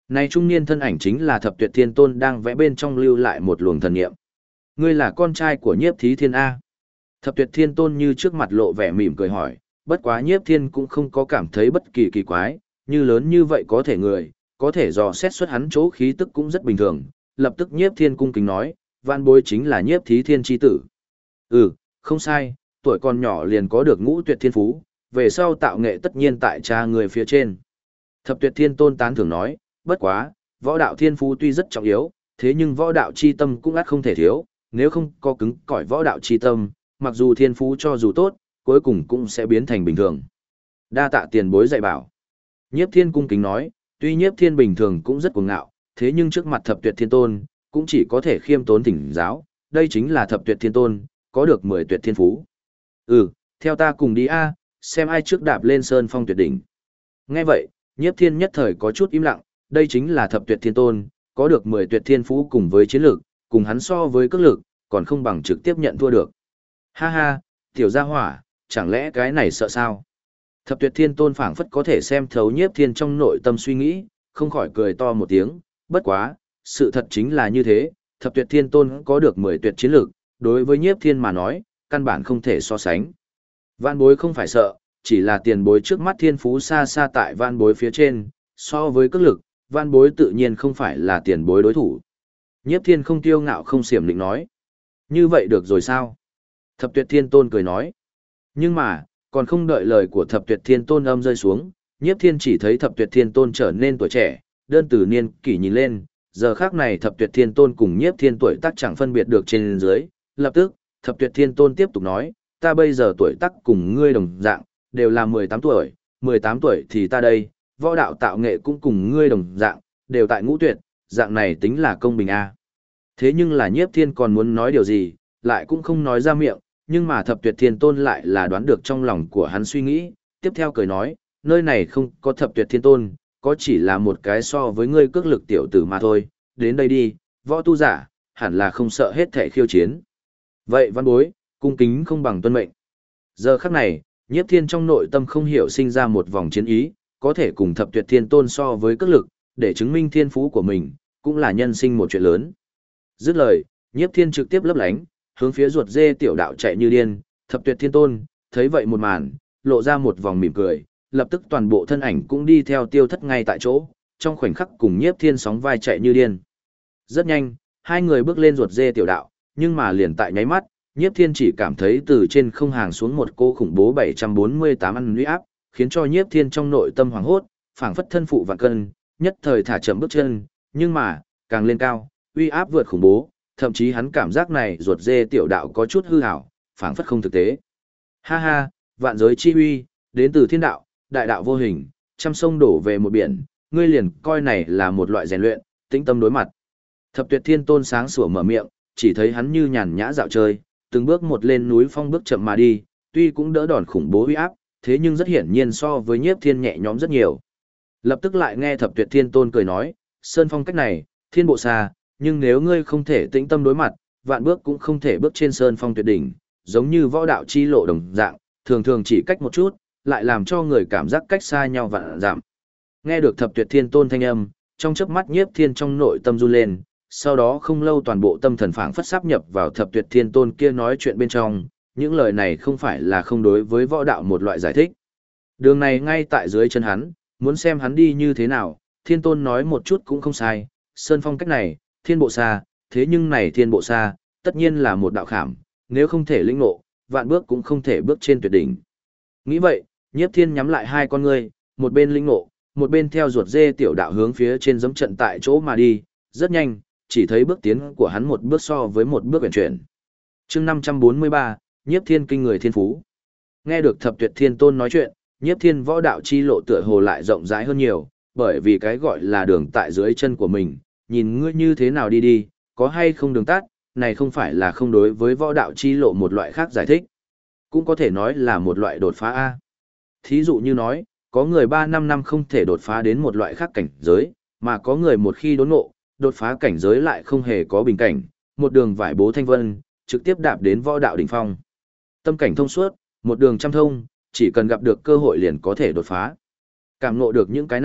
Này trung niên thân ảnh chính là Thập Tuyệt Thiên Tôn đang vẽ bên trong lưu lại một luồng thần niệm. Ngươi là con trai của Nhiếp Thí Thiên A. Thập Tuyệt Thiên Tôn như trước mặt lộ vẻ mỉm cười hỏi, bất quá Nhiếp Thiên cũng không có cảm thấy bất kỳ kỳ quái, như lớn như vậy có thể người, có thể dò xét xuất hắn chỗ khí tức cũng rất bình thường. Lập tức Nhiếp Thiên cung kính nói, vạn bối chính là Nhiếp Thí Thiên chi tử. Ừ, không sai, tuổi còn nhỏ liền có được ngũ tuyệt thiên phú, về sau tạo nghệ tất nhiên tại cha người phía trên. Thập Tuyệt Thiên Tôn tán thưởng nói, bất quá, võ đạo thiên phú tuy rất trọng yếu, thế nhưng võ đạo chi tâm cũng ắt không thể thiếu, nếu không có cứng cỏi võ đạo chi tâm, mặc dù thiên phú cho dù tốt, cuối cùng cũng sẽ biến thành bình thường. Đa tạ tiền bối dạy bảo. Nhiếp Thiên cung kính nói, tuy Nhiếp Thiên bình thường cũng rất cuồng ngạo, thế nhưng trước mặt Thập Tuyệt Thiên Tôn, cũng chỉ có thể khiêm tốn thỉnh giáo, đây chính là Thập Tuyệt Thiên Tôn, có được 10 tuyệt thiên phú. Ừ, theo ta cùng đi a, xem ai trước đạp lên sơn phong tuyệt đỉnh. Nghe vậy, Nhiếp Thiên nhất thời có chút im lặng, đây chính là Thập Tuyệt Thiên Tôn, có được 10 tuyệt thiên phú cùng với chiến lược, cùng hắn so với cước lực, còn không bằng trực tiếp nhận thua được. Ha ha, tiểu gia hỏa, chẳng lẽ cái này sợ sao? Thập Tuyệt Thiên Tôn phảng phất có thể xem thấu Nhiếp Thiên trong nội tâm suy nghĩ, không khỏi cười to một tiếng, bất quá, sự thật chính là như thế, Thập Tuyệt Thiên Tôn có được 10 tuyệt chiến lược, đối với Nhiếp Thiên mà nói, căn bản không thể so sánh. Vạn bối không phải sợ, chỉ là tiền bối trước mắt thiên phú xa xa tại vạn bối phía trên, so với cước lực, vạn bối tự nhiên không phải là tiền bối đối thủ. Nhiếp Thiên không tiêu ngạo không xiểm định nói. Như vậy được rồi sao? Thập Tuyệt Thiên Tôn cười nói. Nhưng mà, còn không đợi lời của Thập Tuyệt Thiên Tôn âm rơi xuống, Nhiếp Thiên chỉ thấy Thập Tuyệt Thiên Tôn trở nên tuổi trẻ, đơn từ niên kỷ nhìn lên, giờ khác này Thập Tuyệt Thiên Tôn cùng Nhiếp Thiên tuổi tác chẳng phân biệt được trên dưới, lập tức, Thập Tuyệt Thiên Tôn tiếp tục nói, ta bây giờ tuổi tác cùng ngươi đồng dạng, đều là 18 tuổi, 18 tuổi thì ta đây, võ đạo tạo nghệ cũng cùng ngươi đồng dạng, đều tại ngũ tuyệt, dạng này tính là công bình a. Thế nhưng là Nhiếp Thiên còn muốn nói điều gì, lại cũng không nói ra miệng, nhưng mà Thập Tuyệt Thiên Tôn lại là đoán được trong lòng của hắn suy nghĩ, tiếp theo cười nói, nơi này không có Thập Tuyệt Thiên Tôn, có chỉ là một cái so với ngươi cước lực tiểu tử mà thôi, đến đây đi, võ tu giả, hẳn là không sợ hết thể khiêu chiến. Vậy văn bối, cung kính không bằng tuân mệnh. Giờ khắc này, Nhiếp Thiên trong nội tâm không hiểu sinh ra một vòng chiến ý, có thể cùng Thập Tuyệt Thiên Tôn so với cước lực, để chứng minh thiên phú của mình, cũng là nhân sinh một chuyện lớn. Dứt lời, Nhiếp Thiên trực tiếp lấp lánh, hướng phía ruột dê tiểu đạo chạy như điên, Thập Tuyệt Thiên Tôn, thấy vậy một màn, lộ ra một vòng mỉm cười, lập tức toàn bộ thân ảnh cũng đi theo tiêu thất ngay tại chỗ, trong khoảnh khắc cùng Nhiếp Thiên sóng vai chạy như điên. Rất nhanh, hai người bước lên ruột dê tiểu đạo, nhưng mà liền tại nháy mắt, Nhiếp Thiên chỉ cảm thấy từ trên không hàng xuống một cô khủng bố 748 ăn uy áp, khiến cho Nhiếp Thiên trong nội tâm hoảng hốt, phảng phất thân phụ vạn cân, nhất thời thả chậm bước chân, nhưng mà, càng lên cao, uy áp vượt khủng bố, thậm chí hắn cảm giác này ruột dê tiểu đạo có chút hư ảo, phảng phất không thực tế. Ha ha, vạn giới chi uy, đến từ thiên đạo, đại đạo vô hình, trăm sông đổ về một biển, ngươi liền coi này là một loại rèn luyện, tĩnh tâm đối mặt. Thập Tuyệt Thiên Tôn sáng sủa mở miệng, chỉ thấy hắn như nhàn nhã dạo chơi, từng bước một lên núi phong bước chậm mà đi, tuy cũng đỡ đòn khủng bố uy áp, thế nhưng rất hiển nhiên so với Nhiếp Thiên nhẹ nhõm rất nhiều. Lập tức lại nghe Thập Tuyệt Thiên Tôn cười nói, sơn phong cách này, thiên bộ xa, nhưng nếu ngươi không thể tĩnh tâm đối mặt, vạn bước cũng không thể bước trên sơn phong tuyệt đỉnh, giống như võ đạo chi lộ đồng dạng, thường thường chỉ cách một chút, lại làm cho người cảm giác cách xa nhau vạn giảm. Nghe được Thập Tuyệt Thiên Tôn thanh âm, trong chớp mắt Nhiếp Thiên trong nội tâm run lên, sau đó không lâu toàn bộ tâm thần phảng phất sáp nhập vào Thập Tuyệt Thiên Tôn kia nói chuyện bên trong, những lời này không phải là không đối với võ đạo một loại giải thích. Đường này ngay tại dưới chân hắn, muốn xem hắn đi như thế nào, Thiên Tôn nói một chút cũng không sai, sơn phong cách này, thiên bộ xa, thế nhưng này thiên bộ xa, tất nhiên là một đạo khảm, nếu không thể lĩnh ngộ, vạn bước cũng không thể bước trên tuyệt đỉnh. Nghĩ vậy, Nhiếp Thiên nhắm lại hai con ngươi, một bên lĩnh ngộ, một bên theo ruột dê tiểu đạo hướng phía trên giẫm trận tại chỗ mà đi, rất nhanh, chỉ thấy bước tiến của hắn một bước so với một bước huyền chuyển. Chương 543, Nhiếp Thiên kinh người thiên phú. Nghe được Thập Tuyệt Thiên Tôn nói chuyện, Nhiếp Thiên võ đạo chi lộ tựa hồ lại rộng rãi hơn nhiều, bởi vì cái gọi là đường tại dưới chân của mình, nhìn ngươi như thế nào đi đi, có hay không đường tắt, này không phải là không đối với võ đạo chi lộ một loại khác giải thích. Cũng có thể nói là một loại đột phá A. Thí dụ như nói, có người 3-5 năm không thể đột phá đến một loại khác cảnh giới, mà có người một khi đốn ngộ, đột phá cảnh giới lại không hề có bình cảnh, một đường vải bố thanh vân, trực tiếp đạp đến võ đạo đỉnh phong. Tâm cảnh thông suốt, một đường trăm thông, chỉ cần gặp được cơ hội liền có thể đột phá. Cảm ngộ được những cái này,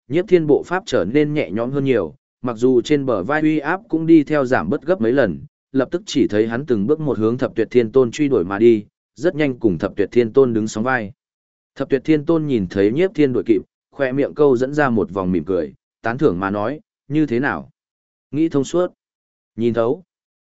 Nhiếp Thiên bộ pháp trở nên nhẹ nhõm hơn nhiều, mặc dù trên bờ vai uy áp cũng đi theo giảm bớt gấp mấy lần, lập tức chỉ thấy hắn từng bước một hướng Thập Tuyệt Thiên Tôn truy đuổi mà đi, rất nhanh cùng Thập Tuyệt Thiên Tôn đứng sóng vai. Thập Tuyệt Thiên Tôn nhìn thấy Nhiếp Thiên đuổi kịp, khoe miệng câu dẫn ra một vòng mỉm cười, tán thưởng mà nói, như thế nào? Nghĩ thông suốt. Nhìn thấu.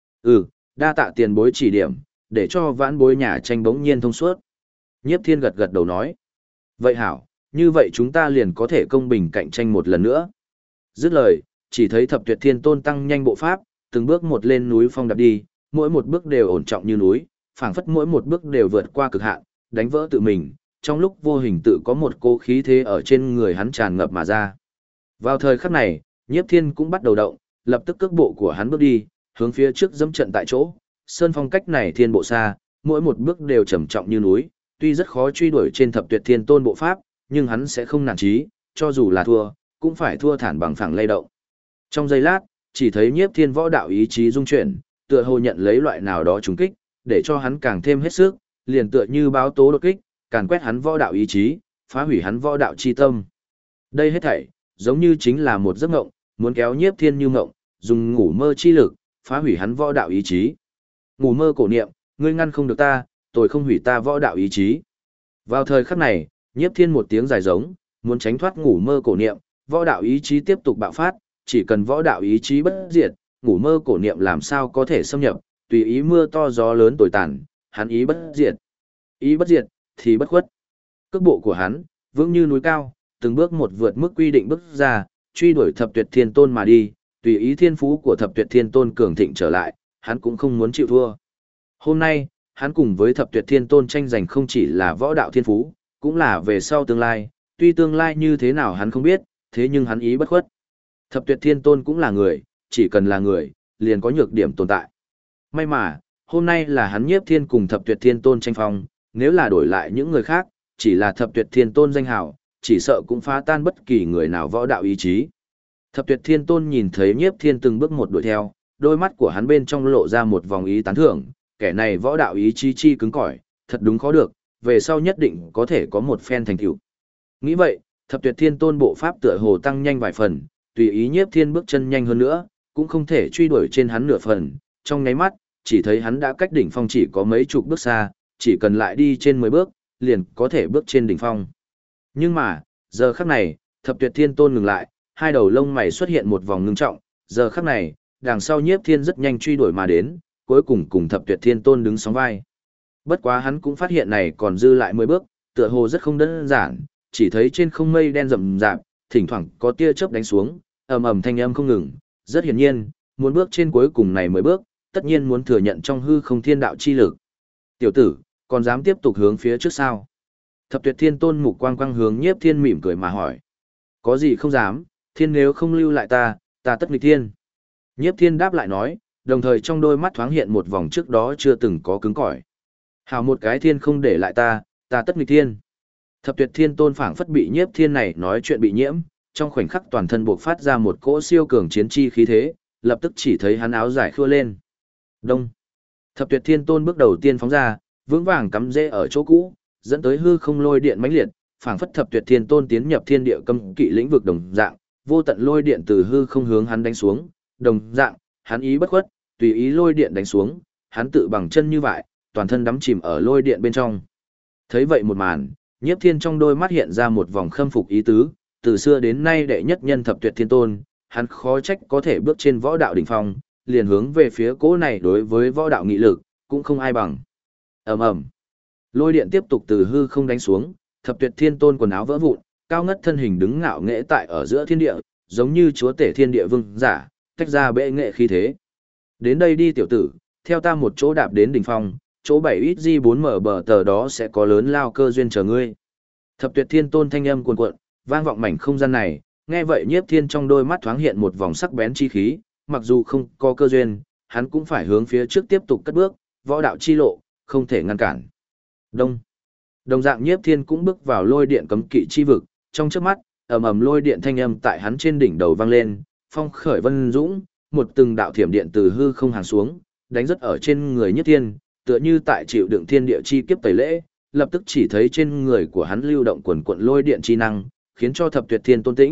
Đa tạ tiền bối chỉ điểm, để cho vãn bối nhà tranh bỗng nhiên thông suốt. Nhiếp Thiên gật gật đầu nói. Vậy hảo, như vậy chúng ta liền có thể công bình cạnh tranh một lần nữa. Dứt lời, chỉ thấy Thập Tuyệt Thiên Tôn tăng nhanh bộ pháp, từng bước một lên núi phong đạp đi, mỗi một bước đều ổn trọng như núi, phảng phất mỗi một bước đều vượt qua cực hạn, đánh vỡ tự mình, trong lúc vô hình tự có một cỗ khí thế ở trên người hắn tràn ngập mà ra. Vào thời khắc này, Nhiếp Thiên cũng bắt đầu động, lập tức cước bộ của hắn bước đi, hướng phía trước dẫm trận tại chỗ. Sơn phong cách này thiên bộ xa, mỗi một bước đều trầm trọng như núi, tuy rất khó truy đuổi trên Thập Tuyệt Thiên Tôn bộ pháp, nhưng hắn sẽ không nản chí, cho dù là thua, cũng phải thua thản bằng phẳng lay động. Trong giây lát, chỉ thấy Nhiếp Thiên võ đạo ý chí dung chuyển, tựa hồ nhận lấy loại nào đó trùng kích, để cho hắn càng thêm hết sức, liền tựa như báo tố đột kích, càn quét hắn võ đạo ý chí, phá hủy hắn võ đạo chi tâm. Đây hết thảy, giống như chính là một giấc ngộng, muốn kéo Nhiếp Thiên như ngộng, dùng ngủ mơ chi lực, phá hủy hắn võ đạo ý chí. Ngủ mơ cổ niệm, ngươi ngăn không được ta, tôi không hủy ta võ đạo ý chí. Vào thời khắc này, Nhiếp Thiên một tiếng dài giống, muốn tránh thoát ngủ mơ cổ niệm, võ đạo ý chí tiếp tục bạo phát, chỉ cần võ đạo ý chí bất diệt, ngủ mơ cổ niệm làm sao có thể xâm nhập, tùy ý mưa to gió lớn tồi tàn, hắn ý bất diệt. Ý bất diệt thì bất khuất. Cước bộ của hắn vững như núi cao, từng bước một vượt mức quy định bước ra, truy đuổi Thập Tuyệt Thiên Tôn mà đi, tùy ý thiên phú của Thập Tuyệt Thiên Tôn cường thịnh trở lại, hắn cũng không muốn chịu thua. Hôm nay, hắn cùng với Thập Tuyệt Thiên Tôn tranh giành không chỉ là võ đạo thiên phú, cũng là về sau tương lai, tuy tương lai như thế nào hắn không biết, thế nhưng hắn ý bất khuất. Thập Tuyệt Thiên Tôn cũng là người, chỉ cần là người, liền có nhược điểm tồn tại. May mà, hôm nay là hắn Nhiếp Thiên cùng Thập Tuyệt Thiên Tôn tranh phong, nếu là đổi lại những người khác, chỉ là Thập Tuyệt Thiên Tôn danh hào, chỉ sợ cũng phá tan bất kỳ người nào võ đạo ý chí. Thập Tuyệt Thiên Tôn nhìn thấy Nhiếp Thiên từng bước một đuổi theo, đôi mắt của hắn bên trong lộ ra một vòng ý tán thưởng, kẻ này võ đạo ý chí chi cứng cỏi, thật đúng khó được, về sau nhất định có thể có một phen thành tựu. Nghĩ vậy, Thập Tuyệt Thiên Tôn bộ pháp tựa hồ tăng nhanh vài phần, tùy ý Nhiếp Thiên bước chân nhanh hơn nữa, cũng không thể truy đuổi trên hắn nửa phần, trong nháy mắt, chỉ thấy hắn đã cách đỉnh phong chỉ có mấy chục bước xa, chỉ cần lại đi trên 10 bước, liền có thể bước trên đỉnh phong. Nhưng mà, giờ khắc này, Thập Tuyệt Thiên Tôn ngừng lại, hai đầu lông mày xuất hiện một vòng ngưng trọng, giờ khắc này, đằng sau Nhiếp Thiên rất nhanh truy đuổi mà đến, cuối cùng cùng Thập Tuyệt Thiên Tôn đứng sóng vai. Bất quá hắn cũng phát hiện này còn dư lại 10 bước, tựa hồ rất không đơn giản, chỉ thấy trên không mây đen rậm rạp, thỉnh thoảng có tia chớp đánh xuống, ầm ầm thanh âm không ngừng, rất hiển nhiên, muốn bước trên cuối cùng này 10 bước, tất nhiên muốn thừa nhận trong hư không thiên đạo chi lực. Tiểu tử, còn dám tiếp tục hướng phía trước sao? Thập Tuyệt Thiên Tôn mục quang quang hướng Nhiếp Thiên mỉm cười mà hỏi. Có gì không dám, thiên nếu không lưu lại ta tất nghịch thiên. Nhiếp Thiên đáp lại nói, đồng thời trong đôi mắt thoáng hiện một vòng trước đó chưa từng có cứng cỏi. Hảo một cái thiên không để lại ta tất nghịch thiên. Thập Tuyệt Thiên Tôn phảng phất bị Nhiếp Thiên này nói chuyện bị nhiễm, trong khoảnh khắc toàn thân buộc phát ra một cỗ siêu cường chiến chi khí thế, lập tức chỉ thấy hắn áo giải khua lên. Đông. Thập Tuyệt Thiên Tôn bước đầu tiên phóng ra, vững vàng cắm rễ ở chỗ cũ, dẫn tới hư không lôi điện mãnh liệt, phảng phất Thập Tuyệt Thiên Tôn tiến nhập thiên địa cấm kỵ lĩnh vực đồng dạng, vô tận lôi điện từ hư không hướng hắn đánh xuống, đồng dạng, hắn ý bất khuất, tùy ý lôi điện đánh xuống, hắn tự bằng chân như vậy, toàn thân đắm chìm ở lôi điện bên trong. Thấy vậy một màn, Nhiếp Thiên trong đôi mắt hiện ra một vòng khâm phục ý tứ, từ xưa đến nay đệ nhất nhân Thập Tuyệt Thiên Tôn, hắn khó trách có thể bước trên võ đạo đỉnh phong, liền hướng về phía cỗ này đối với võ đạo nghị lực, cũng không ai bằng. Ầm ầm. Lôi điện tiếp tục từ hư không đánh xuống, Thập Tuyệt Thiên Tôn quần áo vỡ vụn, cao ngất thân hình đứng ngạo nghễ tại ở giữa thiên địa, giống như chúa tể thiên địa vương giả, tách ra bệ nghệ khí thế. Đến đây đi tiểu tử, theo ta một chỗ đạp đến đỉnh phong, chỗ 7XG4 bờ tờ đó sẽ có lớn lao cơ duyên chờ ngươi. Thập Tuyệt Thiên Tôn thanh âm cuồn cuộn, vang vọng mảnh không gian này, nghe vậy Nhiếp Thiên trong đôi mắt thoáng hiện một vòng sắc bén chi khí, mặc dù không có cơ duyên, hắn cũng phải hướng phía trước tiếp tục cất bước, võ đạo chi lộ, không thể ngăn cản. Đông. Đồng dạng Nhiếp Thiên cũng bước vào lôi điện cấm kỵ chi vực, trong chớp mắt, ầm ầm lôi điện thanh âm tại hắn trên đỉnh đầu vang lên, phong khởi vân dũng, một từng đạo thiểm điện từ hư không hàng xuống, đánh rất ở trên người Nhiếp Thiên, tựa như tại chịu đựng thiên địa chi kiếp tẩy lễ, lập tức chỉ thấy trên người của hắn lưu động quần quần lôi điện chi năng, khiến cho Thập Tuyệt Thiên Tôn tĩnh,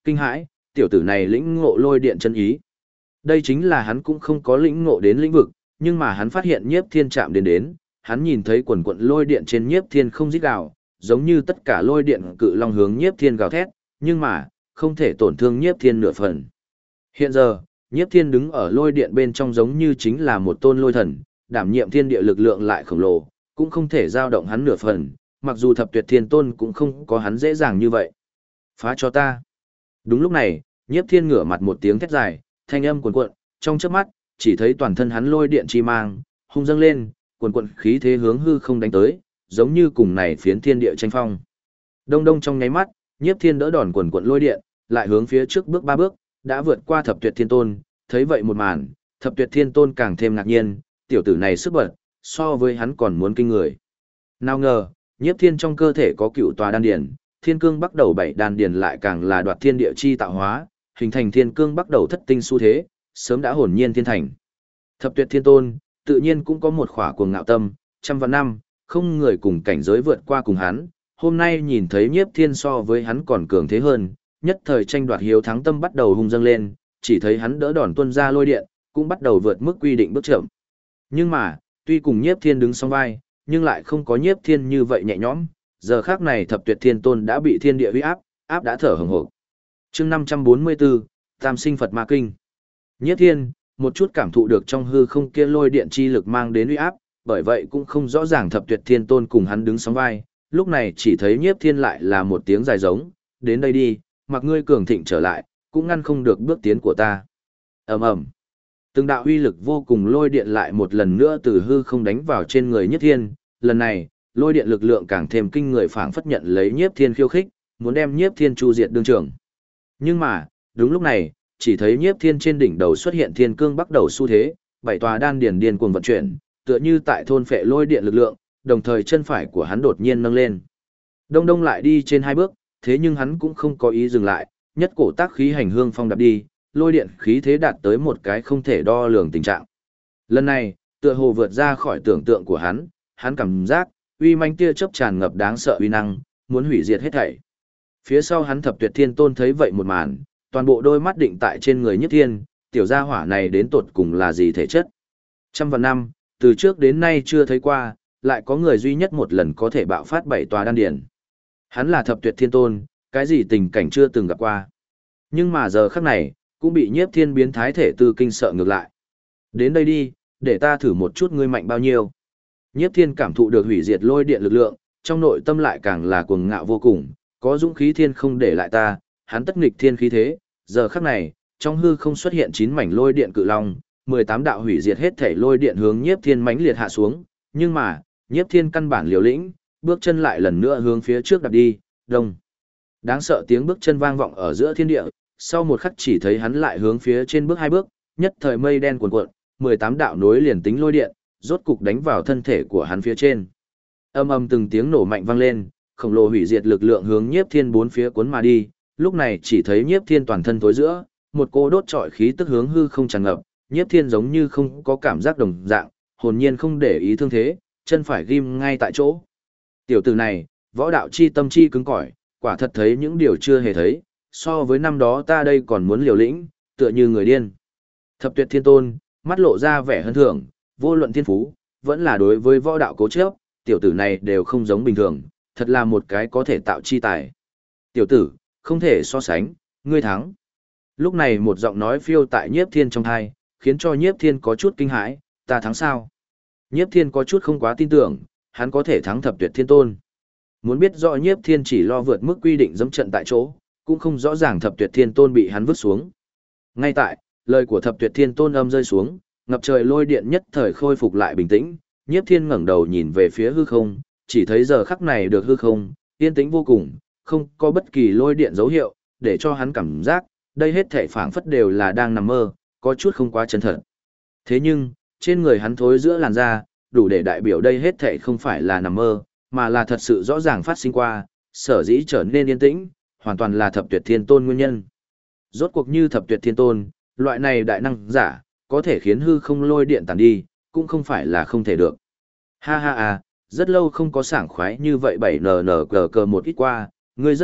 Kinh hãi, tiểu tử này lĩnh ngộ lôi điện chân ý. Đây chính là hắn cũng không có lĩnh ngộ đến lĩnh vực, nhưng mà hắn phát hiện Nhiếp Thiên chạm đến, hắn nhìn thấy quần quần lôi điện trên Nhiếp Thiên không rít gào, giống như tất cả lôi điện cự long hướng Nhiếp Thiên gào thét, nhưng mà không thể tổn thương Nhiếp Thiên nửa phần. Hiện giờ, Nhiếp Thiên đứng ở lôi điện bên trong giống như chính là một tôn lôi thần, đảm nhiệm thiên địa lực lượng lại khổng lồ, cũng không thể dao động hắn nửa phần, mặc dù Thập Tuyệt Thiên Tôn cũng không có hắn dễ dàng như vậy. Phá cho ta. Đúng lúc này, Nhiếp Thiên ngửa mặt một tiếng thét dài, thanh âm cuồn cuộn, trong chớp mắt, chỉ thấy toàn thân hắn lôi điện chi mang, hung dâng lên, cuồn cuộn khí thế hướng hư không đánh tới, giống như cùng này phiến thiên địa tranh phong. Đông đông trong nháy mắt, Nhiếp Thiên đỡ đòn cuồn cuộn lôi điện, lại hướng phía trước bước 3 bước, đã vượt qua Thập Tuyệt Thiên Tôn, thấy vậy một màn, Thập Tuyệt Thiên Tôn càng thêm ngạc nhiên, tiểu tử này sức bật, so với hắn còn muốn kinh người. Nào ngờ, Nhiếp Thiên trong cơ thể có cựu tòa đan điển, thiên cương bắt đầu 7 đan điển lại càng là đoạt thiên địa chi tạo hóa, hình thành thiên cương bắt đầu thất tinh xu thế, sớm đã hồn nhiên thiên thành. Thập Tuyệt Thiên Tôn, tự nhiên cũng có một khỏa cuồng ngạo tâm, trăm vạn năm, không người cùng cảnh giới vượt qua cùng hắn, hôm nay nhìn thấy Nhiếp Thiên so với hắn còn cường thế hơn, nhất thời tranh đoạt hiếu thắng tâm bắt đầu hung dâng lên, chỉ thấy hắn đỡ đòn tuôn ra lôi điện, cũng bắt đầu vượt mức quy định bước chậm. Nhưng mà, tuy cùng Nhiếp Thiên đứng song vai, nhưng lại không có Nhiếp Thiên như vậy nhẹ nhõm, giờ khắc này Thập Tuyệt Thiên Tôn đã bị thiên địa uy áp, áp đã thở hổn hộc. Chương 544, Tam Sinh Phật Ma Kinh. Nhiếp Thiên, một chút cảm thụ được trong hư không kia lôi điện chi lực mang đến uy áp, bởi vậy cũng không rõ ràng Thập Tuyệt Thiên Tôn cùng hắn đứng sóng vai, lúc này chỉ thấy Nhiếp Thiên lại là một tiếng dài giống, đến đây đi, mặc ngươi cường thịnh trở lại, cũng ngăn không được bước tiến của ta. Ầm ầm. Từng đạo uy lực vô cùng lôi điện lại một lần nữa từ hư không đánh vào trên người Nhiếp Thiên, lần này, lôi điện lực lượng càng thêm kinh người phảng phất nhận lấy Nhiếp Thiên khiêu khích, muốn đem Nhiếp Thiên chu diệt đương trường. Nhưng mà, đúng lúc này, chỉ thấy Nhiếp Thiên trên đỉnh đầu xuất hiện thiên cương bắt đầu xu thế, 7 tòa đan điền điên cuồng vận chuyển, tựa như tại thôn phệ lôi điện lực lượng, đồng thời chân phải của hắn đột nhiên nâng lên. Đông đông lại đi trên 2 bước, thế nhưng hắn cũng không có ý dừng lại, nhất cổ tác khí hành hương phong đạp đi, lôi điện khí thế đạt tới một cái không thể đo lường tình trạng. Lần này, tựa hồ vượt ra khỏi tưởng tượng của hắn cảm giác, uy manh tia chớp tràn ngập đáng sợ uy năng, muốn hủy diệt hết thảy. Phía sau hắn Thập Tuyệt Thiên Tôn thấy vậy một màn, toàn bộ đôi mắt định tại trên người Nhiếp Thiên, tiểu gia hỏa này đến tột cùng là gì thể chất. Trăm vạn năm, từ trước đến nay chưa thấy qua, lại có người duy nhất một lần có thể bạo phát 7 tòa đan điển. Hắn là Thập Tuyệt Thiên Tôn, cái gì tình cảnh chưa từng gặp qua. Nhưng mà giờ khắc này, cũng bị Nhiếp Thiên biến thái thể tư kinh sợ ngược lại. Đến đây đi, để ta thử một chút ngươi mạnh bao nhiêu. Nhiếp Thiên cảm thụ được hủy diệt lôi điện lực lượng, trong nội tâm lại càng là cuồng ngạo vô cùng, có dũng khí thiên không để lại ta, hắn tất nghịch thiên khí thế, giờ khắc này, trong hư không xuất hiện 9 mảnh lôi điện cự long, 18 đạo hủy diệt hết thể lôi điện hướng Nhiếp Thiên mãnh liệt hạ xuống, nhưng mà, Nhiếp Thiên căn bản liều lĩnh, bước chân lại lần nữa hướng phía trước đạp đi, đông. Đáng sợ tiếng bước chân vang vọng ở giữa thiên địa, sau một khắc chỉ thấy hắn lại hướng phía trên bước 2 bước, nhất thời mây đen cuồn cuộn, 18 đạo nối liền tính lôi điện, rốt cục đánh vào thân thể của hắn phía trên. Âm ầm từng tiếng nổ mạnh vang lên, khổng lồ hủy diệt lực lượng hướng Nhiếp Thiên bốn phía cuốn mà đi, lúc này chỉ thấy Nhiếp Thiên toàn thân tối giữa, một cô đốt trọi khí tức hướng hư không tràn ngập, Nhiếp Thiên giống như không có cảm giác đồng dạng, hồn nhiên không để ý thương thế, chân phải ghim ngay tại chỗ. Tiểu tử này, võ đạo chi tâm chi cứng cỏi, quả thật thấy những điều chưa hề thấy, so với năm đó ta đây còn muốn liều lĩnh, tựa như người điên. Thập Tuyệt Thiên Tôn, mắt lộ ra vẻ hân thưởng, vô luận thiên phú, vẫn là đối với võ đạo cố chấp, tiểu tử này đều không giống bình thường, thật là một cái có thể tạo chi tài. Tiểu tử, không thể so sánh, ngươi thắng. Lúc này một giọng nói phiêu tại Nhiếp Thiên trong tai, khiến cho Nhiếp Thiên có chút kinh hãi, ta thắng sao? Nhiếp Thiên có chút không quá tin tưởng, hắn có thể thắng Thập Tuyệt Thiên Tôn. Muốn biết rõ Nhiếp Thiên chỉ lo vượt mức quy định dẫm trận tại chỗ, cũng không rõ ràng Thập Tuyệt Thiên Tôn bị hắn vứt xuống. Ngay tại, lời của Thập Tuyệt Thiên Tôn âm rơi xuống, ngập trời lôi điện nhất thời khôi phục lại bình tĩnh, Nhiếp Thiên ngẩng đầu nhìn về phía hư không, chỉ thấy giờ khắc này được hư không, yên tĩnh vô cùng, không có bất kỳ lôi điện dấu hiệu, để cho hắn cảm giác, đây hết thảy phảng phất đều là đang nằm mơ, có chút không quá chân thật. Thế nhưng, trên người hắn thối giữa làn da, đủ để đại biểu đây hết thảy không phải là nằm mơ, mà là thật sự rõ ràng phát sinh qua, sở dĩ trở nên yên tĩnh, hoàn toàn là Thập Tuyệt Thiên Tôn nguyên nhân. Rốt cuộc như Thập Tuyệt Thiên Tôn, loại này đại năng giả, có thể khiến hư không lôi điện tàn đi, cũng không phải là không thể được. Ha ha ha, rất lâu không có sảng khoái như vậy 7 nờ cờ một ít qua, ngươi rất tốt,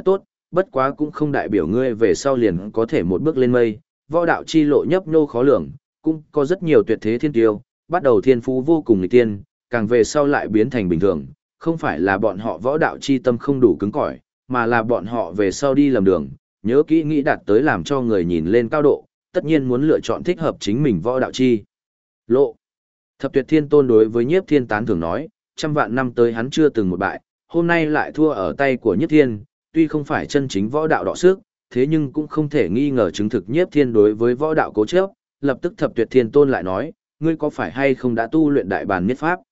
bất quá cũng không đại biểu ngươi về sau liền có thể một bước lên mây, võ đạo chi lộ nhấp nhô khó lường, cũng có rất nhiều tuyệt thế thiên tiêu, bắt đầu thiên phú vô cùng nghịch tiên, càng về sau lại biến thành bình thường, không phải là bọn họ võ đạo chi tâm không đủ cứng cỏi, mà là bọn họ về sau đi lầm đường, nhớ kỹ nghĩ đạt tới làm cho người nhìn lên cao độ, tất nhiên muốn lựa chọn thích hợp chính mình võ đạo chi lộ. Thập Tuyệt Thiên Tôn đối với Nhiếp Thiên tán thưởng nói, trăm vạn năm tới hắn chưa từng một bại, hôm nay lại thua ở tay của Nhiếp Thiên, tuy không phải chân chính võ đạo đọ sức, thế nhưng cũng không thể nghi ngờ chứng thực Nhiếp Thiên đối với võ đạo cố chấp. Lập tức Thập Tuyệt Thiên Tôn lại nói, ngươi có phải hay không đã tu luyện đại bàn niết pháp?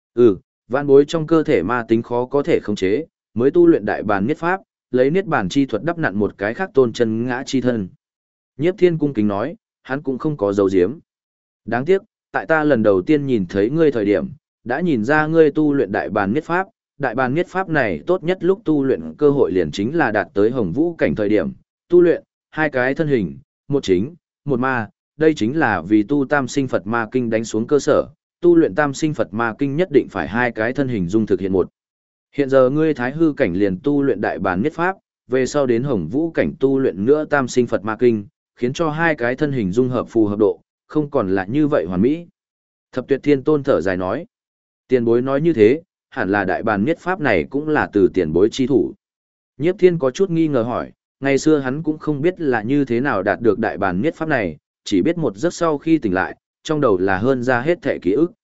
Vạn bối trong cơ thể ma tính khó có thể khống chế, mới tu luyện đại bàn niết pháp, lấy niết bàn chi thuật đắp nặn một cái khác tôn chân ngã chi thân. Nhiếp Thiên cung kính nói, hắn cũng không có dấu diếm. Đáng tiếc, tại ta lần đầu tiên nhìn thấy ngươi thời điểm, đã nhìn ra ngươi tu luyện đại bàn niết pháp. Đại bàn niết pháp này tốt nhất lúc tu luyện cơ hội liền chính là đạt tới hồng vũ cảnh thời điểm, tu luyện, hai cái thân hình, một chính, một ma, đây chính là vì tu tam sinh Phật ma kinh đánh xuống cơ sở, tu luyện tam sinh Phật ma kinh nhất định phải hai cái thân hình dung thực hiện một. Hiện giờ ngươi thái hư cảnh liền tu luyện đại bàn niết pháp, về sau đến hồng vũ cảnh tu luyện nữa tam sinh Phật ma kinh, khiến cho hai cái thân hình dung hợp phù hợp độ, không còn là như vậy hoàn mỹ. Thập Tuyệt Thiên Tôn thở dài nói, tiền bối nói như thế, hẳn là đại bàn niết pháp này cũng là từ tiền bối chi thủ. Nhiếp Thiên có chút nghi ngờ hỏi, ngày xưa hắn cũng không biết là như thế nào đạt được đại bàn niết pháp này, chỉ biết một giấc sau khi tỉnh lại, trong đầu là hơn ra hết thẻ ký ức.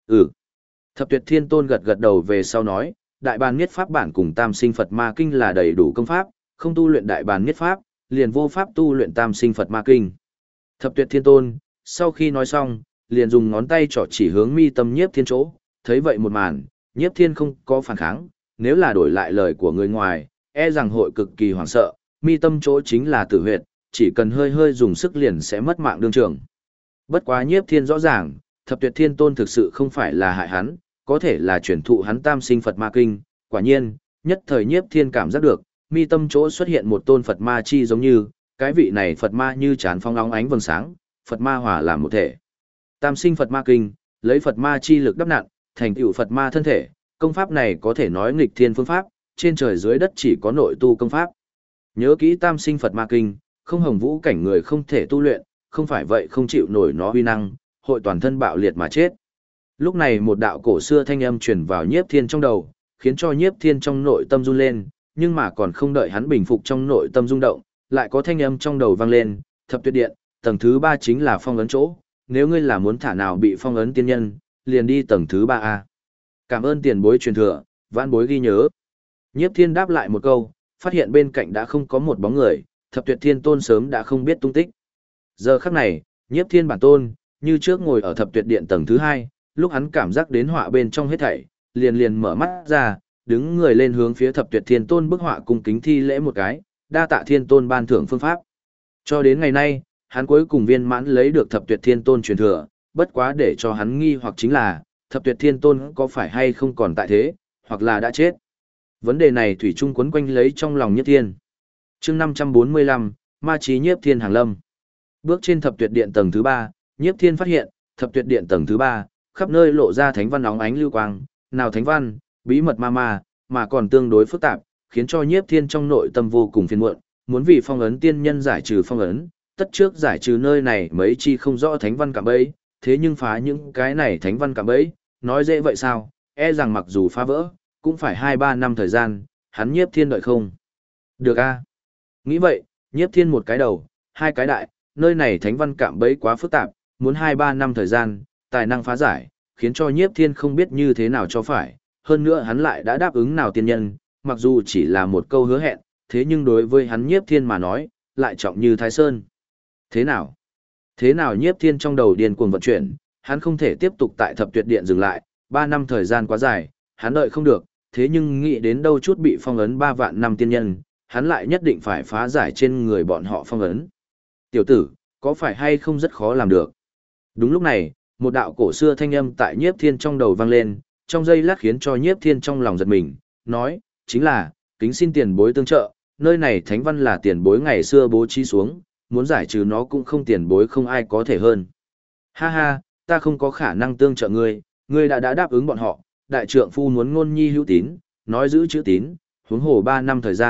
Thập Tuyệt Thiên Tôn gật gật đầu về sau nói, đại bàn niết pháp bản cùng tam sinh Phật ma kinh là đầy đủ công pháp, không tu luyện đại bàn niết pháp, liền vô pháp tu luyện tam sinh Phật ma kinh. Thập Tuyệt Thiên Tôn, sau khi nói xong, liền dùng ngón tay trỏ chỉ hướng mi tâm Nhiếp Thiên chỗ, thấy vậy một màn, Nhiếp Thiên không có phản kháng, nếu là đổi lại lời của người ngoài, e rằng hội cực kỳ hoảng sợ, mi tâm chỗ chính là tử huyệt, chỉ cần hơi hơi dùng sức liền sẽ mất mạng đương trường. Bất quá Nhiếp Thiên rõ ràng, Thập Tuyệt Thiên Tôn thực sự không phải là hại hắn, có thể là truyền thụ hắn tam sinh Phật ma kinh, quả nhiên, nhất thời Nhiếp Thiên cảm giác được, mi tâm chỗ xuất hiện một tôn Phật ma chi giống như, cái vị này Phật ma như chán phong óng ánh vầng sáng, Phật ma hòa làm một thể. Tam sinh Phật ma kinh, lấy Phật ma chi lực đắp nặn, thành tựu Phật ma thân thể, công pháp này có thể nói nghịch thiên phương pháp, trên trời dưới đất chỉ có nội tu công pháp. Nhớ kỹ tam sinh Phật ma kinh, không hồng vũ cảnh người không thể tu luyện, không phải vậy không chịu nổi nó uy năng, hội toàn thân bạo liệt mà chết. Lúc này một đạo cổ xưa thanh âm truyền vào Nhiếp Thiên trong đầu, khiến cho Nhiếp Thiên trong nội tâm run lên, nhưng mà còn không đợi hắn bình phục trong nội tâm rung động, lại có thanh âm trong đầu vang lên, Thập Tuyệt Điện, tầng thứ 3 chính là phong ấn chỗ, nếu ngươi là muốn thả nào bị phong ấn tiên nhân, liền đi tầng thứ 3A. Cảm ơn tiền bối truyền thừa, vãn bối ghi nhớ. Nhiếp Thiên đáp lại một câu, phát hiện bên cạnh đã không có một bóng người, Thập Tuyệt Thiên Tôn sớm đã không biết tung tích. Giờ khắc này, Nhiếp Thiên bản tôn, như trước ngồi ở Thập Tuyệt Điện tầng thứ 2, lúc hắn cảm giác đến họa bên trong hết thảy, liền mở mắt ra, đứng người lên hướng phía Thập Tuyệt Thiên Tôn bức họa cung kính thi lễ một cái, đa tạ Thiên Tôn ban thưởng phương pháp. Cho đến ngày nay, hắn cuối cùng viên mãn lấy được Thập Tuyệt Thiên Tôn truyền thừa, bất quá để cho hắn nghi hoặc chính là, Thập Tuyệt Thiên Tôn có phải hay không còn tại thế, hoặc là đã chết. Vấn đề này thủy chung quấn quanh lấy trong lòng Nhiếp Thiên. Chương 545, Ma Chí Nhiếp Thiên hàng lâm. Bước trên Thập Tuyệt Điện tầng thứ 3, Nhiếp Thiên phát hiện, Thập Tuyệt Điện tầng thứ 3, khắp nơi lộ ra thánh văn óng ánh lưu quang, nào thánh văn, bí mật mà còn tương đối phức tạp, khiến cho Nhiếp Thiên trong nội tâm vô cùng phiền muộn, muốn vì phong ấn tiên nhân giải trừ phong ấn, tất trước giải trừ nơi này mấy chi không rõ thánh văn cạm bẫy, thế nhưng phá những cái này thánh văn cạm bẫy, nói dễ vậy sao, e rằng mặc dù phá vỡ, cũng phải 2-3 năm thời gian, hắn Nhiếp Thiên đợi không. Được a. Nghĩ vậy, Nhiếp Thiên một cái đầu, hai cái đại, nơi này thánh văn cạm bẫy quá phức tạp, muốn 2-3 năm thời gian, tài năng phá giải, khiến cho Nhiếp Thiên không biết như thế nào cho phải, hơn nữa hắn lại đã đáp ứng nào tiên nhân, mặc dù chỉ là một câu hứa hẹn, thế nhưng đối với hắn Nhiếp Thiên mà nói, lại trọng như Thái Sơn. Thế nào? Thế nào Nhiếp Thiên trong đầu điên cuồng vận chuyển, hắn không thể tiếp tục tại Thập Tuyệt Điện dừng lại, 3 năm thời gian quá dài, hắn đợi không được, thế nhưng nghĩ đến đâu chút bị phong ấn 3 vạn năm tiên nhân, hắn lại nhất định phải phá giải trên người bọn họ phong ấn. Tiểu tử, có phải hay không rất khó làm được? Đúng lúc này, một đạo cổ xưa thanh âm tại Nhiếp Thiên trong đầu vang lên, trong giây lát khiến cho Nhiếp Thiên trong lòng giật mình, nói, chính là, kính xin tiền bối tương trợ, nơi này thánh văn là tiền bối ngày xưa bố trí xuống, muốn giải trừ nó cũng không tiền bối không ai có thể hơn. Ha ha, ta không có khả năng tương trợ ngươi, ngươi đã đáp ứng bọn họ, đại trượng phu muốn ngôn nhi hữu tín, nói giữ chữ tín, huống hồ 3 năm thời gian,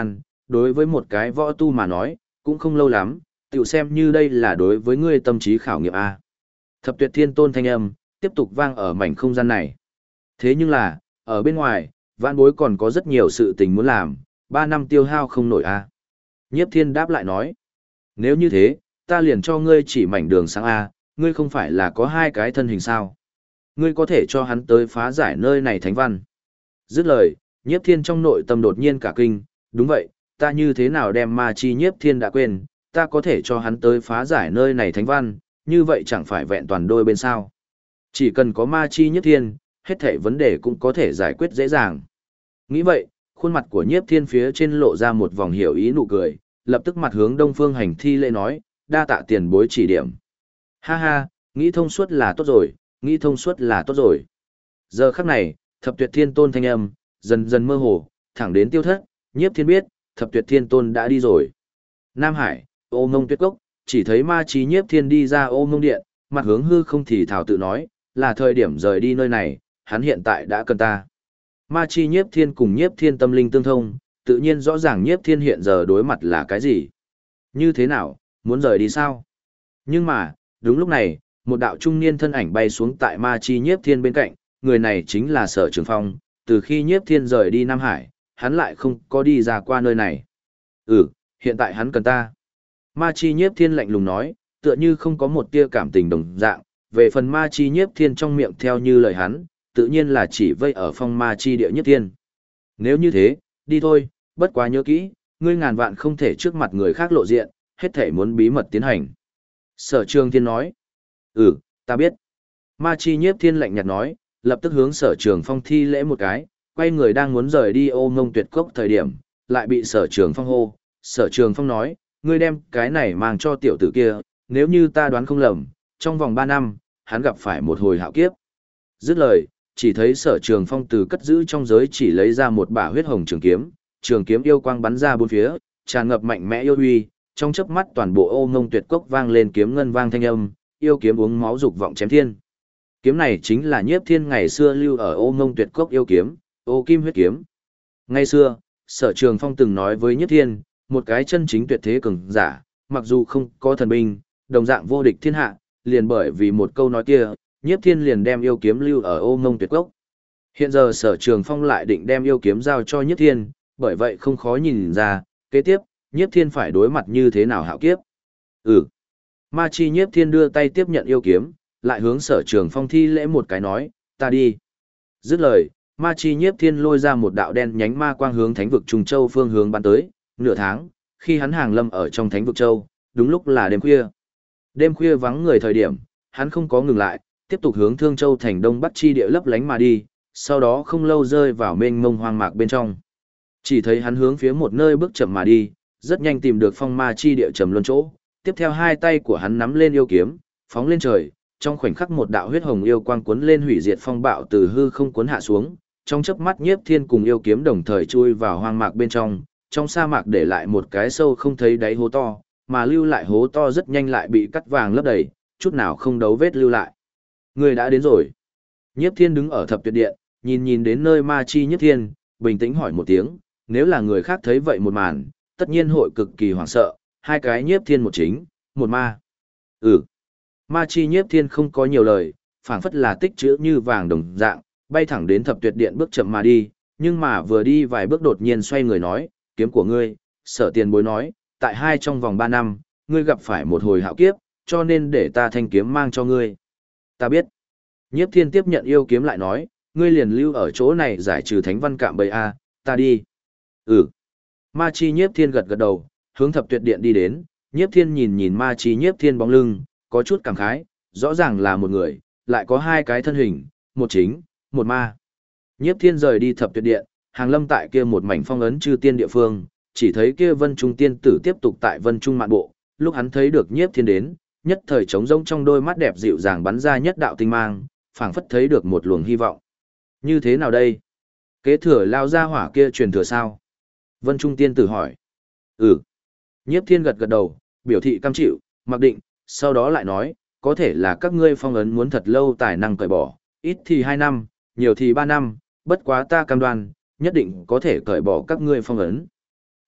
đối với một cái võ tu mà nói, cũng không lâu lắm, tiểu xem như đây là đối với ngươi tâm trí khảo nghiệm A. Thập tuyệt thiên tôn thanh âm, tiếp tục vang ở mảnh không gian này. Thế nhưng là, ở bên ngoài, vạn bối còn có rất nhiều sự tình muốn làm, 3 năm tiêu hao không nổi A. Nhiếp thiên đáp lại nói, nếu như thế, ta liền cho ngươi chỉ mảnh đường sáng A, ngươi không phải là có 2 cái thân hình sao. Ngươi có thể cho hắn tới phá giải nơi này thánh văn. Dứt lời, nhiếp thiên trong nội tâm đột nhiên cả kinh, đúng vậy, ta như thế nào đem ma chi nhiếp thiên đã quên, ta có thể cho hắn tới phá giải nơi này thánh văn, như vậy chẳng phải vẹn toàn đôi bên sao. Chỉ cần có ma chi nhiếp thiên, hết thảy vấn đề cũng có thể giải quyết dễ dàng. Nghĩ vậy, khuôn mặt của nhiếp thiên phía trên lộ ra một vòng hiểu ý nụ cười, lập tức mặt hướng Đông Phương Hành thi lễ nói, đa tạ tiền bối chỉ điểm. Ha ha, nghĩ thông suốt là tốt rồi, nghĩ thông suốt là tốt rồi. Giờ khắc này, thập tuyệt thiên tôn thanh âm, dần dần mơ hồ, thẳng đến tiêu thất, nhiếp thiên biết, thập tuyệt thiên tôn đã đi rồi. Nam Hải, Ô Mông Tuyết Cốc, chỉ thấy ma trí nhiếp thiên đi ra Ô Mông Điện, mặt hướng hư không thì thảo tự nói, là thời điểm rời đi nơi này, hắn hiện tại đã cần ta. Ma chi nhiếp thiên cùng nhiếp thiên tâm linh tương thông, tự nhiên rõ ràng nhiếp thiên hiện giờ đối mặt là cái gì. Như thế nào, muốn rời đi sao? Nhưng mà, đúng lúc này, một đạo trung niên thân ảnh bay xuống tại ma chi nhiếp thiên bên cạnh, người này chính là Sở Trường Phong, từ khi nhiếp thiên rời đi Nam Hải, hắn lại không có đi ra qua nơi này. Hiện tại hắn cần ta. Ma chi nhiếp thiên lạnh lùng nói, tựa như không có một tia cảm tình đồng dạng, về phần ma chi nhiếp thiên trong miệng theo như lời hắn, tự nhiên là chỉ vây ở phong ma chi địa nhiếp thiên. Nếu như thế, đi thôi, bất quá nhớ kỹ, ngươi ngàn vạn không thể trước mặt người khác lộ diện, hết thể muốn bí mật tiến hành. Sở Trường Thiên nói, ta biết. Ma chi nhiếp thiên lạnh nhạt nói, lập tức hướng Sở Trường Phong thi lễ một cái, quay người đang muốn rời đi Ô Mông Tuyệt Cốc thời điểm, lại bị Sở Trường Phong hô. Sở Trường Phong nói, ngươi đem cái này mang cho tiểu tử kia, nếu như ta đoán không lầm, trong vòng 3 năm, hắn gặp phải một hồi hạo kiếp. Dứt lời, chỉ thấy Sở Trường Phong từ cất giữ trong giới chỉ lấy ra một bả huyết hồng trường kiếm yêu quang bắn ra bốn phía, tràn ngập mạnh mẽ yêu uy, trong chớp mắt toàn bộ Ô Mông Tuyệt Cốc vang lên kiếm ngân vang thanh âm, yêu kiếm uống máu dục vọng chém thiên. Kiếm này chính là Nhiếp Thiên ngày xưa lưu ở Ô Mông Tuyệt Cốc yêu kiếm, Ô Kim huyết kiếm. Ngày xưa, Sở Trường Phong từng nói với Nhiếp Thiên, một cái chân chính tuyệt thế cường giả, mặc dù không có thần binh, đồng dạng vô địch thiên hạ, liền bởi vì một câu nói kia, Nhiếp Thiên liền đem yêu kiếm lưu ở Ô Mông Tuyệt Cốc. Hiện giờ Sở Trường Phong lại định đem yêu kiếm giao cho Nhiếp Thiên, bởi vậy không khó nhìn ra, kế tiếp, Nhiếp Thiên phải đối mặt như thế nào hạo kiếp. Ma chi Nhiếp Thiên đưa tay tiếp nhận yêu kiếm, lại hướng Sở Trường Phong thi lễ một cái nói, ta đi. Dứt lời, Ma chi Nhiếp Thiên lôi ra một đạo đen nhánh ma quang hướng Thánh vực Trùng Châu phương hướng bắn tới, nửa tháng, khi hắn hàng lâm ở trong Thánh vực Châu, đúng lúc là đêm khuya. Đêm khuya vắng người thời điểm, hắn không có ngừng lại, tiếp tục hướng Thương Châu thành đông bắc chi địa lấp lánh mà đi, sau đó không lâu rơi vào mênh mông hoang mạc bên trong. Chỉ thấy hắn hướng phía một nơi bước chậm mà đi, rất nhanh tìm được phong ma chi địa trầm luân chỗ, tiếp theo hai tay của hắn nắm lên yêu kiếm, phóng lên trời, trong khoảnh khắc một đạo huyết hồng yêu quang cuốn lên hủy diệt phong bạo từ hư không cuốn hạ xuống, trong chớp mắt Nhiếp Thiên cùng yêu kiếm đồng thời chui vào hoang mạc bên trong sa mạc để lại một cái sâu không thấy đáy hố to, mà lưu lại hố to rất nhanh lại bị cắt vàng lấp đầy, chút nào không dấu vết lưu lại. Người đã đến rồi. Nhiếp Thiên đứng ở thập tuyệt điện, nhìn đến nơi ma chi Nhiếp Thiên, bình tĩnh hỏi một tiếng, nếu là người khác thấy vậy một màn, tất nhiên hội cực kỳ hoảng sợ, hai cái Nhiếp Thiên một chính, một ma. Ma chi Nhiếp Thiên không có nhiều lời, phảng phất là tích trữ như vàng đồng dạng, bay thẳng đến thập tuyệt điện bước chậm mà đi, nhưng mà vừa đi vài bước đột nhiên xoay người nói, kiếm của ngươi, Sở tiền bối nói, tại trong vòng 3 năm, ngươi gặp phải một hồi hạo kiếp, cho nên để ta thanh kiếm mang cho ngươi. Ta biết. Nhiếp Thiên tiếp nhận yêu kiếm lại nói, ngươi liền lưu ở chỗ này giải trừ thánh văn cạm bẫy a, ta đi. Ma chi Nhiếp Thiên gật gật đầu, hướng thập tuyệt điện đi đến, Nhiếp Thiên nhìn ma chi Nhiếp Thiên bóng lưng, có chút cảm khái, rõ ràng là một người, lại có hai cái thân hình, một chính, một ma. Nhiếp Thiên rời đi thập tuyệt điện, hàng lâm tại kia một mảnh phong ấn chư tiên địa phương, chỉ thấy kia Vân Trung tiên tử tiếp tục tại Vân Trung mạn bộ, lúc hắn thấy được Nhiếp Thiên đến, nhất thời trống rỗng trong đôi mắt đẹp dịu dàng bắn ra nhất đạo tinh mang, phảng phất thấy được một luồng hy vọng. Như thế nào đây? Kế thừa lao ra hỏa kia truyền thừa sao? Vân Trung tiên tử hỏi. Nhiếp Thiên gật gật đầu, biểu thị cam chịu, mặc định, sau đó lại nói, có thể là các ngươi phong ấn muốn thật lâu tài năng cởi bỏ, ít thì 2 năm, nhiều thì 3 năm, bất quá ta cam đoan, nhất định có thể cởi bỏ các ngươi phong ấn.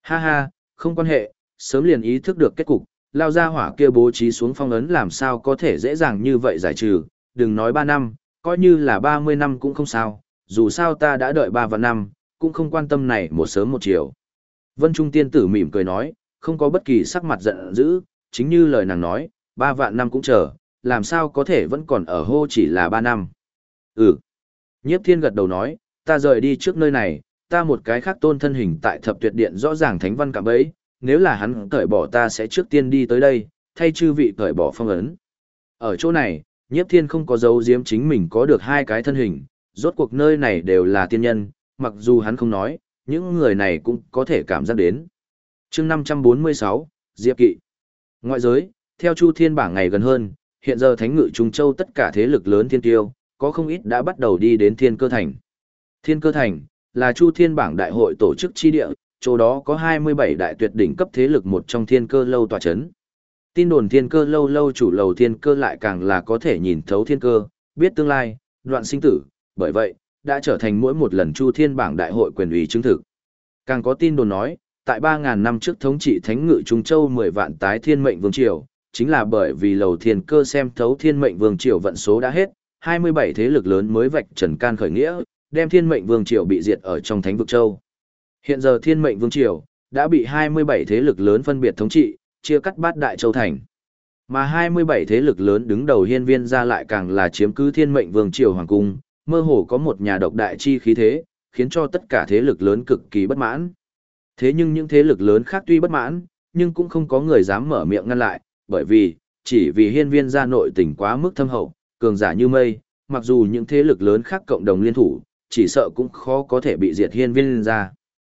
Ha ha, không quan hệ, sớm liền ý thức được kết cục, lao ra hỏa kia bố trí xuống phong ấn làm sao có thể dễ dàng như vậy giải trừ, đừng nói 3 năm, coi như là 30 năm cũng không sao, dù sao ta đã đợi 3 và năm, cũng không quan tâm này một sớm một chiều. Vân Trung tiên tử mỉm cười nói, không có bất kỳ sắc mặt giận dữ, chính như lời nàng nói, 3 vạn năm cũng chờ, làm sao có thể vẫn còn ở hô chỉ là 3 năm. Ừ. Nhiếp Thiên gật đầu nói, ta rời đi trước nơi này, ta một cái khác tôn thân hình tại Thập Tuyệt Điện rõ ràng thánh văn cạm bẫy, nếu là hắn cởi bỏ ta sẽ trước tiên đi tới đây, thay chư vị cởi bỏ phong ấn. Ở chỗ này, Nhiếp Thiên không có giấu giếm chính mình có được 2 cái thân hình, rốt cuộc nơi này đều là tiên nhân, mặc dù hắn không nói, những người này cũng có thể cảm giác đến. Chương 546, Diệp Kỵ. Ngoại giới, theo Chu Thiên bảng ngày gần hơn, hiện giờ Thánh Ngự Trung Châu tất cả thế lực lớn thiên tiêu, có không ít đã bắt đầu đi đến Thiên Cơ Thành. Thiên Cơ Thành là Chu Thiên bảng đại hội tổ chức chi địa, chỗ đó có 27 đại tuyệt đỉnh cấp thế lực một trong Thiên Cơ lâu tọa chấn. Tin đồn Thiên Cơ lâu lâu chủ lầu Thiên Cơ lại càng là có thể nhìn thấu thiên cơ, biết tương lai, đoạn sinh tử, bởi vậy, đã trở thành mỗi một lần Chu Thiên bảng đại hội quyền ủy chứng thực. Càng có tin đồn nói, tại 3.000 năm trước thống trị Thánh Ngự Trung Châu 10 vạn tái thiên mệnh vương triều, chính là bởi vì lầu Thiên Cơ xem thấu thiên mệnh vương triều vận số đã hết, 27 thế lực lớn mới vạch trần can khởi nghĩa, đem thiên mệnh vương triều bị diệt ở trong Thánh vực Châu. Hiện giờ thiên mệnh vương triều đã bị 27 thế lực lớn phân biệt thống trị, chia cắt bát đại châu thành. Mà 27 thế lực lớn đứng đầu hiên viên ra lại càng là chiếm cứ thiên mệnh vương triều hoàng cung, mơ hồ có một nhà độc đại chi khí thế, khiến cho tất cả thế lực lớn cực kỳ bất mãn. Thế nhưng những thế lực lớn khác tuy bất mãn, nhưng cũng không có người dám mở miệng ngăn lại, bởi vì, chỉ vì hiên viên gia nội tình quá mức thâm hậu, cường giả như mây, mặc dù những thế lực lớn khác cộng đồng liên thủ, chỉ sợ cũng khó có thể bị diệt hiên viên gia.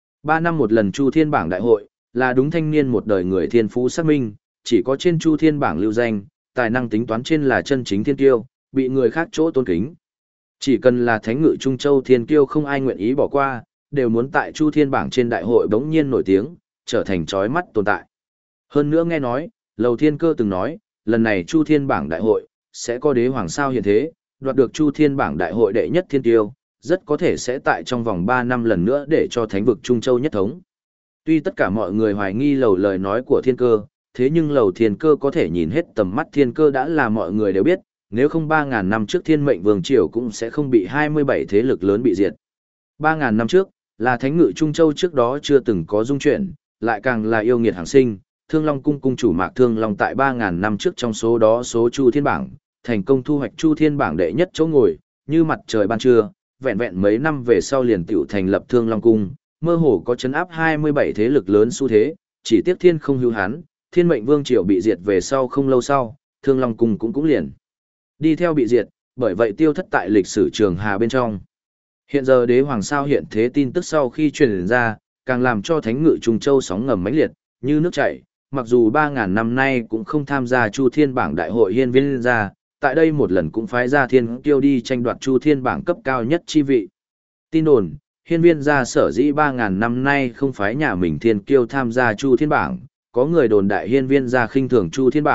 3 năm một lần Chu Thiên bảng đại hội, là đúng thanh niên một đời người thiên phú xác minh, chỉ có trên Chu Thiên bảng lưu danh, tài năng tính toán trên là chân chính thiên kiêu, bị người khác chỗ tôn kính. Chỉ cần là Thánh Ngự Trung Châu thiên kiêu không ai nguyện ý bỏ qua, đều muốn tại Chu Thiên bảng trên đại hội bỗng nhiên nổi tiếng, trở thành chói mắt tồn tại. Hơn nữa nghe nói, Lầu Thiên Cơ từng nói, lần này Chu Thiên bảng đại hội sẽ có đế hoàng sao hiện thế, đoạt được Chu Thiên bảng đại hội đệ nhất thiên kiêu, rất có thể sẽ tại trong vòng 3 năm lần nữa để cho Thánh vực Trung Châu nhất thống. Tuy tất cả mọi người hoài nghi Lầu lời nói của Thiên Cơ, thế nhưng Lầu Thiên Cơ có thể nhìn hết tầm mắt Thiên Cơ đã là mọi người đều biết, nếu không 3.000 năm trước Thiên Mệnh Vương Triều cũng sẽ không bị 27 thế lực lớn bị diệt. 3.000 năm trước, là Thánh Ngự Trung Châu trước đó chưa từng có dung chuyển, lại càng là yêu nghiệt hàng sinh, Thương Long cung cung chủ Mạc Thương Long tại 3.000 năm trước trong số đó số Chu Thiên bảng, thành công thu hoạch Chu Thiên bảng đệ nhất chỗ ngồi, như mặt trời ban trưa, vẹn vẹn mấy năm về sau liền tiểu thành lập Thương Long cung, mơ hồ có chấn áp 27 thế lực lớn xu thế, chỉ tiếc thiên không hữu hán, Thiên Mệnh Vương Triều bị diệt về sau không lâu sau, Thương Long cung cũng liền đi theo bị diệt, bởi vậy tiêu thất tại lịch sử trường hà bên trong. Hiện giờ đế hoàng sao hiện thế tin tức sau khi truyền ra, càng làm cho Thánh Ngự Trung Châu sóng ngầm mãnh liệt, như nước chảy, mặc dù 3.000 năm nay cũng không tham gia Chu Thiên bảng đại hội hiên viên ra, tại đây một lần cũng phái ra thiên kiêu đi tranh đoạt Chu Thiên bảng cấp cao nhất chi vị. Tin đồn, hiên viên ra sở dĩ 3.000 năm nay không phái nhà mình thiên kiêu tham gia Chu Thiên bảng, có người đồn đại hiên viên ra khinh thường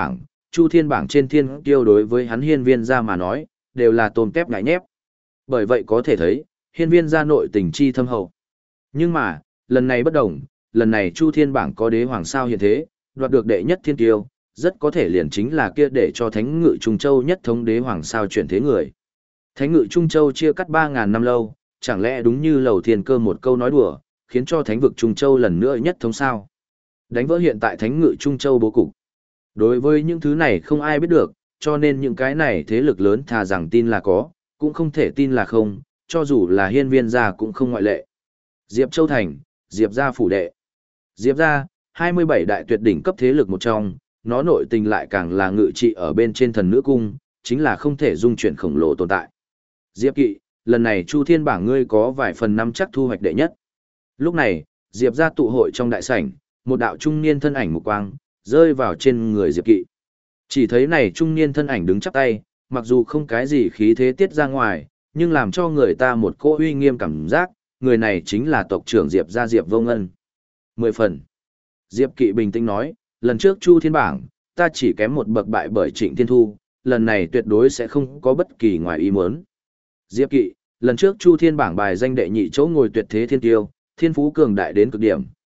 Chu Thiên bảng trên thiên kiêu đối với hắn hiên viên ra mà nói, đều là tôm tép ngại nhép. Bởi vậy có thể thấy, hiên viên ra nội tình chi thâm hậu. Nhưng mà, lần này bất đồng, lần này Chu Thiên bảng có đế hoàng sao hiện thế, đoạt được đệ nhất thiên kiêu, rất có thể liền chính là kia để cho Thánh Ngự Trung Châu nhất thống đế hoàng sao chuyển thế người. Thánh Ngự Trung Châu chia cắt 3.000 năm lâu, chẳng lẽ đúng như Lầu Thiên Cơ một câu nói đùa, khiến cho Thánh vực Trung Châu lần nữa nhất thống sao? Đánh vỡ hiện tại Thánh Ngự Trung Châu bố cục. Đối với những thứ này không ai biết được, cho nên những cái này thế lực lớn thà rằng tin là có, cũng không thể tin là không, cho dù là hiên viên gia cũng không ngoại lệ. Diệp Châu Thành, Diệp gia phủ đệ. Diệp gia, 27 đại tuyệt đỉnh cấp thế lực một trong, nó nội tình lại càng là ngự trị ở bên trên thần nữ cung, chính là không thể dung chuyển khổng lồ tồn tại. Diệp Kỵ, lần này Chu Thiên bảng ngươi có vài phần năm chắc thu hoạch đệ nhất. Lúc này, Diệp gia tụ hội trong đại sảnh, một đạo trung niên thân ảnh mục quang, rơi vào trên người Diệp Kỵ. Chỉ thấy này trung niên thân ảnh đứng chắp tay, mặc dù không cái gì khí thế tiết ra ngoài, nhưng làm cho người ta một cỗ uy nghiêm cảm giác, người này chính là tộc trưởng Diệp gia Diệp Vô Ngân. 10 phần. Diệp Kỵ bình tĩnh nói, lần trước Chu Thiên bảng, ta chỉ kém một bậc bại bởi Trịnh Thiên Thu, lần này tuyệt đối sẽ không có bất kỳ ngoài ý muốn. Diệp Kỵ, lần trước Chu Thiên bảng bài danh đệ nhị chỗ ngồi tuyệt thế thiên tiêu, thiên phú cường đại đến cực điểm,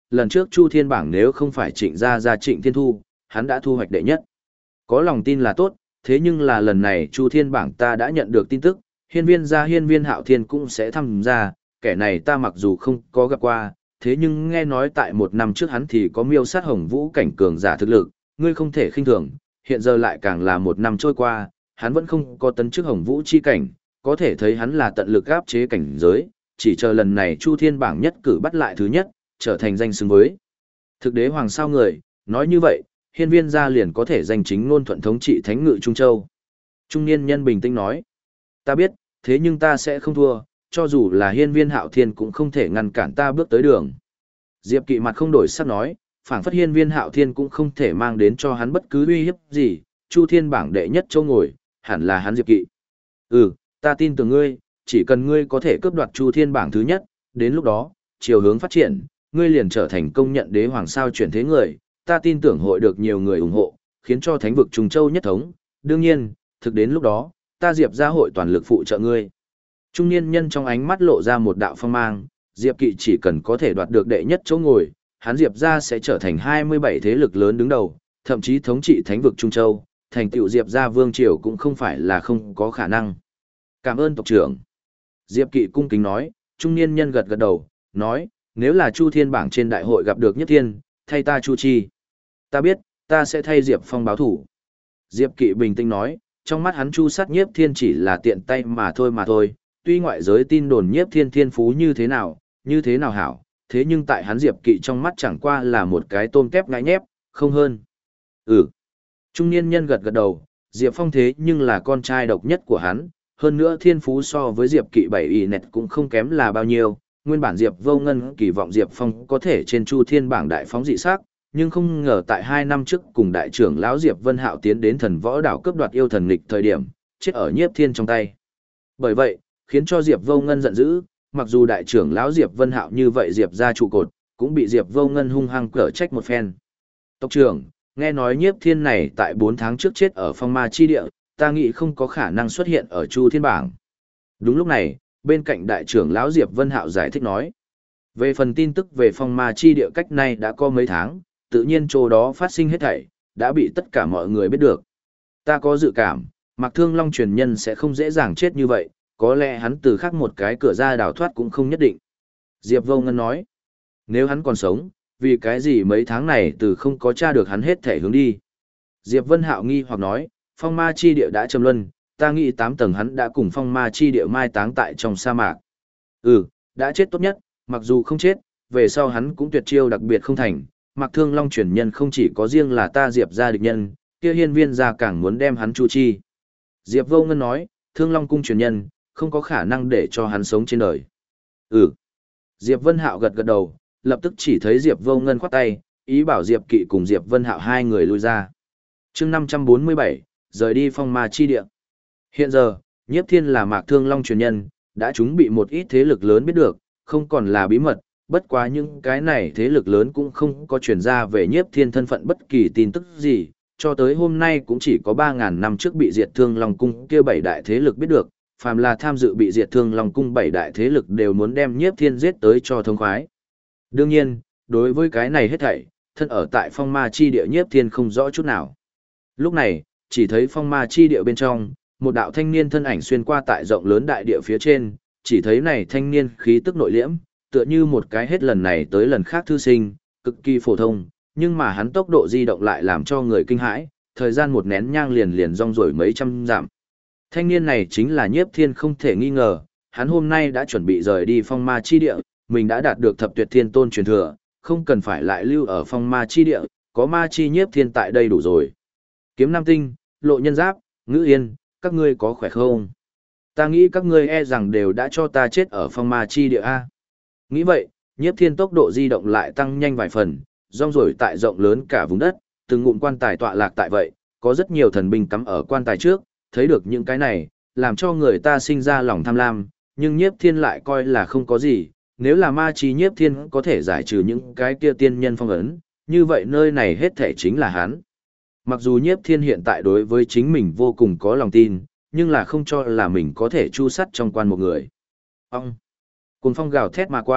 lần trước Chu Thiên bảng nếu không phải Trịnh gia gia Trịnh Thiên Thu, hắn đã thu hoạch đệ nhất. Có lòng tin là tốt, thế nhưng là lần này Chu Thiên bảng ta đã nhận được tin tức, hiên viên gia hiên viên Hạo Thiên cũng sẽ tham gia, kẻ này ta mặc dù không có gặp qua, thế nhưng nghe nói tại một năm trước hắn thì có miêu sát hồng vũ cảnh cường giả thực lực, ngươi không thể khinh thường, hiện giờ lại càng là một năm trôi qua, hắn vẫn không có tấn chức hồng vũ chi cảnh, có thể thấy hắn là tận lực áp chế cảnh giới, chỉ chờ lần này Chu Thiên bảng nhất cử bắt lại thứ nhất, trở thành danh xứng với thực đế hoàng sao người, nói như vậy, hiên viên gia liền có thể danh chính ngôn thuận thống trị thánh ngự Trung Châu. Trung niên nhân bình tĩnh nói, ta biết, thế nhưng ta sẽ không thua, cho dù là hiên viên Hạo Thiên cũng không thể ngăn cản ta bước tới đường. Diệp Kỵ mặt không đổi sắc nói, phảng phất hiên viên Hạo Thiên cũng không thể mang đến cho hắn bất cứ uy hiếp gì, Chu Thiên bảng đệ nhất châu ngồi, hẳn là hắn Diệp Kỵ. Ta tin tưởng ngươi, chỉ cần ngươi có thể cướp đoạt Chu Thiên bảng thứ nhất, đến lúc đó, chiều hướng phát triển, ngươi liền trở thành công nhận đế hoàng sao chuyển thế người, ta tin tưởng hội được nhiều người ủng hộ, khiến cho thánh vực Trung Châu nhất thống, đương nhiên, thực đến lúc đó, ta Diệp gia hội toàn lực phụ trợ ngươi. Trung niên nhân trong ánh mắt lộ ra một đạo phong mang, Diệp Kỵ chỉ cần có thể đoạt được đệ nhất chỗ ngồi, hắn Diệp gia sẽ trở thành 27 thế lực lớn đứng đầu, thậm chí thống trị thánh vực Trung Châu, thành tựu Diệp gia vương triều cũng không phải là không có khả năng. Cảm ơn tộc trưởng. Diệp Kỵ cung kính nói, trung niên nhân gật gật đầu, nói, nếu là Chu Thiên bảng trên đại hội gặp được Nhất Thiên, thay ta Chu Chi. Ta biết, ta sẽ thay Diệp Phong báo thủ. Diệp Kỵ bình tĩnh nói, trong mắt hắn Chu sát Nhiếp Thiên chỉ là tiện tay mà thôi, tuy ngoại giới tin đồn Nhiếp Thiên thiên phú như thế nào hảo, thế nhưng tại hắn Diệp Kỵ trong mắt chẳng qua là một cái tôm kép ngại nhép, không hơn. Trung niên nhân gật gật đầu, Diệp Phong thế nhưng là con trai độc nhất của hắn, hơn nữa thiên phú so với Diệp Kỵ 7 y nẹt cũng không kém là bao nhiêu, nguyên bản Diệp Vô Ngân kỳ vọng Diệp Phong có thể trên Chu Thiên bảng đại phóng dị sắc, nhưng không ngờ tại 2 năm trước cùng đại trưởng lão Diệp Vân Hạo tiến đến thần võ đảo cướp đoạt yêu thần nghịch thời điểm, chết ở Nhiếp Thiên trong tay. Bởi vậy, khiến cho Diệp Vô Ngân giận dữ, mặc dù đại trưởng lão Diệp Vân Hạo như vậy Diệp gia trụ cột, cũng bị Diệp Vô Ngân hung hăng cở trách một phen. Tộc trưởng, nghe nói Nhiếp Thiên này tại 4 tháng trước chết ở phong ma chi địa, ta nghĩ không có khả năng xuất hiện ở Chu Thiên bảng. Đúng lúc này, bên cạnh đại trưởng lão Diệp Vân Hạo giải thích nói. Về phần tin tức về phong ma chi địa cách này đã có mấy tháng, tự nhiên chỗ đó phát sinh hết thảy, đã bị tất cả mọi người biết được. Ta có dự cảm, Mạc Thương Long truyền nhân sẽ không dễ dàng chết như vậy, có lẽ hắn từ khác một cái cửa ra đào thoát cũng không nhất định. Diệp Vô Ngân nói, nếu hắn còn sống, vì cái gì mấy tháng này từ không có tra được hắn hết thể hướng đi. Diệp Vân Hạo nghi hoặc nói, phong ma chi địa đã trầm luân, ta nghĩ 8 tầng hắn đã cùng phong ma chi địa mai táng tại trong sa mạc. Đã chết tốt nhất, mặc dù không chết, về sau hắn cũng tuyệt chiêu đặc biệt không thành. Mạc Thương Long truyền nhân không chỉ có riêng là ta Diệp gia địch nhân, kia hiên viên gia càng muốn đem hắn chu chi. Diệp Vô Ngân nói, Thương Long cung truyền nhân, không có khả năng để cho hắn sống trên đời. Diệp Vân Hạo gật gật đầu, lập tức chỉ thấy Diệp Vô Ngân khoát tay, ý bảo Diệp Kỵ cùng Diệp Vân Hạo hai người lui ra. Chương 547, rời đi phong ma chi địa. Hiện giờ, Nhiếp Thiên là Mạc Thương Long truyền nhân, đã chúng bị một ít thế lực lớn biết được, không còn là bí mật, bất quá những cái này thế lực lớn cũng không có truyền ra về Nhiếp Thiên thân phận bất kỳ tin tức gì, cho tới hôm nay cũng chỉ có 3.000 năm trước bị diệt Thương Long cung kia 7 đại thế lực biết được, phàm là tham dự bị diệt Thương Long cung 7 đại thế lực đều muốn đem Nhiếp Thiên giết tới cho thông khoái. Đương nhiên, đối với cái này hết thảy, thân ở tại phong ma chi địa Nhiếp Thiên không rõ chút nào. Lúc này, chỉ thấy phong ma chi địa bên trong, một đạo thanh niên thân ảnh xuyên qua tại rộng lớn đại địa phía trên, chỉ thấy này thanh niên khí tức nội liễm, tựa như một cái hết lần này tới lần khác thư sinh, cực kỳ phổ thông, nhưng mà hắn tốc độ di động lại làm cho người kinh hãi, thời gian một nén nhang liền rong ruổi mấy trăm dặm. Thanh niên này chính là Nhiếp Thiên không thể nghi ngờ, hắn hôm nay đã chuẩn bị rời đi phong ma chi địa, mình đã đạt được thập tuyệt thiên tôn truyền thừa, không cần phải lại lưu ở phong ma chi địa, có ma chi Nhiếp Thiên tại đây đủ rồi. Kiếm Nam Tinh, Lộ Nhân Giáp, Ngữ Yên, các ngươi có khỏe không? Ta nghĩ các ngươi e rằng đều đã cho ta chết ở phong ma chi địa A. Nghĩ vậy, Nhiếp Thiên tốc độ di động lại tăng nhanh vài phần, rong ruổi tại rộng lớn cả vùng đất, từng ngụm quan tài tọa lạc tại vậy, có rất nhiều thần binh cắm ở quan tài trước, thấy được những cái này, làm cho người ta sinh ra lòng tham lam, nhưng Nhiếp Thiên lại coi là không có gì, nếu là ma chi Nhiếp Thiên có thể giải trừ những cái kia tiên nhân phong ấn, như vậy nơi này hết thể chính là hắn. Mặc dù Nhiếp Thiên hiện tại đối với chính mình vô cùng có lòng tin, nhưng là không cho là mình có thể chu sắt trong quan một người. Cuồng phong gào thét mà qua,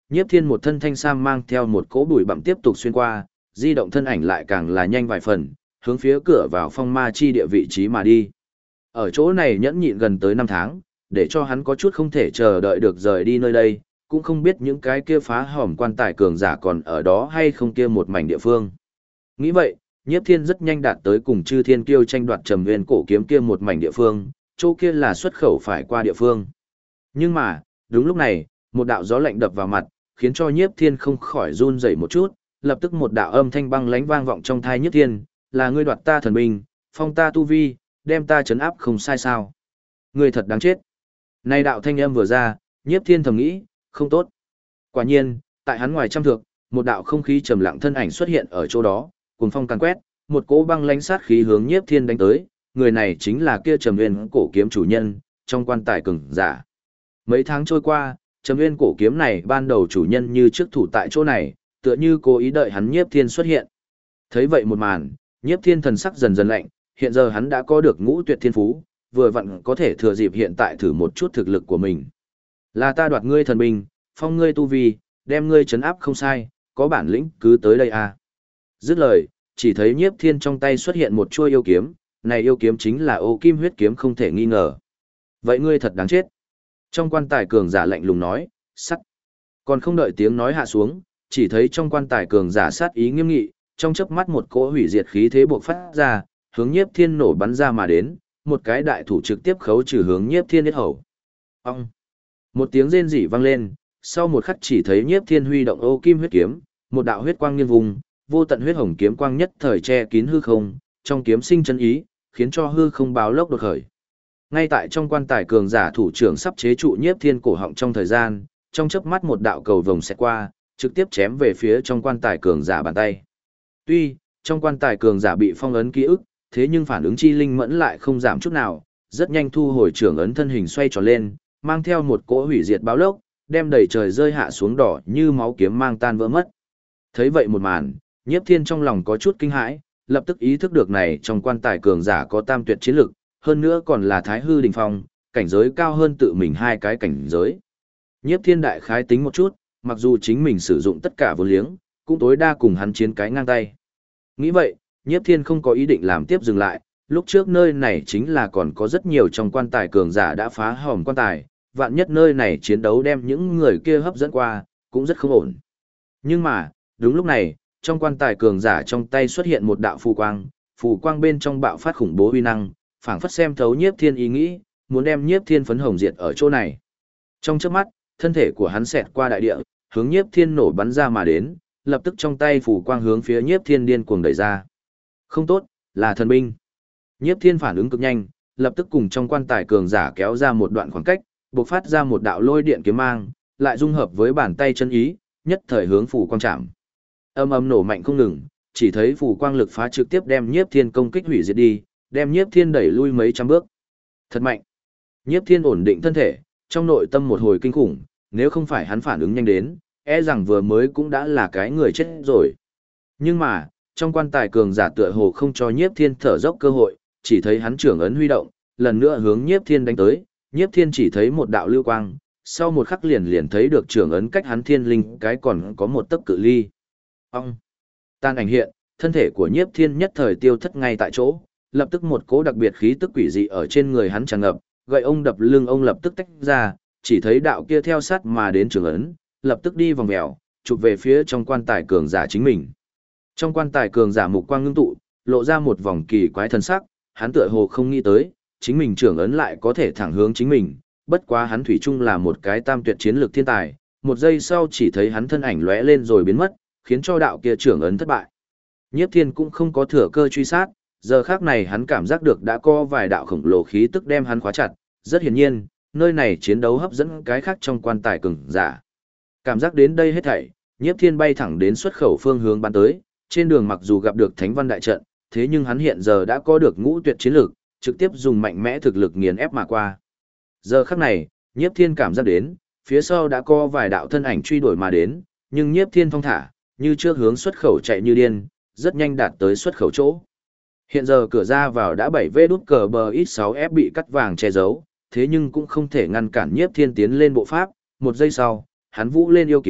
Nhiếp Thiên một thân thanh sam mang theo một cỗ bụi bặm tiếp tục xuyên qua, di động thân ảnh lại càng là nhanh vài phần, hướng phía cửa vào phong ma chi địa vị trí mà đi. Ở chỗ này nhẫn nhịn gần tới 5 tháng, để cho hắn có chút không thể chờ đợi được rời đi nơi đây, cũng không biết những cái kia phá hỏng quan tài cường giả còn ở đó hay không kia một mảnh địa phương. Nghĩ vậy, Nhiếp Thiên rất nhanh đạt tới cùng Chư Thiên Kiêu tranh đoạt Trầm Nguyên cổ kiếm kia một mảnh địa phương, chỗ kia là xuất khẩu phải qua địa phương. Nhưng mà, đúng lúc này, một đạo gió lạnh đập vào mặt, khiến cho Nhiếp Thiên không khỏi run rẩy một chút, lập tức một đạo âm thanh băng lãnh vang vọng trong tai Nhiếp Thiên, là ngươi đoạt ta thần binh, phong ta tu vi, đem ta trấn áp không sai sao? Ngươi thật đáng chết. Này đạo thanh âm vừa ra, Nhiếp Thiên thầm nghĩ, không tốt. Quả nhiên, tại hắn ngoài trăm thước, một đạo không khí trầm lặng thân ảnh xuất hiện ở chỗ đó, cuồng phong càn quét, một cỗ băng lãnh sát khí hướng Nhiếp Thiên đánh tới, người này chính là kia Trầm Nguyên cổ kiếm chủ nhân, trong quan tài cường giả. Mấy tháng trôi qua, Trầm Nguyên cổ kiếm này ban đầu chủ nhân như trước thủ tại chỗ này, tựa như cố ý đợi hắn Nhiếp Thiên xuất hiện. Thấy vậy một màn, Nhiếp Thiên thần sắc dần dần lạnh, hiện giờ hắn đã có được ngũ tuyệt thiên phú, vừa vặn có thể thừa dịp hiện tại thử một chút thực lực của mình. Là ta đoạt ngươi thần binh, phong ngươi tu vi, đem ngươi trấn áp không sai, có bản lĩnh cứ tới đây à. Dứt lời, chỉ thấy Nhiếp Thiên trong tay xuất hiện một chuôi yêu kiếm, này yêu kiếm chính là Ô Kim huyết kiếm không thể nghi ngờ. Vậy ngươi thật đáng chết. Trong quan tài cường giả lạnh lùng nói, sắt. Còn không đợi tiếng nói hạ xuống, chỉ thấy trong quan tài cường giả sát ý nghiêm nghị, trong chớp mắt một cỗ hủy diệt khí thế bộc phát ra, hướng Nhiếp Thiên nổ bắn ra mà đến, một cái đại thủ trực tiếp khấu trừ hướng Nhiếp Thiên yết hầu. Ông! Một tiếng rên rỉ vang lên, sau một khắc chỉ thấy Nhiếp Thiên huy động Ô Kim huyết kiếm, một đạo huyết quang nghiêng vùng, vô tận huyết hồng kiếm quang nhất thời che kín hư không, trong kiếm sinh chân ý, khiến cho hư không báo lốc đột khởi. Ngay tại trong quan tài cường giả thủ trưởng sắp chế trụ Nhiếp Thiên cổ họng trong thời gian, trong chớp mắt một đạo cầu vồng xẹt qua, trực tiếp chém về phía trong quan tài cường giả bàn tay. Tuy trong quan tài cường giả bị phong ấn ký ức, thế nhưng phản ứng chi linh mẫn lại không giảm chút nào, rất nhanh thu hồi trưởng ấn thân hình xoay tròn lên, mang theo một cỗ hủy diệt báo lốc, đem đầy trời rơi hạ xuống đỏ như máu kiếm mang tan vỡ mất. Thấy vậy một màn, Nhiếp Thiên trong lòng có chút kinh hãi, lập tức ý thức được này trong quan tài cường giả có tam tuyệt chiến lực, hơn nữa còn là Thái Hư đỉnh phong, cảnh giới cao hơn tự mình 2 cái cảnh giới. Nhiếp Thiên đại khái tính một chút, mặc dù chính mình sử dụng tất cả vô liếng, cũng tối đa cùng hắn chiến cái ngang tay. Nghĩ vậy, Nhiếp Thiên không có ý định làm tiếp dừng lại, lúc trước nơi này chính là còn có rất nhiều trong quan tài cường giả đã phá hỏng quan tài, vạn nhất nơi này chiến đấu đem những người kia hấp dẫn qua, cũng rất không ổn. Nhưng mà, đúng lúc này, trong quan tài cường giả trong tay xuất hiện một đạo phù quang bên trong bạo phát khủng bố uy năng, phảng phất xem thấu Nhiếp Thiên ý nghĩ, muốn đem Nhiếp Thiên phấn hồng diệt ở chỗ này. Trong chớp mắt, thân thể của hắn xẹt qua đại địa, hướng Nhiếp Thiên nổ bắn ra mà đến, lập tức trong tay phù quang hướng phía Nhiếp Thiên điên cuồng đẩy ra. Không tốt, là thần binh. Nhiếp Thiên phản ứng cực nhanh, lập tức cùng trong quan tài cường giả kéo ra một đoạn khoảng cách, bộc phát ra một đạo lôi điện kiếm mang, lại dung hợp với bàn tay chân ý, nhất thời hướng phù quang chạm. Âm âm nổ mạnh không ngừng, chỉ thấy phù quang lực phá trực tiếp đem Nhiếp Thiên công kích hủy diệt đi, đem Nhiếp Thiên đẩy lui mấy trăm bước. Thật mạnh. Nhiếp Thiên ổn định thân thể, trong nội tâm một hồi kinh khủng, nếu không phải hắn phản ứng nhanh đến, e rằng vừa mới cũng đã là cái người chết rồi. Nhưng mà, trong quan tài cường giả tựa hồ không cho Nhiếp Thiên thở dốc cơ hội, chỉ thấy hắn trưởng ấn huy động, lần nữa hướng Nhiếp Thiên đánh tới, Nhiếp Thiên chỉ thấy một đạo lưu quang, sau một khắc liền thấy được trưởng ấn cách hắn thiên linh cái còn có một tấc cự ly. Ông! Tan ảnh hiện, thân thể của Nhiếp Thiên nhất thời tiêu thất ngay tại chỗ, lập tức một cỗ đặc biệt khí tức quỷ dị ở trên người hắn tràn ngập, gậy ông đập lưng ông lập tức tách ra, chỉ thấy đạo kia theo sát mà đến trưởng ấn, lập tức đi vòng mèo, chụp về phía trong quan tài cường giả chính mình. Trong quan tài cường giả mục quang ngưng tụ, lộ ra một vòng kỳ quái thần sắc, hắn tựa hồ không nghĩ tới, chính mình trưởng ấn lại có thể thẳng hướng chính mình, bất quá hắn thủy chung là một cái tam tuyệt chiến lược thiên tài, một giây sau chỉ thấy hắn thân ảnh lóe lên rồi biến mất, khiến cho đạo kia trưởng ấn thất bại. Nhiếp Thiên cũng không có thừa cơ truy sát, giờ khác này hắn cảm giác được đã có vài đạo khổng lồ khí tức đem hắn khóa chặt, rất hiển nhiên, nơi này chiến đấu hấp dẫn cái khác trong quan tài cường giả. Cảm giác đến đây hết thảy, Nhiếp Thiên bay thẳng đến xuất khẩu phương hướng bắn tới, trên đường mặc dù gặp được Thánh Văn đại trận, thế nhưng hắn hiện giờ đã có được ngũ tuyệt chiến lực, trực tiếp dùng mạnh mẽ thực lực nghiền ép mà qua. Giờ khắc này, Nhiếp Thiên cảm giác đến, phía sau đã có vài đạo thân ảnh truy đuổi mà đến, nhưng Nhiếp Thiên thong thả, như trước hướng xuất khẩu chạy như điên, rất nhanh đạt tới xuất khẩu chỗ. Hiện giờ cửa ra vào đã 7V đút cờ bờ X6F bị cắt vàng che giấu, thế nhưng cũng không thể ngăn cản Nhiếp Thiên tiến lên bộ pháp, một giây sau, hắn vũ lên yêu kiếm,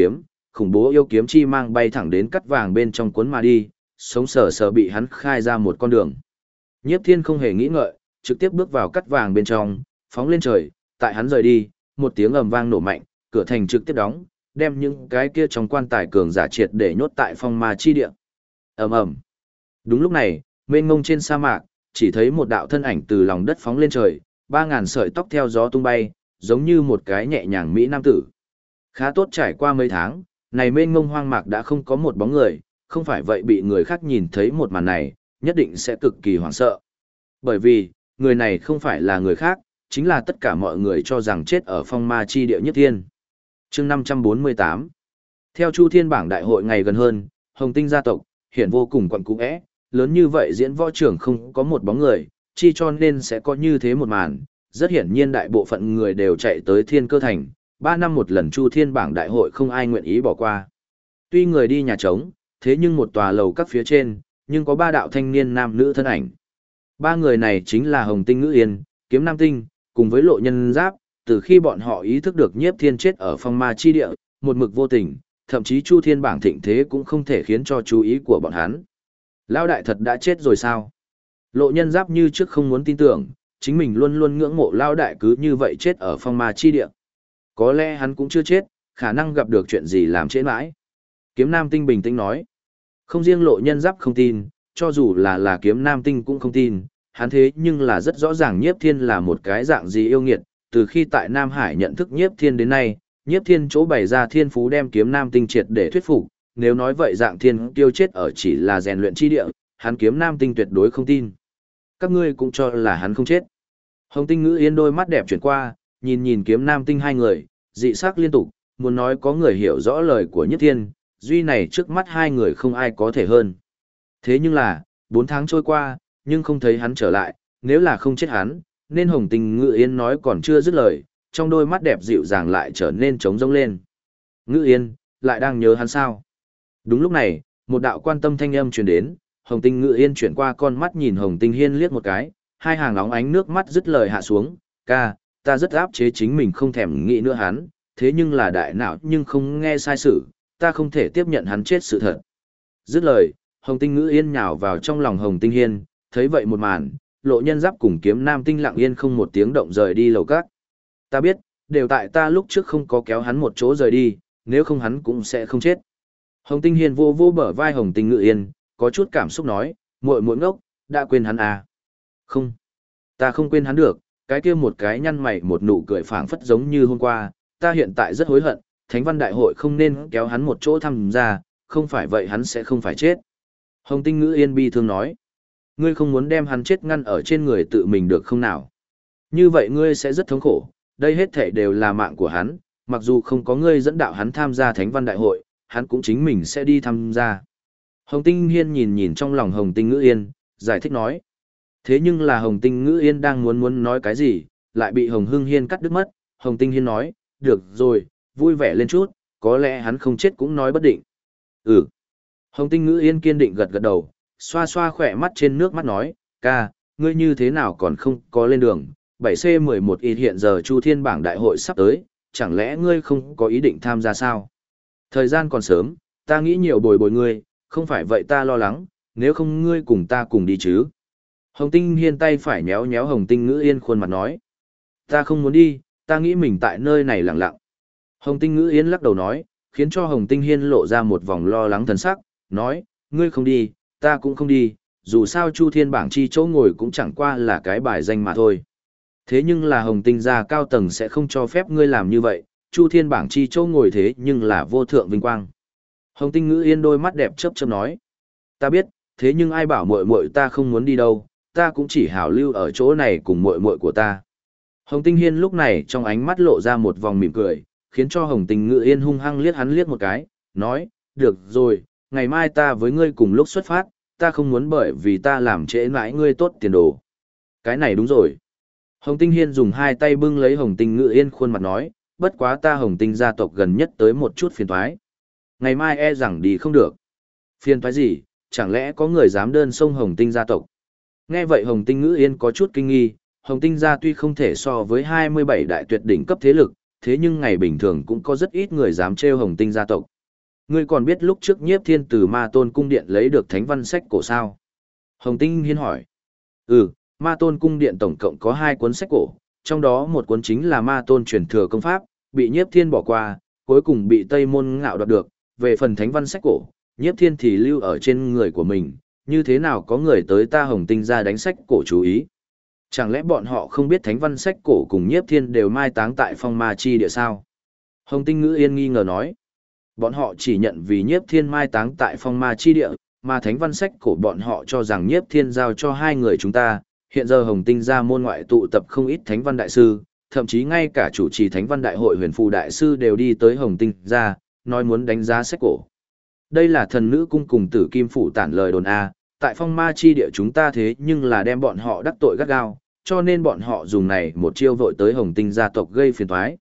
khủng bố yêu kiếm chi mang bay thẳng đến cắt vàng bên trong cuốn mà đi, sống sờ sờ bị hắn khai ra một con đường. Nhiếp Thiên không hề nghĩ ngợi, trực tiếp bước vào cắt vàng bên trong, phóng lên trời, tại hắn rời đi, một tiếng ầm vang nổ mạnh, cửa thành trực tiếp đóng, đem những cái kia trong quan tài cường giả triệt để nhốt tại phong ma chi địa. Ầm ầm. Đúng lúc này, mênh mông trên sa mạc, chỉ thấy một đạo thân ảnh từ lòng đất phóng lên trời, 3000 sợi tóc theo gió tung bay, giống như một cái nhẹ nhàng mỹ nam tử. Khá tốt, trải qua mấy tháng, này mênh mông hoang mạc đã không có một bóng người, không phải vậy bị người khác nhìn thấy một màn này, nhất định sẽ cực kỳ hoảng sợ. Bởi vì, người này không phải là người khác, chính là tất cả mọi người cho rằng chết ở phong ma chi địa Nhiếp Thiên. Chương 548. Theo Chu Thiên bảng đại hội ngày gần hơn, Hồng Tinh gia tộc hiện vô cùng quặn cũe, lớn như vậy diễn võ trưởng không có một bóng người, chi cho nên sẽ có như thế một màn. Rất hiển nhiên đại bộ phận người đều chạy tới Thiên Cơ Thành, 3 năm một lần Chu Thiên bảng đại hội không ai nguyện ý bỏ qua. Tuy người đi nhà trống, thế nhưng một tòa lầu các phía trên, nhưng có 3 đạo thanh niên nam nữ thân ảnh. 3 người này chính là Hồng Tinh Ngữ Yên, Kiếm Nam Tinh, cùng với Lộ Nhân Giáp. Từ khi bọn họ ý thức được Nhiếp Thiên chết ở phong ma chi địa, một mực vô tình, thậm chí Chu Thiên bảng thịnh thế cũng không thể khiến cho chú ý của bọn hắn. Lão đại thật đã chết rồi sao? Lộ Nhân Giáp như trước không muốn tin tưởng, chính mình luôn luôn ngưỡng mộ Lão đại cứ như vậy chết ở phong ma chi địa. Có lẽ hắn cũng chưa chết, khả năng gặp được chuyện gì làm trễ mãi. Kiếm Nam Tinh bình tĩnh nói. Không riêng Lộ Nhân Giáp không tin, cho dù là Kiếm Nam Tinh cũng không tin, hắn thế nhưng là rất rõ ràng Nhiếp Thiên là một cái dạng gì yêu nghiệt. Từ khi tại Nam Hải nhận thức Nhiếp Thiên đến nay, Nhiếp Thiên chỗ bày ra thiên phú đem Kiếm Nam Tinh triệt để thuyết phục, nếu nói vậy dạng thiên tiêu chết ở chỉ là rèn luyện chi địa, hắn Kiếm Nam Tinh tuyệt đối không tin. Các ngươi cũng cho là hắn không chết. Hồng Tinh Ngữ Yên đôi mắt đẹp chuyển qua, nhìn Kiếm Nam Tinh hai người, dị sắc liên tục, muốn nói có người hiểu rõ lời của Nhiếp Thiên, duy này trước mắt hai người không ai có thể hơn. Thế nhưng là, 4 tháng trôi qua, nhưng không thấy hắn trở lại, nếu là không chết hắn, nên Hồng Tinh Ngữ Yên nói còn chưa dứt lời, trong đôi mắt đẹp dịu dàng lại trở nên trống rỗng lên. Ngữ Yên, lại đang nhớ hắn sao? Đúng lúc này, một đạo quan tâm thanh âm truyền đến, Hồng Tinh Ngữ Yên chuyển qua con mắt nhìn Hồng Tinh Hiên liếc một cái, hai hàng óng ánh nước mắt dứt lời hạ xuống, ca, ta rất áp chế chính mình không thèm nghĩ nữa hắn, thế nhưng là đại não nhưng không nghe sai sự, ta không thể tiếp nhận hắn chết sự thật. Dứt lời, Hồng Tinh Ngữ Yên nhào vào trong lòng Hồng Tinh Hiên, thấy vậy một màn, Lộ Nhân Giáp cùng Kiếm Nam Tinh lặng yên không một tiếng động rời đi lầu các. Ta biết, đều tại ta lúc trước không có kéo hắn một chỗ rời đi, nếu không hắn cũng sẽ không chết. Hồng Tinh Hiên vô vô bờ vai Hồng Tinh Ngữ Yên, có chút cảm xúc nói, muội muội ngốc, đã quên hắn à? Không, ta không quên hắn được, cái kia một cái nhăn mày một nụ cười phảng phất giống như hôm qua, ta hiện tại rất hối hận, Thánh văn đại hội không nên kéo hắn một chỗ tham gia, không phải vậy hắn sẽ không phải chết. Hồng Tinh Ngữ Yên bi thương nói, ngươi không muốn đem hắn chết ngăn ở trên người tự mình được không nào? Như vậy ngươi sẽ rất thống khổ, đây hết thảy đều là mạng của hắn, mặc dù không có ngươi dẫn đạo hắn tham gia Thánh văn đại hội, hắn cũng chính mình sẽ đi tham gia. Hồng Tinh Hiên nhìn trong lòng Hồng Tinh Ngữ Yên, giải thích nói. Thế nhưng là Hồng Tinh Ngữ Yên đang muốn nói cái gì, lại bị Hồng Hưng Hiên cắt đứt mất. Hồng Tinh Hiên nói, được rồi, vui vẻ lên chút, có lẽ hắn không chết cũng nói bất định. Ừ. Hồng Tinh Ngữ Yên kiên định gật gật đầu, xoa xoa khỏe mắt trên nước mắt nói, ca, ngươi như thế nào còn không có lên đường, 7C11 ít hiện giờ Chu Thiên bảng đại hội sắp tới, chẳng lẽ ngươi không có ý định tham gia sao? Thời gian còn sớm, ta nghĩ nhiều bồi bồi ngươi, không phải vậy ta lo lắng, nếu không ngươi cùng ta cùng đi chứ. Hồng Tinh Hiên tay phải nhéo nhéo Hồng Tinh Ngữ Yên khuôn mặt nói. Ta không muốn đi, ta nghĩ mình tại nơi này lặng lặng. Hồng Tinh Ngữ Yên lắc đầu nói, khiến cho Hồng Tinh Hiên lộ ra một vòng lo lắng thần sắc, nói, ngươi không đi, ta cũng không đi, dù sao Chu Thiên bảng chi chỗ ngồi cũng chẳng qua là cái bài danh mà thôi. Thế nhưng là Hồng Tinh gia cao tầng sẽ không cho phép ngươi làm như vậy, Chu Thiên bảng chi chỗ ngồi thế nhưng là vô thượng vinh quang. Hồng Tinh Ngữ Yên đôi mắt đẹp chớp chớp nói, ta biết, thế nhưng ai bảo muội muội ta không muốn đi đâu, ta cũng chỉ hảo lưu ở chỗ này cùng muội muội của ta. Hồng Tinh Hiên lúc này trong ánh mắt lộ ra một vòng mỉm cười, khiến cho Hồng Tinh Ngữ Yên hung hăng liếc hắn liếc một cái, nói, được rồi, ngày mai ta với ngươi cùng lúc xuất phát, ta không muốn bởi vì ta làm trễ mãi ngươi tốt tiền đồ. Cái này đúng rồi. Hồng Tinh Hiên dùng hai tay bưng lấy Hồng Tinh Ngữ Yên khuôn mặt nói, bất quá ta Hồng Tinh gia tộc gần nhất tới một chút phiền toái. Ngày mai e rằng đi không được. Phiền toái gì, chẳng lẽ có người dám đơn xông Hồng Tinh gia tộc? Nghe vậy Hồng Tinh Ngữ Yên có chút kinh nghi, Hồng Tinh gia tuy không thể so với 27 đại tuyệt đỉnh cấp thế lực, thế nhưng ngày bình thường cũng có rất ít người dám trêu Hồng Tinh gia tộc. Ngươi còn biết lúc trước Nhiếp Thiên từ Ma Tôn cung điện lấy được thánh văn sách cổ sao? Hồng Tinh Hiên hỏi. Ma Tôn cung điện tổng cộng có 2 cuốn sách cổ, trong đó một cuốn chính là Ma Tôn truyền thừa công pháp, bị Nhiếp Thiên bỏ qua, cuối cùng bị Tây Môn Ngạo đoạt được. Về phần thánh văn sách cổ, Nhiếp Thiên thì lưu ở trên người của mình, như thế nào có người tới ta Hồng Tinh ra đánh sách cổ chú ý? Chẳng lẽ bọn họ không biết thánh văn sách cổ cùng Nhiếp Thiên đều mai táng tại Phong Ma Chi địa sao? Hồng Tinh Ngữ Yên nghi ngờ nói. Bọn họ chỉ nhận vì Nhiếp Thiên mai táng tại Phong Ma Chi địa, mà thánh văn sách cổ bọn họ cho rằng Nhiếp Thiên giao cho 2 người chúng ta. Hiện giờ Hồng Tinh ra môn ngoại tụ tập không ít thánh văn đại sư, thậm chí ngay cả chủ trì thánh văn đại hội huyền phù đại sư đều đi tới Hồng Tinh ra, nói muốn đánh giá sách cổ. Đây là thần nữ cung cùng tử kim phủ tản lời đồn A, tại Phong Ma Chi địa chúng ta thế nhưng là đem bọn họ đắc tội gắt gao, cho nên bọn họ dùng này một chiêu vội tới Hồng Tinh gia tộc gây phiền toái.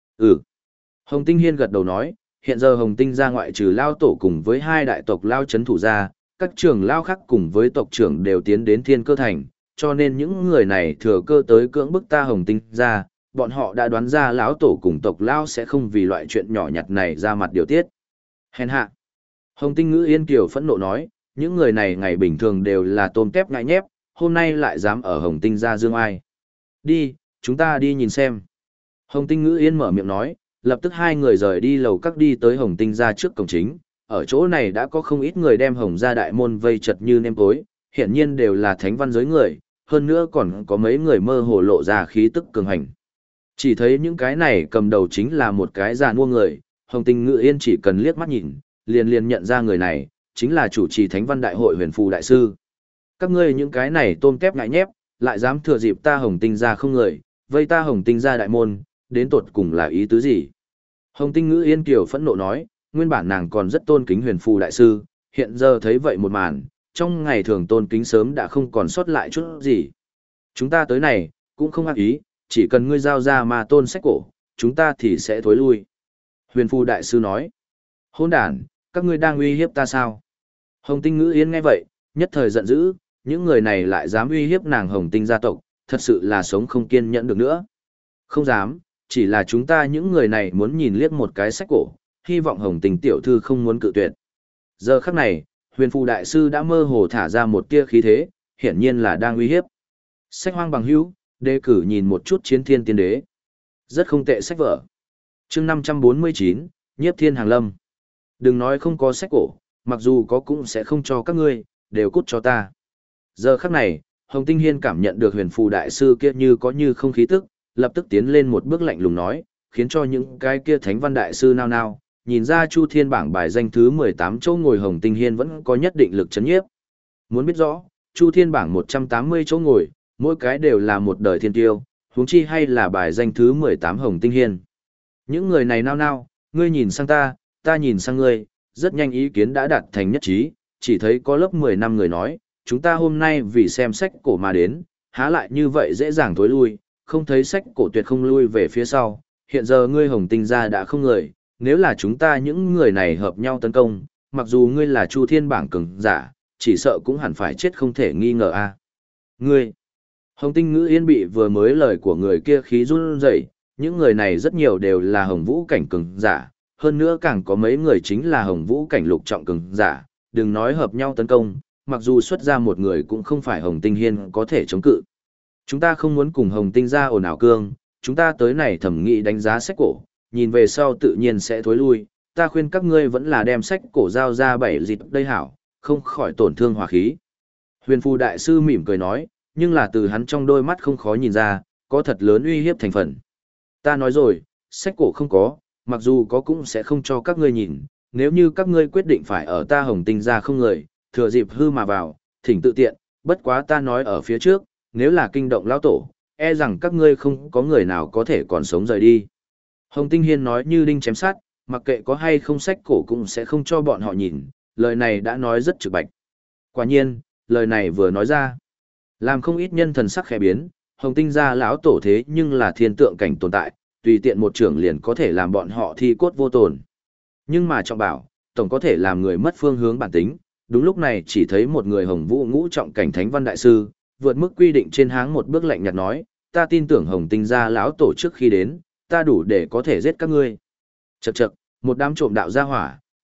Hồng Tinh Hiên gật đầu nói, hiện giờ Hồng Tinh gia ngoại trừ Lao Tổ cùng với 2 đại tộc Lao chấn thủ gia, các trưởng Lao khác cùng với tộc trưởng đều tiến đến Thiên Cơ Thành, cho nên những người này thừa cơ tới cưỡng bức ta Hồng Tinh gia, bọn họ đã đoán ra Lão Tổ cùng tộc Lao sẽ không vì loại chuyện nhỏ nhặt này ra mặt điều tiết. Hèn hạ. Hồng Tinh Ngữ Yên Kiều phẫn nộ nói, những người này ngày bình thường đều là tôm tép ngại nhép, hôm nay lại dám ở Hồng Tinh gia dương ai. Đi, chúng ta đi nhìn xem. Hồng Tinh Ngữ Yên mở miệng nói, lập tức 2 người rời đi lầu các đi tới Hồng Tinh gia trước cổng chính. Ở chỗ này đã có không ít người đem Hồng gia đại môn vây chật như nêm tối, hiển nhiên đều là thánh văn giới người, hơn nữa còn có mấy người mơ hồ lộ ra khí tức cường hành. Chỉ thấy những cái này cầm đầu chính là một cái già nua người, Hồng Tinh Ngữ Yên chỉ cần liếc mắt nhìn, liền nhận ra người này, chính là chủ trì thánh văn đại hội huyền phù đại sư. Các ngươi những cái này tôm tép ngại nhép, lại dám thừa dịp ta Hồng Tinh gia không người, vây ta Hồng Tinh gia đại môn, đến tột cùng là ý tứ gì? Hồng Tinh Ngữ Yên Kiều phẫn nộ nói, nguyên bản nàng còn rất tôn kính huyền phù đại sư, hiện giờ thấy vậy một màn, trong ngày thường tôn kính sớm đã không còn sót lại chút gì. Chúng ta tới này, cũng không ác ý, chỉ cần ngươi giao ra Ma Tôn sách cổ, chúng ta thì sẽ thối lui. Huyền phù đại sư nói, hỗn đản, các ngươi đang uy hiếp ta sao? Hồng Tinh Ngữ Yên nghe vậy, nhất thời giận dữ, những người này lại dám uy hiếp nàng Hồng Tinh gia tộc, thật sự là sống không kiên nhẫn được nữa. Không dám, chỉ là chúng ta những người này muốn nhìn liếc một cái sách cổ, hy vọng Hồng Tinh tiểu thư không muốn cự tuyệt. Giờ khắc này, huyền phù đại sư đã mơ hồ thả ra một tia khí thế, hiển nhiên là đang uy hiếp. Sách hoang bằng hữu, đề cử nhìn một chút Chiến Thiên Tiên Đế. Rất không tệ sách vở. Chương 549, Nhiếp Thiên Hàng Lâm. Đừng nói không có sách cổ, mặc dù có cũng sẽ không cho các ngươi, đều cút cho ta. Giờ khắc này, Hồng Tinh Hiên cảm nhận được huyền phù đại sư kia như có như không khí tức, lập tức tiến lên một bước lạnh lùng nói, khiến cho những cái kia thánh văn đại sư nao nao, nhìn ra Chu Thiên bảng bài danh thứ 18 chỗ ngồi Hồng Tinh Hiên vẫn có nhất định lực chấn nhiếp. Muốn biết rõ, Chu Thiên bảng 180 chỗ ngồi, mỗi cái đều là một đời thiên tiêu, huống chi hay là bài danh thứ 18 Hồng Tinh Hiên. Những người này nao nao, ngươi nhìn sang ta, ta nhìn sang ngươi, rất nhanh ý kiến đã đạt thành nhất trí, chỉ thấy có lớp 10 năm người nói, chúng ta hôm nay vì xem sách cổ mà đến, há lại như vậy dễ dàng thối lui, không thấy sách cổ tuyệt không lui về phía sau, hiện giờ ngươi Hồng Tinh gia đã không người, nếu là chúng ta những người này hợp nhau tấn công, mặc dù ngươi là Chu Thiên bảng cường giả, chỉ sợ cũng hẳn phải chết không thể nghi ngờ a. Ngươi, Hồng Tinh Ngữ Yên bị vừa mới lời của người kia khí run rẩy, những người này rất nhiều đều là Hồng Vũ cảnh cường giả, hơn nữa càng có mấy người chính là Hồng Vũ cảnh lục trọng cường giả, đừng nói hợp nhau tấn công, mặc dù xuất ra một người cũng không phải Hồng Tinh Hiên có thể chống cự. Chúng ta không muốn cùng Hồng Tinh gia ồn ào cương, chúng ta tới này thẩm nghị đánh giá sách cổ, nhìn về sau tự nhiên sẽ thối lui, ta khuyên các ngươi vẫn là đem sách cổ giao ra 7 dịp đây hảo, không khỏi tổn thương hòa khí. Huyền phù đại sư mỉm cười nói, nhưng là từ hắn trong đôi mắt không khó nhìn ra, có thật lớn uy hiếp thành phần. Ta nói rồi, sách cổ không có, mặc dù có cũng sẽ không cho các ngươi nhìn, nếu như các ngươi quyết định phải ở ta Hồng Tinh gia không người, thừa dịp hư mà vào, thỉnh tự tiện, bất quá ta nói ở phía trước, nếu là kinh động lão tổ, e rằng các ngươi không có người nào có thể còn sống rời đi. Hồng Tinh Hiên nói như đinh chém sát, mặc kệ có hay không sách cổ cũng sẽ không cho bọn họ nhìn, lời này đã nói rất trực bạch. Quả nhiên, lời này vừa nói ra, làm không ít nhân thần sắc khẽ biến, Hồng Tinh gia lão tổ thế nhưng là thiên tượng cảnh tồn tại, tùy tiện một trưởng liền có thể làm bọn họ thi cốt vô tổn. Nhưng mà trọng bảo, tổng có thể làm người mất phương hướng bản tính, đúng lúc này chỉ thấy một người Hồng Vũ ngũ trọng cảnh thánh văn đại sư, vượt mức quy định trên háng một bước lạnh nhạt nói, ta tin tưởng Hồng Tinh gia lão tổ trước khi đến, ta đủ để có thể giết các ngươi. Chậc chậc, một đám trộm đạo gia hỏa,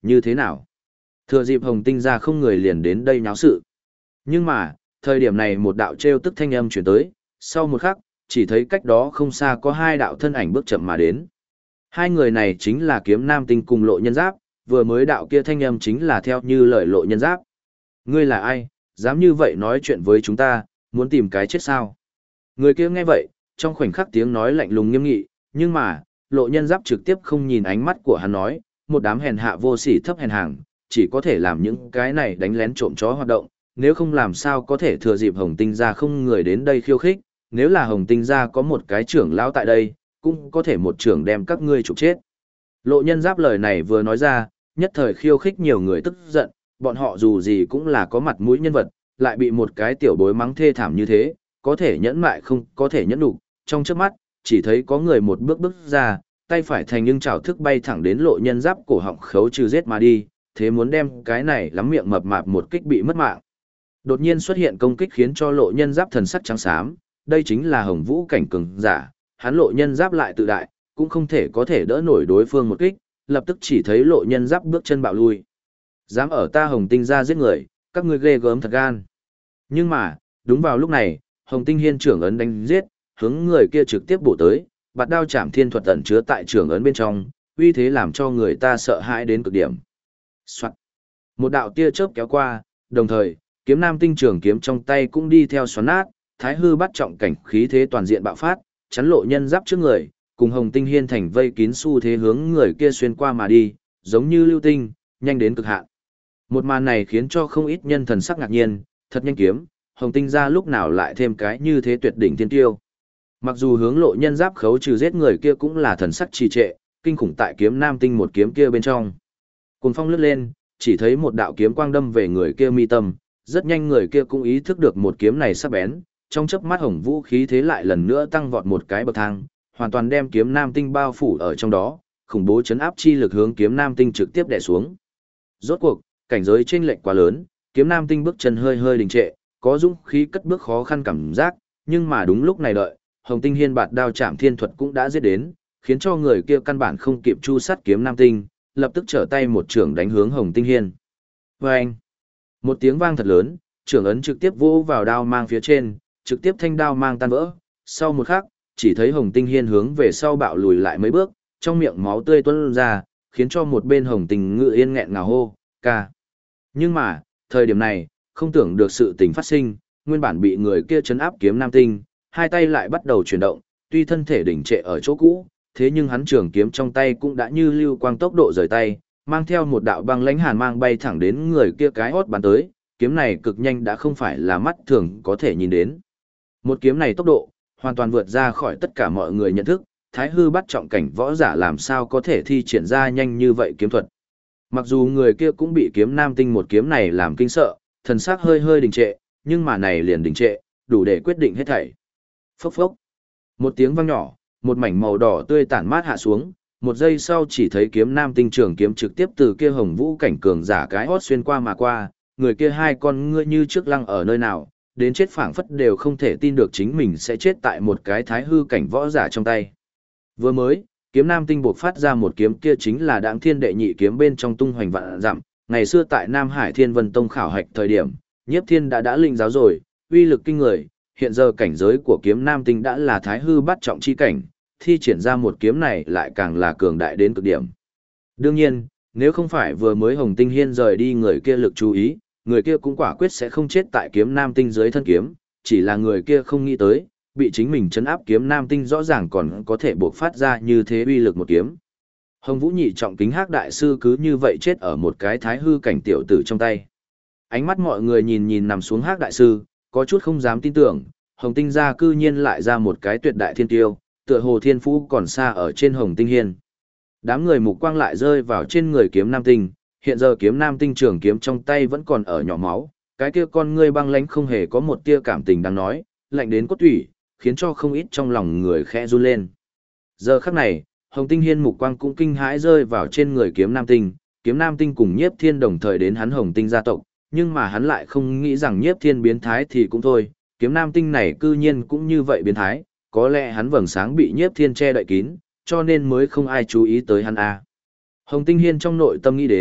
Như thế nào? Thừa dịp Hồng Tinh gia không người liền đến đây nháo sự. Nhưng mà, thời điểm này một đạo trêu tức thanh âm chuyển tới, sau một khắc, chỉ thấy cách đó không xa có hai đạo thân ảnh bước chậm mà đến. Hai người này chính là Kiếm Nam Tinh cùng Lộ Nhân Giáp, vừa mới đạo kia thanh âm chính là theo như lời Lộ Nhân Giáp. Ngươi là ai, dám như vậy nói chuyện với chúng ta, muốn tìm cái chết sao? Người kia nghe vậy, trong khoảnh khắc tiếng nói lạnh lùng nghiêm nghị, nhưng mà, Lộ Nhân Giáp trực tiếp không nhìn ánh mắt của hắn nói, một đám hèn hạ vô sỉ thấp hèn hàng, chỉ có thể làm những cái này đánh lén trộm chó hoạt động, nếu không làm sao có thể thừa dịp Hồng Tinh gia không người đến đây khiêu khích, nếu là Hồng Tinh gia có một cái trưởng lão tại đây, cũng có thể một trưởng đem các ngươi trục chết. Lộ Nhân Giáp lời này vừa nói ra, nhất thời khiêu khích nhiều người tức giận, bọn họ dù gì cũng là có mặt mũi nhân vật, lại bị một cái tiểu bối mắng thê thảm như thế, có thể nhẫn mại không có thể nhẫn đủ, trong chớp mắt, chỉ thấy có người một bước bước ra, tay phải thành nhưng chảo thức bay thẳng đến Lộ Nhân Giáp cổ họng khấu trừ giết mà đi, thế muốn đem cái này lắm miệng mập mạp một kích bị mất mạng. Đột nhiên xuất hiện công kích khiến cho Lộ Nhân Giáp thần sắc trắng xám, đây chính là Hồng Vũ cảnh cường giả, hắn Lộ Nhân Giáp lại tự đại, cũng không thể có thể đỡ nổi đối phương một kích, lập tức chỉ thấy Lộ Nhân Giáp bước chân bạo lui. Dám ở ta Hồng Tinh gia giết người, các ngươi ghê gớm thật gan. Nhưng mà, đúng vào lúc này, Hồng Tinh Hiên trưởng ấn đánh giết, hướng người kia trực tiếp bổ tới, bạt đao chạm thiên thuật ẩn chứa tại trưởng ấn bên trong, uy thế làm cho người ta sợ hãi đến cực điểm. Soạt. Một đạo tia chớp kéo qua, đồng thời, Kiếm Nam Tinh trường kiếm trong tay cũng đi theo xoắn nát, Thái Hư bắt trọng cảnh khí thế toàn diện bạo phát, chắn Lộ Nhân Giáp trước người, cùng Hồng Tinh Hiên thành vây kín xu thế hướng người kia xuyên qua mà đi, giống như lưu tinh, nhanh đến cực hạn. Một màn này khiến cho không ít nhân thần sắc ngạc nhiên, thật nhanh kiếm, Hồng Tinh gia lúc nào lại thêm cái như thế tuyệt đỉnh thiên tiêu. Mặc dù hướng Lộ Nhân Giáp khấu trừ giết người kia cũng là thần sắc trì trệ, kinh khủng tại Kiếm Nam Tinh một kiếm kia bên trong. Cuồng phong lướt lên, chỉ thấy một đạo kiếm quang đâm về người kia mi tâm, rất nhanh người kia cũng ý thức được một kiếm này sắc bén, trong chớp mắt Hồng Vũ khí thế lại lần nữa tăng vọt một cái bậc thang, hoàn toàn đem Kiếm Nam Tinh bao phủ ở trong đó, khủng bố chấn áp chi lực hướng Kiếm Nam Tinh trực tiếp đè xuống. Rốt cuộc, cảnh giới chênh lệch quá lớn, Kiếm Nam Tinh bước chân hơi hơi đình trệ, có dũng khí cất bước khó khăn cảm giác, nhưng mà đúng lúc này đợi, Hồng Tinh Hiên bạt đao chạm thiên thuật cũng đã giết đến, khiến cho người kia căn bản không kịp chu sát Kiếm Nam Tinh, lập tức trở tay một trưởng đánh hướng Hồng Tinh Hiên. Vâng! Một tiếng vang thật lớn, trưởng ấn trực tiếp vỗ vào đao mang phía trên, trực tiếp thanh đao mang tan vỡ. Sau một khắc, chỉ thấy Hồng Tinh Hiên hướng về sau bạo lùi lại mấy bước, trong miệng máu tươi tuôn ra, khiến cho một bên Hồng Tinh Ngự Yên nghẹn ngào hô, ca. Nhưng mà, thời điểm này, không tưởng được sự tình phát sinh, nguyên bản bị người kia trấn áp Kiếm Nam Tinh, hai tay lại bắt đầu chuyển động, tuy thân thể đỉnh trệ ở chỗ cũ, thế nhưng hắn trường kiếm trong tay cũng đã như lưu quang tốc độ rời tay, mang theo một đạo băng lãnh hàn mang bay thẳng đến người kia cái hốt bắn tới, kiếm này cực nhanh đã không phải là mắt thường có thể nhìn đến. Một kiếm này tốc độ, hoàn toàn vượt ra khỏi tất cả mọi người nhận thức, Thái Hư bắt trọng cảnh võ giả làm sao có thể thi triển ra nhanh như vậy kiếm thuật. Mặc dù người kia cũng bị Kiếm Nam Tinh một kiếm này làm kinh sợ, thần sắc hơi hơi đình trệ, nhưng mà này liền đình trệ, đủ để quyết định hết thảy. Phốc phốc. Một tiếng vang nhỏ, một mảnh màu đỏ tươi tản mát hạ xuống, một giây sau chỉ thấy Kiếm Nam Tinh trường kiếm trực tiếp từ kia Hồng Vũ cảnh cường giả cái hót xuyên qua mà qua, người kia hai con ngươi như trước lăng ở nơi nào, đến chết phảng phất đều không thể tin được chính mình sẽ chết tại một cái Thái Hư cảnh võ giả trong tay. Vừa mới, Kiếm Nam Tinh bộc phát ra một kiếm kia chính là Đãng Thiên đệ nhị kiếm bên trong tung hoành vạn dặm, ngày xưa tại Nam Hải Thiên Vân Tông khảo hạch thời điểm, Nhiếp Thiên đã linh giáo rồi, uy lực kinh người, hiện giờ cảnh giới của Kiếm Nam Tinh đã là Thái Hư bắt trọng chi cảnh, thi triển ra một kiếm này lại càng là cường đại đến cực điểm. Đương nhiên, nếu không phải vừa mới Hồng Tinh Hiên rời đi người kia lực chú ý, người kia cũng quả quyết sẽ không chết tại Kiếm Nam Tinh dưới thân kiếm, chỉ là người kia không nghĩ tới, bị chính mình trấn áp Kiếm Nam Tinh rõ ràng còn có thể bộc phát ra như thế uy lực một kiếm. Hồng Vũ nhị trọng kính Hắc đại sư cứ như vậy chết ở một cái Thái Hư cảnh tiểu tử trong tay. Ánh mắt mọi người nhìn nằm xuống Hắc đại sư, có chút không dám tin tưởng, Hồng Tinh gia cư nhiên lại ra một cái tuyệt đại thiên tiêu, tựa hồ thiên phú còn xa ở trên Hồng Tinh Hiên. Đám người mục quang lại rơi vào trên người Kiếm Nam Tinh, hiện giờ Kiếm Nam Tinh trường kiếm trong tay vẫn còn ở nhỏ máu, cái kia con ngươi băng lãnh không hề có một tia cảm tình đang nói, lạnh đến cốt tủy, khiến cho không ít trong lòng người khẽ run lên. Giờ khắc này, Hồng Tinh Hiên mục quang cũng kinh hãi rơi vào trên người Kiếm Nam Tinh cùng Nhiếp Thiên đồng thời đến hắn Hồng Tinh gia tộc, nhưng mà hắn lại không nghĩ rằng Nhiếp Thiên biến thái thì cũng thôi, Kiếm Nam Tinh này cư nhiên cũng như vậy biến thái, có lẽ hắn vầng sáng bị Nhiếp Thiên che đậy kín, cho nên mới không ai chú ý tới hắn a. Hồng Tinh Hiên trong nội tâm nghĩ đến,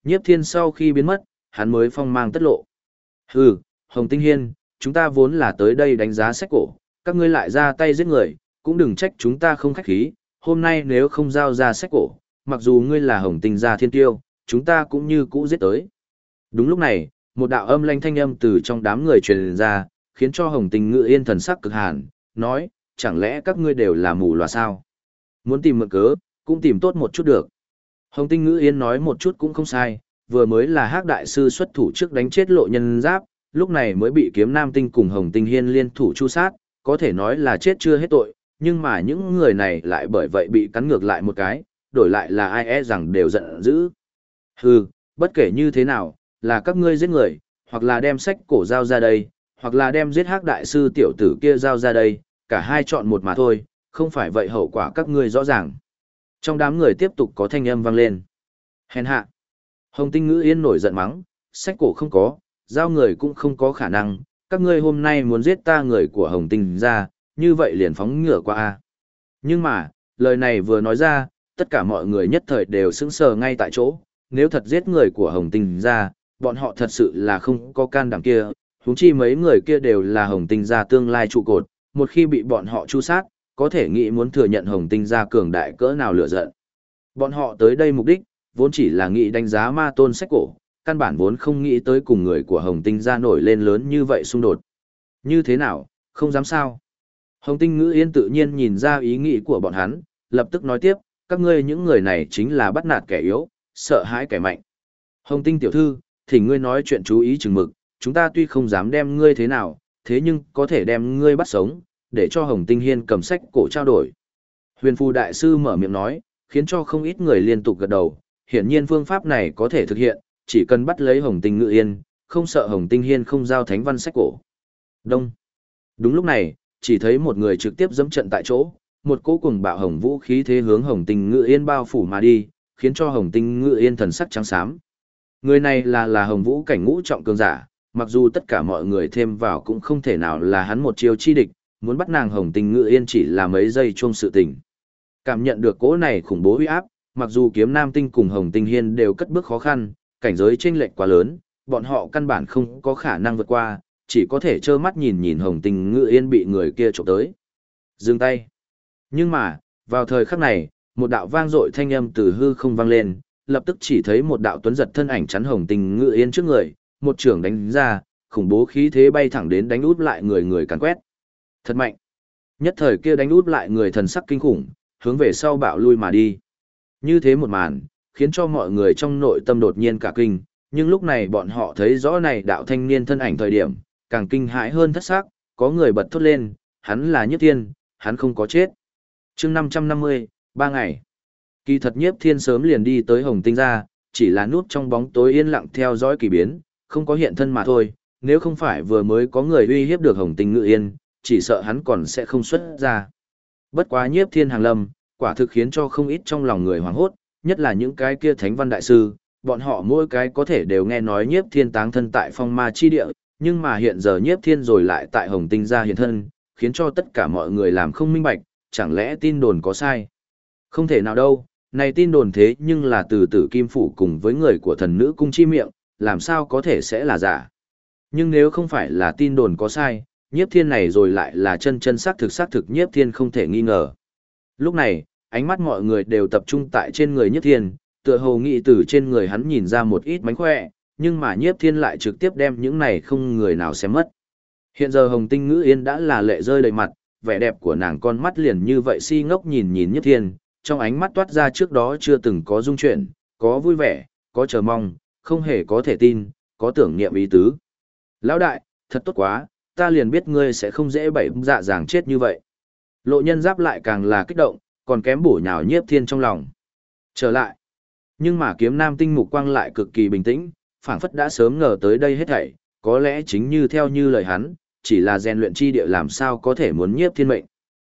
Nhiếp Thiên sau khi biến mất, hắn mới phong mang tất lộ. Hừ, Hồng Tinh Hiên, chúng ta vốn là tới đây đánh giá sách cổ, các ngươi lại ra tay giết người, cũng đừng trách chúng ta không khách khí, hôm nay nếu không giao ra sách cổ, mặc dù ngươi là Hồng Tinh gia thiên tiêu, chúng ta cũng như cũ giết tới. Đúng lúc này, một đạo âm lanh thanh âm từ trong đám người truyền ra, khiến cho Hồng Tinh Ngự Yên thần sắc cực hàn, nói, chẳng lẽ các ngươi đều là mù loà sao? Muốn tìm mượn cớ, cũng tìm tốt một chút được. Hồng Tinh Ngự Yên nói một chút cũng không sai, vừa mới là Hắc đại sư xuất thủ trước đánh chết Lộ Nhân Giáp, lúc này mới bị Kiếm Nam Tinh cùng Hồng Tinh Hiên liên thủ chu sát, có thể nói là chết chưa hết tội, nhưng mà những người này lại bởi vậy bị cắn ngược lại một cái, đổi lại là ai e rằng đều giận dữ. Hừ, bất kể như thế nào, là các ngươi giết người, hoặc là đem sách cổ giao ra đây, hoặc là đem giết Hắc đại sư tiểu tử kia giao ra đây, cả hai chọn một mà thôi, không phải vậy hậu quả các ngươi rõ ràng. Trong đám người tiếp tục có thanh âm vang lên. Hèn hạ. Hồng Tinh Ngữ Yên nổi giận mắng, sách cổ không có, giao người cũng không có khả năng, các ngươi hôm nay muốn giết ta người của Hồng Tinh ra, như vậy liền phóng ngựa qua a. Nhưng mà, lời này vừa nói ra, tất cả mọi người nhất thời đều sững sờ ngay tại chỗ, nếu thật giết người của Hồng Tinh ra, bọn họ thật sự là không có can đảm kia, huống chi mấy người kia đều là Hồng Tinh gia tương lai trụ cột, một khi bị bọn họ chu sát, có thể nghĩ muốn thừa nhận Hồng Tinh gia cường đại cỡ nào lửa giận. Bọn họ tới đây mục đích, vốn chỉ là nghĩ đánh giá ma tôn sách cổ, căn bản vốn không nghĩ tới cùng người của Hồng Tinh gia nổi lên lớn như vậy xung đột. Như thế nào, không dám sao? Hồng Tinh Ngữ Yên tự nhiên nhìn ra ý nghĩ của bọn hắn, lập tức nói tiếp, các ngươi những người này chính là bắt nạt kẻ yếu, sợ hãi kẻ mạnh. Hồng Tinh tiểu thư, thỉnh ngươi nói chuyện chú ý chừng mực, chúng ta tuy không dám đem ngươi thế nào, thế nhưng có thể đem ngươi bắt sống, để cho Hồng Tinh Hiên cầm sách cổ trao đổi. Huyền Phù Đại Sư mở miệng nói, khiến cho không ít người liên tục gật đầu, hiển nhiên phương pháp này có thể thực hiện, chỉ cần bắt lấy Hồng Tinh Ngự Yên, không sợ Hồng Tinh Hiên không giao thánh văn sách cổ. Đông. Đúng lúc này, chỉ thấy một người trực tiếp dẫm trận tại chỗ, một cỗ cùng bạo hồng vũ khí thế hướng Hồng Tinh Ngự Yên bao phủ mà đi, khiến cho Hồng Tinh Ngự Yên thần sắc trắng xám. Người này là Hồng Vũ cảnh ngũ trọng cường giả, mặc dù tất cả mọi người thêm vào cũng không thể nào là hắn một chiêu chi địch, muốn bắt nàng Hồng Tinh Ngự Yên chỉ là mấy giây chuông sự tình. Cảm nhận được cỗ này khủng bố uy áp, mặc dù Kiếm Nam Tinh cùng Hồng Tinh Hiên đều cất bước khó khăn, cảnh giới chênh lệch quá lớn, bọn họ căn bản không có khả năng vượt qua, chỉ có thể trơ mắt nhìn nhìn Hồng Tinh Ngự Yên bị người kia chụp tới. Dừng tay. Nhưng mà, vào thời khắc này, một đạo vang dội thanh âm từ hư không vang lên, lập tức chỉ thấy một đạo tuấn giật thân ảnh chắn Hồng Tinh Ngự Yên trước người, một trường đánh ra, khủng bố khí thế bay thẳng đến đánh út lại người càn quét. Thật mạnh. Nhất thời kia đánh út lại người thần sắc kinh khủng, hướng về sau bạo lui mà đi. Như thế một màn, khiến cho mọi người trong nội tâm đột nhiên cả kinh, nhưng lúc này bọn họ thấy rõ này đạo thanh niên thân ảnh thời điểm, càng kinh hãi hơn thất xác, có người bật thốt lên, hắn là Nhiếp Thiên, hắn không có chết. Chương 550, 3 ngày. Kỳ thật Nhiếp Thiên sớm liền đi tới Hồng Tinh gia, chỉ là núp trong bóng tối yên lặng theo dõi kỳ biến, không có hiện thân mà thôi, nếu không phải vừa mới có người uy hiếp được Hồng Tinh Ngự Yên, chỉ sợ hắn còn sẽ không xuất ra. Bất quá Nhiếp Thiên hàng lâm, quả thực khiến cho không ít trong lòng người hoảng hốt, nhất là những cái kia thánh văn đại sư, bọn họ mỗi cái có thể đều nghe nói Nhiếp Thiên táng thân tại phong ma chi địa, nhưng mà hiện giờ Nhiếp Thiên rồi lại tại Hồng Tinh gia hiện thân, khiến cho tất cả mọi người làm không minh bạch, chẳng lẽ tin đồn có sai? Không thể nào đâu, này tin đồn thế nhưng là từ Tử Kim Phủ cùng với người của thần nữ cung chi miệng, làm sao có thể sẽ là giả? Nhưng nếu không phải là tin đồn có sai, Nhiếp Thiên này rồi lại là chân chân xác thực Nhiếp Thiên không thể nghi ngờ. Lúc này, ánh mắt mọi người đều tập trung tại trên người Nhiếp Thiên, tựa hồ nghĩ từ trên người hắn nhìn ra một ít mánh khỏe, nhưng mà Nhiếp Thiên lại trực tiếp đem những này không người nào xem mất. Hiện giờ Hồng Tinh Ngữ Yên đã là lệ rơi đầy mặt, vẻ đẹp của nàng con mắt liền như vậy si ngốc nhìn nhìn Nhiếp Thiên, trong ánh mắt toát ra trước đó chưa từng có dung chuyển, có vui vẻ, có chờ mong, không hề có thể tin, có tưởng niệm ý tứ. Lão đại, thật tốt quá, ta liền biết ngươi sẽ không dễ bậy dạ dàng chết như vậy. Lộ Nhân Giáp lại càng là kích động, còn kém bổ nhào Nhiếp Thiên trong lòng. Trở lại. Nhưng mà Kiếm Nam Tinh mục quang lại cực kỳ bình tĩnh, phảng phất đã sớm ngờ tới đây hết thảy, có lẽ chính như theo như lời hắn, chỉ là rèn luyện chi địa làm sao có thể muốn Nhiếp Thiên mệnh.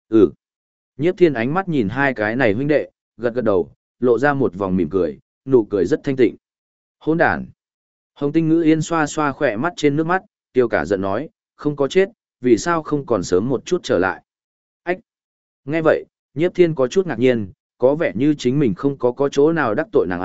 Nhiếp Thiên ánh mắt nhìn hai cái này huynh đệ, gật gật đầu, lộ ra một vòng mỉm cười, nụ cười rất thanh tịnh. Hỗn đản. Hồng Tinh Ngữ Yên xoa xoa khỏe mắt trên nước mắt, tiêu cả giận nói, không có chết, vì sao không còn sớm một chút trở lại. Ách. Nghe vậy, Nhiếp Thiên có chút ngạc nhiên, có vẻ như chính mình không có chỗ nào đắc tội nàng a,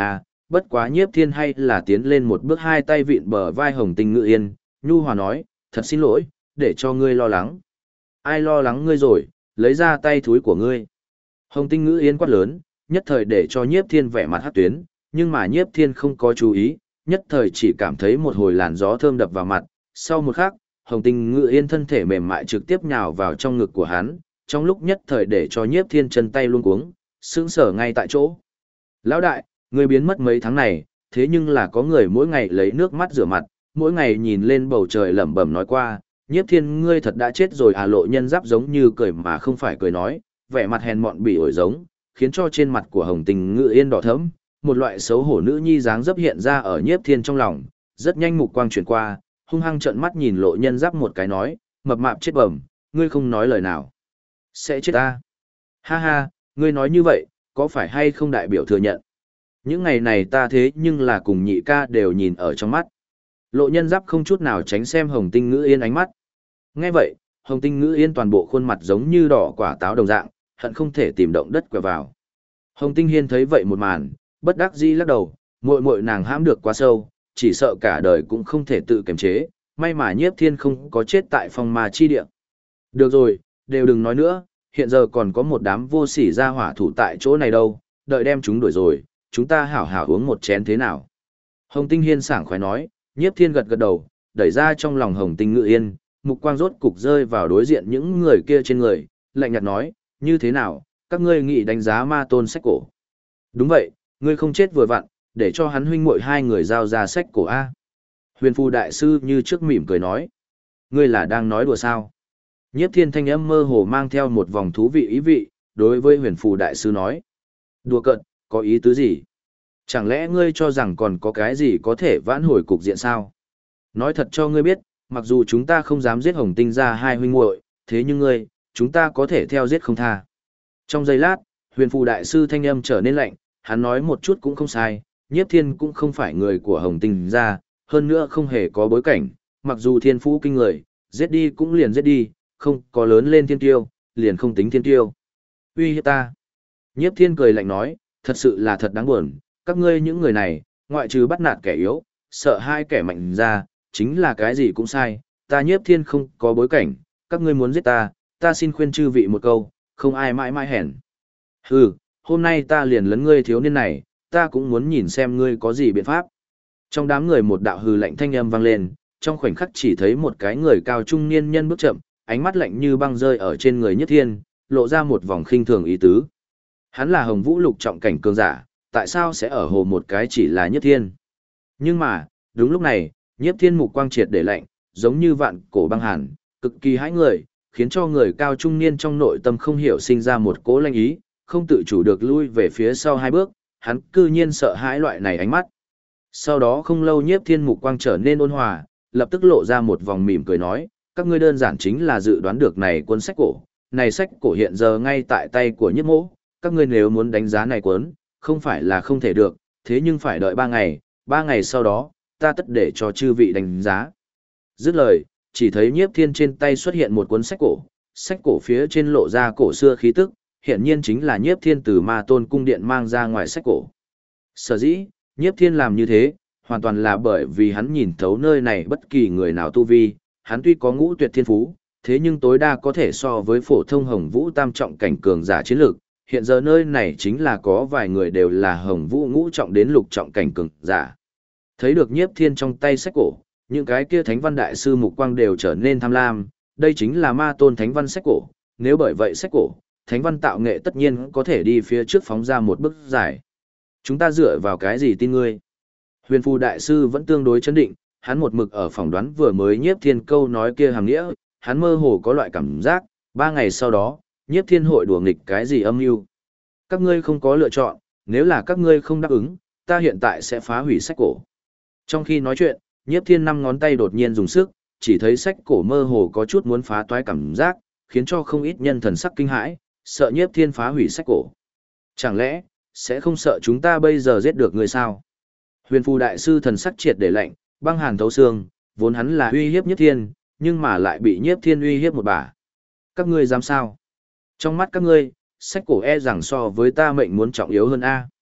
bất quá Nhiếp Thiên hay là tiến lên một bước, hai tay vịn bờ vai Hồng Tinh Ngự Yên, nhu hòa nói, thật xin lỗi, để cho ngươi lo lắng. Ai lo lắng ngươi rồi, lấy ra tay thúi của ngươi. Hồng Tinh Ngự Yên quát lớn, nhất thời để cho Nhiếp Thiên vẻ mặt hắc tuyến, nhưng mà Nhiếp Thiên không có chú ý, nhất thời chỉ cảm thấy một hồi làn gió thơm đập vào mặt, sau một khắc, Hồng Tinh Ngự Yên thân thể mềm mại trực tiếp nhào vào trong ngực của hắn, trong lúc nhất thời để cho Nhiếp Thiên chân tay luống cuống, sững sờ ngay tại chỗ. Lão đại, ngươi biến mất mấy tháng này, thế nhưng là có người mỗi ngày lấy nước mắt rửa mặt, mỗi ngày nhìn lên bầu trời lẩm bẩm nói qua, Nhiếp Thiên ngươi thật đã chết rồi à. Lộ Nhân Giáp giống như cười mà không phải cười nói, vẻ mặt hèn mọn bị ổi giống, khiến cho trên mặt của Hồng Tình Ngự Yên đỏ thẫm, một loại xấu hổ nữ nhi dáng dấp hiện ra ở Nhiếp Thiên trong lòng, rất nhanh mục quang chuyển qua, hung hăng trợn mắt nhìn Lộ Nhân Giáp một cái nói, mập mạp chết bẩm, ngươi không nói lời nào, sẽ chết ta. Ha ha, ngươi nói như vậy, có phải hay không đại biểu thừa nhận? Những ngày này ta thế nhưng là cùng nhị ca đều nhìn ở trong mắt. Lộ Nhân Giáp không chút nào tránh xem Hồng Tinh Ngữ Yên ánh mắt. Nghe vậy, Hồng Tinh Ngữ Yên toàn bộ khuôn mặt giống như đỏ quả táo đồng dạng, hận không thể tìm động đất quẹo vào. Hồng Tinh Hiên thấy vậy một màn, bất đắc dĩ lắc đầu, muội muội nàng hãm được quá sâu, chỉ sợ cả đời cũng không thể tự kiềm chế, may mà Nhiếp Thiên không có chết tại phong ma chi địa. Được rồi, đều đừng nói nữa, hiện giờ còn có một đám vô sỉ ra hỏa thủ tại chỗ này đâu, đợi đem chúng đuổi rồi, chúng ta hảo hảo uống một chén thế nào. Hồng Tinh Hiên sảng khoái nói, Nhiếp Thiên gật gật đầu, đẩy ra trong lòng Hồng Tinh Ngự Yên, mục quang rốt cục rơi vào đối diện những người kia trên người, lạnh nhạt nói, như thế nào, các ngươi nghĩ đánh giá ma tôn sách cổ. Đúng vậy, ngươi không chết vừa vặn, để cho hắn huynh muội hai người giao ra sách cổ A. Huyền Phù Đại Sư như trước mỉm cười nói, ngươi là đang nói đùa sao. Nhiếp Thiên thanh âm mơ hồ mang theo một vòng thú vị ý vị, đối với Huyền Phù Đại Sư nói, đùa cợt, có ý tứ gì? Chẳng lẽ ngươi cho rằng còn có cái gì có thể vãn hồi cục diện sao? Nói thật cho ngươi biết, mặc dù chúng ta không dám giết Hồng Tinh ra hai huynh muội, thế nhưng ngươi, chúng ta có thể theo giết không tha. Trong giây lát, Huyền Phù Đại Sư thanh âm trở nên lạnh, hắn nói một chút cũng không sai, Nhiếp Thiên cũng không phải người của Hồng Tinh ra, hơn nữa không hề có bối cảnh, mặc dù thiên phú kinh người, giết đi cũng liền giết đi, không có lớn lên thiên tiêu, liền không tính thiên tiêu. Uy hiếp ta. Nhiếp Thiên cười lạnh nói, thật sự là thật đáng buồn, các ngươi những người này, ngoại trừ bắt nạt kẻ yếu, sợ hai kẻ mạnh ra, chính là cái gì cũng sai, ta Nhiếp Thiên không có bối cảnh, các ngươi muốn giết ta, ta xin khuyên chư vị một câu, không ai mãi mãi hèn. Hừ, hôm nay ta liền lấn ngươi thiếu niên này, ta cũng muốn nhìn xem ngươi có gì biện pháp. Trong đám người một đạo hừ lạnh thanh âm vang lên, trong khoảnh khắc chỉ thấy một cái người cao trung niên nhân bước chậm, ánh mắt lạnh như băng rơi ở trên người Nhiếp Thiên, lộ ra một vòng khinh thường ý tứ. Hắn là Hồng Vũ lục trọng cảnh cường giả, tại sao sẽ ở hồ một cái chỉ là Nhiếp Thiên? Nhưng mà, đúng lúc này, Nhiếp Thiên mục quang triệt để lạnh, giống như vạn cổ băng hàn, cực kỳ hãi người, khiến cho người cao trung niên trong nội tâm không hiểu sinh ra một cỗ lanh ý, không tự chủ được lui về phía sau hai bước, hắn cư nhiên sợ hãi loại này ánh mắt. Sau đó không lâu Nhiếp Thiên mục quang trở nên ôn hòa, lập tức lộ ra một vòng mỉm cười nói, các ngươi đơn giản chính là dự đoán được này cuốn sách cổ, này sách cổ hiện giờ ngay tại tay của Nhiếp Mỗ, các ngươi nếu muốn đánh giá này cuốn, không phải là không thể được, thế nhưng phải đợi 3 ngày sau đó, ta tất để cho chư vị đánh giá. Dứt lời, chỉ thấy Nhiếp Thiên trên tay xuất hiện một cuốn sách cổ phía trên lộ ra cổ xưa khí tức, hiện nhiên chính là Nhiếp Thiên từ Ma Tôn cung điện mang ra ngoài sách cổ. Sở dĩ, Nhiếp Thiên làm như thế, hoàn toàn là bởi vì hắn nhìn thấu nơi này bất kỳ người nào tu vi, hắn tuy có ngũ tuyệt thiên phú, thế nhưng tối đa có thể so với phổ thông Hồng Vũ tam trọng cảnh cường giả chiến lược, hiện giờ nơi này chính là có vài người đều là Hồng Vũ ngũ trọng đến lục trọng cảnh cường giả. Thấy được Nhiếp Thiên trong tay sách cổ, những cái kia Thánh Văn Đại Sư mục quang đều trở nên tham lam, đây chính là Ma Tôn Thánh Văn sách cổ, nếu bởi vậy sách cổ, Thánh Văn tạo nghệ tất nhiên có thể đi phía trước phóng ra một bước dài. Chúng ta dựa vào cái gì tin ngươi? Huyền Phù Đại Sư vẫn tương đối chấn định, hắn một mực ở phỏng đoán vừa mới Nhiếp Thiên câu nói kia hàm nghĩa, hắn mơ hồ có loại cảm giác, 3 ngày sau đó, Nhiếp Thiên hội đùa nghịch cái gì âm mưu. Các ngươi không có lựa chọn, nếu là các ngươi không đáp ứng, ta hiện tại sẽ phá hủy sách cổ. Trong khi nói chuyện, Nhiếp Thiên 5 ngón tay đột nhiên dùng sức, chỉ thấy sách cổ mơ hồ có chút muốn phá toái cảm giác, khiến cho không ít nhân thần sắc kinh hãi, sợ Nhiếp Thiên phá hủy sách cổ. Chẳng lẽ, sẽ không sợ chúng ta bây giờ giết được người sao? Huyền Phù Đại Sư thần sắc triệt để lạnh, băng hàn thấu xương, vốn hắn là uy hiếp Nhiếp Thiên, nhưng mà lại bị Nhiếp Thiên uy hiếp một bả. Các ngươi dám sao? Trong mắt các ngươi, sách cổ e rằng so với ta mệnh muốn trọng yếu hơn a.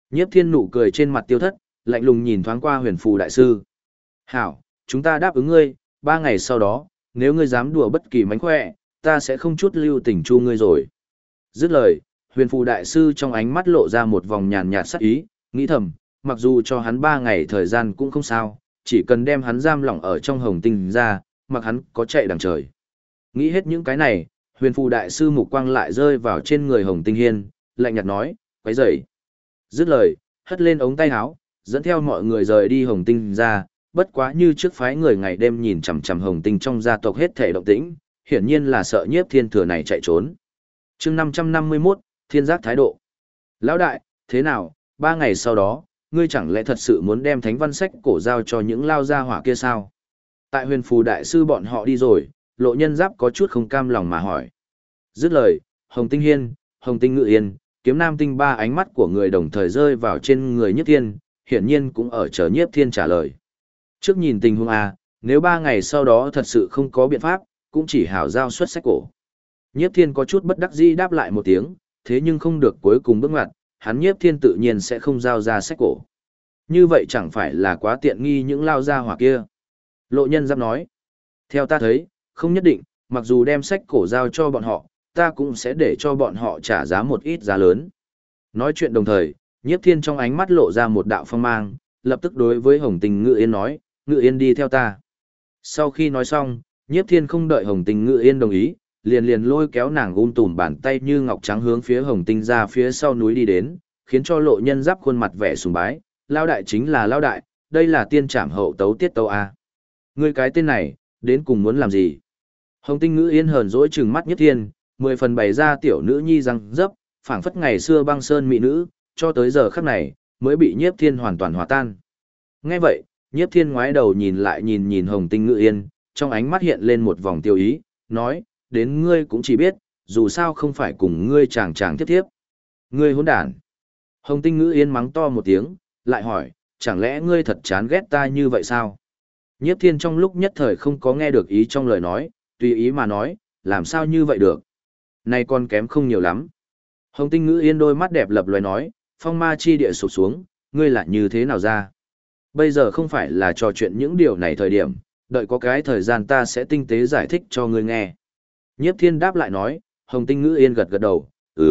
Nhiếp Thiên nụ cười trên mặt tiêu thất, lạnh lùng nhìn thoáng qua Huyền Phù đại sư. "Hảo, chúng ta đáp ứng ngươi, 3 ngày sau đó, nếu ngươi dám đùa bất kỳ mánh khỏe, ta sẽ không chút lưu tình chu ngươi rồi." Dứt lời, Huyền Phù đại sư trong ánh mắt lộ ra một vòng nhàn nhạt sắc ý, nghĩ thầm, mặc dù cho hắn 3 ngày thời gian cũng không sao, chỉ cần đem hắn giam lỏng ở trong Hồng Tinh ra, mặc hắn có chạy đằng trời. Nghĩ hết những cái này, Huyền Phù đại sư mục quang lại rơi vào trên người Hồng Tinh Hiên, lạnh nhạt nói, quấy rầy. Dứt lời, hất lên ống tay áo, dẫn theo mọi người rời đi Hồng Tinh ra, bất quá như trước phái người ngày đêm nhìn chằm chằm Hồng Tinh trong gia tộc hết thể động tĩnh, hiển nhiên là sợ Nhiếp Thiên thừa này chạy trốn. Chương 551, Thiên giác thái độ. Lão đại, thế nào, 3 ngày sau đó, ngươi chẳng lẽ thật sự muốn đem thánh văn sách cổ giao cho những lao gia hỏa kia sao? Tại Huyền Phù đại sư bọn họ đi rồi, Lộ Nhân Giáp có chút không cam lòng mà hỏi. Dứt lời, Hồng Tinh Hiên, Hồng Tinh Ngự Yên, Kiếm Nam Tinh ba ánh mắt của người đồng thời rơi vào trên người Nhiếp Thiên, hiển nhiên cũng ở chờ Nhiếp Thiên trả lời. Trước nhìn tình huống nếu 3 ngày sau đó thật sự không có biện pháp, cũng chỉ hảo giao xuất sách cổ. Nhiếp Thiên có chút bất đắc dĩ đáp lại một tiếng, thế nhưng không được cuối cùng bước ngoặt, hắn Nhiếp Thiên tự nhiên sẽ không giao ra sách cổ. Như vậy chẳng phải là quá tiện nghi những lao gia hỏa kia. Lộ Nhân Giáp nói, theo ta thấy, không nhất định, mặc dù đem sách cổ giao cho bọn họ, ta cũng sẽ để cho bọn họ trả giá một ít giá lớn. Nói chuyện đồng thời, Nhiếp Thiên trong ánh mắt lộ ra một đạo phong mang, lập tức đối với Hồng Tinh Ngự Yên nói, Ngự Yên đi theo ta. Sau khi nói xong, Nhiếp Thiên không đợi Hồng Tinh Ngự Yên đồng ý, liền lôi kéo nàng tùm bàn tay như ngọc trắng hướng phía Hồng Tinh ra phía sau núi đi đến, khiến cho Lộ Nhân Giáp khuôn mặt vẻ sùng bái, lao đại chính là lao đại, đây là tiên trảm hậu tấu tiết tấu a. Ngươi cái tên này, đến cùng muốn làm gì? Hồng Tinh Ngự Yên hờn dỗi trừng mắt Nhiếp Thiên, 10 phần bày ra tiểu nữ nhi răng dấp, phảng phất ngày xưa băng sơn mỹ nữ, cho tới giờ khắc này, mới bị Nhiếp Thiên hoàn toàn hòa tan. Nghe vậy, Nhiếp Thiên ngoái đầu nhìn lại nhìn Hồng Tinh Ngự Yên, trong ánh mắt hiện lên một vòng tiêu ý, nói, đến ngươi cũng chỉ biết, dù sao không phải cùng ngươi chàng tiếp tiếp. Ngươi hỗn đản. Hồng Tinh Ngự Yên mắng to một tiếng, lại hỏi, chẳng lẽ ngươi thật chán ghét ta như vậy sao? Nhiếp Thiên trong lúc nhất thời không có nghe được ý trong lời nói, tùy ý mà nói, làm sao như vậy được? Này còn kém không nhiều lắm. Hồng Tinh Ngự Yên đôi mắt đẹp lập loè nói, phong ma chi địa sụp xuống, ngươi lại như thế nào ra? Bây giờ không phải là trò chuyện những điều này thời điểm, đợi có cái thời gian ta sẽ tinh tế giải thích cho ngươi nghe. Nhiếp Thiên đáp lại nói, Hồng Tinh Ngự Yên gật gật đầu,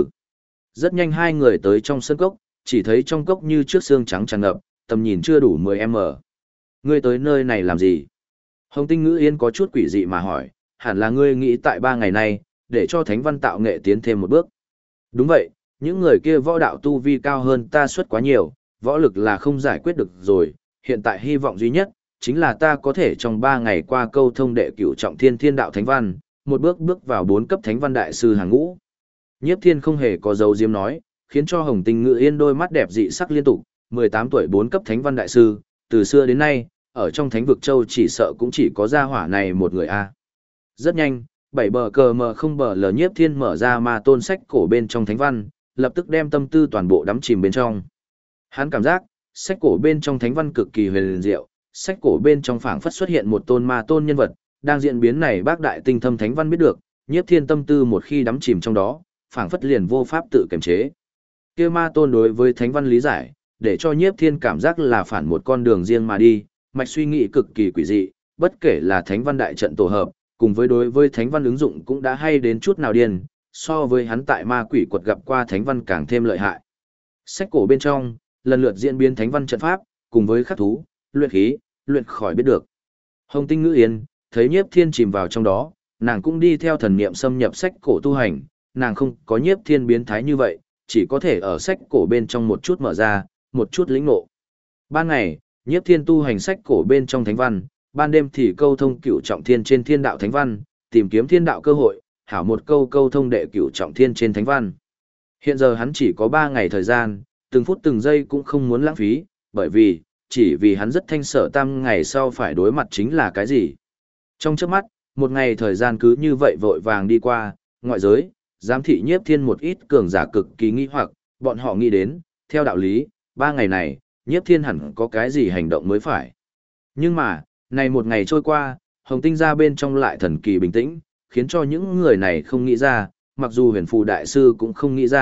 Rất nhanh hai người tới trong sân cốc, chỉ thấy trong cốc như trước xương trắng tràn ngập, tầm nhìn chưa đủ 10m. Ngươi tới nơi này làm gì? Hồng Tinh Ngự Yên có chút quỷ dị mà hỏi, hẳn là ngươi nghĩ tại 3 ngày nay, để cho thánh văn tạo nghệ tiến thêm một bước. Đúng vậy, những người kia võ đạo tu vi cao hơn ta suất quá nhiều, võ lực là không giải quyết được rồi, hiện tại hy vọng duy nhất, chính là ta có thể trong 3 ngày qua câu thông đệ cửu trọng thiên thiên đạo thánh văn, một bước vào 4 cấp thánh văn đại sư hàng ngũ. Nhiếp Thiên không hề có dấu diếm nói, khiến cho Hồng Tinh Ngự Yên đôi mắt đẹp dị sắc liên tục, 18 tuổi 4 cấp thánh văn đại sư, từ xưa đến nay, ở trong thánh vực châu chỉ sợ cũng chỉ có gia hỏa này một người a. Rất nhanh, 7 bờ cờ mờ không bờ lờ Nhiếp Thiên mở ra ma tôn sách cổ bên trong thánh văn, lập tức đem tâm tư toàn bộ đắm chìm bên trong. Hắn cảm giác, sách cổ bên trong thánh văn cực kỳ huyền diệu, sách cổ bên trong phảng phất xuất hiện một tôn ma tôn nhân vật, đang diễn biến này bác đại tinh thâm thánh văn biết được, Nhiếp Thiên tâm tư một khi đắm chìm trong đó, phảng phất liền vô pháp tự kiềm chế. Kia ma tôn đối với thánh văn lý giải, để cho Nhiếp Thiên cảm giác là phản một con đường riêng mà đi, mạch suy nghĩ cực kỳ quỷ dị, bất kể là thánh văn đại trận tổ hợp, cùng với đối với thánh văn ứng dụng cũng đã hay đến chút nào điên, so với hắn tại ma quỷ quật gặp qua thánh văn càng thêm lợi hại. Sách cổ bên trong, lần lượt diễn biến thánh văn trận pháp, cùng với khắc thú, luyện khí, luyện khỏi biết được. Hồng Tinh Ngự Yên, thấy Nhiếp Thiên chìm vào trong đó, nàng cũng đi theo thần niệm xâm nhập sách cổ tu hành, nàng không có Nhiếp Thiên biến thái như vậy, chỉ có thể ở sách cổ bên trong một chút mở ra, một chút lĩnh ngộ. Ban ngày, Nhiếp Thiên tu hành sách cổ bên trong thánh văn, ban đêm thì câu thông cửu trọng thiên trên thiên đạo thánh văn, tìm kiếm thiên đạo cơ hội, hảo một câu thông đệ cửu trọng thiên trên thánh văn. Hiện giờ hắn chỉ có 3 ngày thời gian, từng phút từng giây cũng không muốn lãng phí, bởi vì, chỉ vì hắn rất thanh sở tam ngày sau phải đối mặt chính là cái gì. Trong chớp mắt, một ngày thời gian cứ như vậy vội vàng đi qua, ngoại giới, giám thị Nhiếp Thiên một ít cường giả cực kỳ nghi hoặc, bọn họ nghĩ đến, theo đạo lý, 3 ngày này, Nhiếp Thiên hẳn có cái gì hành động mới phải. Nhưng mà, này một ngày trôi qua, Hồng Tinh ra bên trong lại thần kỳ bình tĩnh, khiến cho những người này không nghĩ ra, mặc dù Huyền Phù đại sư cũng không nghĩ ra,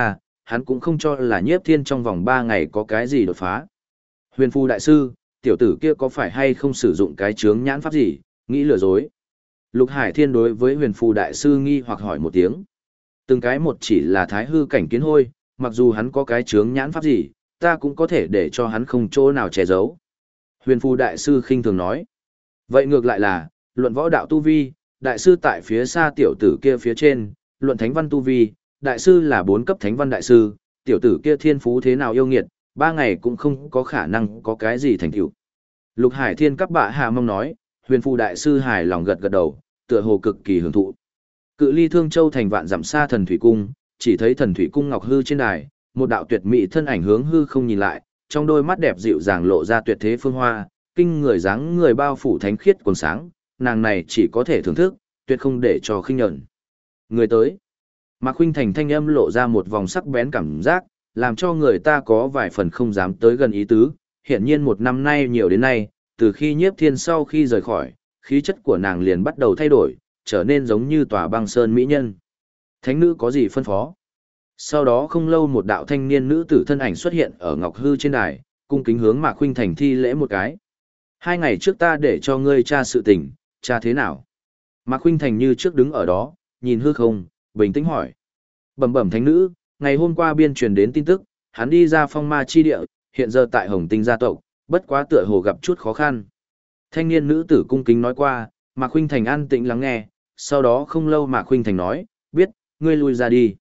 hắn cũng không cho là Nhiếp Thiên trong vòng 3 ngày có cái gì đột phá. Huyền Phù đại sư, tiểu tử kia có phải hay không sử dụng cái chướng nhãn pháp gì, nghĩ lừa dối. Lục Hải Thiên đối với Huyền Phù đại sư nghi hoặc hỏi một tiếng. Từng cái một chỉ là thái hư cảnh kiến hôi, mặc dù hắn có cái chướng nhãn pháp gì, ta cũng có thể để cho hắn không chỗ nào che giấu. Huyền Phù đại sư khinh thường nói. Vậy ngược lại là, luận võ đạo tu vi, đại sư tại phía xa tiểu tử kia phía trên, luận thánh văn tu vi, đại sư là 4 cấp thánh văn đại sư, tiểu tử kia thiên phú thế nào yêu nghiệt, 3 ngày cũng không có khả năng có cái gì thành tựu. Lục Hải Thiên cấp bạ hạ mong nói, Huyền Phù đại sư hài lòng gật gật đầu, tựa hồ cực kỳ hưởng thụ. Cự ly Thương Châu thành vạn dặm xa Thần Thủy Cung, chỉ thấy Thần Thủy Cung ngọc hư trên đài, một đạo tuyệt mỹ thân ảnh hướng hư không nhìn lại, trong đôi mắt đẹp dịu dàng lộ ra tuyệt thế phương hoa, kinh người dáng người bao phủ thánh khiết quần sáng, nàng này chỉ có thể thưởng thức, tuyệt không để cho khinh nhẫn. Người tới. Mạc Khuynh Thành thanh âm lộ ra một vòng sắc bén cảm giác, làm cho người ta có vài phần không dám tới gần ý tứ. Hiển nhiên một năm nay nhiều đến nay, từ khi Nhiếp Thiên sau khi rời khỏi, khí chất của nàng liền bắt đầu thay đổi, trở nên giống như tòa băng sơn mỹ nhân. Thánh nữ có gì phân phó? Sau đó không lâu một đạo thanh niên nữ tử thân ảnh xuất hiện ở ngọc hư trên đài, cung kính hướng Mạc Khuynh Thành thi lễ một cái. 2 ngày trước ta để cho ngươi tra sự tình, tra thế nào? Mạc Khuynh Thành như trước đứng ở đó, nhìn hư không, bình tĩnh hỏi. Bẩm bẩm thánh nữ, ngày hôm qua biên truyền đến tin tức, hắn đi ra phong ma chi địa, hiện giờ tại Hồng Tinh gia tộc, bất quá tựa hồ gặp chút khó khăn. Thanh niên nữ tử cung kính nói qua, Mạc Khuynh Thành an tĩnh lắng nghe, sau đó không lâu Mạc Khuynh Thành nói, biết, ngươi lui ra đi.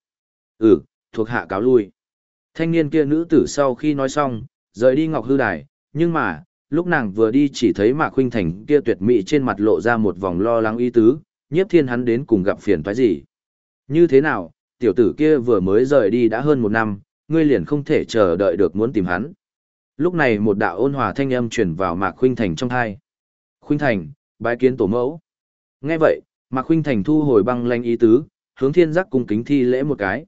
Thuộc hạ cáo lui. Thanh niên kia nữ tử sau khi nói xong, rời đi ngọc hư đài, nhưng mà, lúc nàng vừa đi chỉ thấy Mạc Khuynh Thành kia tuyệt mỹ trên mặt lộ ra một vòng lo lắng ý tứ, Nhiếp Thiên hắn đến cùng gặp phiền toái gì. Như thế nào, tiểu tử kia vừa mới rời đi đã hơn 1 năm, ngươi liền không thể chờ đợi được muốn tìm hắn. Lúc này một đạo ôn hòa thanh âm truyền vào Mạc Khuynh Thành trong tai. Khuynh Thành, bái kiến tổ mẫu. Nghe vậy, Mạc Khuynh Thành thu hồi băng lanh ý tứ, hướng Thiên Giác cung kính thi lễ một cái.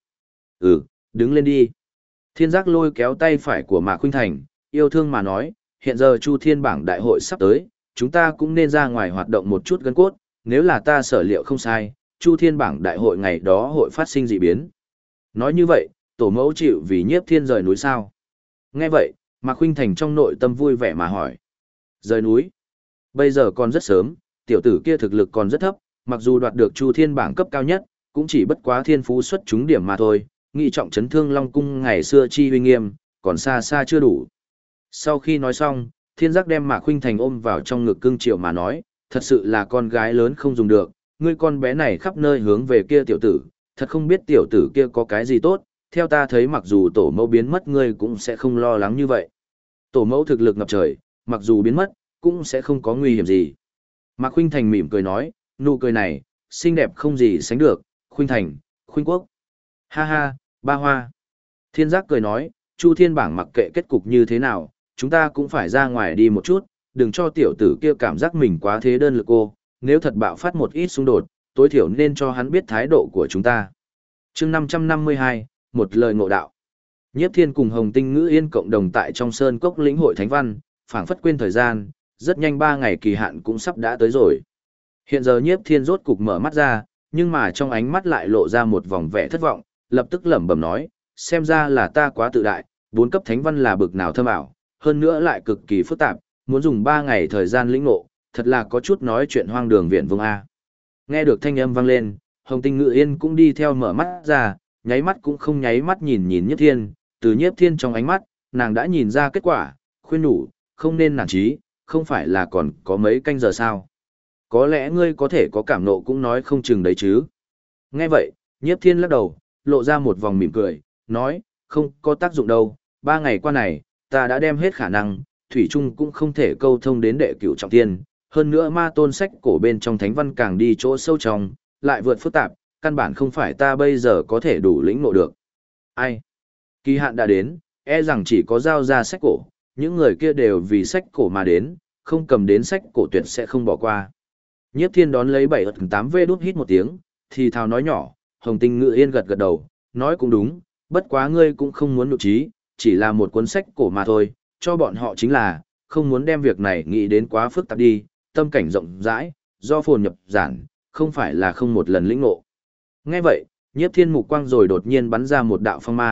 Đứng lên đi. Thiên Giác lôi kéo tay phải của Mạc Khuynh Thành, yêu thương mà nói, hiện giờ Chu Thiên bảng đại hội sắp tới, chúng ta cũng nên ra ngoài hoạt động một chút gân cốt, nếu là ta sở liệu không sai, Chu Thiên bảng đại hội ngày đó hội phát sinh dị biến. Nói như vậy, tổ mẫu chịu vì Nhiếp Thiên rời núi sao? Nghe vậy, Mạc Khuynh Thành trong nội tâm vui vẻ mà hỏi. Rời núi? Bây giờ còn rất sớm, tiểu tử kia thực lực còn rất thấp, mặc dù đoạt được Chu Thiên bảng cấp cao nhất, cũng chỉ bất quá thiên phú xuất chúng điểm mà thôi, nghị trọng chấn thương Long cung ngày xưa chi uy nghiêm, còn xa xa chưa đủ. Sau khi nói xong, Thiên Giác đem Mạc Khuynh Thành ôm vào trong ngực cưng chiều mà nói, thật sự là con gái lớn không dùng được, ngươi con bé này khắp nơi hướng về kia tiểu tử, thật không biết tiểu tử kia có cái gì tốt, theo ta thấy mặc dù tổ mẫu biến mất ngươi cũng sẽ không lo lắng như vậy. Tổ mẫu thực lực ngập trời, mặc dù biến mất, cũng sẽ không có nguy hiểm gì. Mạc Khuynh Thành mỉm cười nói, nụ cười này, xinh đẹp không gì sánh được, Khuynh Thành, Khuynh Quốc. Ha ha, ba hoa. Thiên Giác cười nói, Chu Thiên bảng mặc kệ kết cục như thế nào, chúng ta cũng phải ra ngoài đi một chút, đừng cho tiểu tử kia cảm giác mình quá thế đơn lực cô, nếu thật bạo phát một ít xung đột, tối thiểu nên cho hắn biết thái độ của chúng ta. Chương 552, một lời ngộ đạo. Nhiếp Thiên cùng Hồng Tinh Ngữ Yên cộng đồng tại trong sơn cốc lĩnh hội thánh văn, phảng phất quên thời gian, rất nhanh 3 ngày kỳ hạn cũng sắp đã tới rồi. Hiện giờ Nhiếp Thiên rốt cục mở mắt ra, nhưng mà trong ánh mắt lại lộ ra một vòng vẻ thất vọng, lập tức lẩm bẩm nói, xem ra là ta quá tự đại, 4 cấp thánh văn là bực nào thâm ảo, hơn nữa lại cực kỳ phức tạp, muốn dùng 3 ngày thời gian lĩnh ngộ, thật là có chút nói chuyện hoang đường viện vương A. Nghe được thanh âm vang lên, Hồng Tinh Ngự Yên cũng đi theo mở mắt ra, nháy mắt cũng không nháy mắt nhìn Nhiếp Thiên, từ Nhiếp Thiên trong ánh mắt, nàng đã nhìn ra kết quả, khuyên nhủ, không nên nản chí, không phải là còn có mấy canh giờ sao. Có lẽ ngươi có thể có cảm nộ cũng nói không chừng đấy chứ. Nghe vậy, Nhiếp Thiên lắc đầu, lộ ra một vòng mỉm cười, nói, không có tác dụng đâu, 3 ngày qua này, ta đã đem hết khả năng, Thủy Trung cũng không thể câu thông đến đệ cửu trọng thiên, hơn nữa ma tôn sách cổ bên trong thánh văn càng đi chỗ sâu trong, lại vượt phức tạp, căn bản không phải ta bây giờ có thể đủ lĩnh ngộ được. Ai? Kỳ hạn đã đến, e rằng chỉ có giao ra sách cổ, những người kia đều vì sách cổ mà đến, không cầm đến sách cổ tuyệt sẽ không bỏ qua. Nhiếp Thiên đón lấy 7-8 vê đút hít một tiếng, thì thào nói nhỏ, Hồng Tinh Ngự Yên gật gật đầu, nói cũng đúng, bất quá ngươi cũng không muốn nụ trí, chỉ là một cuốn sách cổ mà thôi, cho bọn họ chính là, không muốn đem việc này nghĩ đến quá phức tạp đi, tâm cảnh rộng rãi, do phồn nhập giản, không phải là không một lần lĩnh ngộ. Nghe vậy, Nhiếp Thiên mục quang rồi đột nhiên bắn ra một đạo phong mang,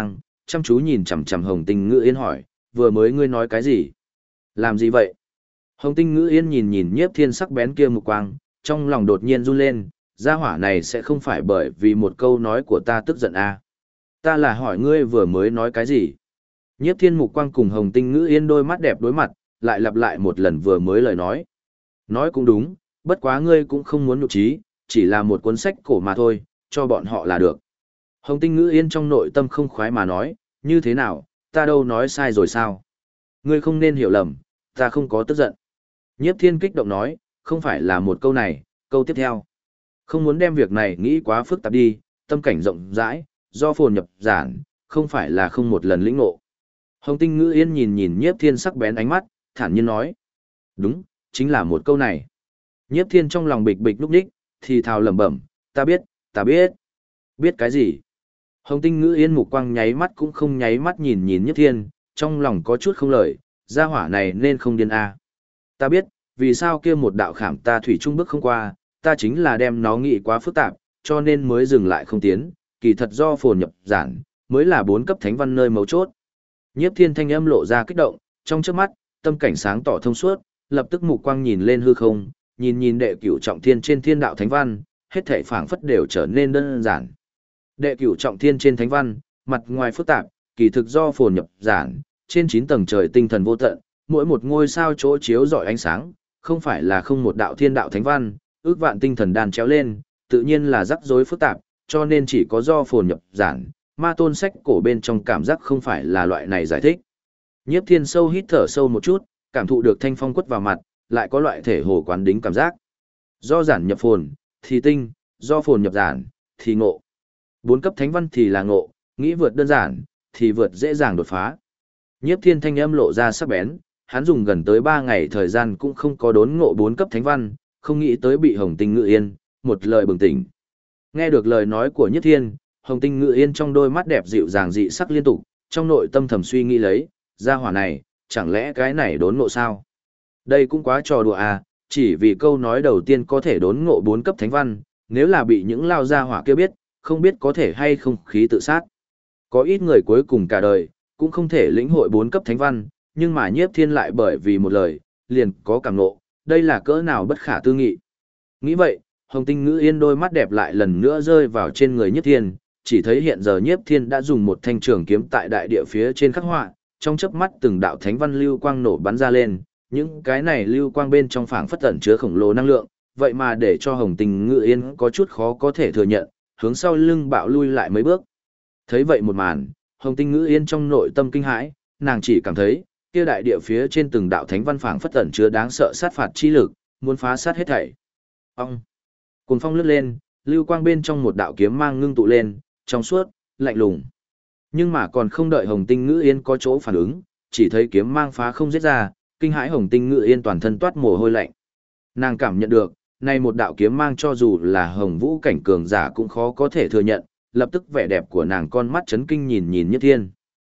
chăm chú nhìn chằm chằm Hồng Tinh Ngữ Yên hỏi, vừa mới ngươi nói cái gì? Làm gì vậy? Hồng Tinh Ngữ Yên nhìn nhìn Nhiếp Thiên sắc bén kia mục quang, trong lòng đột nhiên run lên, gia hỏa này sẽ không phải bởi vì một câu nói của ta tức giận à? Ta là hỏi ngươi vừa mới nói cái gì? Nhiếp Thiên mục quang cùng Hồng Tinh Ngữ Yên đôi mắt đẹp đối mặt, lại lặp lại một lần vừa mới lời nói. Nói cũng đúng, bất quá ngươi cũng không muốn nhục trí, chỉ là một cuốn sách cổ mà thôi, cho bọn họ là được. Hồng Tinh Ngữ Yên trong nội tâm không khoái mà nói, như thế nào, ta đâu nói sai rồi sao? Ngươi không nên hiểu lầm, ta không có tức giận. Nhiếp Thiên kích động nói, không phải là một câu này, câu tiếp theo. Không muốn đem việc này nghĩ quá phức tạp đi, tâm cảnh rộng rãi, do phồn nhập giản, không phải là không một lần lĩnh ngộ. Hồng Tinh Ngữ Yên nhìn nhìn Nhiếp Thiên sắc bén ánh mắt, thản nhiên nói. Đúng, chính là một câu này. Nhiếp Thiên trong lòng bịch bịch lúc đích, thì thào lẩm bẩm, ta biết, ta biết. Biết cái gì? Hồng Tinh Ngữ Yên mục quang nháy mắt cũng không nháy mắt nhìn nhìn Nhiếp Thiên, trong lòng có chút không lời, gia hỏa này nên không điên à. Ta biết, vì sao kia một đạo khảm ta thủy trung bước không qua, ta chính là đem nó nghĩ quá phức tạp, cho nên mới dừng lại không tiến, kỳ thật do phồn nhập giản, mới là 4 cấp thánh văn nơi mấu chốt. Nhiếp Thiên thanh âm lộ ra kích động, trong chớp mắt, tâm cảnh sáng tỏ thông suốt, lập tức mục quang nhìn lên hư không, nhìn nhìn đệ cửu trọng thiên trên thiên đạo thánh văn, hết thảy phảng phất đều trở nên đơn giản. Đệ cửu trọng thiên trên thánh văn, mặt ngoài phức tạp, kỳ thực do phồn nhập giản, trên 9 tầng trời tinh thần vô tận, mỗi một ngôi sao chỗ chiếu rọi ánh sáng, không phải là không một đạo thiên đạo thánh văn, ước vạn tinh thần đan chéo lên, tự nhiên là rắc rối phức tạp, cho nên chỉ có do phồn nhập giản, ma tôn sách cổ bên trong cảm giác không phải là loại này giải thích. Nhiếp Thiên sâu hít thở sâu một chút, cảm thụ được thanh phong quất vào mặt, lại có loại thể hồ quán đính cảm giác. Do giản nhập phồn, thì tinh, do phồn nhập giản, thì ngộ. 4 cấp thánh văn thì là ngộ, nghĩ vượt đơn giản, thì vượt dễ dàng đột phá. Nhiếp Thiên thanh âm lộ ra sắc bén, hắn dùng gần tới 3 ngày thời gian cũng không có đốn ngộ 4 cấp thánh văn, không nghĩ tới bị Hồng Tinh Ngữ Yên, một lời bừng tỉnh. Nghe được lời nói của Nhiếp Thiên, Hồng Tinh Ngữ Yên trong đôi mắt đẹp dịu dàng dị sắc liên tục, trong nội tâm thầm suy nghĩ lấy, gia hỏa này, chẳng lẽ cái này đốn ngộ sao? Đây cũng quá trò đùa à, chỉ vì câu nói đầu tiên có thể đốn ngộ 4 cấp thánh văn, nếu là bị những lao gia hỏa kia biết, không biết có thể hay không khí tự sát. Có ít người cuối cùng cả đời, cũng không thể lĩnh hội 4 cấp thánh văn, nhưng mà Nhiếp Thiên lại bởi vì một lời, liền có cảm ngộ, đây là cỡ nào bất khả tư nghị. Nghĩ vậy, Hồng Tinh Ngữ Yên đôi mắt đẹp lại lần nữa rơi vào trên người Nhiếp Thiên, chỉ thấy hiện giờ Nhiếp Thiên đã dùng một thanh trường kiếm tại đại địa phía trên khắc họa, trong chớp mắt từng đạo thánh văn lưu quang nổ bắn ra lên, những cái này lưu quang bên trong phảng phất ẩn chứa khổng lồ năng lượng, vậy mà để cho Hồng Tinh Ngữ Yên có chút khó có thể thừa nhận, hướng sau lưng bạo lui lại mấy bước. Thấy vậy một màn, Hồng Tinh Ngữ Yên trong nội tâm kinh hãi, nàng chỉ cảm thấy, kia đại địa phía trên từng đạo thánh văn phảng phất ẩn chứa đáng sợ sát phạt chi lực, muốn phá sát hết thảy. Ông cuồng phong lướt lên, lưu quang bên trong một đạo kiếm mang ngưng tụ lên, trong suốt, lạnh lùng. Nhưng mà còn không đợi Hồng Tinh Ngữ Yên có chỗ phản ứng, chỉ thấy kiếm mang phá không giết ra, kinh hãi Hồng Tinh Ngữ Yên toàn thân toát mồ hôi lạnh. Nàng cảm nhận được, này một đạo kiếm mang cho dù là Hồng Vũ cảnh cường giả cũng khó có thể thừa nhận, lập tức vẻ đẹp của nàng con mắt chấn kinh nhìn nhìn Nhiếp Thiên.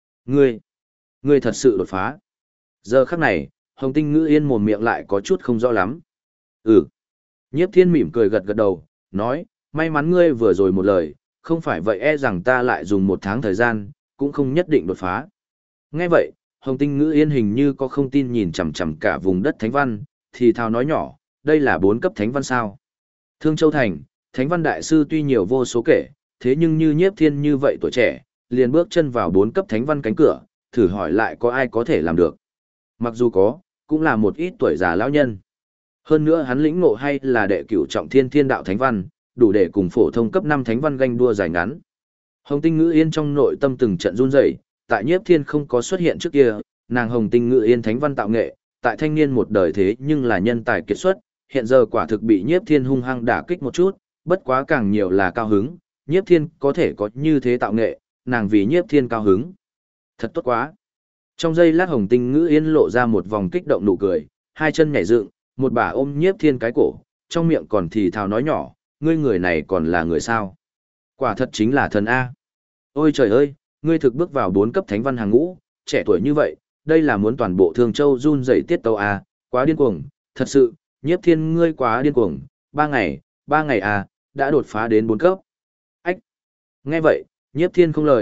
Ngươi thật sự đột phá. Giờ khắc này, Hồng Tinh Ngữ Yên mồm miệng lại có chút không rõ lắm. Ừ. Nhiếp Thiên mỉm cười gật gật đầu, nói, may mắn ngươi vừa rồi một lời, không phải vậy e rằng ta lại dùng 1 tháng thời gian, cũng không nhất định đột phá. Nghe vậy, Hồng Tinh Ngữ Yên hình như có không tin nhìn chằm chằm cả vùng đất thánh văn, thì thào nói nhỏ, đây là 4 cấp thánh văn sao? Thương Châu Thành, thánh văn đại sư tuy nhiều vô số kể, thế nhưng như Nhiếp Thiên như vậy tuổi trẻ, liền bước chân vào 4 cấp thánh văn cánh cửa, thử hỏi lại có ai có thể làm được. Mặc dù có, cũng là một ít tuổi già lão nhân. Hơn nữa hắn lĩnh ngộ hay là đệ cửu trọng thiên thiên đạo thánh văn, đủ để cùng phổ thông cấp 5 thánh văn ganh đua dài ngắn. Hồng Tinh Ngữ Yên trong nội tâm từng trận run rẩy, tại Nhiếp Thiên không có xuất hiện trước kia, nàng Hồng Tinh Ngữ Yên thánh văn tạo nghệ, tại thanh niên một đời thế nhưng là nhân tài kiệt xuất, hiện giờ quả thực bị Nhiếp Thiên hung hăng đả kích một chút, bất quá càng nhiều là cao hứng, Nhiếp Thiên có thể có như thế tạo nghệ, nàng vì Nhiếp Thiên cao hứng. Thật tốt quá. Trong giây lát Hồng Tinh Ngữ Yên lộ ra một vòng kích động nụ cười, hai chân nhảy dựng, một bà ôm Nhiếp Thiên cái cổ, trong miệng còn thì thào nói nhỏ, ngươi người này còn là người sao? Quả thật chính là thần A. Ôi trời ơi, ngươi thực bước vào 4 cấp thánh văn hàng ngũ, trẻ tuổi như vậy, đây là muốn toàn bộ Thương Châu run rẩy tiết tấu A, quá điên cuồng, thật sự, Nhiếp Thiên ngươi quá điên cuồng, 3 ngày A, đã đột phá đến 4 cấp. Ách! Nghe vậy, Nhiếp Thiên không lời,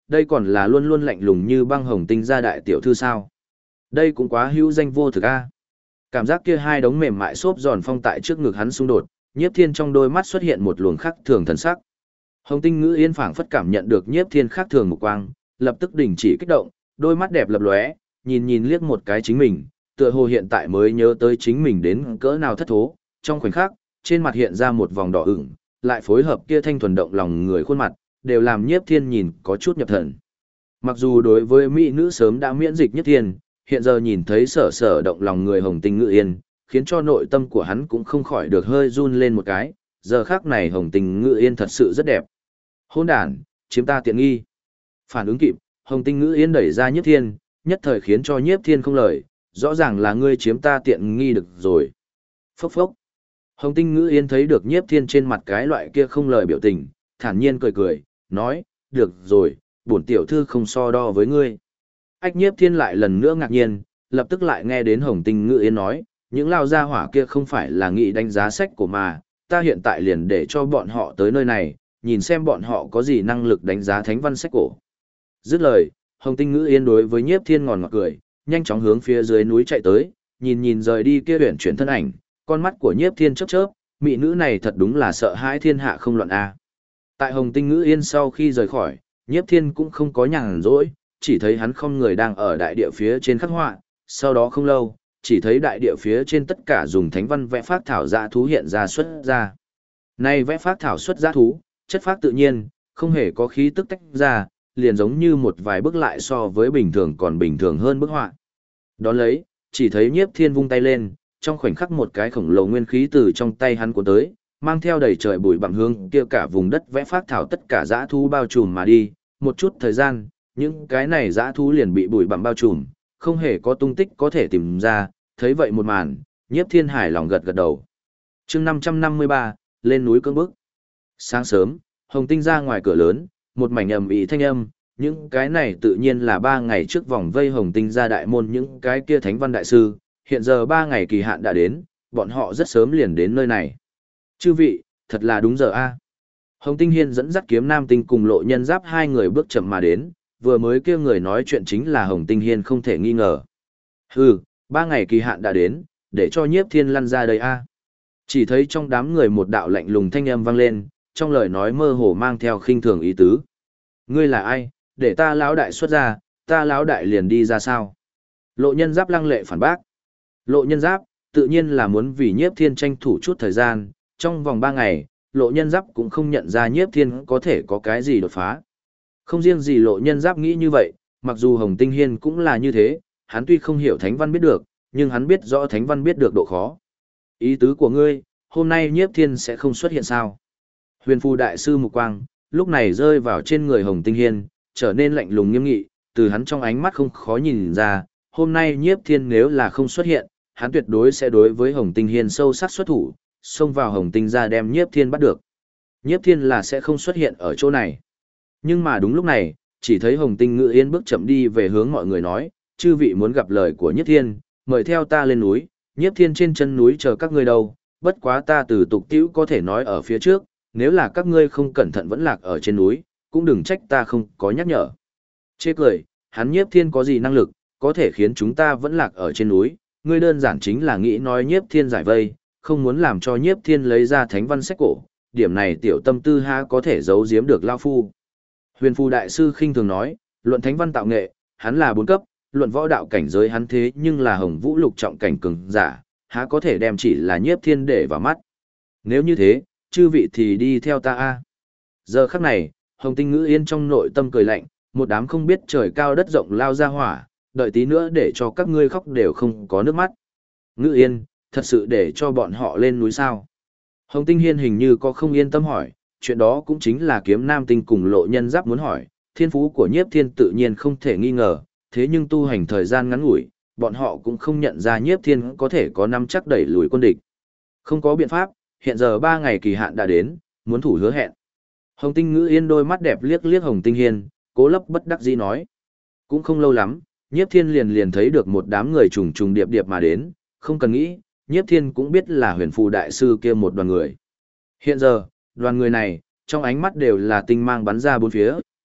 đây còn là luôn luôn lạnh lùng như băng hồng tinh gia đại tiểu thư sao. Đây cũng quá hữu danh vô thực a. Cảm giác kia hai đống mềm mại xốp giòn phong tại trước ngực hắn xung đột, Nhiếp Thiên trong đôi mắt xuất hiện một luồng khác thường thần sắc. Hồng Tinh Ngữ Yên phảng phất cảm nhận được Nhiếp Thiên khác thường mục quang, lập tức đình chỉ kích động, đôi mắt đẹp lập lóe, nhìn liếc một cái chính mình, tựa hồ hiện tại mới nhớ tới chính mình đến cỡ nào thất thố, trong khoảnh khắc, trên mặt hiện ra một vòng đỏ ửng, lại phối hợp kia thanh thuần động lòng người khuôn mặt, đều làm Nhiếp Thiên nhìn có chút nhập thần. Mặc dù đối với mỹ nữ sớm đã miễn dịch Nhiếp Thiên, hiện giờ nhìn thấy sở động lòng người Hồng Tinh Ngữ Yên, khiến cho nội tâm của hắn cũng không khỏi được hơi run lên một cái, giờ khắc này Hồng Tinh Ngữ Yên thật sự rất đẹp. Hôn đàn, chiếm ta tiện nghi. Phản ứng kịp, Hồng Tinh Ngữ Yên đẩy ra Nhiếp Thiên, nhất thời khiến cho Nhiếp Thiên không lời, rõ ràng là ngươi chiếm ta tiện nghi được rồi. Phốc phốc. Hồng Tinh Ngữ Yên thấy được Nhiếp Thiên trên mặt cái loại kia không lời biểu tình, thản nhiên cười, nói, được rồi, bổn tiểu thư không so đo với ngươi. Ách Nhiếp Thiên lại lần nữa ngạc nhiên, lập tức lại nghe đến Hồng Tinh Ngữ Yên nói, những lao gia hỏa kia không phải là nghị đánh giá sách của mà, ta hiện tại liền để cho bọn họ tới nơi này, nhìn xem bọn họ có gì năng lực đánh giá thánh văn sách cổ. Dứt lời, Hồng Tinh Ngữ Yên đối với Nhiếp Thiên ngòn ngọt cười, nhanh chóng hướng phía dưới núi chạy tới, nhìn rời đi kia huyền chuyển thân ảnh, con mắt của Nhiếp Thiên chớp chớp, mỹ nữ này thật đúng là sợ hãi thiên hạ không loạn a. Tại Hồng Tinh Ngữ Yên sau khi rời khỏi, Nhiếp Thiên cũng không có nhàn rỗi, chỉ thấy hắn không người đang ở đại địa phía trên khắc họa, sau đó không lâu, chỉ thấy đại địa phía trên tất cả dùng thánh văn vẽ phác thảo dã thú hiện ra xuất ra. Nay vẽ phác thảo xuất dã thú, chất phác tự nhiên, không hề có khí tức tách ra, liền giống như một vài bức lại so với bình thường còn bình thường hơn bức họa. Đón lấy, chỉ thấy Nhiếp Thiên vung tay lên, trong khoảnh khắc một cái khổng lồ nguyên khí từ trong tay hắn cuốn tới, mang theo đầy trời bụi bặm hương kia cả vùng đất vẽ phác thảo tất cả dã thú bao trùm mà đi, một chút thời gian, những cái này dã thú liền bị bụi bặm bao trùm, không hề có tung tích có thể tìm ra, thấy vậy một màn, Nhiếp Thiên hài lòng gật đầu. Chương 553, lên núi cưỡng bức. Sáng sớm, Hồng Tinh ra ngoài cửa lớn, một mảnh ầm ĩ thanh âm, những cái này tự nhiên là 3 ngày trước vòng vây Hồng Tinh ra đại môn những cái kia thánh văn đại sư, hiện giờ 3 ngày kỳ hạn đã đến, bọn họ rất sớm liền đến nơi này. Chư vị, thật là đúng giờ a. Hồng Tinh Hiên dẫn dắt Kiếm Nam Tinh cùng Lộ Nhân Giáp hai người bước chậm mà đến, vừa mới kia người nói chuyện chính là Hồng Tinh Hiên không thể nghi ngờ. Hừ, 3 ngày kỳ hạn đã đến, để cho Nhiếp Thiên lăn ra đây a. Chỉ thấy trong đám người một đạo lạnh lùng thanh âm vang lên, trong lời nói mơ hồ mang theo khinh thường ý tứ. Ngươi là ai, để ta lão đại xuất ra, ta lão đại liền đi ra sao? Lộ Nhân Giáp lăng lệ phản bác. Lộ Nhân Giáp, tự nhiên là muốn vì Nhiếp Thiên tranh thủ chút thời gian, trong vòng 3 ngày, Lộ Nhân Giáp cũng không nhận ra Nhiếp Thiên có thể có cái gì đột phá. Không riêng gì Lộ Nhân Giáp nghĩ như vậy, mặc dù Hồng Tinh Hiên cũng là như thế, hắn tuy không hiểu Thánh Văn biết được, nhưng hắn biết rõ Thánh Văn biết được độ khó. Ý tứ của ngươi, hôm nay Nhiếp Thiên sẽ không xuất hiện sao? Huyền Phù Đại Sư Mục Quang, lúc này rơi vào trên người Hồng Tinh Hiên, trở nên lạnh lùng nghiêm nghị, từ hắn trong ánh mắt không khó nhìn ra, hôm nay Nhiếp Thiên nếu là không xuất hiện, hắn tuyệt đối sẽ đối với Hồng Tinh Hiên sâu sắc xuất thủ, xông vào Hồng Tinh ra đem Nhiếp Thiên bắt được. Nhiếp Thiên là sẽ không xuất hiện ở chỗ này. Nhưng mà đúng lúc này, chỉ thấy Hồng Tinh Ngự Yên bước chậm đi về hướng mọi người nói, chư vị muốn gặp lời của Nhiếp Thiên, mời theo ta lên núi, Nhiếp Thiên trên chân núi chờ các ngươi đâu, bất quá ta từ tục tiểu có thể nói ở phía trước, nếu là các ngươi không cẩn thận vẫn lạc ở trên núi, cũng đừng trách ta không có nhắc nhở. Chê cười, hắn Nhiếp Thiên có gì năng lực, có thể khiến chúng ta vẫn lạc ở trên núi, ngươi đơn giản chính là nghĩ nói Nhiếp Thiên giải vây, không muốn làm cho Nhiếp Thiên lấy ra thánh văn sách cổ, điểm này tiểu tâm tư ha có thể giấu giếm được lao phu. Huyền Phù Đại Sư khinh thường nói, luận thánh văn tạo nghệ, hắn là 4 cấp, luận võ đạo cảnh giới hắn thế nhưng là Hồng Vũ lục trọng cảnh cường giả, há có thể đem chỉ là Nhiếp Thiên để vào mắt. Nếu như thế, chư vị thì đi theo ta a. Giờ khắc này, Hồng Tinh Ngữ Yên trong nội tâm cười lạnh, một đám không biết trời cao đất rộng lao ra hỏa, đợi tí nữa để cho các ngươi khóc đều không có nước mắt. Ngữ Yên, thật sự để cho bọn họ lên núi sao? Hồng Tinh Hiên hình như có không yên tâm hỏi, chuyện đó cũng chính là Kiếm Nam Tinh cùng Lộ Nhân Giáp muốn hỏi, thiên phú của Nhiếp Thiên tự nhiên không thể nghi ngờ, thế nhưng tu hành thời gian ngắn ngủi, bọn họ cũng không nhận ra Nhiếp Thiên có thể có nắm chắc đẩy lùi quân địch. Không có biện pháp, hiện giờ 3 ngày kỳ hạn đã đến, muốn thủ hứa hẹn. Hồng Tinh Ngữ Yên đôi mắt đẹp liếc liếc Hồng Tinh Hiên, cố lấp bất đắc dĩ nói. Cũng không lâu lắm, Nhiếp Thiên liền thấy được một đám người trùng trùng điệp điệp mà đến, không cần nghĩ, Nhiếp Thiên cũng biết là Huyền Phù Đại Sư kia một đoàn người. Hiện giờ, đoàn người này, trong ánh mắt đều là tinh mang bắn ra bốn phía,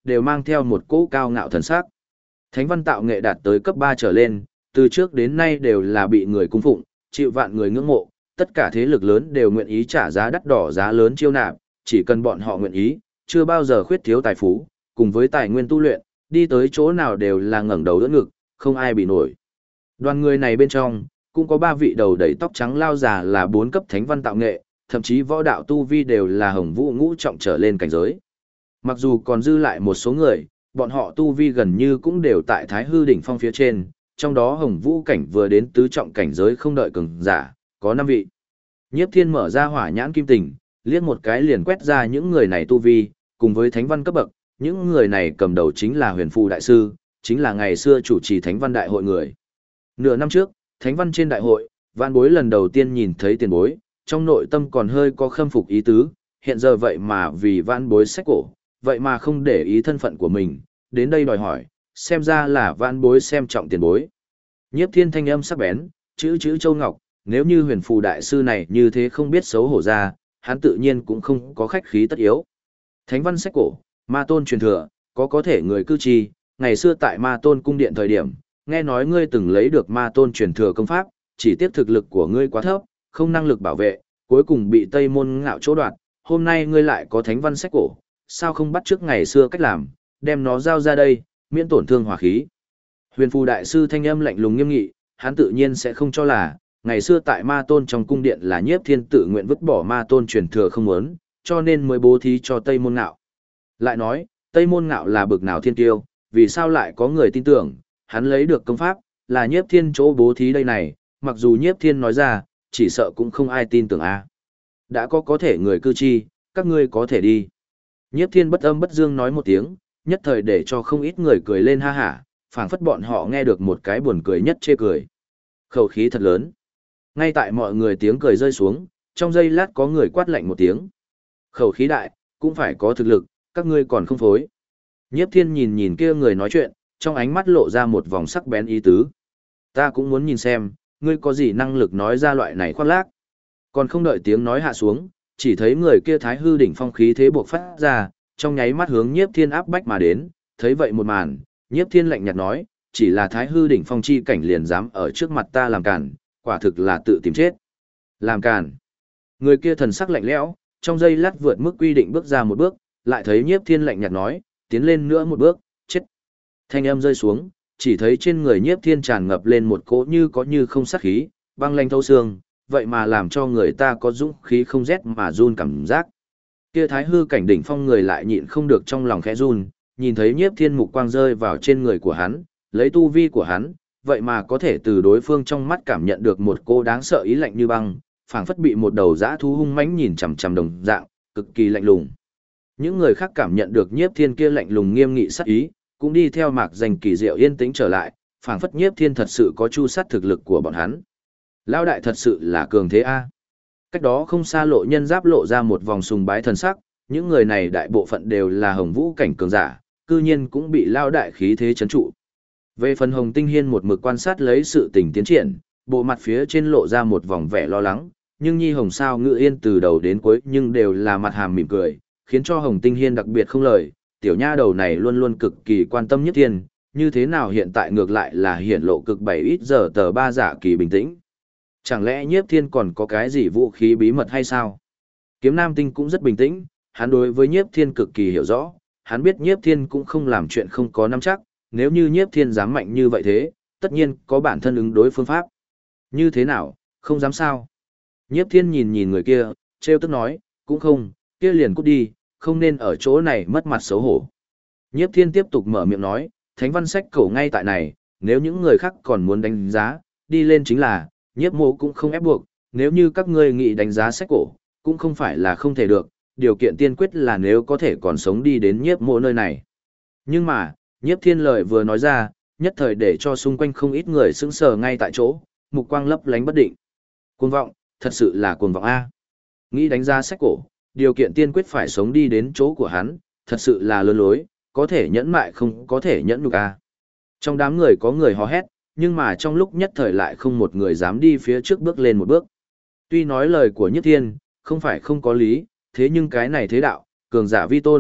đều mang theo một cỗ cao ngạo thần sắc. Thánh văn tạo nghệ đạt tới cấp 3 trở lên, từ trước đến nay đều là bị người cung phụng, chịu vạn người ngưỡng mộ, tất cả thế lực lớn đều nguyện ý trả giá đắt đỏ giá lớn chiêu nạp, chỉ cần bọn họ nguyện ý, chưa bao giờ khuyết thiếu tài phú, cùng với tài nguyên tu luyện, đi tới chỗ nào đều là ngẩng đầu đỡ ngực, không ai bị nổi. Đoàn người này bên trong, cũng có 3 vị đầu đầy tóc trắng lao già là 4 cấp thánh văn tạo nghệ, thậm chí võ đạo tu vi đều là hồng vũ ngũ trọng trở lên cảnh giới. Mặc dù còn dư lại một số người, bọn họ tu vi gần như cũng đều tại Thái Hư đỉnh phong phía trên, trong đó hồng vũ cảnh vừa đến tứ trọng cảnh giới không đợi cường giả, có 5 vị. Nhiếp Thiên mở ra hỏa nhãn kim tình, liếc một cái liền quét ra những người này tu vi, cùng với thánh văn cấp bậc, những người này cầm đầu chính là Huyền Phù đại sư, chính là ngày xưa chủ trì thánh văn đại hội người. Nửa năm trước, thánh văn trên đại hội, vạn bối lần đầu tiên nhìn thấy tiền bối, trong nội tâm còn hơi có khâm phục ý tứ, hiện giờ vậy mà vì vạn bối sách cổ, vậy mà không để ý thân phận của mình, đến đây đòi hỏi, xem ra là vạn bối xem trọng tiền bối. Nhiếp Thiên thanh âm sắc bén, chữ châu ngọc, nếu như Huyền Phù đại sư này như thế không biết xấu hổ ra, hắn tự nhiên cũng không có khách khí tất yếu. Thánh văn sách cổ, ma tôn truyền thừa, có thể người cư trì, ngày xưa tại ma tôn cung điện thời điểm, nghe nói ngươi từng lấy được ma tôn truyền thừa công pháp, chỉ tiếc thực lực của ngươi quá thấp, không năng lực bảo vệ, cuối cùng bị Tây Môn Ngạo chỗ đoạt, hôm nay ngươi lại có thánh văn sách cổ, sao không bắt trước ngày xưa cách làm, đem nó giao ra đây, miễn tổn thương hỏa khí. Huyền Phù đại sư thanh âm lạnh lùng nghiêm nghị, hắn tự nhiên sẽ không cho là, ngày xưa tại ma tôn trong cung điện là Nhiếp Thiên tự nguyện vứt bỏ ma tôn truyền thừa không muốn, cho nên mới bố thí cho Tây Môn Ngạo. Lại nói, Tây Môn Ngạo là bực nào thiên tiêu, vì sao lại có người tin tưởng, hắn lấy được công pháp, là Nhiếp Thiên chỗ bố thí đây này, mặc dù Nhiếp Thiên nói ra, chỉ sợ cũng không ai tin tưởng a. Đã có thể người cư chi, các ngươi có thể đi. Nhiếp Thiên bất âm bất dương nói một tiếng, nhất thời để cho không ít người cười lên ha hả, phảng phất bọn họ nghe được một cái buồn cười nhất chê cười. Khẩu khí thật lớn. Ngay tại mọi người tiếng cười rơi xuống, trong giây lát có người quát lạnh một tiếng. Khẩu khí đại, cũng phải có thực lực, các ngươi còn không phối. Nhiếp Thiên nhìn nhìn kia người nói chuyện, trong ánh mắt lộ ra một vòng sắc bén ý tứ. Ta cũng muốn nhìn xem, ngươi có gì năng lực nói ra loại này khoác lác. Còn không đợi tiếng nói hạ xuống, chỉ thấy người kia Thái Hư đỉnh phong khí thế buộc phát ra, trong nháy mắt hướng Nhiếp Thiên áp bách mà đến, thấy vậy một màn, Nhiếp Thiên lạnh nhạt nói, chỉ là Thái Hư đỉnh phong chi cảnh liền dám ở trước mặt ta làm cản, quả thực là tự tìm chết. Làm cản. Người kia thần sắc lạnh lẽo, trong giây lát vượt mức quy định bước ra một bước, lại thấy Nhiếp Thiên lạnh nhạt nói, tiến lên nữa một bước, chết. Thanh âm rơi xuống, chỉ thấy trên người Nhiếp Thiên tràn ngập lên một cỗ như có như không sát khí, băng lanh thấu xương, vậy mà làm cho người ta có dũng khí không rét mà run cảm giác. Kia Thái Hư cảnh đỉnh phong người lại nhịn không được trong lòng khẽ run, nhìn thấy Nhiếp Thiên mục quang rơi vào trên người của hắn, lấy tu vi của hắn, vậy mà có thể từ đối phương trong mắt cảm nhận được một cô đáng sợ ý lạnh như băng, phảng phất bị một đầu dã thú hung mãnh nhìn chằm chằm đồng dạng, cực kỳ lạnh lùng. Những người khác cảm nhận được Nhiếp Thiên kia lạnh lùng nghiêm nghị sát ý, cũng đi theo mạc danh kỳ diệu yên tĩnh trở lại, phảng phất Nhiếp Thiên thật sự có chu sát thực lực của bọn hắn. Lão đại thật sự là cường thế a. Cách đó không xa Lộ Nhân Giáp lộ ra một vòng sùng bái thần sắc, những người này đại bộ phận đều là hồng vũ cảnh cường giả, cư nhiên cũng bị lão đại khí thế trấn trụ. Về phần Hồng Tinh Hiên một mực quan sát lấy sự tình tiến triển, bộ mặt phía trên lộ ra một vòng vẻ lo lắng, nhưng Nhi Hồng Sao Ngự Yên từ đầu đến cuối nhưng đều là mặt hàm mỉm cười, khiến cho Hồng Tinh Hiên đặc biệt không lời, tiểu nha đầu này luôn luôn cực kỳ quan tâm Nhiếp Thiên, như thế nào hiện tại ngược lại là hiển lộ cực 7 ít giờ tờ 3 giả kỳ bình tĩnh. Chẳng lẽ Nhiếp Thiên còn có cái gì vũ khí bí mật hay sao? Kiếm Nam Tinh cũng rất bình tĩnh, hắn đối với Nhiếp Thiên cực kỳ hiểu rõ, hắn biết Nhiếp Thiên cũng không làm chuyện không có nắm chắc, nếu như Nhiếp Thiên dám mạnh như vậy thế, tất nhiên có bản thân ứng đối phương pháp. Như thế nào, không dám sao? Nhiếp Thiên nhìn nhìn người kia, trêu tức nói, cũng không, kia liền cút đi, không nên ở chỗ này mất mặt xấu hổ. Nhiếp Thiên tiếp tục mở miệng nói, thánh văn sách cổ ngay tại này, nếu những người khác còn muốn đánh giá, đi lên chính là, Nhiếp mộ cũng không ép buộc, nếu như các ngươi nghĩ đánh giá sách cổ, cũng không phải là không thể được, điều kiện tiên quyết là nếu có thể còn sống đi đến Nhiếp mộ nơi này. Nhưng mà, Nhiếp Thiên lời vừa nói ra, nhất thời để cho xung quanh không ít người sững sờ ngay tại chỗ, mục quang lấp lánh bất định. Cuồng vọng, thật sự là cuồng vọng a. Nghĩ đánh giá sách cổ, điều kiện tiên quyết phải sống đi đến chỗ của hắn, thật sự là lừa lối, có thể nhẫn mại không có thể nhẫn nhục a. Trong đám người có người hò hét, nhưng mà trong lúc nhất thời lại không một người dám đi phía trước bước lên một bước. Tuy nói lời của Nhiếp Thiên, không phải không có lý, thế nhưng cái này thế đạo, cường giả vi tôn,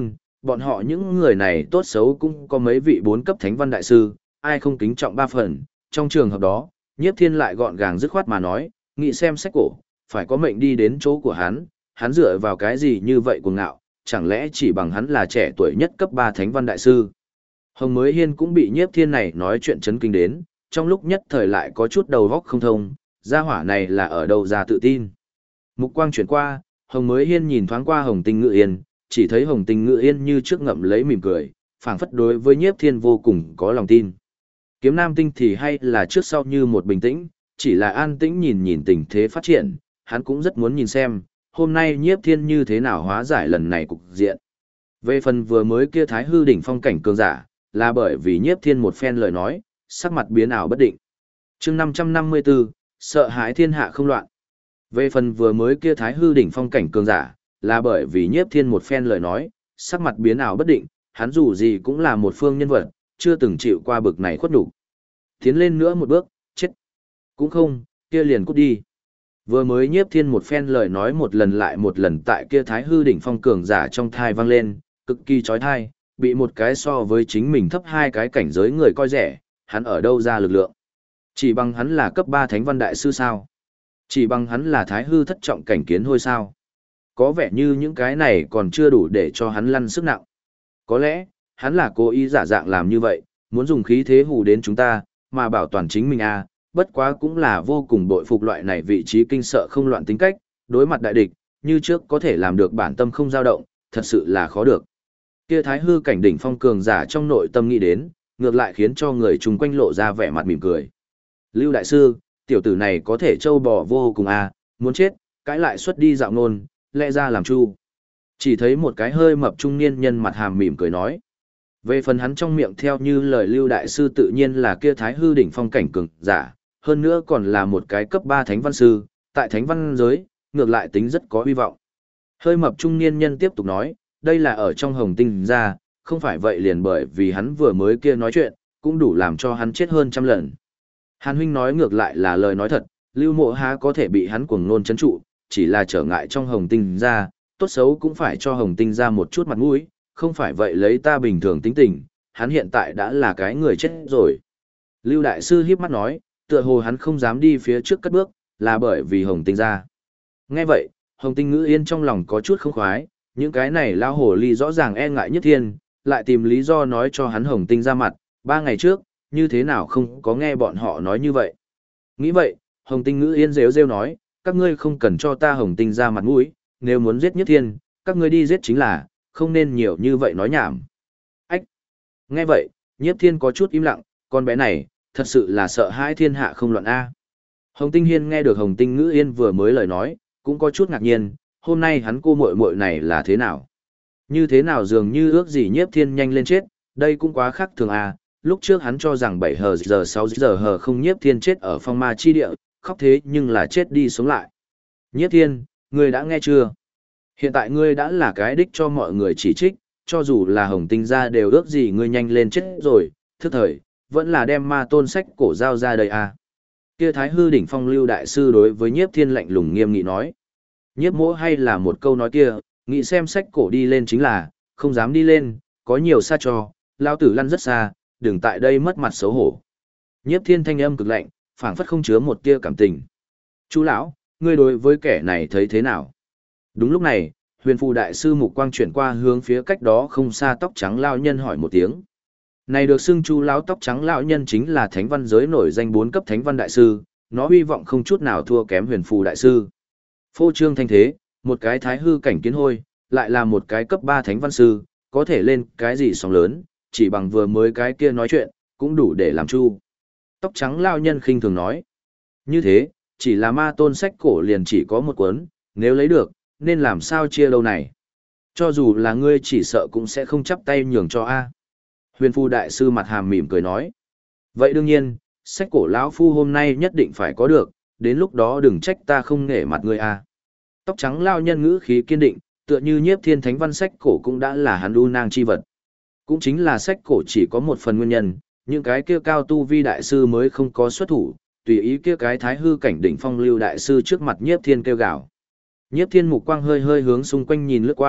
Bọn họ những người này tốt xấu cũng có mấy vị 4 cấp thánh văn đại sư, ai không kính trọng 3 phần, trong trường hợp đó, Nhiếp Thiên lại gọn gàng dứt khoát mà nói, nghĩ xem sách cổ, phải có mệnh đi đến chỗ của hắn dựa vào cái gì như vậy cuồng ngạo, chẳng lẽ chỉ bằng hắn là trẻ tuổi nhất cấp 3 thánh văn đại sư. Hồng Mới Hiên cũng bị Nhiếp Thiên này nói chuyện chấn kinh đến, trong lúc nhất thời lại có chút đầu óc không thông, gia hỏa này là ở đâu ra tự tin. Mục quang chuyển qua, Hồng Mới Hiên nhìn thoáng qua Hồng Tinh Ngự Yên, chỉ thấy Hồng Tinh Ngự Yên như trước ngậm lấy mỉm cười, phảng phất đối với Nhiếp Thiên vô cùng có lòng tin. Kiếm Nam Tinh thì hay là trước sau như một bình tĩnh, chỉ là an tĩnh nhìn nhìn tình thế phát triển, hắn cũng rất muốn nhìn xem, hôm nay Nhiếp Thiên như thế nào hóa giải lần này cục diện. Về phần vừa mới kia Thái Hư đỉnh phong cảnh cường giả, là bởi vì Nhiếp Thiên một phen lời nói, sắc mặt biến ảo bất định. Chương 554, sợ hãi thiên hạ không loạn. Về phần vừa mới kia Thái Hư đỉnh phong cảnh cường giả, là bởi vì Nhiếp Thiên một phen lời nói, sắc mặt biến ảo bất định, hắn dù gì cũng là một phương nhân vật, chưa từng chịu qua bực này khuất nhục. Tiến lên nữa một bước, chết. Cũng không, kia liền cút đi. Vừa mới Nhiếp Thiên một phen lời nói một lần lại một lần tại kia Thái Hư đỉnh phong cường giả trong thai vang lên, cực kỳ chói tai, bị một cái so với chính mình thấp hai cái cảnh giới người coi rẻ, hắn ở đâu ra lực lượng? Chỉ bằng hắn là cấp 3 thánh văn đại sư sao? Chỉ bằng hắn là Thái Hư thất trọng cảnh kiến thôi sao? Có vẻ như những cái này còn chưa đủ để cho hắn lăn sức nặng. Có lẽ, hắn là cố ý giả dạng làm như vậy, muốn dùng khí thế hù đến chúng ta, mà bảo toàn chính mình à, bất quá cũng là vô cùng bội phục loại này vị trí kinh sợ không loạn tính cách, đối mặt đại địch, như trước có thể làm được bản tâm không dao động, thật sự là khó được. Kia Thái Hư cảnh đỉnh phong cường giả trong nội tâm nghĩ đến, ngược lại khiến cho người chung quanh lộ ra vẻ mặt mỉm cười. Lưu đại sư, tiểu tử này có thể trâu bò vô cùng à, muốn chết, cãi lại xuất đi dạo nôn, lẽ ra làm chu. Chỉ thấy một cái hơi mập trung niên nhân mặt hàm mỉm cười nói. Về phần hắn trong miệng theo như lời Lưu đại sư tự nhiên là kia Thái Hư đỉnh phong cảnh cường giả, hơn nữa còn là một cái cấp 3 thánh văn sư, tại thánh văn giới, ngược lại tính rất có hy vọng. Hơi mập trung niên nhân tiếp tục nói, đây là ở trong Hồng Tinh ra, không phải vậy liền bởi vì hắn vừa mới kia nói chuyện, cũng đủ làm cho hắn chết hơn trăm lần. Hàn huynh nói ngược lại là lời nói thật, Lưu Mộ há có thể bị hắn cuồng nôn chấn trụ, chỉ là trở ngại trong Hồng Tinh ra, tốt xấu cũng phải cho Hồng Tinh ra một chút mặt mũi, không phải vậy lấy ta bình thường tính tình, hắn hiện tại đã là cái người chết rồi. Lưu đại sư híp mắt nói, tựa hồ hắn không dám đi phía trước cất bước, là bởi vì Hồng Tinh ra. Nghe vậy, Hồng Tinh Ngữ Yên trong lòng có chút không khoái, những cái này lao hồ ly rõ ràng e ngại Nhất Thiên, lại tìm lý do nói cho hắn Hồng Tinh ra mặt, 3 ngày trước, như thế nào không có nghe bọn họ nói như vậy. Nghĩ vậy, Hồng Tinh Ngữ Yên rêu rêu nói, các ngươi không cần cho ta Hồng Tinh ra mặt mũi, nếu muốn giết Nhất Thiên, các ngươi đi giết chính là, không nên nhiều như vậy nói nhảm. Ách! Nghe vậy, Nhiếp Thiên có chút im lặng, con bé này, thật sự là sợ hãi thiên hạ không loạn A. Hồng Tinh Hiên nghe được Hồng Tinh Ngữ Yên vừa mới lời nói, cũng có chút ngạc nhiên, hôm nay hắn cô muội muội này là thế nào? Như thế nào dường như ước gì Nhiếp Thiên nhanh lên chết, đây cũng quá khác thường à, lúc trước hắn cho rằng 7 giờ 6 giờ hờ không Nhiếp Thiên chết ở phong ma chi địa, khóc thế nhưng là chết đi sống lại. Nhiếp Thiên, ngươi đã nghe chưa? Hiện tại ngươi đã là cái đích cho mọi người chỉ trích, cho dù là Hồng Tinh gia đều ước gì ngươi nhanh lên chết rồi, thức thời, vẫn là đem ma tôn sách cổ giao ra đây à. Kia Thái Hư đỉnh phong Lưu đại sư đối với Nhiếp Thiên lạnh lùng nghiêm nghị nói. Nhiếp mỗ hay là một câu nói kia, nghĩ xem sách cổ đi lên chính là, không dám đi lên, có nhiều xa cho, lao tử lăn rất xa, đừng tại đây mất mặt xấu hổ. Nhiếp Thiên thanh âm cực lạnh, phảng phất không chứa một tia cảm tình. Chú lão, ngươi đối với kẻ này thấy thế nào? Đúng lúc này, Huyền Phù đại sư mục quang chuyển qua hướng phía cách đó không xa tóc trắng lão nhân hỏi một tiếng. Này được xưng Chu lão tóc trắng lão nhân chính là thánh văn giới nổi danh 4 cấp thánh văn đại sư, nó hy vọng không chút nào thua kém Huyền Phù đại sư. Phô trương thanh thế, một cái Thái Hư cảnh kiến hôi, lại là một cái cấp 3 thánh văn sư, có thể lên cái gì sóng lớn, chỉ bằng vừa mới cái kia nói chuyện, cũng đủ để làm chu. Tóc trắng lão nhân khinh thường nói. Như thế, chỉ là ma tôn sách cổ liền chỉ có một cuốn, nếu lấy được, nên làm sao chia lâu này. Cho dù là ngươi chỉ sợ cũng sẽ không chắp tay nhường cho A. Huyền Phu đại sư mặt hàm mỉm cười nói. Vậy đương nhiên, sách cổ lão phu hôm nay nhất định phải có được, đến lúc đó đừng trách ta không nể mặt ngươi A. Tóc trắng lao nhân ngữ khí kiên định, tựa như Nhiếp Thiên thánh văn sách cổ cũng đã là hắn u nang chi vật. Cũng chính là sách cổ chỉ có một phần nguyên nhân, những cái kia cao tu vi đại sư mới không có xuất thủ, tùy ý kia cái Thái Hư cảnh đỉnh phong Lưu đại sư trước mặt Nhiếp Thiên kêu gào. Nhiếp Thiên mục quang hơi hơi hướng xung quanh nhìn lướt qua,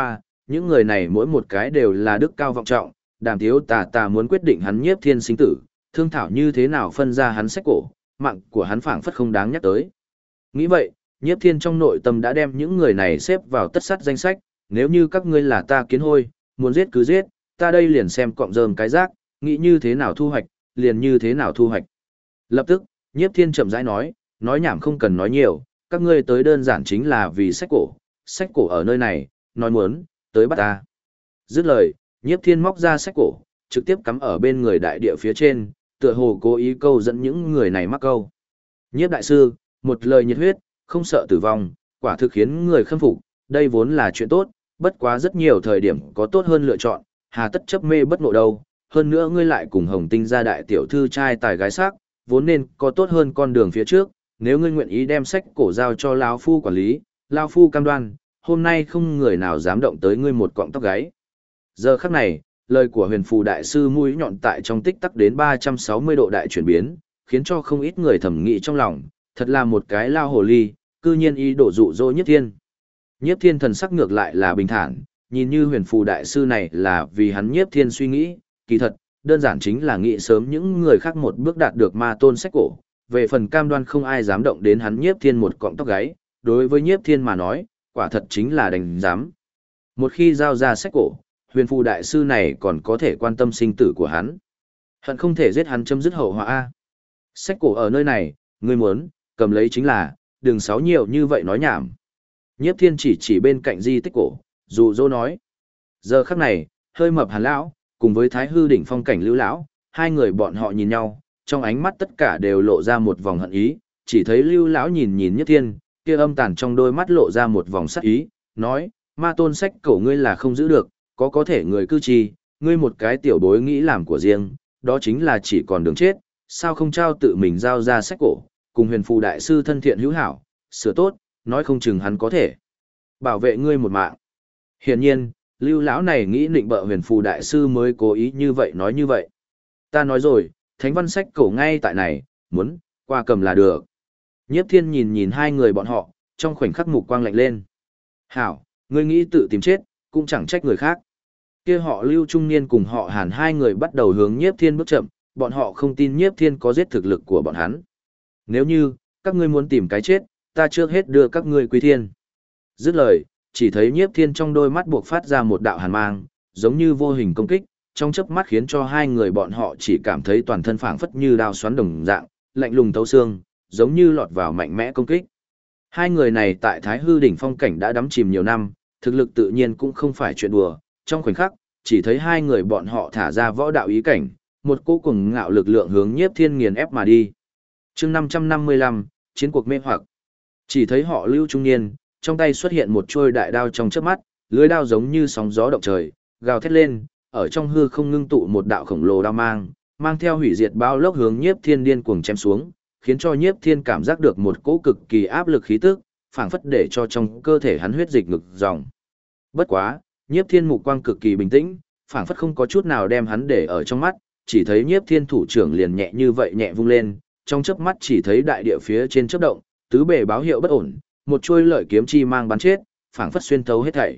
những người này mỗi một cái đều là đức cao vọng trọng, Đàm Tiếu tà muốn quyết định hắn Nhiếp Thiên sinh tử, thương thảo như thế nào phân ra hắn sách cổ, mạng của hắn phảng phất không đáng nhắc tới. Nghĩ vậy, Nhiếp Thiên trong nội tâm đã đem những người này xếp vào tất sắt danh sách, nếu như các ngươi là ta kiến hôi, muốn giết cứ giết, ta đây liền xem cọng rơm cái rác, nghĩ như thế nào thu hoạch, liền như thế nào thu hoạch. Lập tức, Nhiếp Thiên chậm rãi nói nhảm không cần nói nhiều, các ngươi tới đơn giản chính là vì sách cổ ở nơi này, nói muốn, tới bắt ta. Dứt lời, Nhiếp Thiên móc ra sách cổ, trực tiếp cắm ở bên người đại địa phía trên, tựa hồ cố ý câu dẫn những người này mắc câu. Nhiếp đại sư, một lời nhiệt huyết, không sợ tử vong, quả thực khiến người khâm phục, đây vốn là chuyện tốt, bất quá rất nhiều thời điểm có tốt hơn lựa chọn, hà tất chấp mê bất ngộ đâu, hơn nữa ngươi lại cùng Hồng Tinh gia đại tiểu thư trai tài gái sắc, vốn nên có tốt hơn con đường phía trước, nếu ngươi nguyện ý đem sách cổ giao cho lão phu quản lý, lão phu cam đoan, hôm nay không người nào dám động tới ngươi một cọng tóc gáy. Giờ khắc này, lời của huyền phù đại sư mũi nhọn tại trong tích tắc đến 360 độ đại chuyển biến, khiến cho không ít người thẩm nghĩ trong lòng, thật là một cái lao hồ ly, cư nhiên ý đổ dụ dỗ Nhiếp Thiên. Nhiếp Thiên thần sắc ngược lại là bình thản, nhìn như huyền phù đại sư này là vì hắn Nhiếp Thiên suy nghĩ, kỳ thật, đơn giản chính là nghĩ sớm những người khác một bước đạt được ma tôn sách cổ, về phần cam đoan không ai dám động đến hắn Nhiếp Thiên một cọng tóc gáy, đối với Nhiếp Thiên mà nói, quả thật chính là đành dám. Một khi giao ra sách cổ, huyền phù đại sư này còn có thể quan tâm sinh tử của hắn. Hận không thể giết hắn chấm dứt hậu họa a. Sách cổ ở nơi này, ngươi muốn, cầm lấy chính là, đừng sáu nhiều như vậy nói nhảm. Nhiếp Thiên chỉ bên cạnh di tích cổ, dụ dỗ nói. Giờ khắc này, hơi mập Hàn lão, cùng với Thái Hư đỉnh phong cảnh Lưu lão, hai người bọn họ nhìn nhau, trong ánh mắt tất cả đều lộ ra một vòng hận ý, chỉ thấy Lưu lão nhìn Nhiếp Thiên, kia âm tàn trong đôi mắt lộ ra một vòng sắc ý, nói, ma tôn sách cổ ngươi là không giữ được, có thể người cư trì, ngươi một cái tiểu bối nghĩ làm của riêng, đó chính là chỉ còn đường chết, sao không trao tự mình giao ra sách cổ, cùng huyền phù đại sư thân thiện hữu hảo, sửa tốt, nói không chừng hắn có thể bảo vệ ngươi một mạng. Hiển nhiên, Lưu lão này nghĩ định bợ huyền phù đại sư mới cố ý như vậy nói như vậy. Ta nói rồi, thánh văn sách cổ ngay tại này, muốn, qua cầm là được. Nhiếp Thiên nhìn hai người bọn họ, trong khoảnh khắc mục quang lạnh lên. Hảo, ngươi nghĩ tự tìm chết, cũng chẳng trách người khác. Kia họ Lưu trung niên cùng họ Hàn hai người bắt đầu hướng Nhiếp Thiên bước chậm, bọn họ không tin Nhiếp Thiên có giết thực lực của bọn hắn. Nếu như, các ngươi muốn tìm cái chết, ta trước hết đưa các ngươi quy thiên. Dứt lời, chỉ thấy Nhiếp Thiên trong đôi mắt buộc phát ra một đạo hàn mang, giống như vô hình công kích, trong chớp mắt khiến cho hai người bọn họ chỉ cảm thấy toàn thân phảng phất như đao xoắn đồng dạng, lạnh lùng thấu xương, giống như lọt vào mạnh mẽ công kích. Hai người này tại Thái Hư đỉnh phong cảnh đã đắm chìm nhiều năm, thực lực tự nhiên cũng không phải chuyện đùa, trong khoảnh khắc, chỉ thấy hai người bọn họ thả ra võ đạo ý cảnh, một cỗ cùng ngạo lực lượng hướng Nhiếp Thiên nghiền ép mà đi. Chương 555, chiến cuộc mê hoặc. Chỉ thấy họ Lưu trung niên, trong tay xuất hiện một chuôi đại đao trong chớp mắt, lưới đao giống như sóng gió động trời, gào thét lên, ở trong hư không ngưng tụ một đạo khổng lồ đao mang theo hủy diệt bao lốc hướng Nhiếp Thiên điên cuồng chém xuống, khiến cho Nhiếp Thiên cảm giác được một cỗ cực kỳ áp lực khí tức, phảng phất để cho trong cơ thể hắn huyết dịch ngực dòng. Bất quá, Nhiếp Thiên mục quang cực kỳ bình tĩnh, phảng phất không có chút nào đem hắn để ở trong mắt, chỉ thấy Nhiếp Thiên thủ trưởng liền nhẹ như vậy nhẹ vung lên, trong chớp mắt chỉ thấy đại địa phía trên chớp động, tứ bề báo hiệu bất ổn, một chuôi lợi kiếm chi mang bắn chết, phảng phất xuyên thấu hết thảy.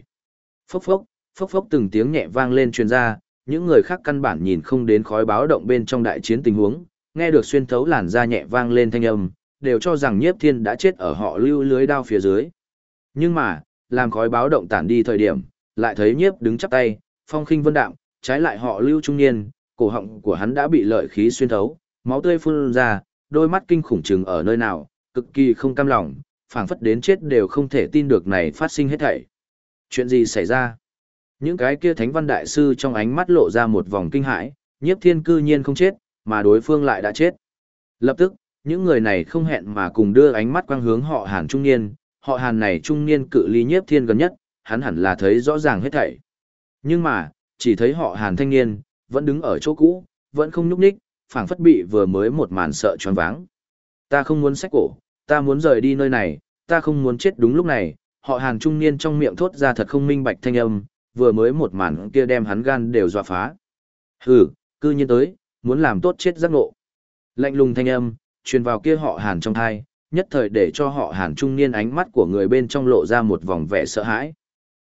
Phốc phốc từng tiếng nhẹ vang lên truyền ra, những người khác căn bản nhìn không đến khói báo động bên trong đại chiến tình huống, nghe được xuyên thấu làn da nhẹ vang lên thanh âm, đều cho rằng Nhiếp Thiên đã chết ở họ Lưu lưới đao phía dưới. Nhưng mà, làm khói báo động tản đi thời điểm, lại thấy Nhiếp đứng chắp tay, phong khinh vân đạm, trái lại họ Lưu trung niên, cổ họng của hắn đã bị lợi khí xuyên thấu, máu tươi phun ra, đôi mắt kinh khủng trừng ở nơi nào, cực kỳ không cam lòng, phảng phất đến chết đều không thể tin được này phát sinh hết thảy. Chuyện gì xảy ra? Những cái kia thánh văn đại sư trong ánh mắt lộ ra một vòng kinh hãi, Nhiếp Thiên cư nhiên không chết, mà đối phương lại đã chết. Lập tức, những người này không hẹn mà cùng đưa ánh mắt quang hướng họ Hàn trung niên, họ Hàn này trung niên cự ly Nhiếp Thiên gần nhất, hắn hẳn là thấy rõ ràng hết thảy. Nhưng mà, chỉ thấy họ Hàn thanh niên, vẫn đứng ở chỗ cũ, vẫn không nhúc nhích, phảng phất bị vừa mới một màn sợ choáng váng. Ta không muốn xách cổ, ta muốn rời đi nơi này, ta không muốn chết đúng lúc này, họ Hàn trung niên trong miệng thốt ra thật không minh bạch thanh âm, vừa mới một màn kia đem hắn gan đều dọa phá. Hừ, cư nhiên tới, muốn làm tốt chết giác ngộ. Lạnh lùng thanh âm, truyền vào kia họ Hàn trong thai, nhất thời để cho họ Hàn trung niên ánh mắt của người bên trong lộ ra một vòng vẻ sợ hãi.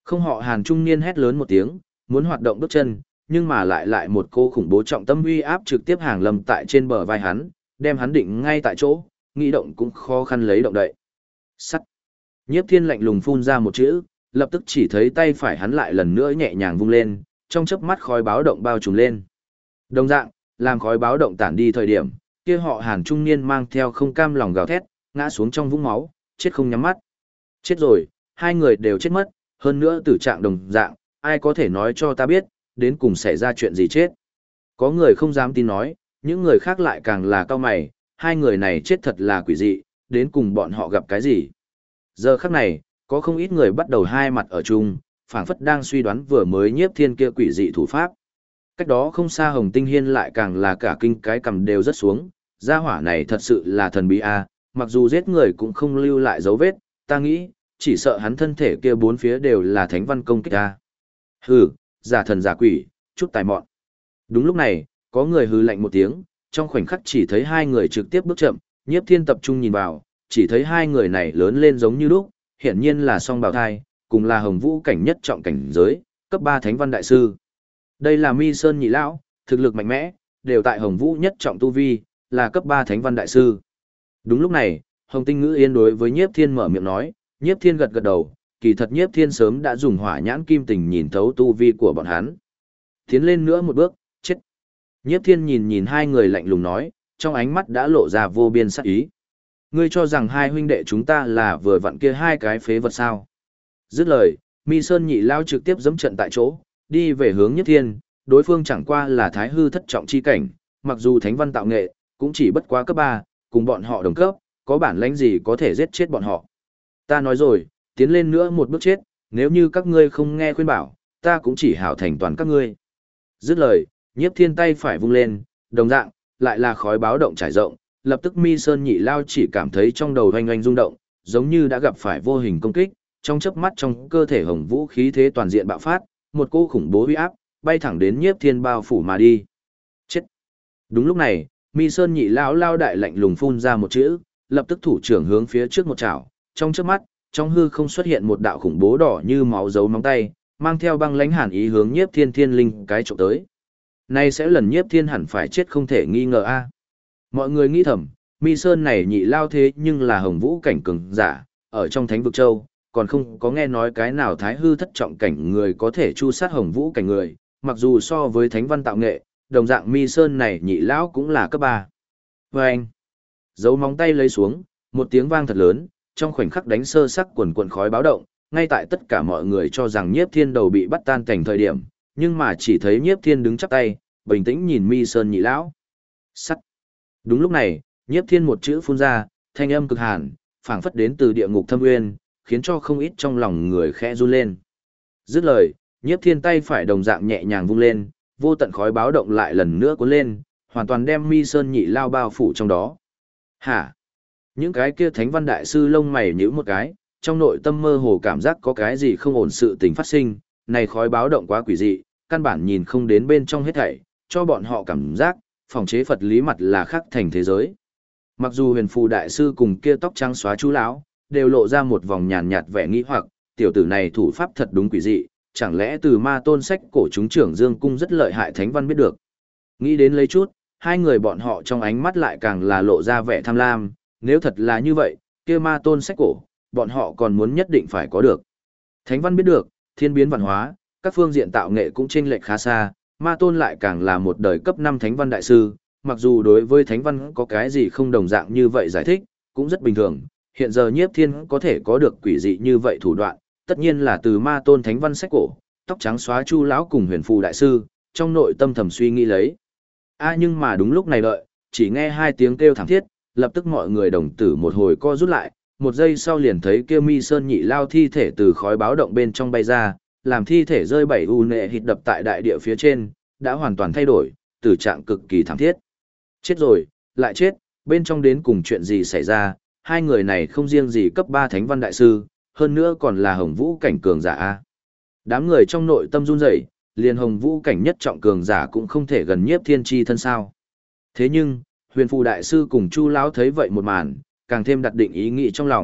Không họ Hàn trung niên hét lớn một tiếng, muốn hoạt động bước chân, nhưng mà lại một cô khủng bố trọng tâm uy áp trực tiếp hàng lâm tại trên bờ vai hắn, đem hắn định ngay tại chỗ, nghĩ động cũng khó khăn lấy động đậy. Sắt. Nhiếp Thiên lạnh lùng phun ra một chữ, lập tức chỉ thấy tay phải hắn lại lần nữa nhẹ nhàng vung lên, trong chớp mắt khói báo động bao trùm lên. Đồng dạng, làm khói báo động tản đi thời điểm, kia họ Hàn trung niên mang theo không cam lòng gào thét, ngã xuống trong vũng máu, chết không nhắm mắt. Chết rồi, hai người đều chết mất, hơn nữa tử trạng đồng dạng, ai có thể nói cho ta biết, đến cùng xảy ra chuyện gì chết. Có người không dám tin nói, những người khác lại càng là cao mày, hai người này chết thật là quỷ dị, đến cùng bọn họ gặp cái gì. Giờ khắc này, có không ít người bắt đầu hai mặt ở chung, phảng phất đang suy đoán vừa mới Nhiếp Thiên kia quỷ dị thủ pháp. Cách đó không xa Hồng Tinh Hiên lại càng là cả kinh cái cầm đều rất xuống, gia hỏa này thật sự là thần bí a, mặc dù giết người cũng không lưu lại dấu vết, ta nghĩ, chỉ sợ hắn thân thể kia bốn phía đều là thánh văn công kích a. Hừ, giả thần giả quỷ, chút tài mọn. Đúng lúc này, có người hừ lạnh một tiếng, trong khoảnh khắc chỉ thấy hai người trực tiếp bước chậm, Nhiếp Thiên tập trung nhìn vào, chỉ thấy hai người này lớn lên giống như lúc, hiển nhiên là song bào thai, cùng là Hồng Vũ cảnh nhất trọng cảnh giới, cấp 3 thánh văn đại sư. Đây là Mi Sơn nhị lão, thực lực mạnh mẽ, đều tại Hồng Vũ nhất trọng tu vi, là cấp 3 thánh văn đại sư. Đúng lúc này, Hồng Tinh Ngữ Yên đối với Nhiếp Thiên mở miệng nói, Nhiếp Thiên gật gật đầu, kỳ thật Nhiếp Thiên sớm đã dùng hỏa nhãn kim tình nhìn thấu tu vi của bọn hắn. Tiến lên nữa một bước, chết. Nhiếp Thiên nhìn nhìn hai người lạnh lùng nói, trong ánh mắt đã lộ ra vô biên sát ý. Ngươi cho rằng hai huynh đệ chúng ta là vừa vặn kia hai cái phế vật sao? Dứt lời, Mi Sơn nhị lao trực tiếp giẫm trận tại chỗ, đi về hướng Nhiếp Thiên, đối phương chẳng qua là thái hư thất trọng chi cảnh, mặc dù thánh văn tạo nghệ, cũng chỉ bất quá cấp 3, cùng bọn họ đồng cấp, có bản lãnh gì có thể giết chết bọn họ. Ta nói rồi, tiến lên nữa một bước chết, nếu như các ngươi không nghe khuyên bảo, ta cũng chỉ hảo thành toàn các ngươi. Dứt lời, Nhiếp Thiên tay phải vung lên, đồng dạng, lại là khói báo động trải rộng, lập tức Mi Sơn nhị lao chỉ cảm thấy trong đầu oanh oanh rung động, giống như đã gặp phải vô hình công kích, trong chớp mắt trong cơ thể Hồng Vũ khí thế toàn diện bạo phát, một cỗ khủng bố uy áp, bay thẳng đến Nhiếp Thiên bao phủ mà đi. Chết. Đúng lúc này, Mi Sơn nhị lão lao đại lạnh lùng phun ra một chữ, lập tức thủ trưởng hướng phía trước một chảo, trong chớp mắt, trong hư không xuất hiện một đạo khủng bố đỏ như máu dấu móng tay, mang theo băng lãnh hàn ý hướng Nhiếp Thiên thiên linh cái chụp tới. Nay sẽ lần Nhiếp Thiên hẳn phải chết không thể nghi ngờ a. Mọi người nghĩ thầm, Mi Sơn này nhị lao thế nhưng là Hồng Vũ cảnh cường giả, ở trong Thánh vực châu, còn không có nghe nói cái nào thái hư thất trọng cảnh người có thể chu sát Hồng Vũ cảnh người, mặc dù so với thánh văn tạo nghệ, đồng dạng Mi Sơn này nhị lão cũng là cấp 3. Và anh, dấu móng tay lấy xuống, một tiếng vang thật lớn, trong khoảnh khắc đánh sơ sắc quần quần khói báo động, ngay tại tất cả mọi người cho rằng Nhiếp Thiên đầu bị bắt tan cảnh thời điểm, nhưng mà chỉ thấy Nhiếp Thiên đứng chắp tay, bình tĩnh nhìn Mi Sơn nhị lão. Sắt. Đúng lúc này, Nhiếp Thiên một chữ phun ra, thanh âm cực hàn, phảng phất đến từ địa ngục thâm nguyên, khiến cho không ít trong lòng người khẽ run lên. Dứt lời, Nhiếp Thiên tay phải đồng dạng nhẹ nhàng vung lên, vô tận khói báo động lại lần nữa cuốn lên, hoàn toàn đem Mi Sơn nhị lao bao phủ trong đó. Hả? Những cái kia thánh văn đại sư lông mày nhíu một cái, trong nội tâm mơ hồ cảm giác có cái gì không ổn sự tình phát sinh, này khói báo động quá quỷ dị, căn bản nhìn không đến bên trong hết thảy, cho bọn họ cảm giác, phòng chế Phật lý mặt là khác thành thế giới. Mặc dù huyền phù đại sư cùng kia tóc trắng xóa chú lão đều lộ ra một vòng nhàn nhạt vẻ nghĩ hoặc, tiểu tử này thủ pháp thật đúng quỷ dị, chẳng lẽ từ ma tôn sách cổ chúng trưởng Dương Cung rất lợi hại thánh văn biết được. Nghĩ đến lấy chút, hai người bọn họ trong ánh mắt lại càng là lộ ra vẻ tham lam, nếu thật là như vậy, kia ma tôn sách cổ, bọn họ còn muốn nhất định phải có được. Thánh văn biết được, thiên biến văn hóa, các phương diện tạo nghệ cũng chênh lệch khá xa, ma tôn lại càng là một đời cấp 5 thánh văn đại sư, mặc dù đối với thánh văn có cái gì không đồng dạng như vậy giải thích, cũng rất bình thường, hiện giờ Nhiếp Thiên có thể có được quỷ dị như vậy thủ đoạn, tất nhiên là từ ma tôn thánh văn sách cổ, tóc trắng xóa chu lão cùng huyền phù đại sư, trong nội tâm thầm suy nghĩ lấy. Nhưng mà đúng lúc này đợi, chỉ nghe hai tiếng kêu thảm thiết, lập tức mọi người đồng tử một hồi co rút lại, một giây sau liền thấy kia Mi Sơn nhị lao thi thể từ khói báo động bên trong bay ra, làm thi thể rơi bảy u nệ hít đập tại đại địa phía trên, đã hoàn toàn thay đổi, tử trạng cực kỳ thảm thiết. Chết rồi, lại chết, bên trong đến cùng chuyện gì xảy ra, hai người này không riêng gì cấp 3 thánh văn đại sư, hơn nữa còn là Hồng Vũ cảnh cường giả a. Đám người trong nội tâm run rẩy, liền Hồng Vũ cảnh nhất trọng cường giả cũng không thể gần Nhiếp Thiên chi thân sao. Thế nhưng, huyền phù đại sư cùng Chu lão thấy vậy một màn, càng thêm đặt định ý nghĩ trong lòng,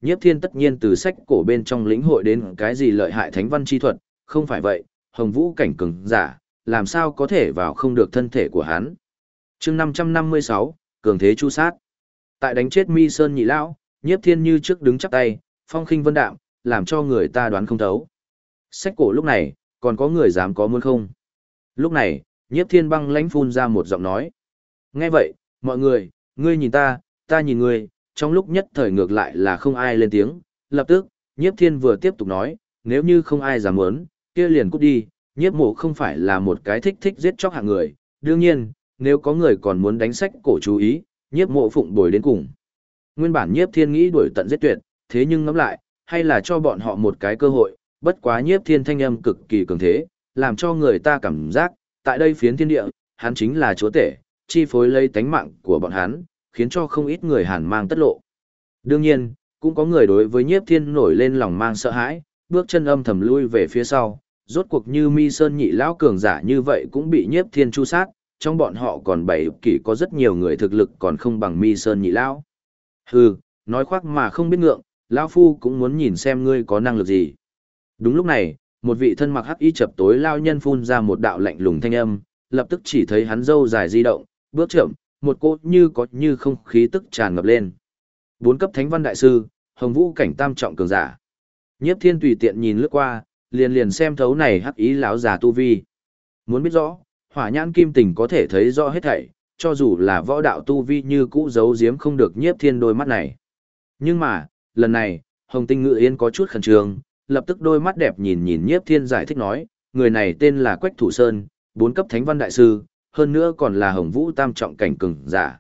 Nhiếp Thiên tất nhiên từ sách cổ bên trong lĩnh hội đến cái gì lợi hại thánh văn chi thuật, không phải vậy, Hồng Vũ cảnh cường giả, làm sao có thể vào không được thân thể của hắn. Chương 556, cường thế chu sát. Tại đánh chết Mi Sơn Nhị lão, Nhiếp Thiên như trước đứng chắp tay, phong khinh vân đạm, làm cho người ta đoán không thấu. Sách cổ lúc này, còn có người dám có muốn không? Lúc này, Nhiếp Thiên băng lãnh phun ra một giọng nói. Nghe vậy, mọi người, ngươi nhìn ta nhìn ngươi, trong lúc nhất thời ngược lại là không ai lên tiếng. Lập tức, Nhiếp Thiên vừa tiếp tục nói, nếu như không ai dám muốn, kia liền cút đi, Nhiếp Mộ không phải là một cái thích giết chóc hạng người. Đương nhiên, nếu có người còn muốn đánh sách cổ chú ý, Nhiếp Mộ phụng bồi đến cùng. Nguyên bản Nhiếp Thiên nghĩ đuổi tận giết tuyệt, thế nhưng ngẫm lại, hay là cho bọn họ một cái cơ hội, bất quá Nhiếp Thiên thanh âm cực kỳ cường thế, làm cho người ta cảm giác, tại đây phiến thiên địa, hắn chính là chúa tể, chi phối lấy tánh mạng của bọn hắn, khiến cho không ít người hàn mang tất lộ. Đương nhiên, cũng có người đối với Nhiếp Thiên nổi lên lòng mang sợ hãi, bước chân âm thầm lui về phía sau, rốt cuộc như Mi Sơn Nhị lão cường giả như vậy cũng bị Nhiếp Thiên chu sát, trong bọn họ còn bảy kỷ có rất nhiều người thực lực còn không bằng Mi Sơn Nhị lão. Hừ, nói khoác mà không biết ngượng, lão phu cũng muốn nhìn xem ngươi có năng lực gì. Đúng lúc này, một vị thân mặc hắc y chập tối lao nhân phun ra một đạo lạnh lùng thanh âm, lập tức chỉ thấy hắn râu dài di động, bước chậm, một cỗ như có như không khí tức tràn ngập lên. 4 cấp thánh văn đại sư, Hồng Vũ cảnh tam trọng cường giả. Nhiếp Thiên tùy tiện nhìn lướt qua, liền xem thấu này hắc ý lão già tu vi. Muốn biết rõ, Hỏa Nhãn Kim Tình có thể thấy rõ hết thảy, cho dù là võ đạo tu vi như cũ giấu giếm không được Nhiếp Thiên đôi mắt này. Nhưng mà, lần này, Hồng Tinh Ngự Yên có chút khẩn trương, lập tức đôi mắt đẹp nhìn Nhiếp Thiên giải thích nói, người này tên là Quách Thủ Sơn, 4 cấp thánh văn đại sư, hơn nữa còn là Hồng Vũ tam trọng cảnh cường giả.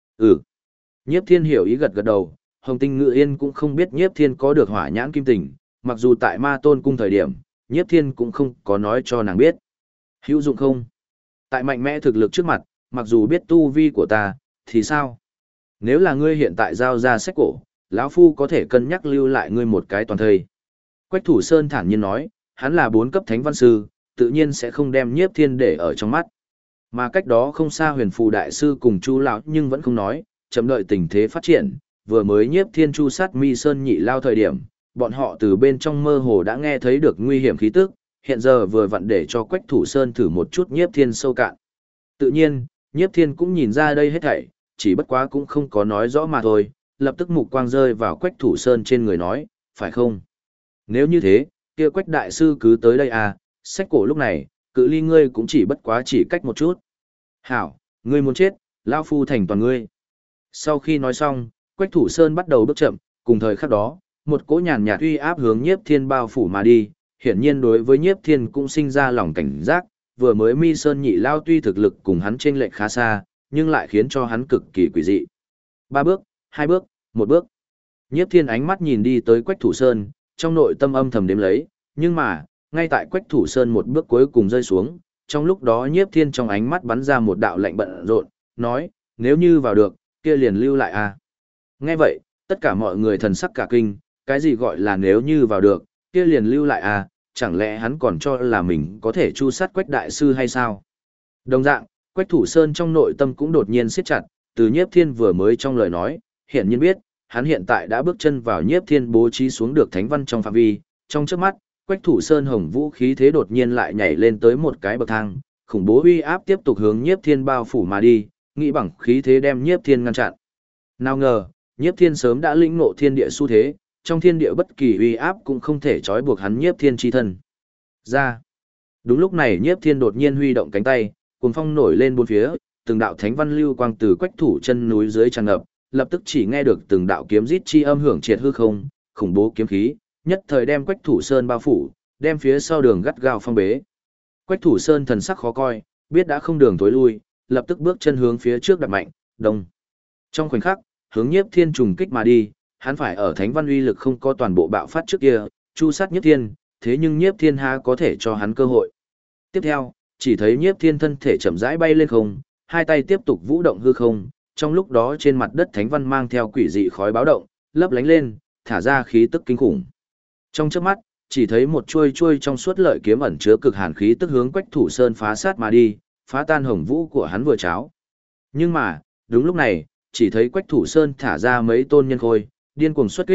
Nhiếp Thiên hiểu ý gật gật đầu, Hồng Tinh Ngự Yên cũng không biết Nhiếp Thiên có được Hỏa Nhãn Kim Tình, mặc dù tại Ma Tôn cung thời điểm, Nhiếp Thiên cũng không có nói cho nàng biết. Hữu dụng không? Tại mạnh mẽ thực lực trước mặt, mặc dù biết tu vi của ta, thì sao? Nếu là ngươi hiện tại giao ra sách cổ, lão phu có thể cân nhắc lưu lại ngươi một cái toàn thây. Quách Thủ Sơn thản nhiên nói, hắn là 4 cấp thánh văn sư, tự nhiên sẽ không đem Nhiếp Thiên để ở trong mắt. Mà cách đó không xa Huyền Phù đại sư cùng Chu lão nhưng vẫn không nói, chậm đợi tình thế phát triển, vừa mới Nhiếp Thiên chu sát Mi Sơn Nhị lao thời điểm, bọn họ từ bên trong mơ hồ đã nghe thấy được nguy hiểm khí tức, hiện giờ vừa vặn để cho Quách Thủ Sơn thử một chút Nhiếp Thiên sâu cạn. Tự nhiên, Nhiếp Thiên cũng nhìn ra đây hết thảy, chỉ bất quá cũng không có nói rõ mà thôi, lập tức mục quang rơi vào Quách Thủ Sơn trên người nói, phải không? Nếu như thế, kia Quách đại sư cứ tới đây à, sách cổ lúc này, cự ly ngươi cũng chỉ bất quá chỉ cách một chút. Hảo, ngươi muốn chết, lão phu thành toàn ngươi. Sau khi nói xong, Quách Thủ Sơn bắt đầu bước chậm, cùng thời khắc đó, một cỗ nhàn nhạt uy áp hướng Nhiếp Thiên bao phủ mà đi, hiển nhiên đối với Nhiếp Thiên cũng sinh ra lòng cảnh giác, vừa mới Mi Sơn Nhị lao tuy thực lực cùng hắn chênh lệch khá xa, nhưng lại khiến cho hắn cực kỳ quỷ dị. 3 bước, 2 bước, 1 bước. Nhiếp Thiên ánh mắt nhìn đi tới Quách Thủ Sơn, trong nội tâm âm thầm đếm lấy, nhưng mà, ngay tại Quách Thủ Sơn một bước cuối cùng rơi xuống, trong lúc đó Nhiếp Thiên trong ánh mắt bắn ra một đạo lạnh bận rộn, nói, nếu như vào được, kia liền lưu lại à. Nghe vậy, tất cả mọi người thần sắc cả kinh, cái gì gọi là nếu như vào được, kia liền lưu lại à, chẳng lẽ hắn còn cho là mình có thể chu sát Quách đại sư hay sao? Đồng dạng, Quách Thủ Sơn trong nội tâm cũng đột nhiên siết chặt, từ Nhiếp Thiên vừa mới trong lời nói, hiển nhiên biết, hắn hiện tại đã bước chân vào Nhiếp Thiên bố trí xuống được thánh văn trong phạm vi, trong chớp mắt, Quách Thủ Sơn Hồng Vũ khí thế đột nhiên lại nhảy lên tới một cái bậc thang, khủng bố uy áp tiếp tục hướng Nhiếp Thiên bao phủ mà đi, nghĩ bằng khí thế đem Nhiếp Thiên ngăn chặn. Nào ngờ, Nhiếp Thiên sớm đã lĩnh ngộ thiên địa xu thế, trong thiên địa bất kỳ uy áp cũng không thể trói buộc hắn Nhiếp Thiên chi thân. Ra. Đúng lúc này Nhiếp Thiên đột nhiên huy động cánh tay, cuồng phong nổi lên bốn phía, từng đạo thánh văn lưu quang từ Quách Thủ chân núi dưới tràn ngập, lập tức chỉ nghe được từng đạo kiếm rít chi âm hưởng triệt hư không, khủng bố kiếm khí, nhất thời đem Quách Thủ Sơn bao phủ, đem phía sau đường gắt gao phong bế. Quách Thủ Sơn thần sắc khó coi, biết đã không đường tối lui, lập tức bước chân hướng phía trước đạp mạnh, đông. Trong khoảnh khắc, hướng Nhiếp Thiên trùng kích mà đi, hắn phải ở thánh văn uy lực không có toàn bộ bạo phát trước kia, chu sát Nhiếp Thiên, thế nhưng Nhiếp Thiên há có thể cho hắn cơ hội. Tiếp theo, chỉ thấy Nhiếp Thiên thân thể chậm rãi bay lên không, hai tay tiếp tục vũ động hư không, trong lúc đó trên mặt đất thánh văn mang theo quỷ dị khói báo động, lấp lánh lên, thả ra khí tức kinh khủng. Trong chớp mắt, chỉ thấy một chuôi trong suốt lợi kiếm ẩn chứa cực hàn khí tức hướng Quách Thủ Sơn phá sát mà đi, phá tan hồng vũ của hắn vừa cháo. Nhưng mà, đúng lúc này, chỉ thấy Quách Thủ Sơn thả ra mấy tôn nhân khôi, điên cuồng xuất kích,